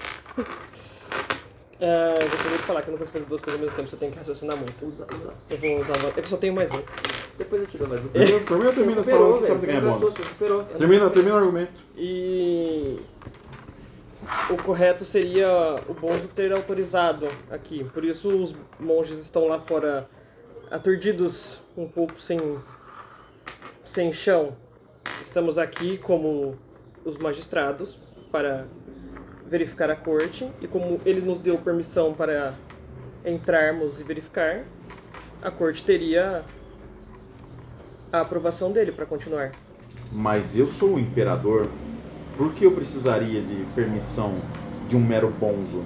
Speaker 2: Ah, eu vou primeiro falar que eu não consigo fazer duas coisas ao mesmo tempo, você tem que raciocinar muito.
Speaker 3: Usa, usa.
Speaker 2: Eu vou usar. É que eu só tenho mais um.
Speaker 3: Depois eu te dou mais um.
Speaker 5: Primeiro, primeiro termina
Speaker 3: Recuperou,
Speaker 5: falando que
Speaker 3: velho.
Speaker 5: sabe que
Speaker 3: Você
Speaker 5: ganha
Speaker 3: não gastou,
Speaker 5: bônus.
Speaker 3: você recuperou.
Speaker 5: Termina, termina o argumento.
Speaker 2: E. O correto seria o Bonzo ter autorizado aqui. Por isso os monges estão lá fora aturdidos, um pouco sem. sem chão. Estamos aqui como os magistrados para verificar a corte, e como ele nos deu permissão para entrarmos e verificar, a corte teria a aprovação dele para continuar.
Speaker 5: Mas eu sou o imperador. Por que eu precisaria de permissão de um mero bonzo?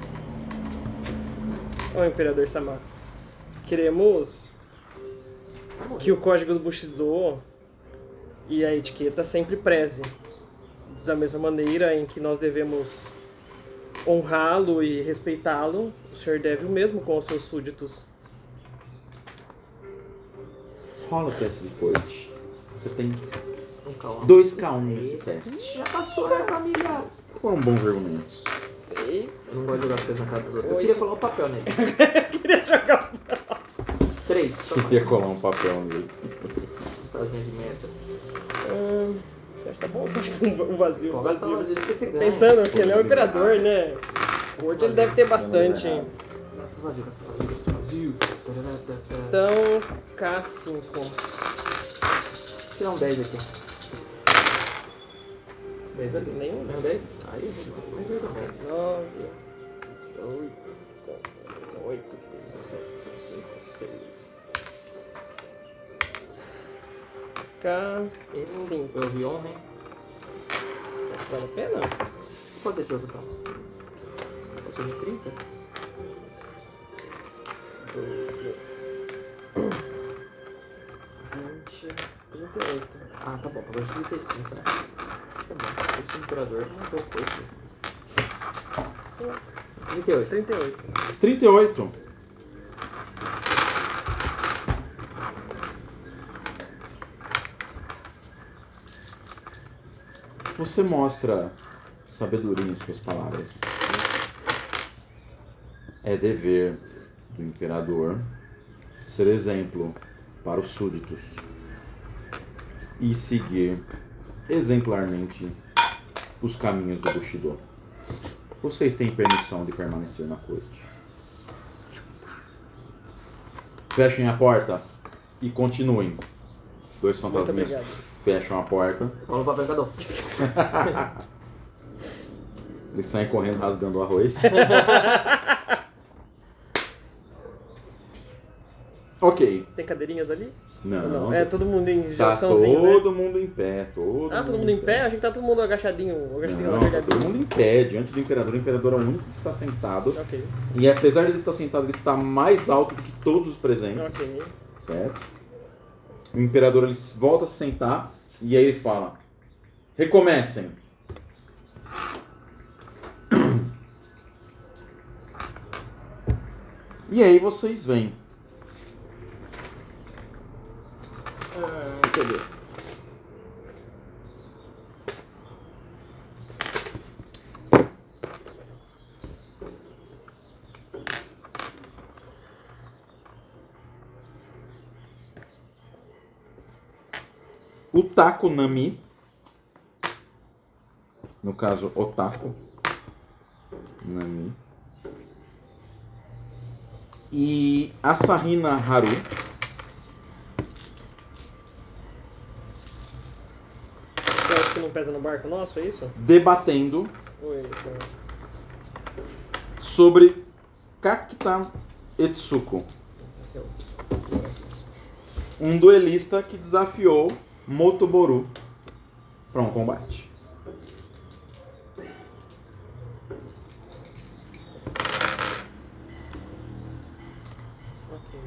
Speaker 2: Ó, Imperador Sama, queremos que o código do Bushido e a etiqueta sempre preze. Da mesma maneira em que nós devemos honrá-lo e respeitá-lo, o senhor deve o mesmo com os seus súditos.
Speaker 5: Rola o teste de corte. Você tem
Speaker 3: Um calma.
Speaker 5: dois K um nesse teste.
Speaker 3: Já passou, né, família?
Speaker 5: Foram bons argumentos.
Speaker 2: Seis.
Speaker 3: Eu não gosto de jogar as coisas na cara dos outros. Eu
Speaker 2: Oito.
Speaker 3: queria colar o papel nele.
Speaker 2: Queria jogar
Speaker 3: Três.
Speaker 5: Queria colar um papel nele.
Speaker 3: Frasinha de merda.
Speaker 2: Hum, você acha que tá bom? Você acha que um vazio?
Speaker 3: Pode gastar
Speaker 2: vazio.
Speaker 3: vazio, porque você ganha.
Speaker 2: Pensando que ele é o imperador, né? Corte ele deve ter bastante.
Speaker 3: Gasta vazio, gasta vazio, gasta vazio.
Speaker 2: Então, K cinco.
Speaker 3: Vou tirar um dez aqui. dez ali.
Speaker 2: Nenhum.
Speaker 3: Nenhum dez? Aí eu vou mais dois também.
Speaker 2: nove, dezoito, dezoito, dezessete, cinco, seis. K cinco.
Speaker 3: Eu vi homem.
Speaker 2: Acho que vale a pena?
Speaker 3: Qual você tirou total? Passou de trinta?
Speaker 2: doze, vinte, trinta e oito.
Speaker 3: Ah, tá bom. Pagou de trinta e cinco, né? Tá bom. Esse imperador não deu coisa. trinta e oito.
Speaker 2: trinta e oito.
Speaker 5: trinta e oito. Você mostra sabedoria em suas palavras. É dever do imperador ser exemplo para os súditos e seguir exemplarmente os caminhos do Bushido. Vocês têm permissão de permanecer na corte. Fechem a porta e continuem. Dois fantasminhas
Speaker 2: obrigado.
Speaker 5: fecham a porta.
Speaker 3: Rola o papel cada um.
Speaker 5: Eles saem correndo rasgando o arroz. Ok.
Speaker 2: Tem cadeirinhas ali?
Speaker 5: Não.
Speaker 2: Não. É todo mundo em
Speaker 5: Tá
Speaker 2: jaçãozinho, né?
Speaker 5: todo mundo em pé. Todo
Speaker 2: Ah, todo mundo em pé? Achei que tá todo mundo agachadinho. Agachadinho,
Speaker 5: Não, tá todo
Speaker 2: agachadinho.
Speaker 5: mundo em pé, diante do imperador. O imperador é o único que está sentado.
Speaker 2: Ok,
Speaker 5: E apesar de ele estar sentado, ele está mais alto do que todos os presentes.
Speaker 2: ok.
Speaker 5: Certo? O imperador ele volta a se sentar e aí ele fala: recomecem. E aí vocês vêm. Ah, cadê? O Taco Nami, no caso Otaku Nami, e a Sarina Haru,
Speaker 2: Você acha que não pesa no barco nosso, é isso?
Speaker 5: debatendo
Speaker 2: Oi, senhor.
Speaker 5: sobre Kakita Etsuko,
Speaker 2: Esse é o-
Speaker 5: um duelista que desafiou Motoboru para um combate.
Speaker 2: Ok.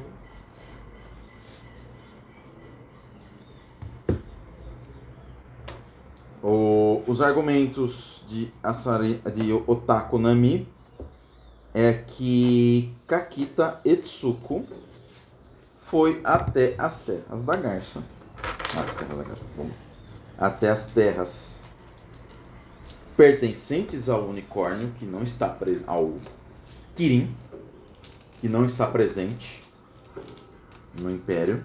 Speaker 5: O- os argumentos de, Asari, de Otaku Nami é que Kakita Etsuko foi até as terras da garça. Ah, terras da garça. Vamos. Até as terras pertencentes ao unicórnio, que não está presente, ao Kirin, que não está presente no Império,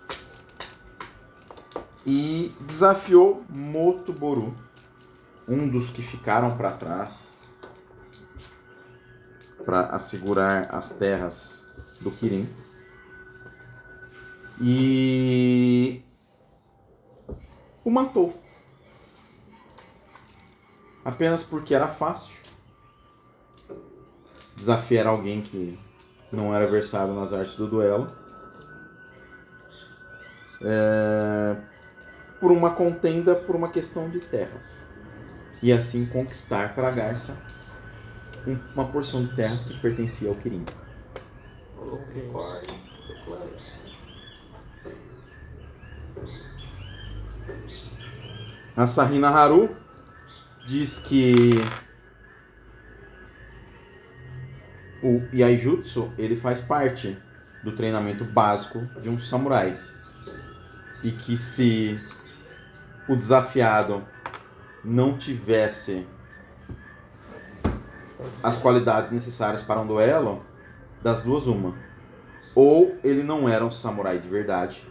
Speaker 5: e desafiou Motoboru, um dos que ficaram para trás, para assegurar as terras do Kirin. E o matou. Apenas porque era fácil desafiar alguém que não era versado nas artes do duelo. É, por uma contenda, por uma questão de terras. E assim conquistar para a garça uma porção de terras que pertencia ao Kirin.
Speaker 3: Ok.
Speaker 5: A Sarina Haru diz que o Yaijutsu ele faz parte do treinamento básico de um samurai. E que se o desafiado não tivesse as qualidades necessárias para um duelo, das duas uma. Ou ele não era um samurai de verdade,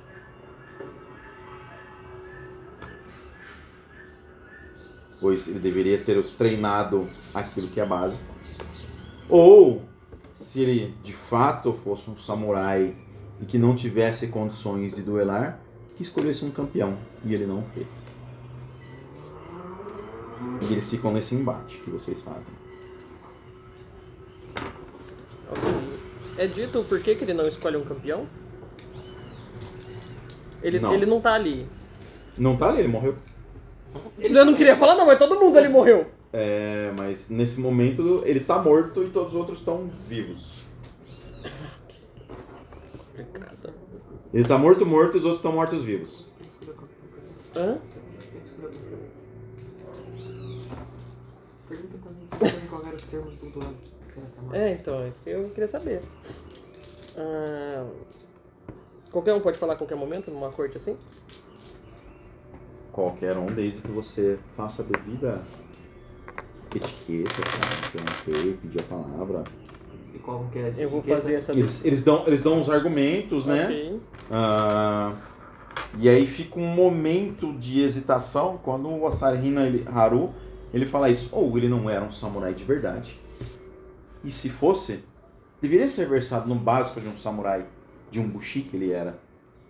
Speaker 5: pois ele deveria ter treinado aquilo que é básico. Ou, se ele de fato fosse um samurai e que não tivesse condições de duelar, que escolhesse um campeão, e ele não fez. E eles ficam nesse embate que vocês fazem.
Speaker 2: Ok. É dito o porquê que ele não escolhe um campeão? Ele
Speaker 5: Não.
Speaker 2: ele não tá ali.
Speaker 5: Não tá ali, ele morreu.
Speaker 2: Eu não queria falar não, mas todo mundo ali morreu.
Speaker 5: É, mas nesse momento ele tá morto e todos os outros estão vivos.
Speaker 2: Complicado.
Speaker 5: Ele tá morto, morto e os outros estão mortos vivos.
Speaker 2: Hã?
Speaker 3: Pergunta também qual eram os termos do duelo.
Speaker 2: É, então, é isso que eu queria saber. Ah, qualquer um pode falar a qualquer momento numa corte assim?
Speaker 5: Qualquer um, desde que você faça a devida etiqueta pra interromper, pedir a palavra.
Speaker 3: E qual que é essa
Speaker 2: Eu vou
Speaker 3: etiqueta?
Speaker 2: fazer essa
Speaker 5: Eles, eles, dão, eles dão uns argumentos, né?
Speaker 2: Ok.
Speaker 5: Ah, e aí fica um momento de hesitação quando o Asarina ele, Haru ele fala isso. Ou ele não era um samurai de verdade. E se fosse, deveria ser versado no básico de um samurai, de um bushi que ele era.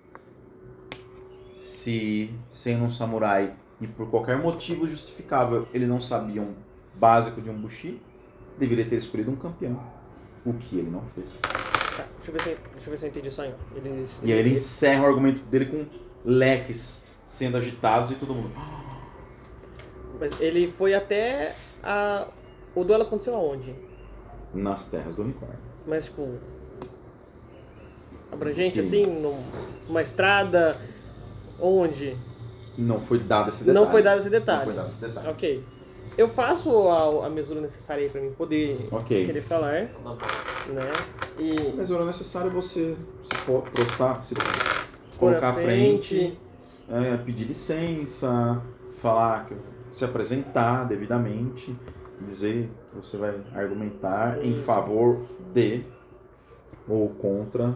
Speaker 5: Se, sendo um samurai e por qualquer motivo justificável ele não sabia um básico de um bushi, deveria ter escolhido um campeão. O que ele não fez.
Speaker 2: Tá, deixa eu ver se, deixa eu ver se eu entendi só. Hein? Eles,
Speaker 5: E aí ele encerra o argumento dele com leques sendo agitados e todo mundo.
Speaker 2: Mas ele foi até a... O duelo aconteceu aonde?
Speaker 5: Nas terras do unicórnio.
Speaker 2: Mas, tipo... Abrangente,
Speaker 5: Sim.
Speaker 2: assim? num- Numa estrada? Onde?
Speaker 5: Não foi dado esse detalhe.
Speaker 2: Não foi dado esse
Speaker 5: Não
Speaker 2: detalhe.
Speaker 5: foi dado esse detalhe.
Speaker 2: Ok. Eu faço a, a mesura necessária aí pra mim poder
Speaker 5: Ok.
Speaker 2: querer falar, né? E
Speaker 5: Mas era necessário você se po- prostar, se
Speaker 2: por
Speaker 5: colocar
Speaker 2: à
Speaker 5: à frente, é, pedir licença, falar, que- se apresentar devidamente, dizer que você vai argumentar em
Speaker 2: Isso.
Speaker 5: favor de ou contra.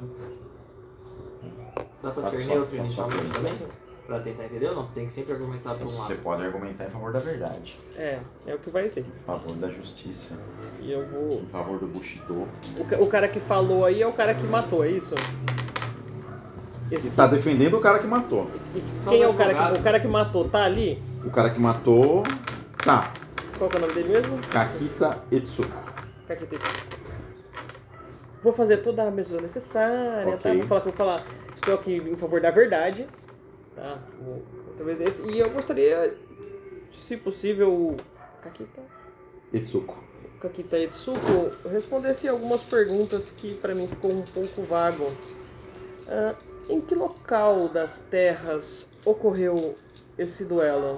Speaker 3: Dá pra
Speaker 5: Tá
Speaker 3: ser
Speaker 5: só-
Speaker 3: neutro
Speaker 5: tá só
Speaker 3: inicialmente
Speaker 5: bem.
Speaker 3: também? Pra tentar entender ou não? Você tem que sempre argumentar pra um
Speaker 5: Você
Speaker 3: lado.
Speaker 5: pode argumentar em favor da verdade,
Speaker 2: é, é o que vai ser.
Speaker 5: em favor da justiça,
Speaker 2: E eu vou...
Speaker 5: em favor do Bushido.
Speaker 2: O, ca- o cara que falou aí é o cara que matou, é isso? Esse
Speaker 5: Tá defendendo o cara que matou.
Speaker 2: E
Speaker 3: Só
Speaker 2: quem é
Speaker 3: o
Speaker 2: o cara que,
Speaker 3: advogado.
Speaker 2: o cara que matou? Tá ali?
Speaker 5: O cara que matou. Tá.
Speaker 2: Qual que é o nome dele mesmo?
Speaker 5: Kakita Etsuko.
Speaker 2: Kakitetsu. Vou fazer toda a mesura necessária, tá?
Speaker 5: Ok.
Speaker 2: Vou falar que eu vou falar, estou aqui em favor da verdade, tá? Vou- Talvez desse. E eu gostaria, se possível, Kakita,
Speaker 5: Etsuko.
Speaker 2: Kakita Etsuko, respondesse algumas perguntas que pra mim ficou um pouco vago. Ah, em que local das terras ocorreu esse duelo?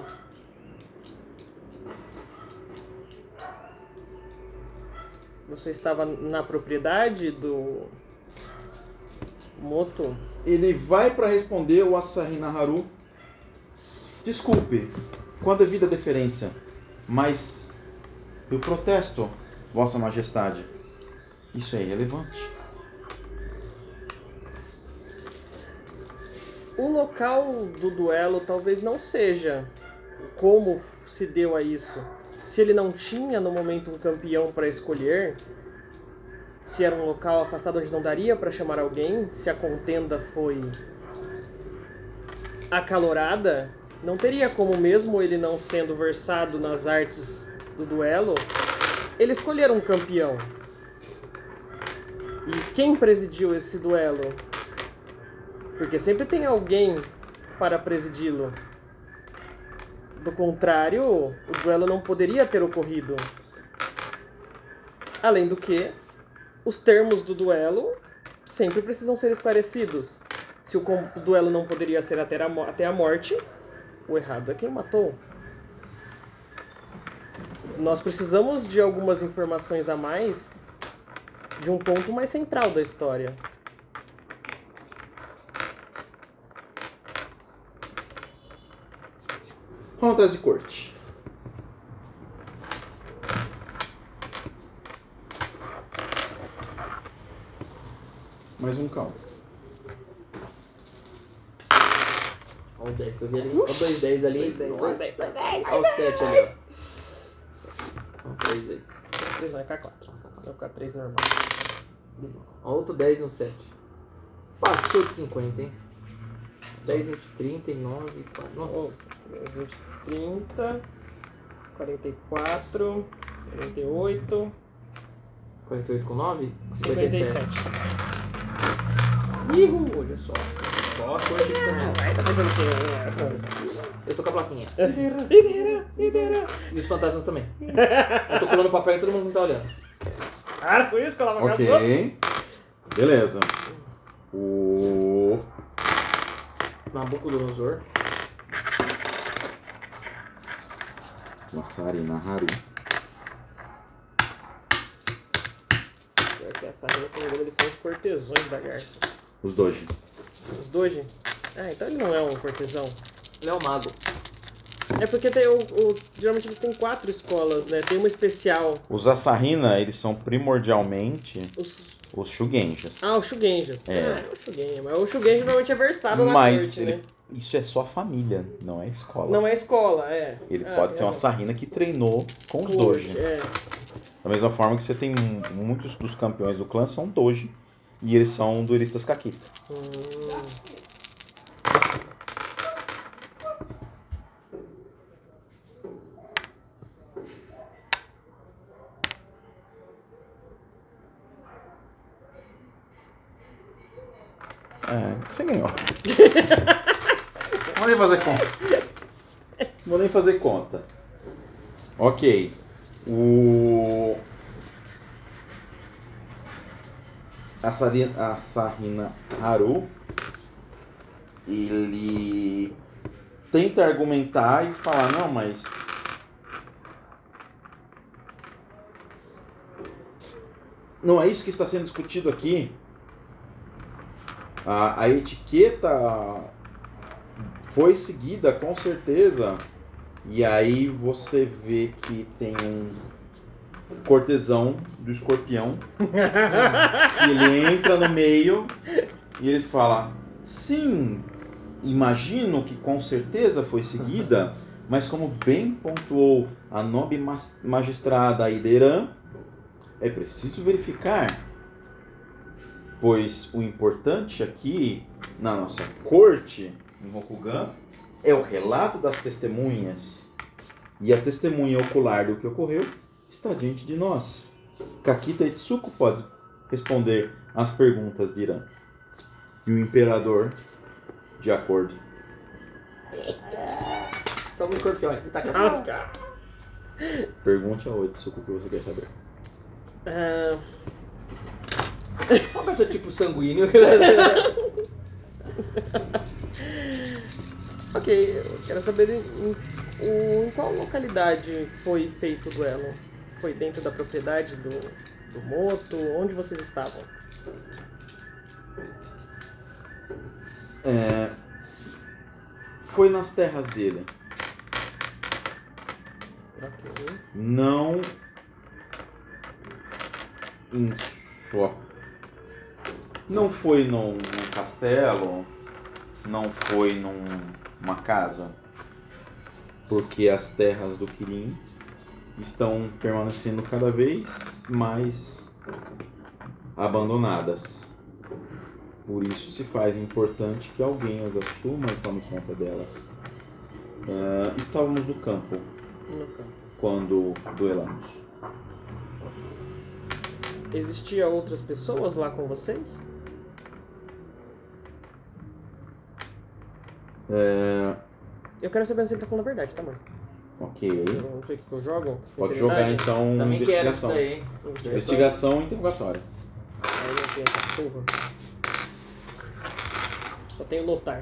Speaker 2: Você estava na propriedade do Moto
Speaker 5: ele vai para responder o Asahina Haru. Desculpe, com a devida deferência, mas eu protesto, Vossa Majestade. Isso é irrelevante.
Speaker 2: O local do duelo talvez não seja como se deu a isso. Se ele não tinha no momento um campeão para escolher, se era um local afastado onde não daria para chamar alguém, se a contenda foi acalorada, não teria como, mesmo ele não sendo versado nas artes do duelo, ele escolher um campeão. E quem presidiu esse duelo? Porque sempre tem alguém para presidi-lo. Do contrário, o duelo não poderia ter ocorrido. Além do que, os termos do duelo sempre precisam ser esclarecidos. Se o duelo não poderia ser até a, até a morte, o errado é quem matou. Nós precisamos de algumas informações a mais de um ponto mais central da história.
Speaker 5: Rola um teste de corte. Mais um calma.
Speaker 3: Olha os dez que eu vi ali. Olha os dois dez ali. Olha os dez, olha os sete ali, ó. Olha o três aí.
Speaker 2: três vai ficar quatro. Vai ficar três normal.
Speaker 3: Beleza. Olha outro dez e um sete. Passou de cinquenta, hein? dez, vinte, trinta e nove, quatro. Nossa.
Speaker 2: vinte, trinta, quarenta e quatro, quarenta e oito,
Speaker 3: quarenta e oito com nove?
Speaker 2: cinquenta e sete.
Speaker 3: Ihu, olha só. Ó, a coisa aqui também.
Speaker 2: Vai, tá fazendo o quê?
Speaker 3: Eu tô com a plaquinha.
Speaker 2: Ideira, ideira.
Speaker 3: E os fantasmas também. Eu tô colando papel e todo mundo não tá olhando.
Speaker 2: Para com isso, colava a cara.
Speaker 5: Ok. Beleza. O...
Speaker 3: Nabucodonosor.
Speaker 5: Asahina Haru.
Speaker 2: Pior que essa regra, se não me engano, eles são os cortesões da garça.
Speaker 5: Os dois.
Speaker 2: Os dois? Ah, então ele não é um cortesão.
Speaker 3: Ele é o mago.
Speaker 2: É porque tem o, o- geralmente ele tem quatro escolas, né? Tem uma especial.
Speaker 5: Os Asahina, eles são primordialmente
Speaker 2: Os...
Speaker 5: os Shugenjas.
Speaker 2: Ah, o Shugenja.
Speaker 5: É.
Speaker 2: Ah, é o Shugenja. Mas o Shugenja normalmente é versado na
Speaker 5: Mas
Speaker 2: corte,
Speaker 5: ele-
Speaker 2: né?
Speaker 5: isso é só a família, não é a escola.
Speaker 2: Não é escola, é.
Speaker 5: Ele
Speaker 2: Ah,
Speaker 5: pode
Speaker 2: tem
Speaker 5: ser uma
Speaker 2: razão.
Speaker 5: Asahina que treinou com os
Speaker 2: Corte,
Speaker 5: Doji.
Speaker 2: é.
Speaker 5: Da mesma forma que você tem mu- muitos dos campeões do clã são Doji e eles são duelistas Kakita.
Speaker 2: Hum.
Speaker 5: É, você ganhou. Vou nem fazer conta. Vou nem fazer conta. Ok. O... Asari- Asahina Haru, ele tenta argumentar e falar, não, mas não é isso que está sendo discutido aqui. A, a etiqueta foi seguida com certeza. E aí você vê que tem um cortesão do escorpião. Que ele entra no meio e ele fala: sim, imagino que com certeza foi seguida, mas como bem pontuou a nobre mas- magistrada Aideran, é preciso verificar, pois o importante aqui na nossa corte, em Rokugan, é o relato das testemunhas. E a testemunha ocular do que ocorreu está diante de nós. Kakita Itsuko pode responder às perguntas de Irã. E o imperador, de acordo.
Speaker 3: Toma um escorpião aí. Tá
Speaker 2: Ah,
Speaker 3: aqui.
Speaker 2: cara.
Speaker 5: Pergunte ao Itsuko o que você quer saber.
Speaker 2: Ah,
Speaker 3: Qual que é o seu tipo sanguíneo?
Speaker 2: ok, eu quero saber em, em- em qual localidade foi feito o duelo. Foi dentro da propriedade do, do Moto? Onde vocês estavam?
Speaker 5: É, foi nas terras dele.
Speaker 2: Ok.
Speaker 5: Não em sua. Não foi num, num castelo, não foi num, numa casa, porque as terras do Kirin estão permanecendo cada vez mais abandonadas. Por isso se faz importante que alguém as assuma e tome conta delas. Uh, estávamos no campo
Speaker 2: No campo.
Speaker 5: quando duelamos.
Speaker 2: Existia outras pessoas lá com vocês?
Speaker 5: É,
Speaker 2: Eu quero saber se ele tá falando a verdade, tá, mano?
Speaker 5: ok.
Speaker 2: Eu não sei o que que eu jogo.
Speaker 5: Pode
Speaker 2: Insanidade?
Speaker 5: jogar então
Speaker 3: Também quero isso
Speaker 5: investigação.
Speaker 3: daí, hein?
Speaker 5: Investigação e interrogatório.
Speaker 2: Aí não tem essa porra. Só tenho notar.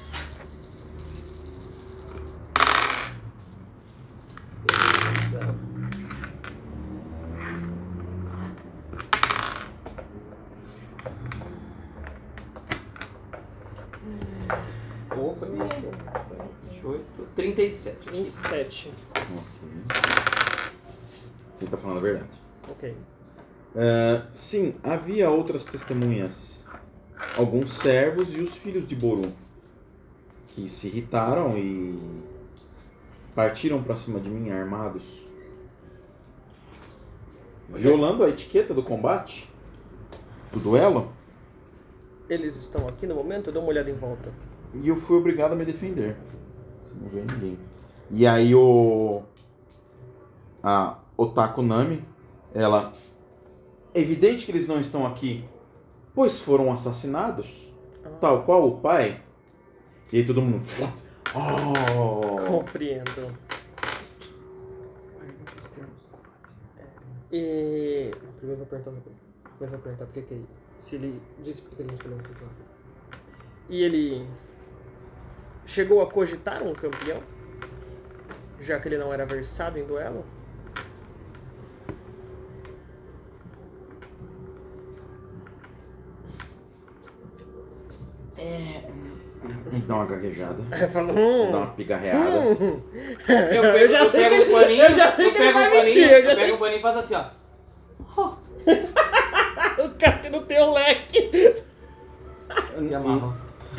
Speaker 3: Pô, foi bem. vinte e oito, trinta e sete.
Speaker 2: vinte e sete.
Speaker 5: Ok. Ele tá falando a verdade.
Speaker 2: Ok.
Speaker 5: É, sim, havia outras testemunhas. Alguns servos e os filhos de Boru. Que se irritaram e partiram pra cima de mim armados. Violando a etiqueta do combate. Do duelo.
Speaker 2: Eles estão aqui no momento? Eu dou uma olhada em volta.
Speaker 5: E eu fui obrigado a me defender. Você não vê ninguém. E aí o... A Otaku Nami, ela... É evidente que eles não estão aqui, pois foram assassinados,
Speaker 2: Ah.
Speaker 5: tal qual o pai. E aí todo mundo... Oh!
Speaker 2: Compreendo. E... Primeiro eu vou perguntar uma coisa. Primeiro eu vou perguntar por que que ele... Se ele disse por que ele não escolheu um campeão. E ele... Chegou a cogitar um campeão? Já que ele não era versado em duelo?
Speaker 5: Dá uma gaguejada.
Speaker 2: Aí fala, hum,
Speaker 5: Dá uma pigarreada.
Speaker 2: hum.
Speaker 3: Eu,
Speaker 2: Eu,
Speaker 3: pego,
Speaker 2: já
Speaker 3: eu
Speaker 2: sei que
Speaker 3: pego
Speaker 2: ele,
Speaker 3: o paninho,
Speaker 2: eu já sei
Speaker 3: eu
Speaker 2: que ele
Speaker 3: pego
Speaker 2: vai
Speaker 3: o paninho,
Speaker 2: mentir. Eu já
Speaker 3: eu
Speaker 2: sei
Speaker 3: pego o paninho e faço assim, ó.
Speaker 2: o cara que não tem o leque.
Speaker 3: E amarro.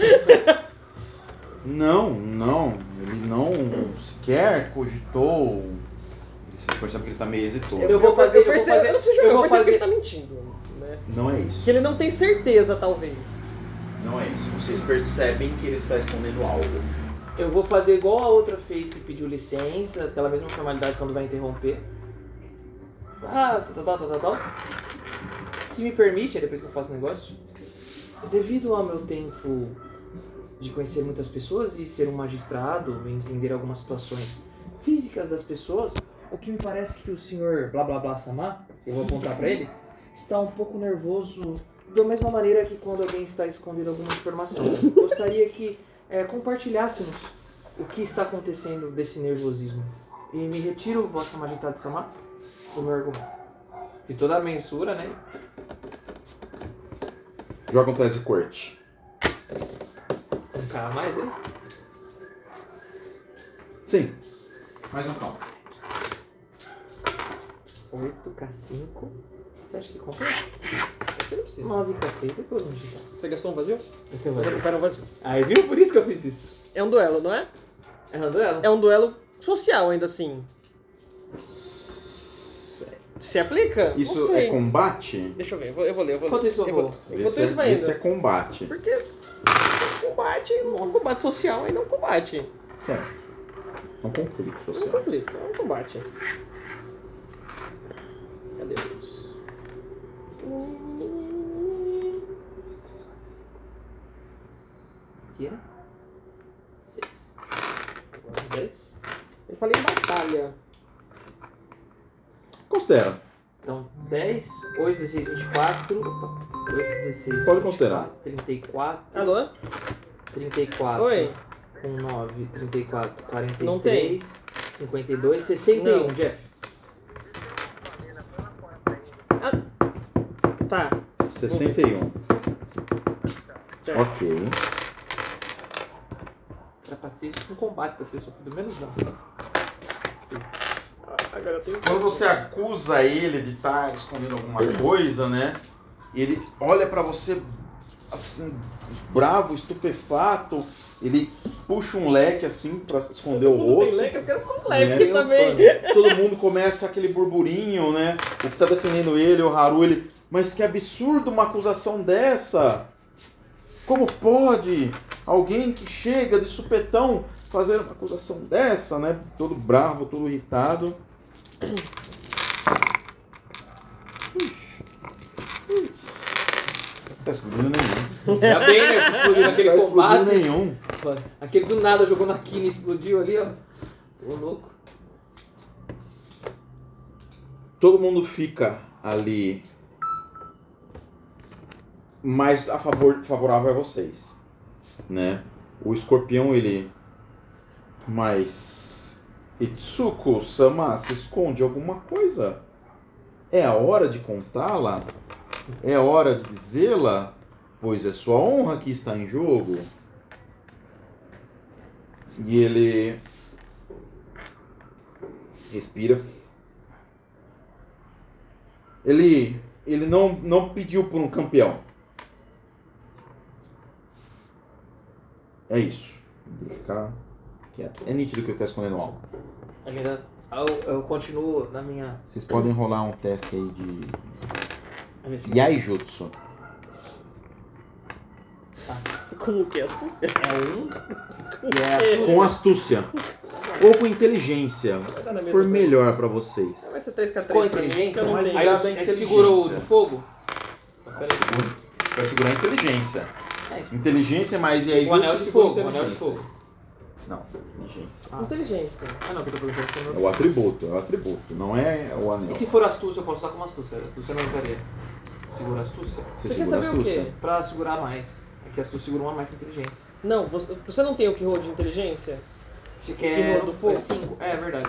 Speaker 5: Não, não. Ele não sequer cogitou. Vocês percebem que ele tá meio hesitoso.
Speaker 3: Eu vou fazer-
Speaker 2: eu
Speaker 3: eu vou
Speaker 2: percebo,
Speaker 3: fazer-
Speaker 2: eu não preciso jogar,
Speaker 3: eu
Speaker 2: eu,
Speaker 3: vou
Speaker 2: percebo que
Speaker 3: fazer-
Speaker 2: ele tá mentindo. Né?
Speaker 5: Não é isso.
Speaker 2: Que ele não tem certeza, talvez.
Speaker 5: Não é isso. Vocês percebem que ele está escondendo algo.
Speaker 3: Eu vou fazer igual a outra fez que pediu licença, aquela mesma formalidade quando vai interromper. Ah, tal, tal, tal, tal, tal. Se me permite, é depois que eu faço o negócio. Devido ao meu tempo de conhecer muitas pessoas e ser um magistrado e entender algumas situações físicas das pessoas, o que me parece que o senhor blá blá blá Samar, eu vou apontar pra ele, está um pouco nervoso da mesma maneira que quando alguém está escondendo alguma informação. Gostaria que é, compartilhássemos o que está acontecendo desse nervosismo. E me retiro, Vossa Majestade Samar, do meu argumento. Fiz toda a mensura, né?
Speaker 5: Joga um teste de corte.
Speaker 3: Um cara a mais, hein?
Speaker 5: Sim. Mais um calma.
Speaker 3: oito K cinco. Você acha que compensa?
Speaker 2: Você não precisa.
Speaker 3: nove K seis, depois eu vou digitar.
Speaker 2: Você gastou um vazio?
Speaker 3: Esse é o
Speaker 2: Eu
Speaker 3: valor.
Speaker 2: quero um vazio.
Speaker 3: Aí, viu? Por isso que eu fiz isso.
Speaker 2: É um duelo, não é?
Speaker 3: É um duelo?
Speaker 2: É um duelo social, ainda assim. Se aplica? não
Speaker 5: Isso
Speaker 2: sei.
Speaker 5: é combate?
Speaker 2: Deixa eu ver, eu vou, eu vou ler. Eu vou
Speaker 3: Enquanto
Speaker 2: ler.
Speaker 3: isso eu
Speaker 2: eu
Speaker 3: vou.
Speaker 2: vou. Enquanto
Speaker 5: Esse,
Speaker 2: isso vai
Speaker 5: é,
Speaker 2: indo.
Speaker 5: esse é combate.
Speaker 2: Porque combate não é um combate social, ainda é um combate.
Speaker 5: Certo. É um conflito
Speaker 2: É um
Speaker 5: social.
Speaker 2: conflito, é um combate. Cadê os?
Speaker 3: Aqui, né? seis. Agora dez.
Speaker 2: Eu falei em batalha.
Speaker 5: Considera.
Speaker 3: Então, dez, oito, dezesseis, vinte e quatro. Opa, oito, dezesseis,
Speaker 5: Pode
Speaker 3: vinte e
Speaker 5: considerar.
Speaker 3: quatro, trinta e quatro.
Speaker 2: Alô?
Speaker 3: trinta e quatro.
Speaker 2: Oi.
Speaker 3: Com nove, trinta e quatro, quarenta
Speaker 2: Não
Speaker 3: e três, cinquenta e dois, sessenta e um,
Speaker 2: Não.
Speaker 3: Jeff.
Speaker 2: Tá.
Speaker 5: sessenta e um.
Speaker 2: Já.
Speaker 5: Ok.
Speaker 3: Trapacista com combate pra ter sofrido menos dano.
Speaker 2: Agora eu tenho...
Speaker 5: Quando você acusa ele de estar escondendo alguma coisa, né? Ele olha pra você assim, bravo, estupefato. Ele puxa um leque assim pra esconder o
Speaker 2: Todo mundo
Speaker 5: rosto.
Speaker 2: tem leque, eu quero com leque
Speaker 5: Né?
Speaker 2: também.
Speaker 5: Todo mundo começa aquele burburinho, né? O que tá defendendo ele, o Haru, ele... Mas que absurdo uma acusação dessa! Como pode alguém que chega de supetão fazer uma acusação dessa, né? Todo bravo, todo irritado. Ixi. Ixi. Não tá explodindo nenhum.
Speaker 3: Ainda bem, né? Que explodiu naquele
Speaker 5: Não tá
Speaker 3: combate.
Speaker 5: explodindo nenhum.
Speaker 3: Aquele do nada jogou na quina e explodiu ali, ó. Ô louco.
Speaker 5: Todo mundo fica ali mais a favor, favorável a vocês, né? O escorpião, ele... Mas... Itsuko-sama, se esconde alguma coisa? É a hora de contá-la? É a hora de dizê-la? Pois é sua honra que está em jogo. E ele... Respira. Ele, ele não, não pediu por um campeão. É isso. Ficar quieto. É nítido que ele está escondendo algo.
Speaker 3: Ainda, eu, eu continuo na minha...
Speaker 5: Vocês podem rolar um teste aí de
Speaker 3: a minha-
Speaker 5: Yaijutsu.
Speaker 2: Como que é astúcia?
Speaker 3: É um.
Speaker 2: E
Speaker 3: é
Speaker 5: Com astúcia. Ou com inteligência.
Speaker 2: Vai dar na
Speaker 5: Se
Speaker 2: mesma
Speaker 5: for
Speaker 2: coisa.
Speaker 5: melhor pra vocês.
Speaker 2: Vai ser três contra
Speaker 3: Com
Speaker 2: três pra mim,
Speaker 3: inteligência,
Speaker 2: porque eu não
Speaker 5: mas
Speaker 2: tenho.
Speaker 3: aí,
Speaker 5: Dá
Speaker 3: eu-
Speaker 5: da
Speaker 3: aí
Speaker 5: inteligência.
Speaker 3: segura o do fogo.
Speaker 5: Vai segurar a inteligência.
Speaker 3: É.
Speaker 5: Inteligência mais Yaijutsu.
Speaker 3: O anel de
Speaker 5: segura
Speaker 3: fogo, o anel de
Speaker 5: inteligência.
Speaker 3: fogo.
Speaker 5: Não, inteligência.
Speaker 3: Ah.
Speaker 2: Inteligência.
Speaker 3: Ah não, que eu tô perguntando se
Speaker 5: É
Speaker 3: eu
Speaker 5: o atributo, é o atributo, não é o anel.
Speaker 3: E se for astúcia, eu posso usar como astúcia. Astúcia não entraria. Segura astúcia.
Speaker 5: Você
Speaker 2: Você quer
Speaker 5: segura a
Speaker 2: saber o
Speaker 5: astúcia?
Speaker 2: quê?
Speaker 3: Pra segurar mais. É que a astúcia segura uma mais que a inteligência.
Speaker 2: Não, você, você não tem o que roll de inteligência?
Speaker 3: Você
Speaker 2: Que
Speaker 3: quer
Speaker 2: rola do fogo?
Speaker 3: é cinco. É verdade.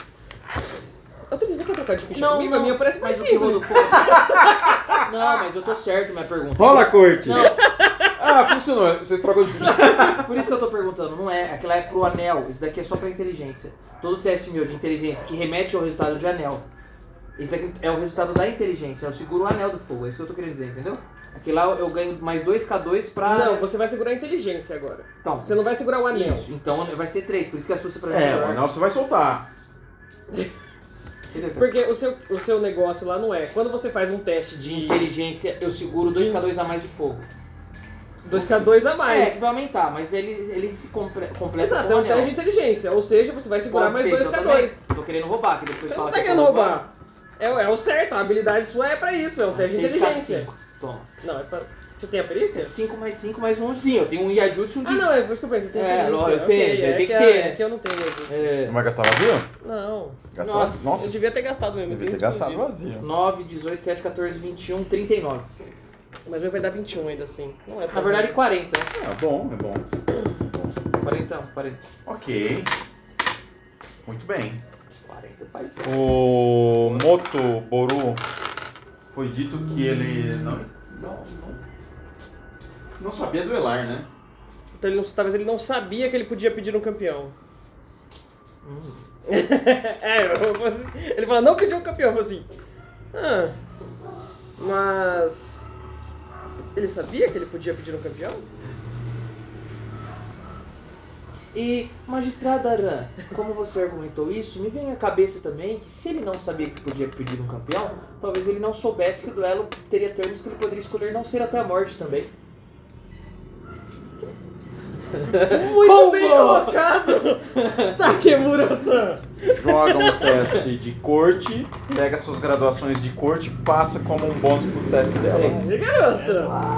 Speaker 2: Eu tô dizendo que quer trocar de ficha
Speaker 3: Não,
Speaker 2: comigo?
Speaker 3: não,
Speaker 2: A minha parece mais
Speaker 3: mas o que rola do
Speaker 2: simples.
Speaker 3: fogo. Não, mas eu tô certo, minha pergunta.
Speaker 5: Rola a corte!
Speaker 3: Não,
Speaker 5: Ah, funcionou, vocês trocam de ficha.
Speaker 3: por isso que eu tô perguntando, não é, aquela é pro anel, esse daqui é só pra inteligência. Todo teste meu de inteligência que remete ao resultado de anel, esse daqui é o resultado da inteligência, eu seguro o anel do fogo, é isso que eu tô querendo dizer, entendeu? Aqui lá eu ganho mais dois K dois pra...
Speaker 2: Não, você vai segurar a inteligência agora.
Speaker 3: Então,
Speaker 2: Você não vai segurar o anel.
Speaker 3: isso, então vai ser três, por isso que a astúcia pra mim
Speaker 5: É, o
Speaker 3: melhor.
Speaker 5: anel você vai soltar.
Speaker 3: Entendeu?
Speaker 2: Porque o seu, o seu negócio lá não é. Quando você faz um teste
Speaker 3: De
Speaker 2: de
Speaker 3: inteligência eu seguro dois K dois a mais de fogo.
Speaker 2: dois K dois a
Speaker 3: É,
Speaker 2: mais.
Speaker 3: que vai aumentar, mas ele, ele se compre, completa
Speaker 2: Exato,
Speaker 3: com
Speaker 2: é
Speaker 3: o
Speaker 2: um
Speaker 3: anel.
Speaker 2: teste de inteligência. Ou seja, você vai segurar
Speaker 3: Pode
Speaker 2: mais
Speaker 3: ser,
Speaker 2: dois
Speaker 3: então
Speaker 2: K
Speaker 3: também.
Speaker 2: dois.
Speaker 3: Tô querendo roubar, que depois
Speaker 2: Você
Speaker 3: fala
Speaker 2: não tá
Speaker 3: que eu
Speaker 2: querendo
Speaker 3: tô
Speaker 2: roubar. É, o- é o certo, a habilidade sua é pra isso, é um teste de
Speaker 3: seis K
Speaker 2: inteligência.
Speaker 3: cinco. Toma.
Speaker 2: Não, é pra. Você tem a
Speaker 3: É
Speaker 2: perícia?
Speaker 3: cinco mais cinco mais um. Sim, eu tenho um Yajutsu e um
Speaker 2: Ah,
Speaker 3: de...
Speaker 2: não, é por isso que eu pensei, tem
Speaker 3: É,
Speaker 2: perícia.
Speaker 3: lógico, eu
Speaker 2: Ok,
Speaker 3: tenho,
Speaker 2: é
Speaker 3: tem que
Speaker 2: a-
Speaker 3: ter.
Speaker 2: É que eu não tenho mesmo.
Speaker 3: É,
Speaker 5: Não vai gastar vazio?
Speaker 2: Não.
Speaker 5: Gastou
Speaker 3: Nossa,
Speaker 5: vazio? Nossa,
Speaker 2: Eu devia ter gastado mesmo. eu
Speaker 5: devia ter
Speaker 2: teria
Speaker 5: gastado
Speaker 2: explodido.
Speaker 5: vazio.
Speaker 3: nove, dezoito, sete, quatorze, vinte e um, trinta e nove.
Speaker 2: Mas meu vai dar vinte e um ainda assim. Não é
Speaker 3: Na
Speaker 2: tão
Speaker 3: verdade,
Speaker 2: ruim.
Speaker 3: quarenta.
Speaker 5: É bom, é bom.
Speaker 3: quarenta, quarenta.
Speaker 5: Ok. Muito bem.
Speaker 3: quarenta, pai.
Speaker 5: O Moto Boru foi dito que ele não, não, não, não sabia duelar, né?
Speaker 2: Então ele não, talvez ele não sabia que ele podia pedir um campeão.
Speaker 3: Hum.
Speaker 2: É, eu, eu, assim, ele fala, não pediu um campeão. Eu falo assim, ah, mas ele sabia que ele podia pedir um campeão?
Speaker 3: E, magistrada Aran, como você argumentou isso, me vem à cabeça também que se ele não sabia que podia pedir um campeão, talvez ele não soubesse que o duelo teria termos que ele poderia escolher não ser até a morte também.
Speaker 2: Muito
Speaker 3: Como?
Speaker 2: bem colocado! Takemura-san!
Speaker 5: Joga um teste de corte, pega suas graduações de corte e passa como um bônus pro teste dela.
Speaker 2: E garoto!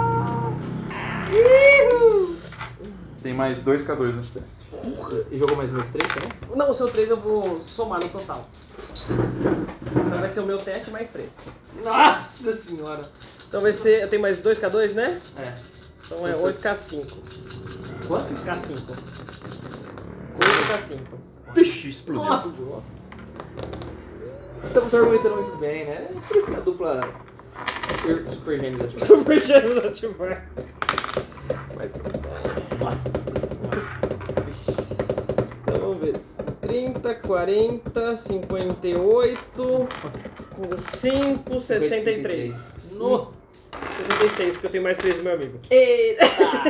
Speaker 5: Tem mais dois K dois nesse teste.
Speaker 3: E jogou mais meus três também?
Speaker 2: Não, o seu três eu vou somar no total. Então vai ser o meu teste mais três.
Speaker 3: Nossa senhora!
Speaker 2: Então vai ser. Eu tenho mais dois K dois, né?
Speaker 3: É.
Speaker 2: Então é oito K cinco.
Speaker 3: Quanto?
Speaker 2: K cinco. oito K cinco.
Speaker 5: Vixe, explodiu.
Speaker 3: Nossa! Estamos argumentando muito bem, né? Por isso que a dupla Super Gêmeos ativada.
Speaker 2: Super Gêmeos ativar.
Speaker 3: Nossa senhora. Vixe.
Speaker 2: ver. trinta, quarenta, cinquenta e oito, com cinco, sessenta e três.
Speaker 3: No.
Speaker 2: sessenta e seis, porque eu tenho mais três do meu amigo.
Speaker 3: Eita!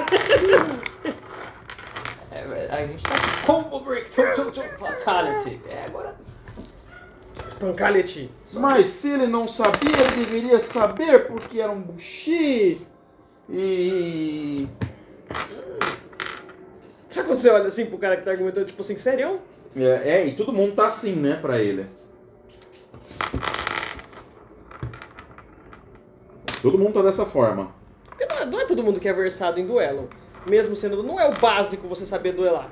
Speaker 3: É, a gente tá com combo break, tum, tum, tum, fatality. É, agora.
Speaker 2: Pancality.
Speaker 5: Mas se ele não sabia, ele deveria saber porque era um bushi. E.
Speaker 2: Sabe quando você olha assim pro cara que tá argumentando, tipo assim, sério?
Speaker 5: É, é, e todo mundo tá assim, né, pra ele. Todo mundo tá dessa forma.
Speaker 2: Porque não é, não é todo mundo que é versado em duelo. Mesmo sendo. Não é o básico você saber duelar.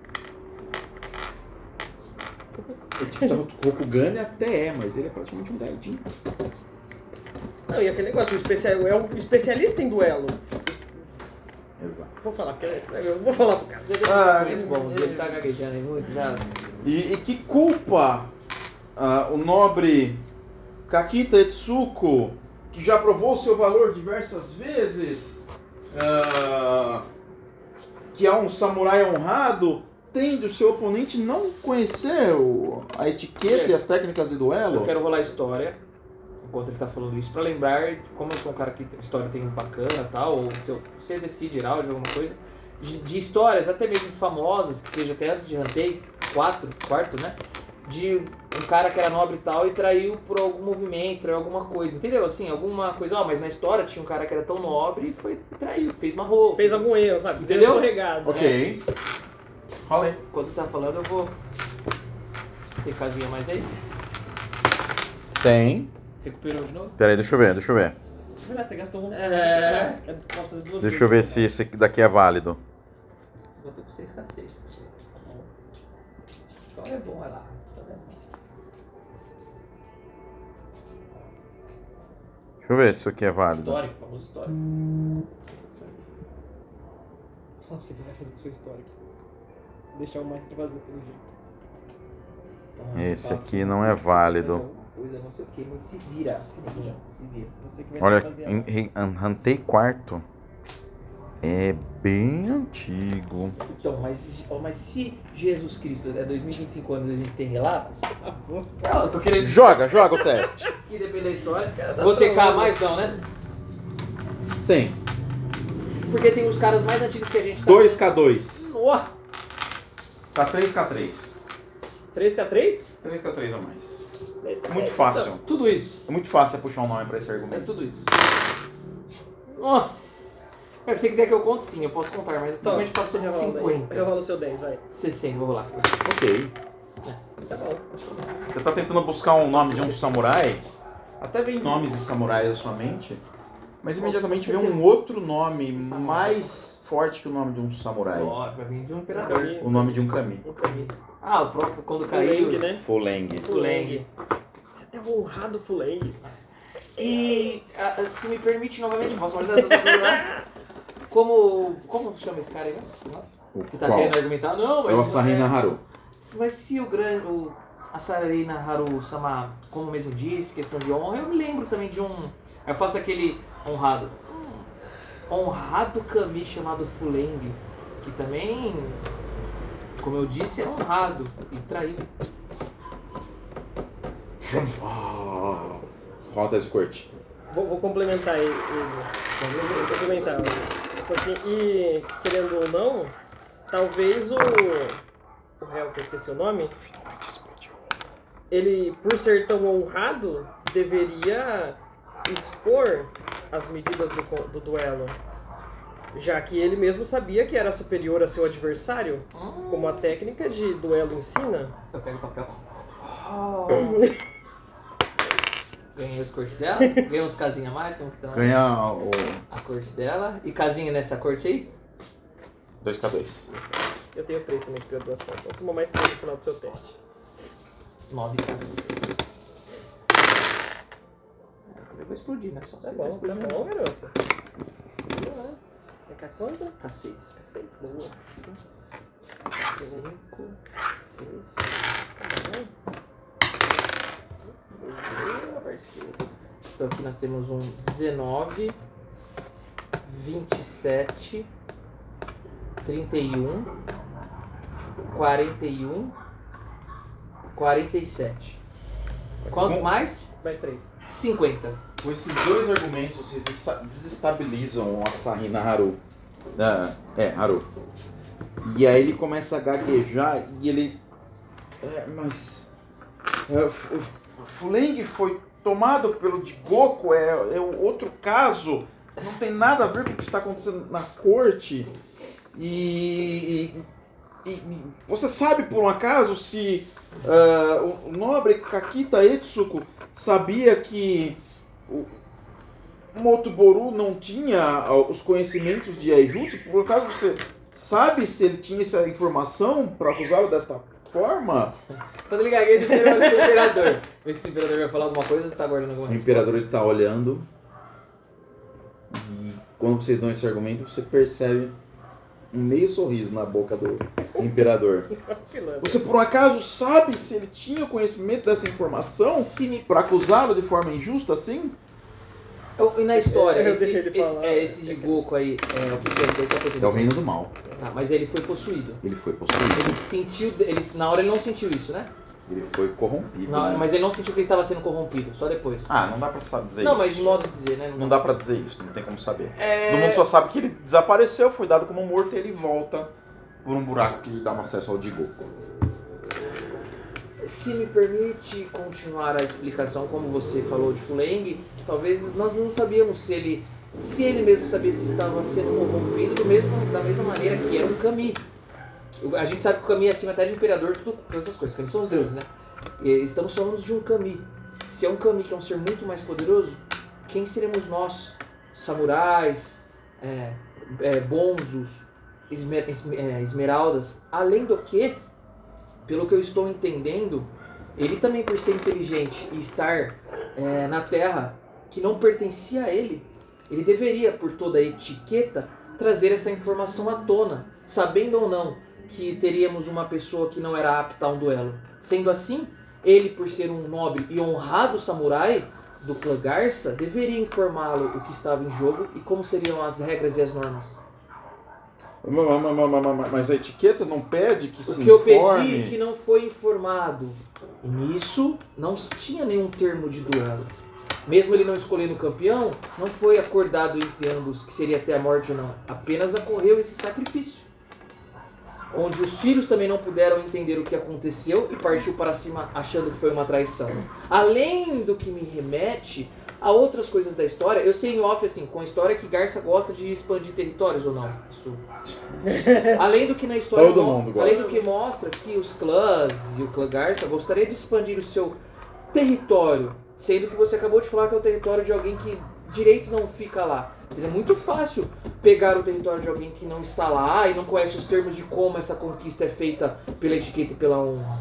Speaker 5: O Rokugane até é, mas ele é praticamente um gaidinho.
Speaker 2: Não, e aquele negócio, o especial, é um especialista em duelo.
Speaker 5: Exato.
Speaker 2: Vou falar, porque eu vou falar pro cara.
Speaker 3: Já deu
Speaker 5: Ah,
Speaker 3: dois bons, ele tá gaguejando aí muito já.
Speaker 5: E, e que culpa ah, o nobre Kakita Etsuko, que já provou seu valor diversas vezes, ah, que é um samurai honrado, tem do seu oponente não conhecer o- a etiqueta e as técnicas de duelo?
Speaker 3: Eu quero rolar a história, enquanto ele tá falando isso, pra lembrar, de como eu sou um cara que a história tem bacana e tal, ou se eu- você decide ir áudio, alguma coisa, de, de histórias até mesmo famosas, que seja até antes de Hantei, quatro, quarto, né? De um cara que era nobre e tal e traiu por algum movimento, traiu alguma coisa, entendeu? Assim, alguma coisa, ó, mas na história tinha um cara que era tão nobre e foi e traiu, fez uma roupa.
Speaker 2: Fez algum erro, sabe? Deu
Speaker 3: Entendeu?
Speaker 2: escorregado.
Speaker 5: Ok. Rola aí.
Speaker 3: Quando tá falando, eu vou. Tem casinha mais aí?
Speaker 5: Tem.
Speaker 3: Recuperou de novo?
Speaker 5: Peraí, deixa eu ver, deixa eu ver.
Speaker 2: Olha, você gastou um.
Speaker 3: É.
Speaker 2: Eu posso fazer duas
Speaker 5: Deixa eu ver se esse daqui é válido.
Speaker 3: Vou ter com seis cacetes. História é bom, olha lá. História é bom.
Speaker 5: Deixa eu ver se isso aqui é válido.
Speaker 3: Histórico, famoso histórico.
Speaker 2: Fala pra você que vai fazer com o seu histórico. Deixar o mais pra fazer pelo jeito.
Speaker 5: Esse aqui não é válido.
Speaker 3: Coisa, não sei o que, mas se vira, se vira, se vira.
Speaker 2: Você que vai
Speaker 5: Olha,
Speaker 2: fazer
Speaker 5: em, em Hantei quarto é bem antigo.
Speaker 3: Então, mas, ó, mas se Jesus Cristo é dois mil e vinte e cinco anos e a gente tem relatos, não, eu tô querendo
Speaker 5: Joga, joga o teste.
Speaker 3: que depende da história. Vou ter K mais não, né?
Speaker 5: Tem.
Speaker 3: Porque tem os caras mais antigos que a gente tá.
Speaker 5: dois K dois.
Speaker 3: Ó,
Speaker 5: Tá três K três.
Speaker 2: três K três?
Speaker 5: três K três a mais.
Speaker 2: três K
Speaker 5: É muito
Speaker 2: três.
Speaker 5: fácil.
Speaker 3: tudo isso.
Speaker 5: É muito fácil puxar um nome pra esse
Speaker 3: É
Speaker 5: argumento.
Speaker 3: tudo isso. Nossa! É, se você quiser que eu conte, sim, eu posso contar, mas
Speaker 2: Então,
Speaker 3: atualmente passou de
Speaker 2: eu rolo daí.
Speaker 3: cinquenta.
Speaker 2: Eu rolo o seu dez, vai.
Speaker 3: sessenta, vou rolar.
Speaker 5: Ok.
Speaker 2: Tá bom.
Speaker 5: Você tá tentando buscar um nome de um samurai. Até vem nomes de samurais na sua mente. Mas imediatamente vem um outro nome mais forte que o nome de um samurai.
Speaker 3: Ó, vai vir de um imperador.
Speaker 2: Kami.
Speaker 5: O nome de um kami.
Speaker 2: Nunca vi.
Speaker 3: Ah, o próprio, quando caiu.
Speaker 2: Fuleng, né?
Speaker 5: Fuleng.
Speaker 2: Fuleng. Você é até um honrado Fuleng.
Speaker 3: E, ah, se me permite novamente, posso mais dar Como, como chama esse cara aí, né?
Speaker 5: O
Speaker 3: Que tá
Speaker 5: qual?
Speaker 3: querendo argumentar? Não, mas...
Speaker 5: É o Asahina Haru.
Speaker 3: Mas se o grande... O Asarina Haru-sama, como mesmo disse, questão de honra, eu me lembro também de um... Eu faço aquele honrado. Um honrado kami chamado Fuleng, que também, como eu disse, é honrado e traiu.
Speaker 5: Ah, roda de corte.
Speaker 2: Vou, vou complementar ele. ele. Vou complementar. Tipo assim, e querendo ou não, talvez o. O réu, que eu esqueci o nome. Ele, por ser tão honrado, deveria expor as medidas do, co- do duelo. Já que ele mesmo sabia que era superior a seu adversário, como a técnica de duelo ensina.
Speaker 3: Eu pego o papel. Ganhei as cortes dela. Ganhei uns casinhas a mais, como que tá
Speaker 5: Ganha o
Speaker 3: a corte dela. E casinha nessa corte aí?
Speaker 5: dois K dois.
Speaker 2: Eu tenho três também de graduação, então soma mais três no final do seu teste.
Speaker 3: Nove casinhas. Eu também vou explodir, né? Só
Speaker 2: Tá
Speaker 3: você
Speaker 2: bom,
Speaker 3: vai
Speaker 2: tá
Speaker 3: explodir,
Speaker 2: bom,
Speaker 3: não.
Speaker 2: garoto. É cá quanto?
Speaker 3: Tá seis.
Speaker 2: Seis, boa.
Speaker 3: Cinco, seis. Boa, parceiro. Então aqui nós temos um dezenove, vinte e sete, trinta e um, quarenta e um, quarenta e sete. Quanto
Speaker 1: Bom.
Speaker 3: mais?
Speaker 2: Mais três.
Speaker 3: cinquenta.
Speaker 5: Com esses dois argumentos, vocês desa- desestabilizam o Asahinaru. Ah, é, Haru. E aí ele começa a gaguejar e ele... É, mas... É, o Fu- o Fuleng foi tomado pelo Jigoku, é, é outro caso. Não tem nada a ver com o que está acontecendo na corte. E... e- e você sabe por um acaso se ah, o o nobre Kakita Etsuko sabia que o Motoboru não tinha ah, os conhecimentos de Aijutsu? Por acaso você sabe se ele tinha essa informação para acusá-lo desta forma?
Speaker 3: Quando ele gagueja, você olha pro imperador. Vê que se o imperador vai falar alguma coisa, você tá guardando alguma
Speaker 5: O
Speaker 3: coisa.
Speaker 5: imperador ele tá olhando e quando vocês dão esse argumento, você percebe um meio sorriso na boca do imperador.
Speaker 2: Pilantra.
Speaker 5: Você por um acaso sabe se ele tinha conhecimento dessa informação
Speaker 3: Se me...
Speaker 5: para acusá-lo de forma injusta assim?
Speaker 3: Eu- E na história,
Speaker 2: Eu
Speaker 3: esse,
Speaker 2: deixei ele
Speaker 3: esse,
Speaker 2: falar.
Speaker 3: é, esse Jigoku aí, é, o que que é isso daí? Só pra eu entender.
Speaker 5: É o reino do mal.
Speaker 3: Tá, mas ele foi possuído.
Speaker 5: Ele foi possuído.
Speaker 3: Ele sentiu, ele, na hora ele não sentiu isso, né?
Speaker 5: Ele foi corrompido.
Speaker 3: Na hora-
Speaker 5: né?
Speaker 3: mas ele não sentiu que ele estava sendo corrompido, só depois.
Speaker 5: Ah, não dá pra sa- dizer
Speaker 3: não,
Speaker 5: isso.
Speaker 3: mas de modo de dizer, né?
Speaker 5: Não dá pra dizer isso, não tem como saber.
Speaker 3: É...
Speaker 5: Todo mundo só sabe que ele desapareceu, foi dado como morto e ele volta por um buraco que lhe dá um acesso ao Jigoku.
Speaker 3: Se me permite continuar a explicação, como você falou de Fuleng, talvez nós não sabíamos se ele, se ele mesmo sabia se estava sendo corrompido do mesmo, da mesma maneira que era um Kami. A gente sabe que o Kami é acima até de imperador, tudo, todas essas coisas. Kami são os deuses, né? E estamos falando de um Kami. Se é um Kami que é um ser muito mais poderoso, quem seremos nós? Samurais, é, é, bonzos, esme- esme- é, esmeraldas. Além do que, pelo que eu estou entendendo, ele também, por ser inteligente e estar é, na terra que não pertencia a ele, ele deveria, por toda a etiqueta, trazer essa informação à tona, sabendo ou não que teríamos uma pessoa que não era apta a um duelo. Sendo assim, ele, por ser um nobre e honrado samurai do clã Garça, deveria informá-lo o que estava em jogo e como seriam as regras e as normas.
Speaker 5: Ma- ma- ma- ma- ma- Mas a etiqueta não pede que
Speaker 3: O
Speaker 5: se
Speaker 3: que eu
Speaker 5: informe...
Speaker 3: pedi que não foi informado. E nisso não tinha nenhum termo de duelo. Mesmo ele não escolhendo o campeão, não foi acordado entre ambos que seria até a morte ou não. Apenas ocorreu esse sacrifício. Onde os filhos também não puderam entender o que aconteceu e partiu para cima achando que foi uma traição. Além do que me remete a outras coisas da história, eu sei em off, assim, com a história que Garça gosta de expandir territórios ou não. Isso. Além do que na história,
Speaker 5: Todo
Speaker 3: mo-
Speaker 5: mundo gosta.
Speaker 3: além do que mostra que os clãs e o clã Garça gostaria de expandir o seu território, sendo que você acabou de falar que é o território de alguém que direito não fica lá. Seria muito fácil pegar o território de alguém que não está lá e não conhece os termos de como essa conquista é feita pela etiqueta e pela honra.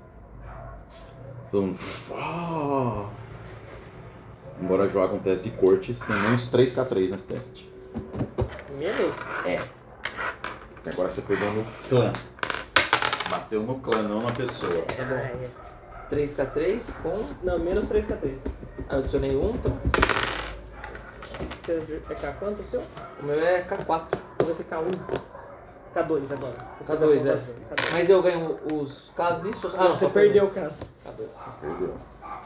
Speaker 5: Todo mundo... Ah. Embora jogue um teste de corte, você tem menos três contra três nesse teste.
Speaker 2: Menos?
Speaker 5: Porque agora você pegou no clã. Bateu no clã, não na pessoa.
Speaker 3: Tá bom. três contra três com...
Speaker 2: Não, menos três K três.
Speaker 3: Ah, eu adicionei um, então
Speaker 2: É K quanto o seu?
Speaker 3: o meu é K quatro.
Speaker 2: Ou vai ser K um? K dois agora.
Speaker 3: K dois, é.
Speaker 2: K dois.
Speaker 3: Mas eu ganho os casos nisso?
Speaker 2: Ah, você
Speaker 3: só
Speaker 2: perdeu o caso.
Speaker 3: K dois.
Speaker 5: Perdeu.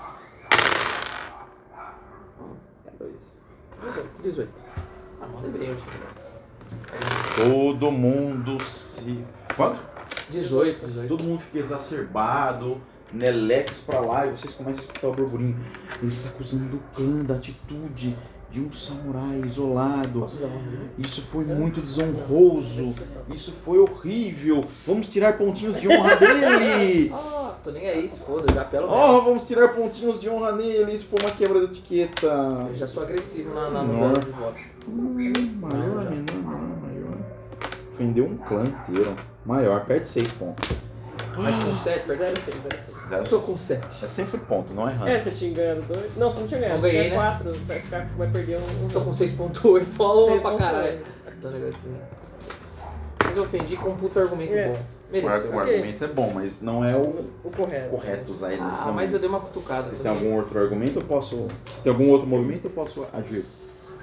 Speaker 3: K dois. dezoito. Ah, não lembrei hoje.
Speaker 5: Todo mundo se... Quanto?
Speaker 3: dezoito, dezoito.
Speaker 5: Todo mundo fica exacerbado, Nelex pra lá, e vocês começam a escutar o burburinho. Ele está acusando o clã da atitude de um samurai isolado.
Speaker 3: Posso usar uma ajuda?
Speaker 5: Isso foi muito desonroso. Isso foi horrível. Vamos tirar pontinhos de honra dele.
Speaker 3: Ah, tô nem aí, se foda, eu já apelo
Speaker 5: Oh,
Speaker 3: mesmo.
Speaker 5: vamos tirar pontinhos de honra nele. Isso foi uma quebra de etiqueta.
Speaker 3: Eu já sou agressivo na, na
Speaker 5: Menor.
Speaker 3: novela de votos.
Speaker 5: Hum, maior, menor, maior, maior. Ofendeu um clã inteiro. Maior, perde seis pontos.
Speaker 3: Mas com sete, perde
Speaker 2: zero seis, zero seis.
Speaker 5: Zero.
Speaker 3: Eu tô com sete.
Speaker 5: É sempre ponto, não é errado.
Speaker 2: É, você tinha ganhado dois. Não, você não tinha ganhado.
Speaker 3: Não
Speaker 2: Você
Speaker 3: ganhei,
Speaker 2: tinha
Speaker 3: né?
Speaker 2: quatro. Vai, ficar, vai perder um. um
Speaker 3: Tô com seis ponto oito, só uma
Speaker 2: seis
Speaker 3: pra
Speaker 2: ponto
Speaker 3: caralho.
Speaker 2: oito.
Speaker 3: Tô negocinho. Mas eu ofendi com um puto argumento
Speaker 2: É.
Speaker 3: bom.
Speaker 5: O,
Speaker 3: Mereceu.
Speaker 5: ar- o argumento é bom, mas não é o
Speaker 2: O correto.
Speaker 5: correto usar ele nesse
Speaker 3: Ah,
Speaker 5: momento.
Speaker 3: mas eu dei uma cutucada.
Speaker 5: Vocês têm
Speaker 3: também.
Speaker 5: algum outro argumento? Eu posso. Se tem algum outro movimento, eu posso agir.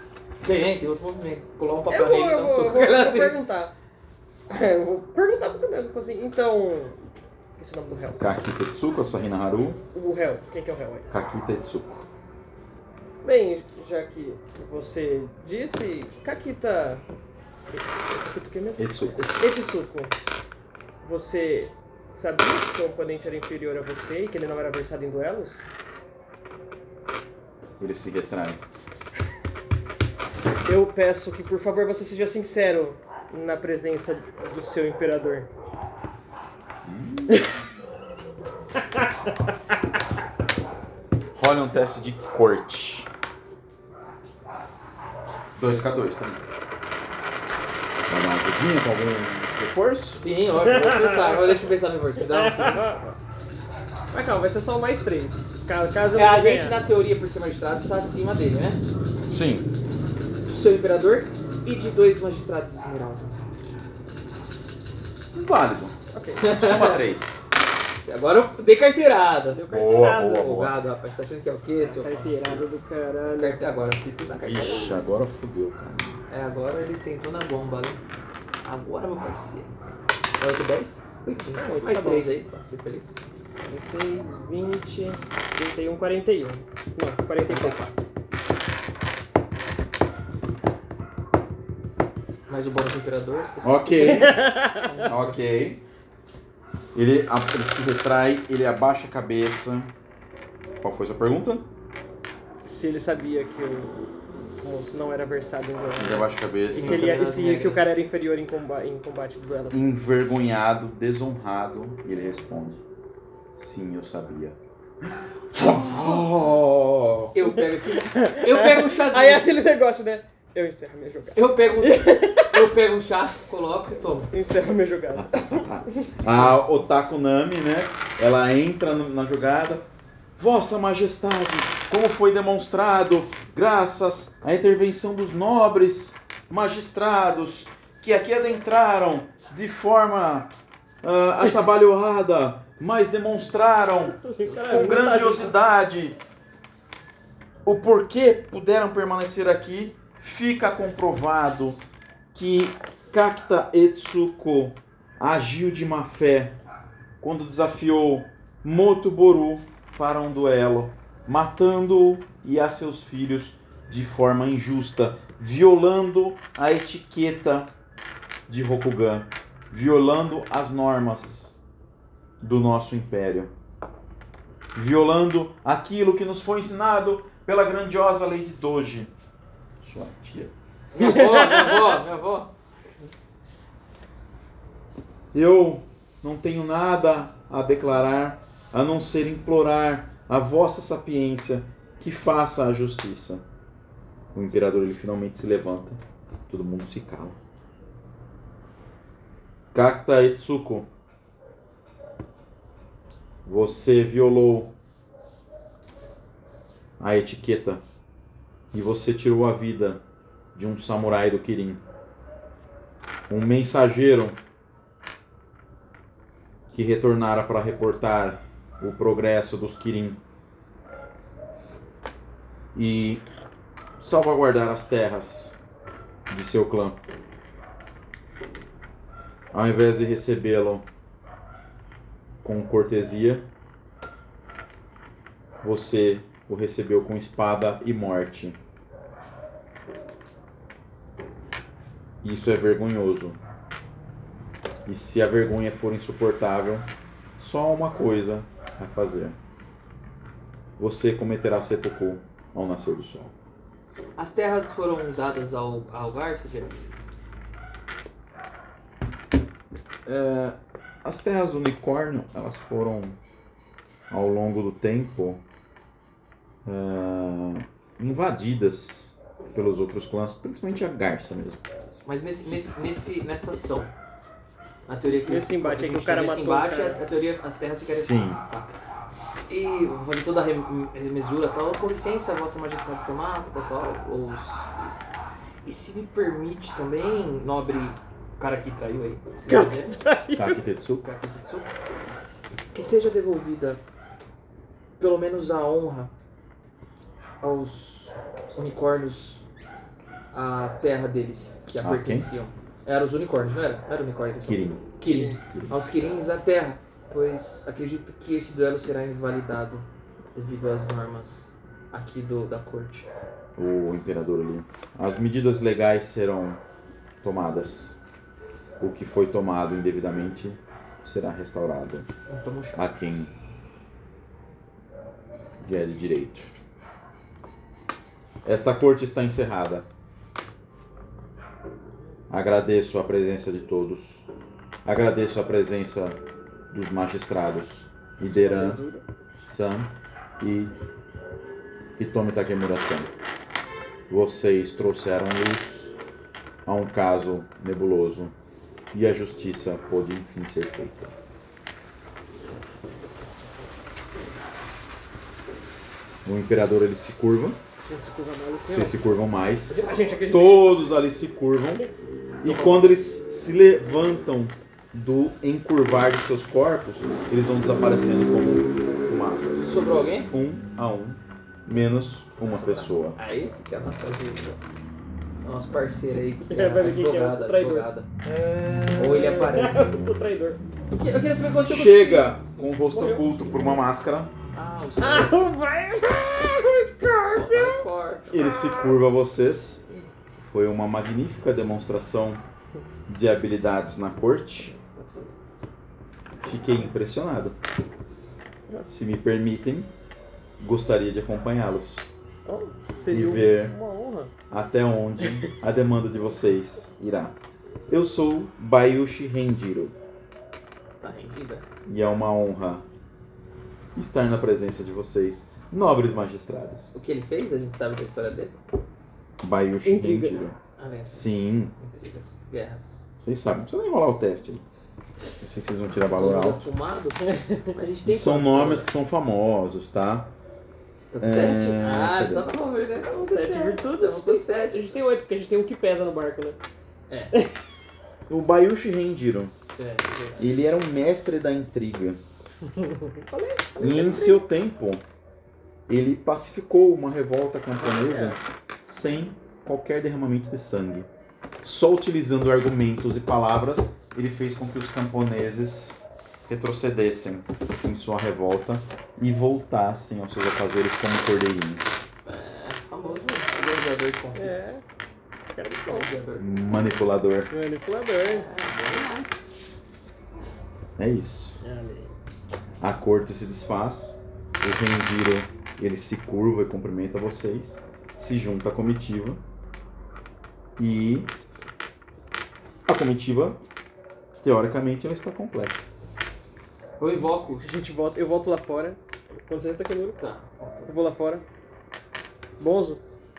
Speaker 3: Tem, tem outro movimento. Colar um
Speaker 2: Eu
Speaker 3: papel
Speaker 2: vou,
Speaker 3: nele,
Speaker 2: eu
Speaker 3: dar um
Speaker 2: vou, eu
Speaker 3: soco.
Speaker 2: vou, eu vou
Speaker 3: Assim.
Speaker 2: perguntar. É, eu vou perguntar porque ele falou assim, então... Esqueci o nome do réu.
Speaker 5: Kaki Tetsuko, Asahina Haru,
Speaker 2: O réu, quem que é o réu aí?
Speaker 5: Kaki Tetsuko.
Speaker 2: Bem, já que você disse, Kakita... Kakita o que mesmo?
Speaker 5: Etsuko.
Speaker 2: Etsuko, você sabia que seu oponente era inferior a você e que ele não era versado em duelos?
Speaker 5: Ele se retrai.
Speaker 2: Eu peço que, por favor, você seja sincero na presença do seu imperador.
Speaker 5: Rola um teste de corte. dois contra dois também. Vai dar uma ajudinha com algum reforço?
Speaker 3: Sim, ótimo, vou pensar. Agora deixa eu pensar no reforço. Me dá um...
Speaker 2: Mas calma, vai ser só mais três. Caso, caso eu
Speaker 3: É,
Speaker 2: não
Speaker 3: a gente,
Speaker 2: ganhar.
Speaker 3: na teoria, por ser magistrado, está acima dele, né?
Speaker 5: Sim.
Speaker 3: Do seu imperador e de dois magistrados esmeraldas.
Speaker 5: Válido.
Speaker 2: Ok.
Speaker 5: Soma três.
Speaker 3: E agora eu dei carteirada.
Speaker 2: Deu
Speaker 5: Boa,
Speaker 2: carteirada.
Speaker 5: boa, boa.
Speaker 3: Folgado, rapaz. Tá achando que é o quê, seu?
Speaker 2: Carteirada do caralho.
Speaker 3: Carte... Agora, tem que usar carteirada.
Speaker 5: Ixi, agora fodeu, cara.
Speaker 3: É, agora ele sentou na bomba, né? Agora, meu parceiro. oito, dez? oito,
Speaker 2: Oito,
Speaker 3: mais
Speaker 2: tá bom.
Speaker 3: três aí, pra ser feliz.
Speaker 2: dezesseis, vinte, trinta e um, quarenta e um. Não, quarenta e quatro.
Speaker 3: Mais o bônus do imperador. sessenta.
Speaker 5: Ok. Ok. Ele, a- ele se retrai, ele abaixa a cabeça. Qual foi a sua pergunta?
Speaker 2: Se ele sabia que o moço não era versado em
Speaker 5: Ele
Speaker 2: duelo.
Speaker 5: abaixa a
Speaker 2: E
Speaker 5: cabeça.
Speaker 2: que, ele, e
Speaker 3: As
Speaker 2: se,
Speaker 3: regras.
Speaker 2: que o cara era inferior em combate, em combate do duelo.
Speaker 5: Envergonhado, desonrado, e ele responde: sim, eu sabia. Oh!
Speaker 3: Eu pego aqui. Eu pego um chazinho.
Speaker 2: Aí é aquele negócio, né? Eu encerro a minha jogada.
Speaker 3: Eu pego um, eu pego um chá, coloco e tomo.
Speaker 2: Encerro a minha jogada.
Speaker 5: A Otaku Nami, né? Ela entra no- na jogada. Vossa Majestade, como foi demonstrado, graças à intervenção dos nobres magistrados que aqui adentraram de forma ah, atabalhoada, mas demonstraram com grandiosidade o porquê puderam permanecer aqui, fica comprovado que Kakita Etsuko agiu de má fé quando desafiou Motoboru para um duelo, matando-o e a seus filhos de forma injusta, violando a etiqueta de Rokugan, violando as normas do nosso império, violando aquilo que nos foi ensinado pela grandiosa Lady Doji, sua tia.
Speaker 3: Minha avó, minha avó, minha avó.
Speaker 5: Eu não tenho nada a declarar a não ser implorar a vossa sapiência que faça a justiça. O imperador ele finalmente se levanta. Todo mundo se cala. Kakita Etsuko, você violou a etiqueta e você tirou a vida de um samurai do Kirin. Um mensageiro que retornara para reportar o progresso dos Kirin e salvaguardar as terras de seu clã. Ao invés de recebê-lo com cortesia, você o recebeu com espada e morte. Isso é vergonhoso. E se a vergonha for insuportável, só há uma coisa a fazer. Você cometerá seppuku ao nascer do sol.
Speaker 3: As terras foram dadas ao, ao Garça, gente?
Speaker 5: É, as terras do unicórnio, elas foram, ao longo do tempo, é, invadidas pelos outros clãs, principalmente a Garça mesmo.
Speaker 3: Mas nesse, nesse, nesse, nessa ação, na teoria que
Speaker 2: Nesse embate aí que
Speaker 3: a gente
Speaker 2: o cara
Speaker 3: tem nesse
Speaker 2: matou o
Speaker 3: embate,
Speaker 2: cara.
Speaker 3: a, a teoria, as terras se querem.
Speaker 5: Sim.
Speaker 3: Tá. E vou fazer toda a rem- remesura tal, com licença, Vossa Majestade se mata, tal, tal. Ou, e se me permite também, nobre cara que traiu aí, se
Speaker 2: Cara
Speaker 3: quiser,
Speaker 2: que traiu.
Speaker 5: Kakitetsu.
Speaker 3: Kakitsu, que seja devolvida pelo menos a honra aos unicórnios, a terra deles, que a
Speaker 5: Ah,
Speaker 3: pertenciam. Eram os unicórnios, não era? Não era unicórnio que eles
Speaker 5: Kirin.
Speaker 2: Kirin.
Speaker 3: Aos Kirins da Terra, pois acredito que esse duelo será invalidado devido às normas aqui do, da corte.
Speaker 5: O imperador ali. As medidas legais serão tomadas. O que foi tomado indevidamente será restaurado
Speaker 3: Não tomo chá.
Speaker 5: a quem vier de direito. Esta corte está encerrada. Agradeço a presença de todos. Agradeço a presença dos magistrados Ideran, Sam e Hitomi Takemura-san. Vocês trouxeram luz a um caso nebuloso e a justiça pôde enfim ser feita. O imperador ele se curva,
Speaker 2: A gente se curva mais assim,
Speaker 5: vocês se curvam mais.
Speaker 2: ó. A gente acredita.
Speaker 5: Todos ali se curvam e quando eles se levantam do encurvar de seus corpos, eles vão desaparecendo como fumaças.
Speaker 3: Sobrou alguém?
Speaker 5: Um a um, menos uma pessoa.
Speaker 3: Ah, esse que é a nossa ajuda. Nosso parceiro aí, que
Speaker 2: É,
Speaker 3: é
Speaker 2: vai ver quem que é, o
Speaker 3: advogada,
Speaker 2: traidor.
Speaker 3: advogada. Ou ele aparece.
Speaker 2: O traidor.
Speaker 3: Eu queria saber quanto eu
Speaker 5: Chega com o rosto
Speaker 2: Morreu.
Speaker 5: oculto por uma máscara,
Speaker 3: Ah, o
Speaker 2: Ah,
Speaker 3: senhor.
Speaker 2: vai! O Scorpion!
Speaker 5: ele se curva a vocês. Foi uma magnífica demonstração de habilidades na corte. Fiquei impressionado. Se me permitem, gostaria de acompanhá-los
Speaker 2: Oh, seria
Speaker 5: E ver.
Speaker 2: uma honra.
Speaker 5: até onde a demanda de vocês irá. Eu sou Bayushi Renjiro
Speaker 3: Tá rendida.
Speaker 5: e é uma honra estar na presença de vocês, nobres magistrados.
Speaker 3: O que ele fez? A gente sabe da história dele?
Speaker 5: Bayushi
Speaker 2: Intriga.
Speaker 5: Renjiro.
Speaker 3: Ah, é.
Speaker 5: Sim,
Speaker 3: Intrigas, guerras.
Speaker 5: vocês sabem, não precisa nem rolar o teste. aí. Eu sei que vocês vão tirar valor
Speaker 3: Todo mundo
Speaker 5: alto.
Speaker 3: fumado? Mas a gente tem
Speaker 5: São
Speaker 3: quantos,
Speaker 5: nomes
Speaker 3: né?
Speaker 5: que são famosos, tá?
Speaker 3: Tá com sete?
Speaker 5: É,
Speaker 3: Ah,
Speaker 5: cadê?
Speaker 3: só pra mover, né? Vamos ter
Speaker 2: Sete
Speaker 3: sete.
Speaker 2: virtudes,
Speaker 3: Vamos ter
Speaker 2: A
Speaker 3: sete.
Speaker 2: gente tem oito, porque a gente tem um que pesa no barco, né?
Speaker 3: É,
Speaker 5: O Bayushi Renjiro,
Speaker 3: sete.
Speaker 5: ele era um mestre da intriga. E em seu tempo, ele pacificou uma revolta camponesa sem qualquer derramamento de sangue. Só utilizando argumentos e palavras, ele fez com que os camponeses retrocedessem em sua revolta e voltassem aos seus afazeres como cordeirinhos.
Speaker 3: É, famoso organizador de conflitos.
Speaker 2: É. Esse cara é muito bom.
Speaker 3: Organizador.
Speaker 5: Manipulador.
Speaker 2: Manipulador.
Speaker 3: É, bom demais.
Speaker 5: É isso.
Speaker 2: Olha aí.
Speaker 5: A corte se desfaz, o Renjiro ele se curva e cumprimenta vocês, se junta à comitiva e a comitiva, teoricamente, ela está completa.
Speaker 3: Eu invoco.
Speaker 2: A gente volta, eu volto lá fora. Quando você está aqui,
Speaker 3: Tá.
Speaker 2: eu vou lá fora. Bonzo.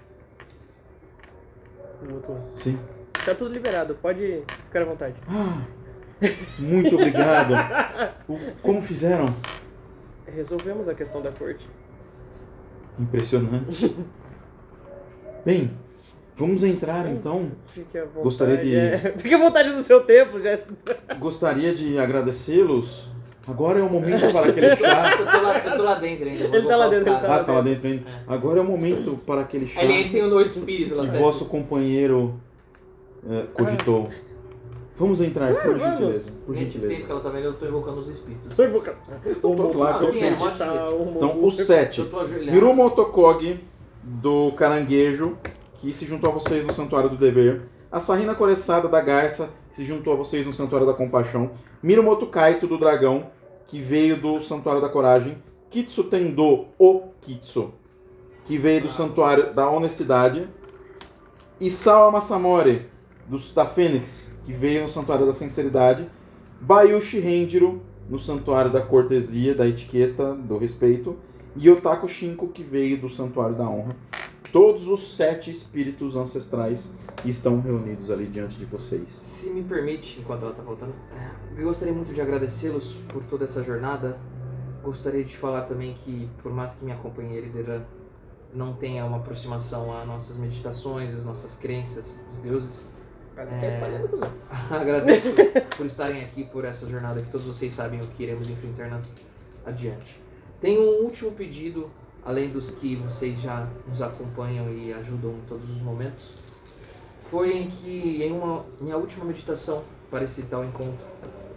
Speaker 2: O outro.
Speaker 5: Sim.
Speaker 2: Tá tudo liberado, pode ficar à vontade.
Speaker 5: Ah, muito obrigado. O- Como fizeram?
Speaker 2: Resolvemos a questão da corte.
Speaker 5: Impressionante. Bem, vamos entrar então.
Speaker 2: Fique à vontade.
Speaker 5: Gostaria de-
Speaker 2: é. Fique à vontade do seu tempo, já.
Speaker 5: Gostaria de agradecê-los. Agora é o momento para aquele chá.
Speaker 3: Eu tô lá, eu tô lá dentro ainda. vou
Speaker 2: Ele tá lá
Speaker 3: invocar os
Speaker 2: dentro, ele
Speaker 3: caras.
Speaker 5: Ah, você tá lá dentro ainda?
Speaker 3: É.
Speaker 5: Agora é o momento para aquele chá
Speaker 3: Aí ele tem o noite espírito lá
Speaker 5: que
Speaker 3: certo?
Speaker 5: vosso companheiro eh, cogitou. Vamos entrar, por
Speaker 2: vamos.
Speaker 5: gentileza. Por
Speaker 3: Nesse tempo que
Speaker 5: gentileza.
Speaker 3: ela tá vendo, eu tô invocando os espíritos.
Speaker 2: Tô invocando.
Speaker 5: Eles estão todos lá.
Speaker 3: Não, sim, é,
Speaker 5: perfeito.
Speaker 3: pode
Speaker 5: Então, o sete.
Speaker 3: Eu tô ajoelhado.
Speaker 5: Hiruma Otokogi, do Caranguejo, que se juntou a vocês no Santuário do Dever. A Sarina Coreçada, da Garça, que se juntou a vocês no Santuário da Compaixão. Mirumoto Kaito, do Dragão, que veio do Santuário da Coragem. Kitsu Tendo, o Kitsu, que veio do Santuário da Honestidade. Isawa Masamori, do, da Fênix, que veio no Santuário da Sinceridade. Bayushi Renjiro, no Santuário da Cortesia, da Etiqueta, do Respeito. E Otaku Shinko, que veio do Santuário da Honra. Todos os sete espíritos ancestrais estão reunidos ali diante de vocês.
Speaker 3: Se me permite, enquanto ela tá voltando, é, eu gostaria muito de agradecê-los por toda essa jornada. Gostaria de falar também que, por mais que minha companheira Ideran não tenha uma aproximação às nossas meditações, às nossas crenças, os deuses,
Speaker 2: É...
Speaker 3: agradeço por estarem aqui, por essa jornada que todos vocês sabem o que iremos enfrentar na... adiante. Tenho um último pedido, além dos que vocês já nos acompanham e ajudam em todos os momentos. Foi em que, em uma minha última meditação para esse tal encontro,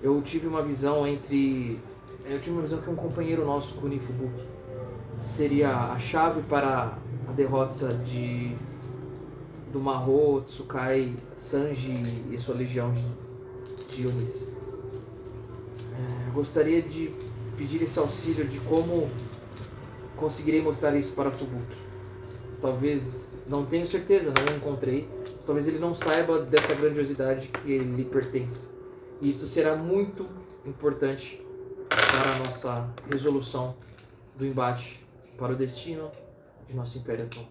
Speaker 3: eu tive uma visão entre... Eu tive uma visão que um companheiro nosso, Kuni Fubuki, seria a chave para a derrota de do Mahou, Tsukai, Sanji e sua legião de, de Yunis. É, gostaria de pedir esse auxílio de como conseguirei mostrar isso para Fubuki. Talvez, não tenho certeza, não encontrei, mas talvez ele não saiba dessa grandiosidade que lhe pertence. E isto será muito importante para a nossa resolução do embate para o destino de nosso Império Atom.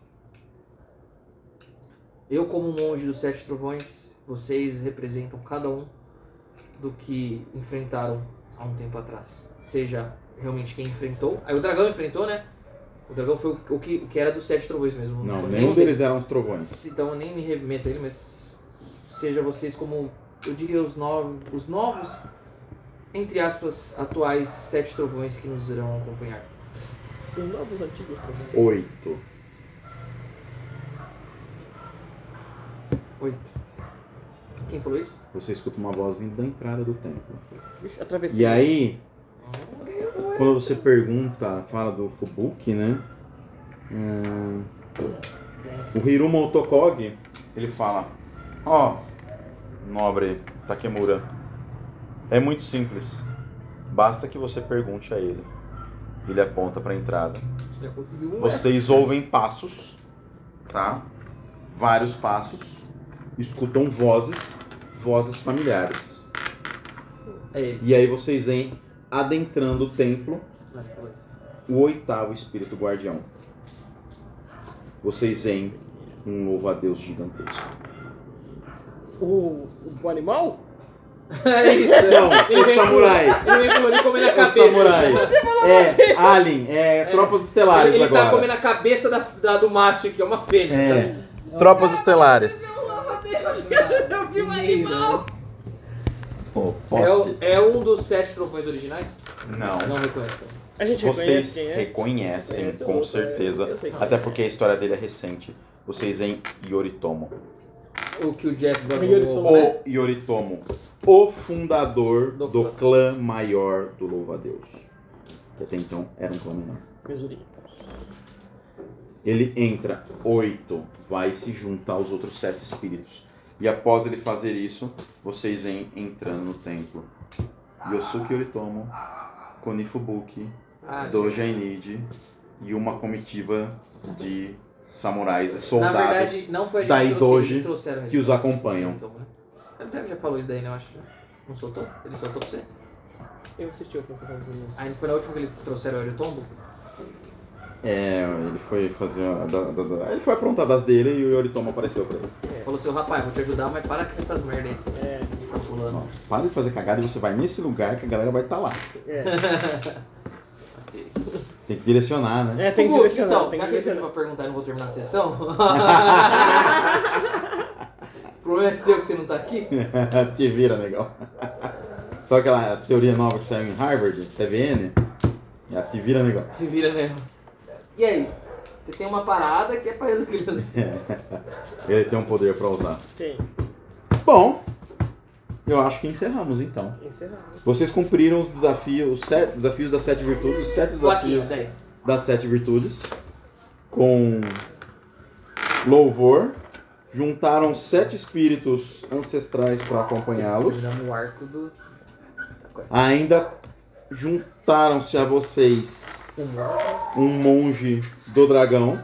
Speaker 3: Eu, como monge dos Sete Trovões, vocês representam cada um do que enfrentaram há um tempo atrás. Seja realmente quem enfrentou. Aí o dragão enfrentou, né? O dragão foi o, o, que, o que era dos Sete Trovões mesmo.
Speaker 5: Não,
Speaker 3: foi
Speaker 5: nenhum deles eram os trovões.
Speaker 3: Então eu nem me remeto a ele, mas seja vocês como, eu diria, os novos, os novos, entre aspas, atuais Sete Trovões que nos irão acompanhar.
Speaker 2: Os novos antigos trovões.
Speaker 5: Oito.
Speaker 3: Oito. Quem falou isso?
Speaker 5: Você escuta uma voz vindo da entrada do templo.
Speaker 2: Vixe, atravessei.
Speaker 5: E aí, quando você pergunta, fala do Fubuki, né? Hum, o Hiruma Otokogi, ele fala: ó, oh, nobre Takemura, é muito simples. Basta que você pergunte a ele. Ele aponta para a entrada.
Speaker 3: Já conseguiu um.
Speaker 5: Vocês ouvem passos, tá? Vários passos. Escutam vozes, vozes familiares.
Speaker 3: É ele.
Speaker 5: E aí vocês vêm adentrando o templo,
Speaker 3: Não, foi.
Speaker 5: o oitavo espírito guardião. Vocês veem um louva-a-Deus gigantesco.
Speaker 2: O, o animal?
Speaker 3: É isso.
Speaker 5: Não,
Speaker 3: Ele
Speaker 5: o
Speaker 3: vem
Speaker 5: samurai.
Speaker 3: Ele vem com ele comendo a
Speaker 5: O
Speaker 3: cabeça.
Speaker 5: samurai. É, Alien, é, Tropas Estelares
Speaker 3: Ele
Speaker 5: agora.
Speaker 3: tá comendo a cabeça da, da- do macho, que é uma fênix.
Speaker 5: É, Tropas Estelares.
Speaker 2: Eu vi um animal!
Speaker 5: Pô,
Speaker 3: É, o-
Speaker 5: poste.
Speaker 3: é um dos Sete Trovões originais?
Speaker 5: Não.
Speaker 3: Não reconheço.
Speaker 2: A gente
Speaker 5: Vocês
Speaker 2: reconhece quem é?
Speaker 5: reconhecem,
Speaker 2: Conhece o
Speaker 5: com
Speaker 2: outro,
Speaker 5: certeza.
Speaker 2: é, eu sei quem
Speaker 5: Até
Speaker 2: é.
Speaker 5: porque a história dele é recente. Vocês veem Yoritomo.
Speaker 3: O que o Jeff
Speaker 2: O Yoritomo.
Speaker 3: Brown.
Speaker 5: O Yoritomo, o fundador
Speaker 3: Do
Speaker 5: do,
Speaker 3: clã.
Speaker 5: clã maior do Louva-a-Deus. Que até então era um clã menor.
Speaker 2: Mesurinho.
Speaker 5: Ele entra, oito, vai e se junta aos outros sete espíritos. E após ele fazer isso, vocês vêm entrando no templo. Yosuke Yoritomo, Kuni Fubuki,
Speaker 3: Ah,
Speaker 5: Doja Inid e uma comitiva de samurais e
Speaker 3: Na
Speaker 5: soldados
Speaker 3: verdade, não foi a gente
Speaker 5: da
Speaker 3: que trouxe,
Speaker 5: Idoji
Speaker 3: eles trouxeram ele.
Speaker 5: que os acompanham.
Speaker 3: Então, né? O Jeff já falou isso daí, né? Eu acho. né? Não soltou? Ele soltou pra você?
Speaker 2: Eu assisti outra sessão dos meninos.
Speaker 3: Ah, não foi na última que eles trouxeram o Yoritomo?
Speaker 5: É, ele foi fazer. a- da- da- da- ele foi aprontar das dele e o Yoritomo apareceu pra ele.
Speaker 3: Falou assim, rapaz, vou te ajudar, mas para com essas merda aí.
Speaker 2: É,
Speaker 3: Tá pulando.
Speaker 5: Não, para de fazer cagada e você vai nesse lugar que a galera vai estar lá.
Speaker 2: é.
Speaker 5: Tem que direcionar, né?
Speaker 2: É, tem que
Speaker 3: Hugo,
Speaker 2: direcionar,
Speaker 3: Então,
Speaker 2: tem
Speaker 3: já
Speaker 2: que
Speaker 3: que você
Speaker 2: direcionar.
Speaker 3: vai perguntar e não vou terminar a sessão. O problema é seu que você não tá aqui.
Speaker 5: Te vira, legal. Só aquela teoria nova que saiu em Harvard, T V N. É, te vira, legal.
Speaker 3: Se vira mesmo. E aí? Você tem uma parada que é pra ele criança.
Speaker 5: Ele tem um poder pra usar.
Speaker 2: Tem.
Speaker 5: Bom, eu acho que encerramos então.
Speaker 2: Encerramos.
Speaker 5: Vocês cumpriram os desafios, os sete desafios das sete virtudes, os sete
Speaker 3: Plaquinho,
Speaker 5: desafios
Speaker 3: dez.
Speaker 5: das sete virtudes, com louvor. Juntaram sete espíritos ancestrais para acompanhá-los.
Speaker 3: Terminamos o arco do...
Speaker 5: Ainda juntaram-se a vocês um monge do dragão.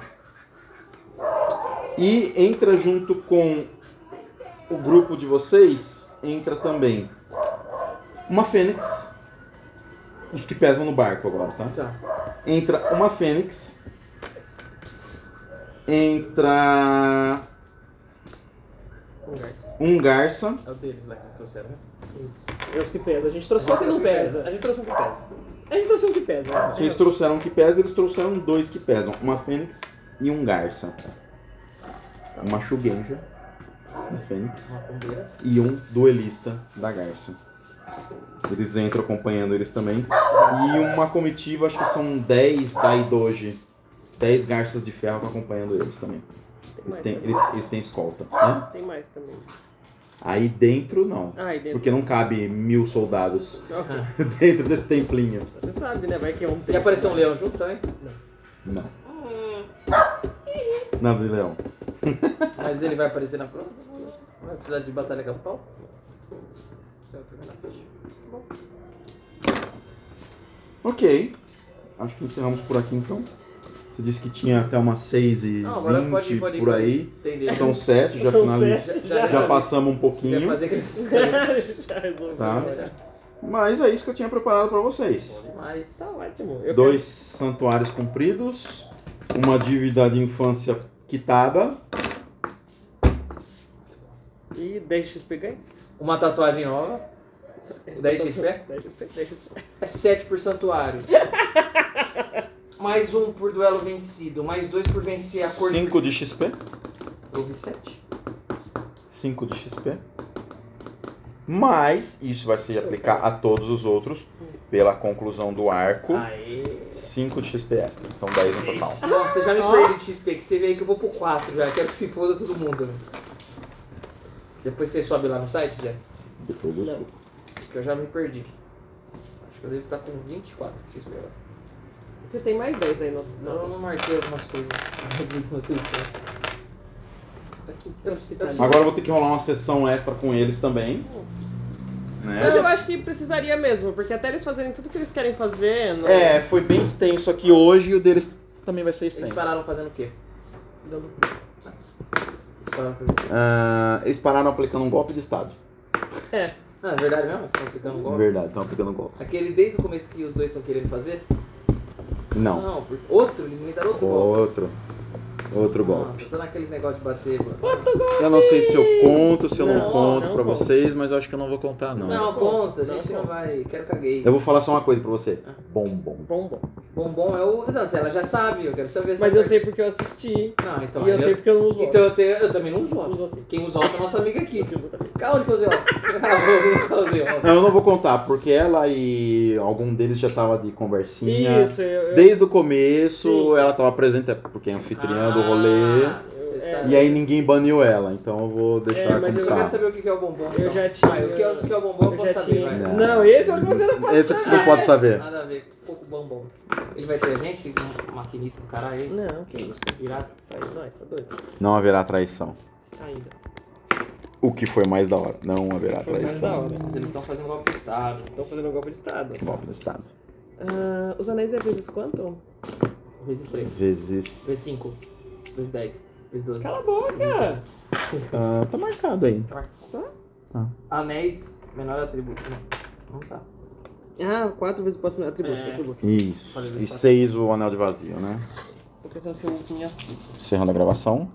Speaker 5: E entra junto com o grupo de vocês, entra também uma fênix. Os que pesam no barco agora, tá?
Speaker 3: Tá.
Speaker 5: Entra uma fênix. Entra
Speaker 2: Conversa.
Speaker 5: um garça.
Speaker 3: É o deles lá que eles trouxeram, né?
Speaker 2: Isso. É os que pesam. A gente trouxe um que não pesa.
Speaker 3: A gente trouxe um que pesa.
Speaker 2: A gente trouxe um que pesa. né?
Speaker 5: Vocês trouxeram um que pesa, eles trouxeram dois que pesam. Uma fênix e um garça. Uma shugenja da fênix
Speaker 3: Uma pombeira.
Speaker 5: e um duelista da garça. Eles entram acompanhando eles também. E uma comitiva, acho que são dez da Idoji. dez garças de ferro acompanhando eles também.
Speaker 2: Tem
Speaker 5: Eles
Speaker 2: mais
Speaker 5: têm,
Speaker 2: também.
Speaker 5: eles, eles têm escolta. Né?
Speaker 2: Tem mais também.
Speaker 5: Aí dentro não.
Speaker 2: Ah, e dentro.
Speaker 5: Porque não cabe mil soldados
Speaker 2: Ok.
Speaker 5: dentro desse templinho.
Speaker 2: Você sabe, né? Vai que é um
Speaker 3: E
Speaker 2: tempo.
Speaker 3: apareceu um leão junto também?
Speaker 5: Não. Nada de leão.
Speaker 3: Mas ele vai aparecer na próxima? Vai precisar de batalha campal? Você vai pegar na frente. Bom.
Speaker 5: Ok. Acho que encerramos por aqui então. Você disse que tinha até umas seis e
Speaker 3: Não, agora pode,
Speaker 5: vinte
Speaker 3: pode ir.
Speaker 5: por aí.
Speaker 3: Entender.
Speaker 5: São sete, já
Speaker 2: São
Speaker 5: finalizamos.
Speaker 2: sete,
Speaker 3: já.
Speaker 5: Já passamos um
Speaker 3: Se quiser
Speaker 5: pouquinho.
Speaker 3: fazer aqueles...
Speaker 2: Já resolveu.
Speaker 5: Tá.
Speaker 2: né?
Speaker 5: Mas é isso que eu tinha preparado para vocês.
Speaker 3: Bom demais.
Speaker 2: Tá ótimo. Eu
Speaker 5: Dois santuários cumpridos, uma dívida de infância quitada.
Speaker 2: quero- E dez X P ganha?
Speaker 3: Uma tatuagem nova. dez X P?
Speaker 2: dez X P, dez X P.
Speaker 3: É sete por santuário. Mais um por duelo vencido. Mais dois por vencer a cor
Speaker 5: cinco de X P.
Speaker 3: Houve sete.
Speaker 5: cinco de X P. Mas isso vai se aplicar a todos os outros pela conclusão do arco.
Speaker 2: Aê.
Speaker 5: cinco de X P extra. Então dez no total.
Speaker 3: Nossa, já me
Speaker 2: Ó.
Speaker 3: perdi de X P, que você vê aí que eu vou pro quatro já. Quero que se foda todo mundo. Né? Depois você sobe lá no site, já.
Speaker 5: Depois eu
Speaker 2: Não.
Speaker 5: subo.
Speaker 3: Que eu já me perdi. Acho que eu devo estar com vinte e quatro X P agora.
Speaker 2: Você tem mais dez aí no.
Speaker 3: Não, eu não marquei algumas coisas. Não sei se foi. Tá aqui. Eu preciso, eu preciso-
Speaker 5: Agora eu vou ter que rolar uma sessão extra com eles também. Né?
Speaker 2: Mas eu acho que precisaria mesmo, porque até eles fazerem tudo que eles querem fazer. Não...
Speaker 5: É, foi bem extenso aqui hoje e o deles também vai ser
Speaker 3: Eles
Speaker 5: extenso.
Speaker 3: pararam fazendo o quê?
Speaker 2: Dando-
Speaker 3: Eles pararam fazendo o quê?
Speaker 5: Ah, eles pararam aplicando um golpe de estado.
Speaker 2: É.
Speaker 3: Ah, é verdade mesmo? Estão aplicando um golpe?
Speaker 5: Verdade, estão aplicando um golpe.
Speaker 3: Aquele desde o começo que os dois estão querendo fazer?
Speaker 5: Não.
Speaker 3: Não, por- outro, eles inventaram outro golpe.
Speaker 5: Outro. Outro golpe.
Speaker 3: Nossa, eu tô naqueles negócios de bater, mano.
Speaker 5: Eu não sei se eu conto, se eu não,
Speaker 2: Não,
Speaker 5: conto
Speaker 2: não
Speaker 5: pra
Speaker 2: conta.
Speaker 5: vocês, mas eu acho que eu não vou contar, não.
Speaker 3: Não,
Speaker 2: Não
Speaker 3: conta, a
Speaker 2: conta,
Speaker 3: gente
Speaker 2: não
Speaker 3: não vai. Quero caguei.
Speaker 5: Eu vou falar só uma coisa pra você.
Speaker 3: Ah.
Speaker 5: Bombom.
Speaker 2: Bom, bom.
Speaker 3: Bombom é o. Não, se ela já sabe, eu quero saber se
Speaker 2: Mas
Speaker 3: ela-
Speaker 2: eu sei porque eu assisti.
Speaker 3: Não, então.
Speaker 2: e eu
Speaker 3: aí
Speaker 2: sei porque eu não uso.
Speaker 3: Então eu, tenho, eu também não uso
Speaker 2: Uso
Speaker 3: óculos.
Speaker 2: assim.
Speaker 3: Quem usa óculos é a nossa amiga aqui.
Speaker 2: Você usa também.
Speaker 3: Calma que eu usei óculos. Cala a boca, eu nunca usei óculos.
Speaker 5: Não, eu não vou contar, porque ela e algum deles já tava de conversinha.
Speaker 2: Isso, eu. eu...
Speaker 5: Desde o começo,
Speaker 2: Sim.
Speaker 5: ela tava presente, porque é anfitriã do rolê.
Speaker 3: Ah, você
Speaker 2: é.
Speaker 3: tá-
Speaker 5: E aí ninguém baniu ela, então eu vou deixar
Speaker 2: É, mas
Speaker 5: como
Speaker 3: Eu só quero
Speaker 5: tá.
Speaker 3: saber o que que é o bombom.
Speaker 2: Eu
Speaker 3: então.
Speaker 2: já tinha-
Speaker 3: Ah, o que é, o que é o bombom eu
Speaker 2: Eu
Speaker 3: posso
Speaker 2: já
Speaker 3: saber,
Speaker 2: tinha.
Speaker 3: vai.
Speaker 5: Não.
Speaker 2: Não, esse é o que você não pode
Speaker 5: Esse é que você não pode saber.
Speaker 3: Nada a ver, pouco bombom. Ele vai ter a gente, um maquinista do caralho aí?
Speaker 2: Não, que isso.
Speaker 3: Virado.
Speaker 2: Faz nós, tá doido?
Speaker 5: Não haverá traição.
Speaker 2: Ainda.
Speaker 5: O que foi mais da hora. Não haverá
Speaker 2: Foi mais da
Speaker 5: traição.
Speaker 2: hora.
Speaker 3: Mas eles estão fazendo golpe de estado.
Speaker 2: Estão fazendo um golpe de estado.
Speaker 5: Golpe de estado.
Speaker 2: Ah, os anéis é vezes quanto?
Speaker 3: Vezes três.
Speaker 5: Vezes.
Speaker 3: Vezes cinco. Vezes dez. Vezes doze.
Speaker 2: Cala a boca!
Speaker 5: Ah, tá marcado aí.
Speaker 3: Tá.
Speaker 5: Tá.
Speaker 3: Anéis, menor atributo. Não, não tá.
Speaker 2: Ah, quatro vezes posso atributos,
Speaker 3: É.
Speaker 2: atributos.
Speaker 5: Isso.
Speaker 3: Falei
Speaker 5: E
Speaker 3: desse
Speaker 5: seis o anel de vazio, né?
Speaker 2: Tô pensando se eu uso minha astúcia.
Speaker 5: Encerrando a gravação.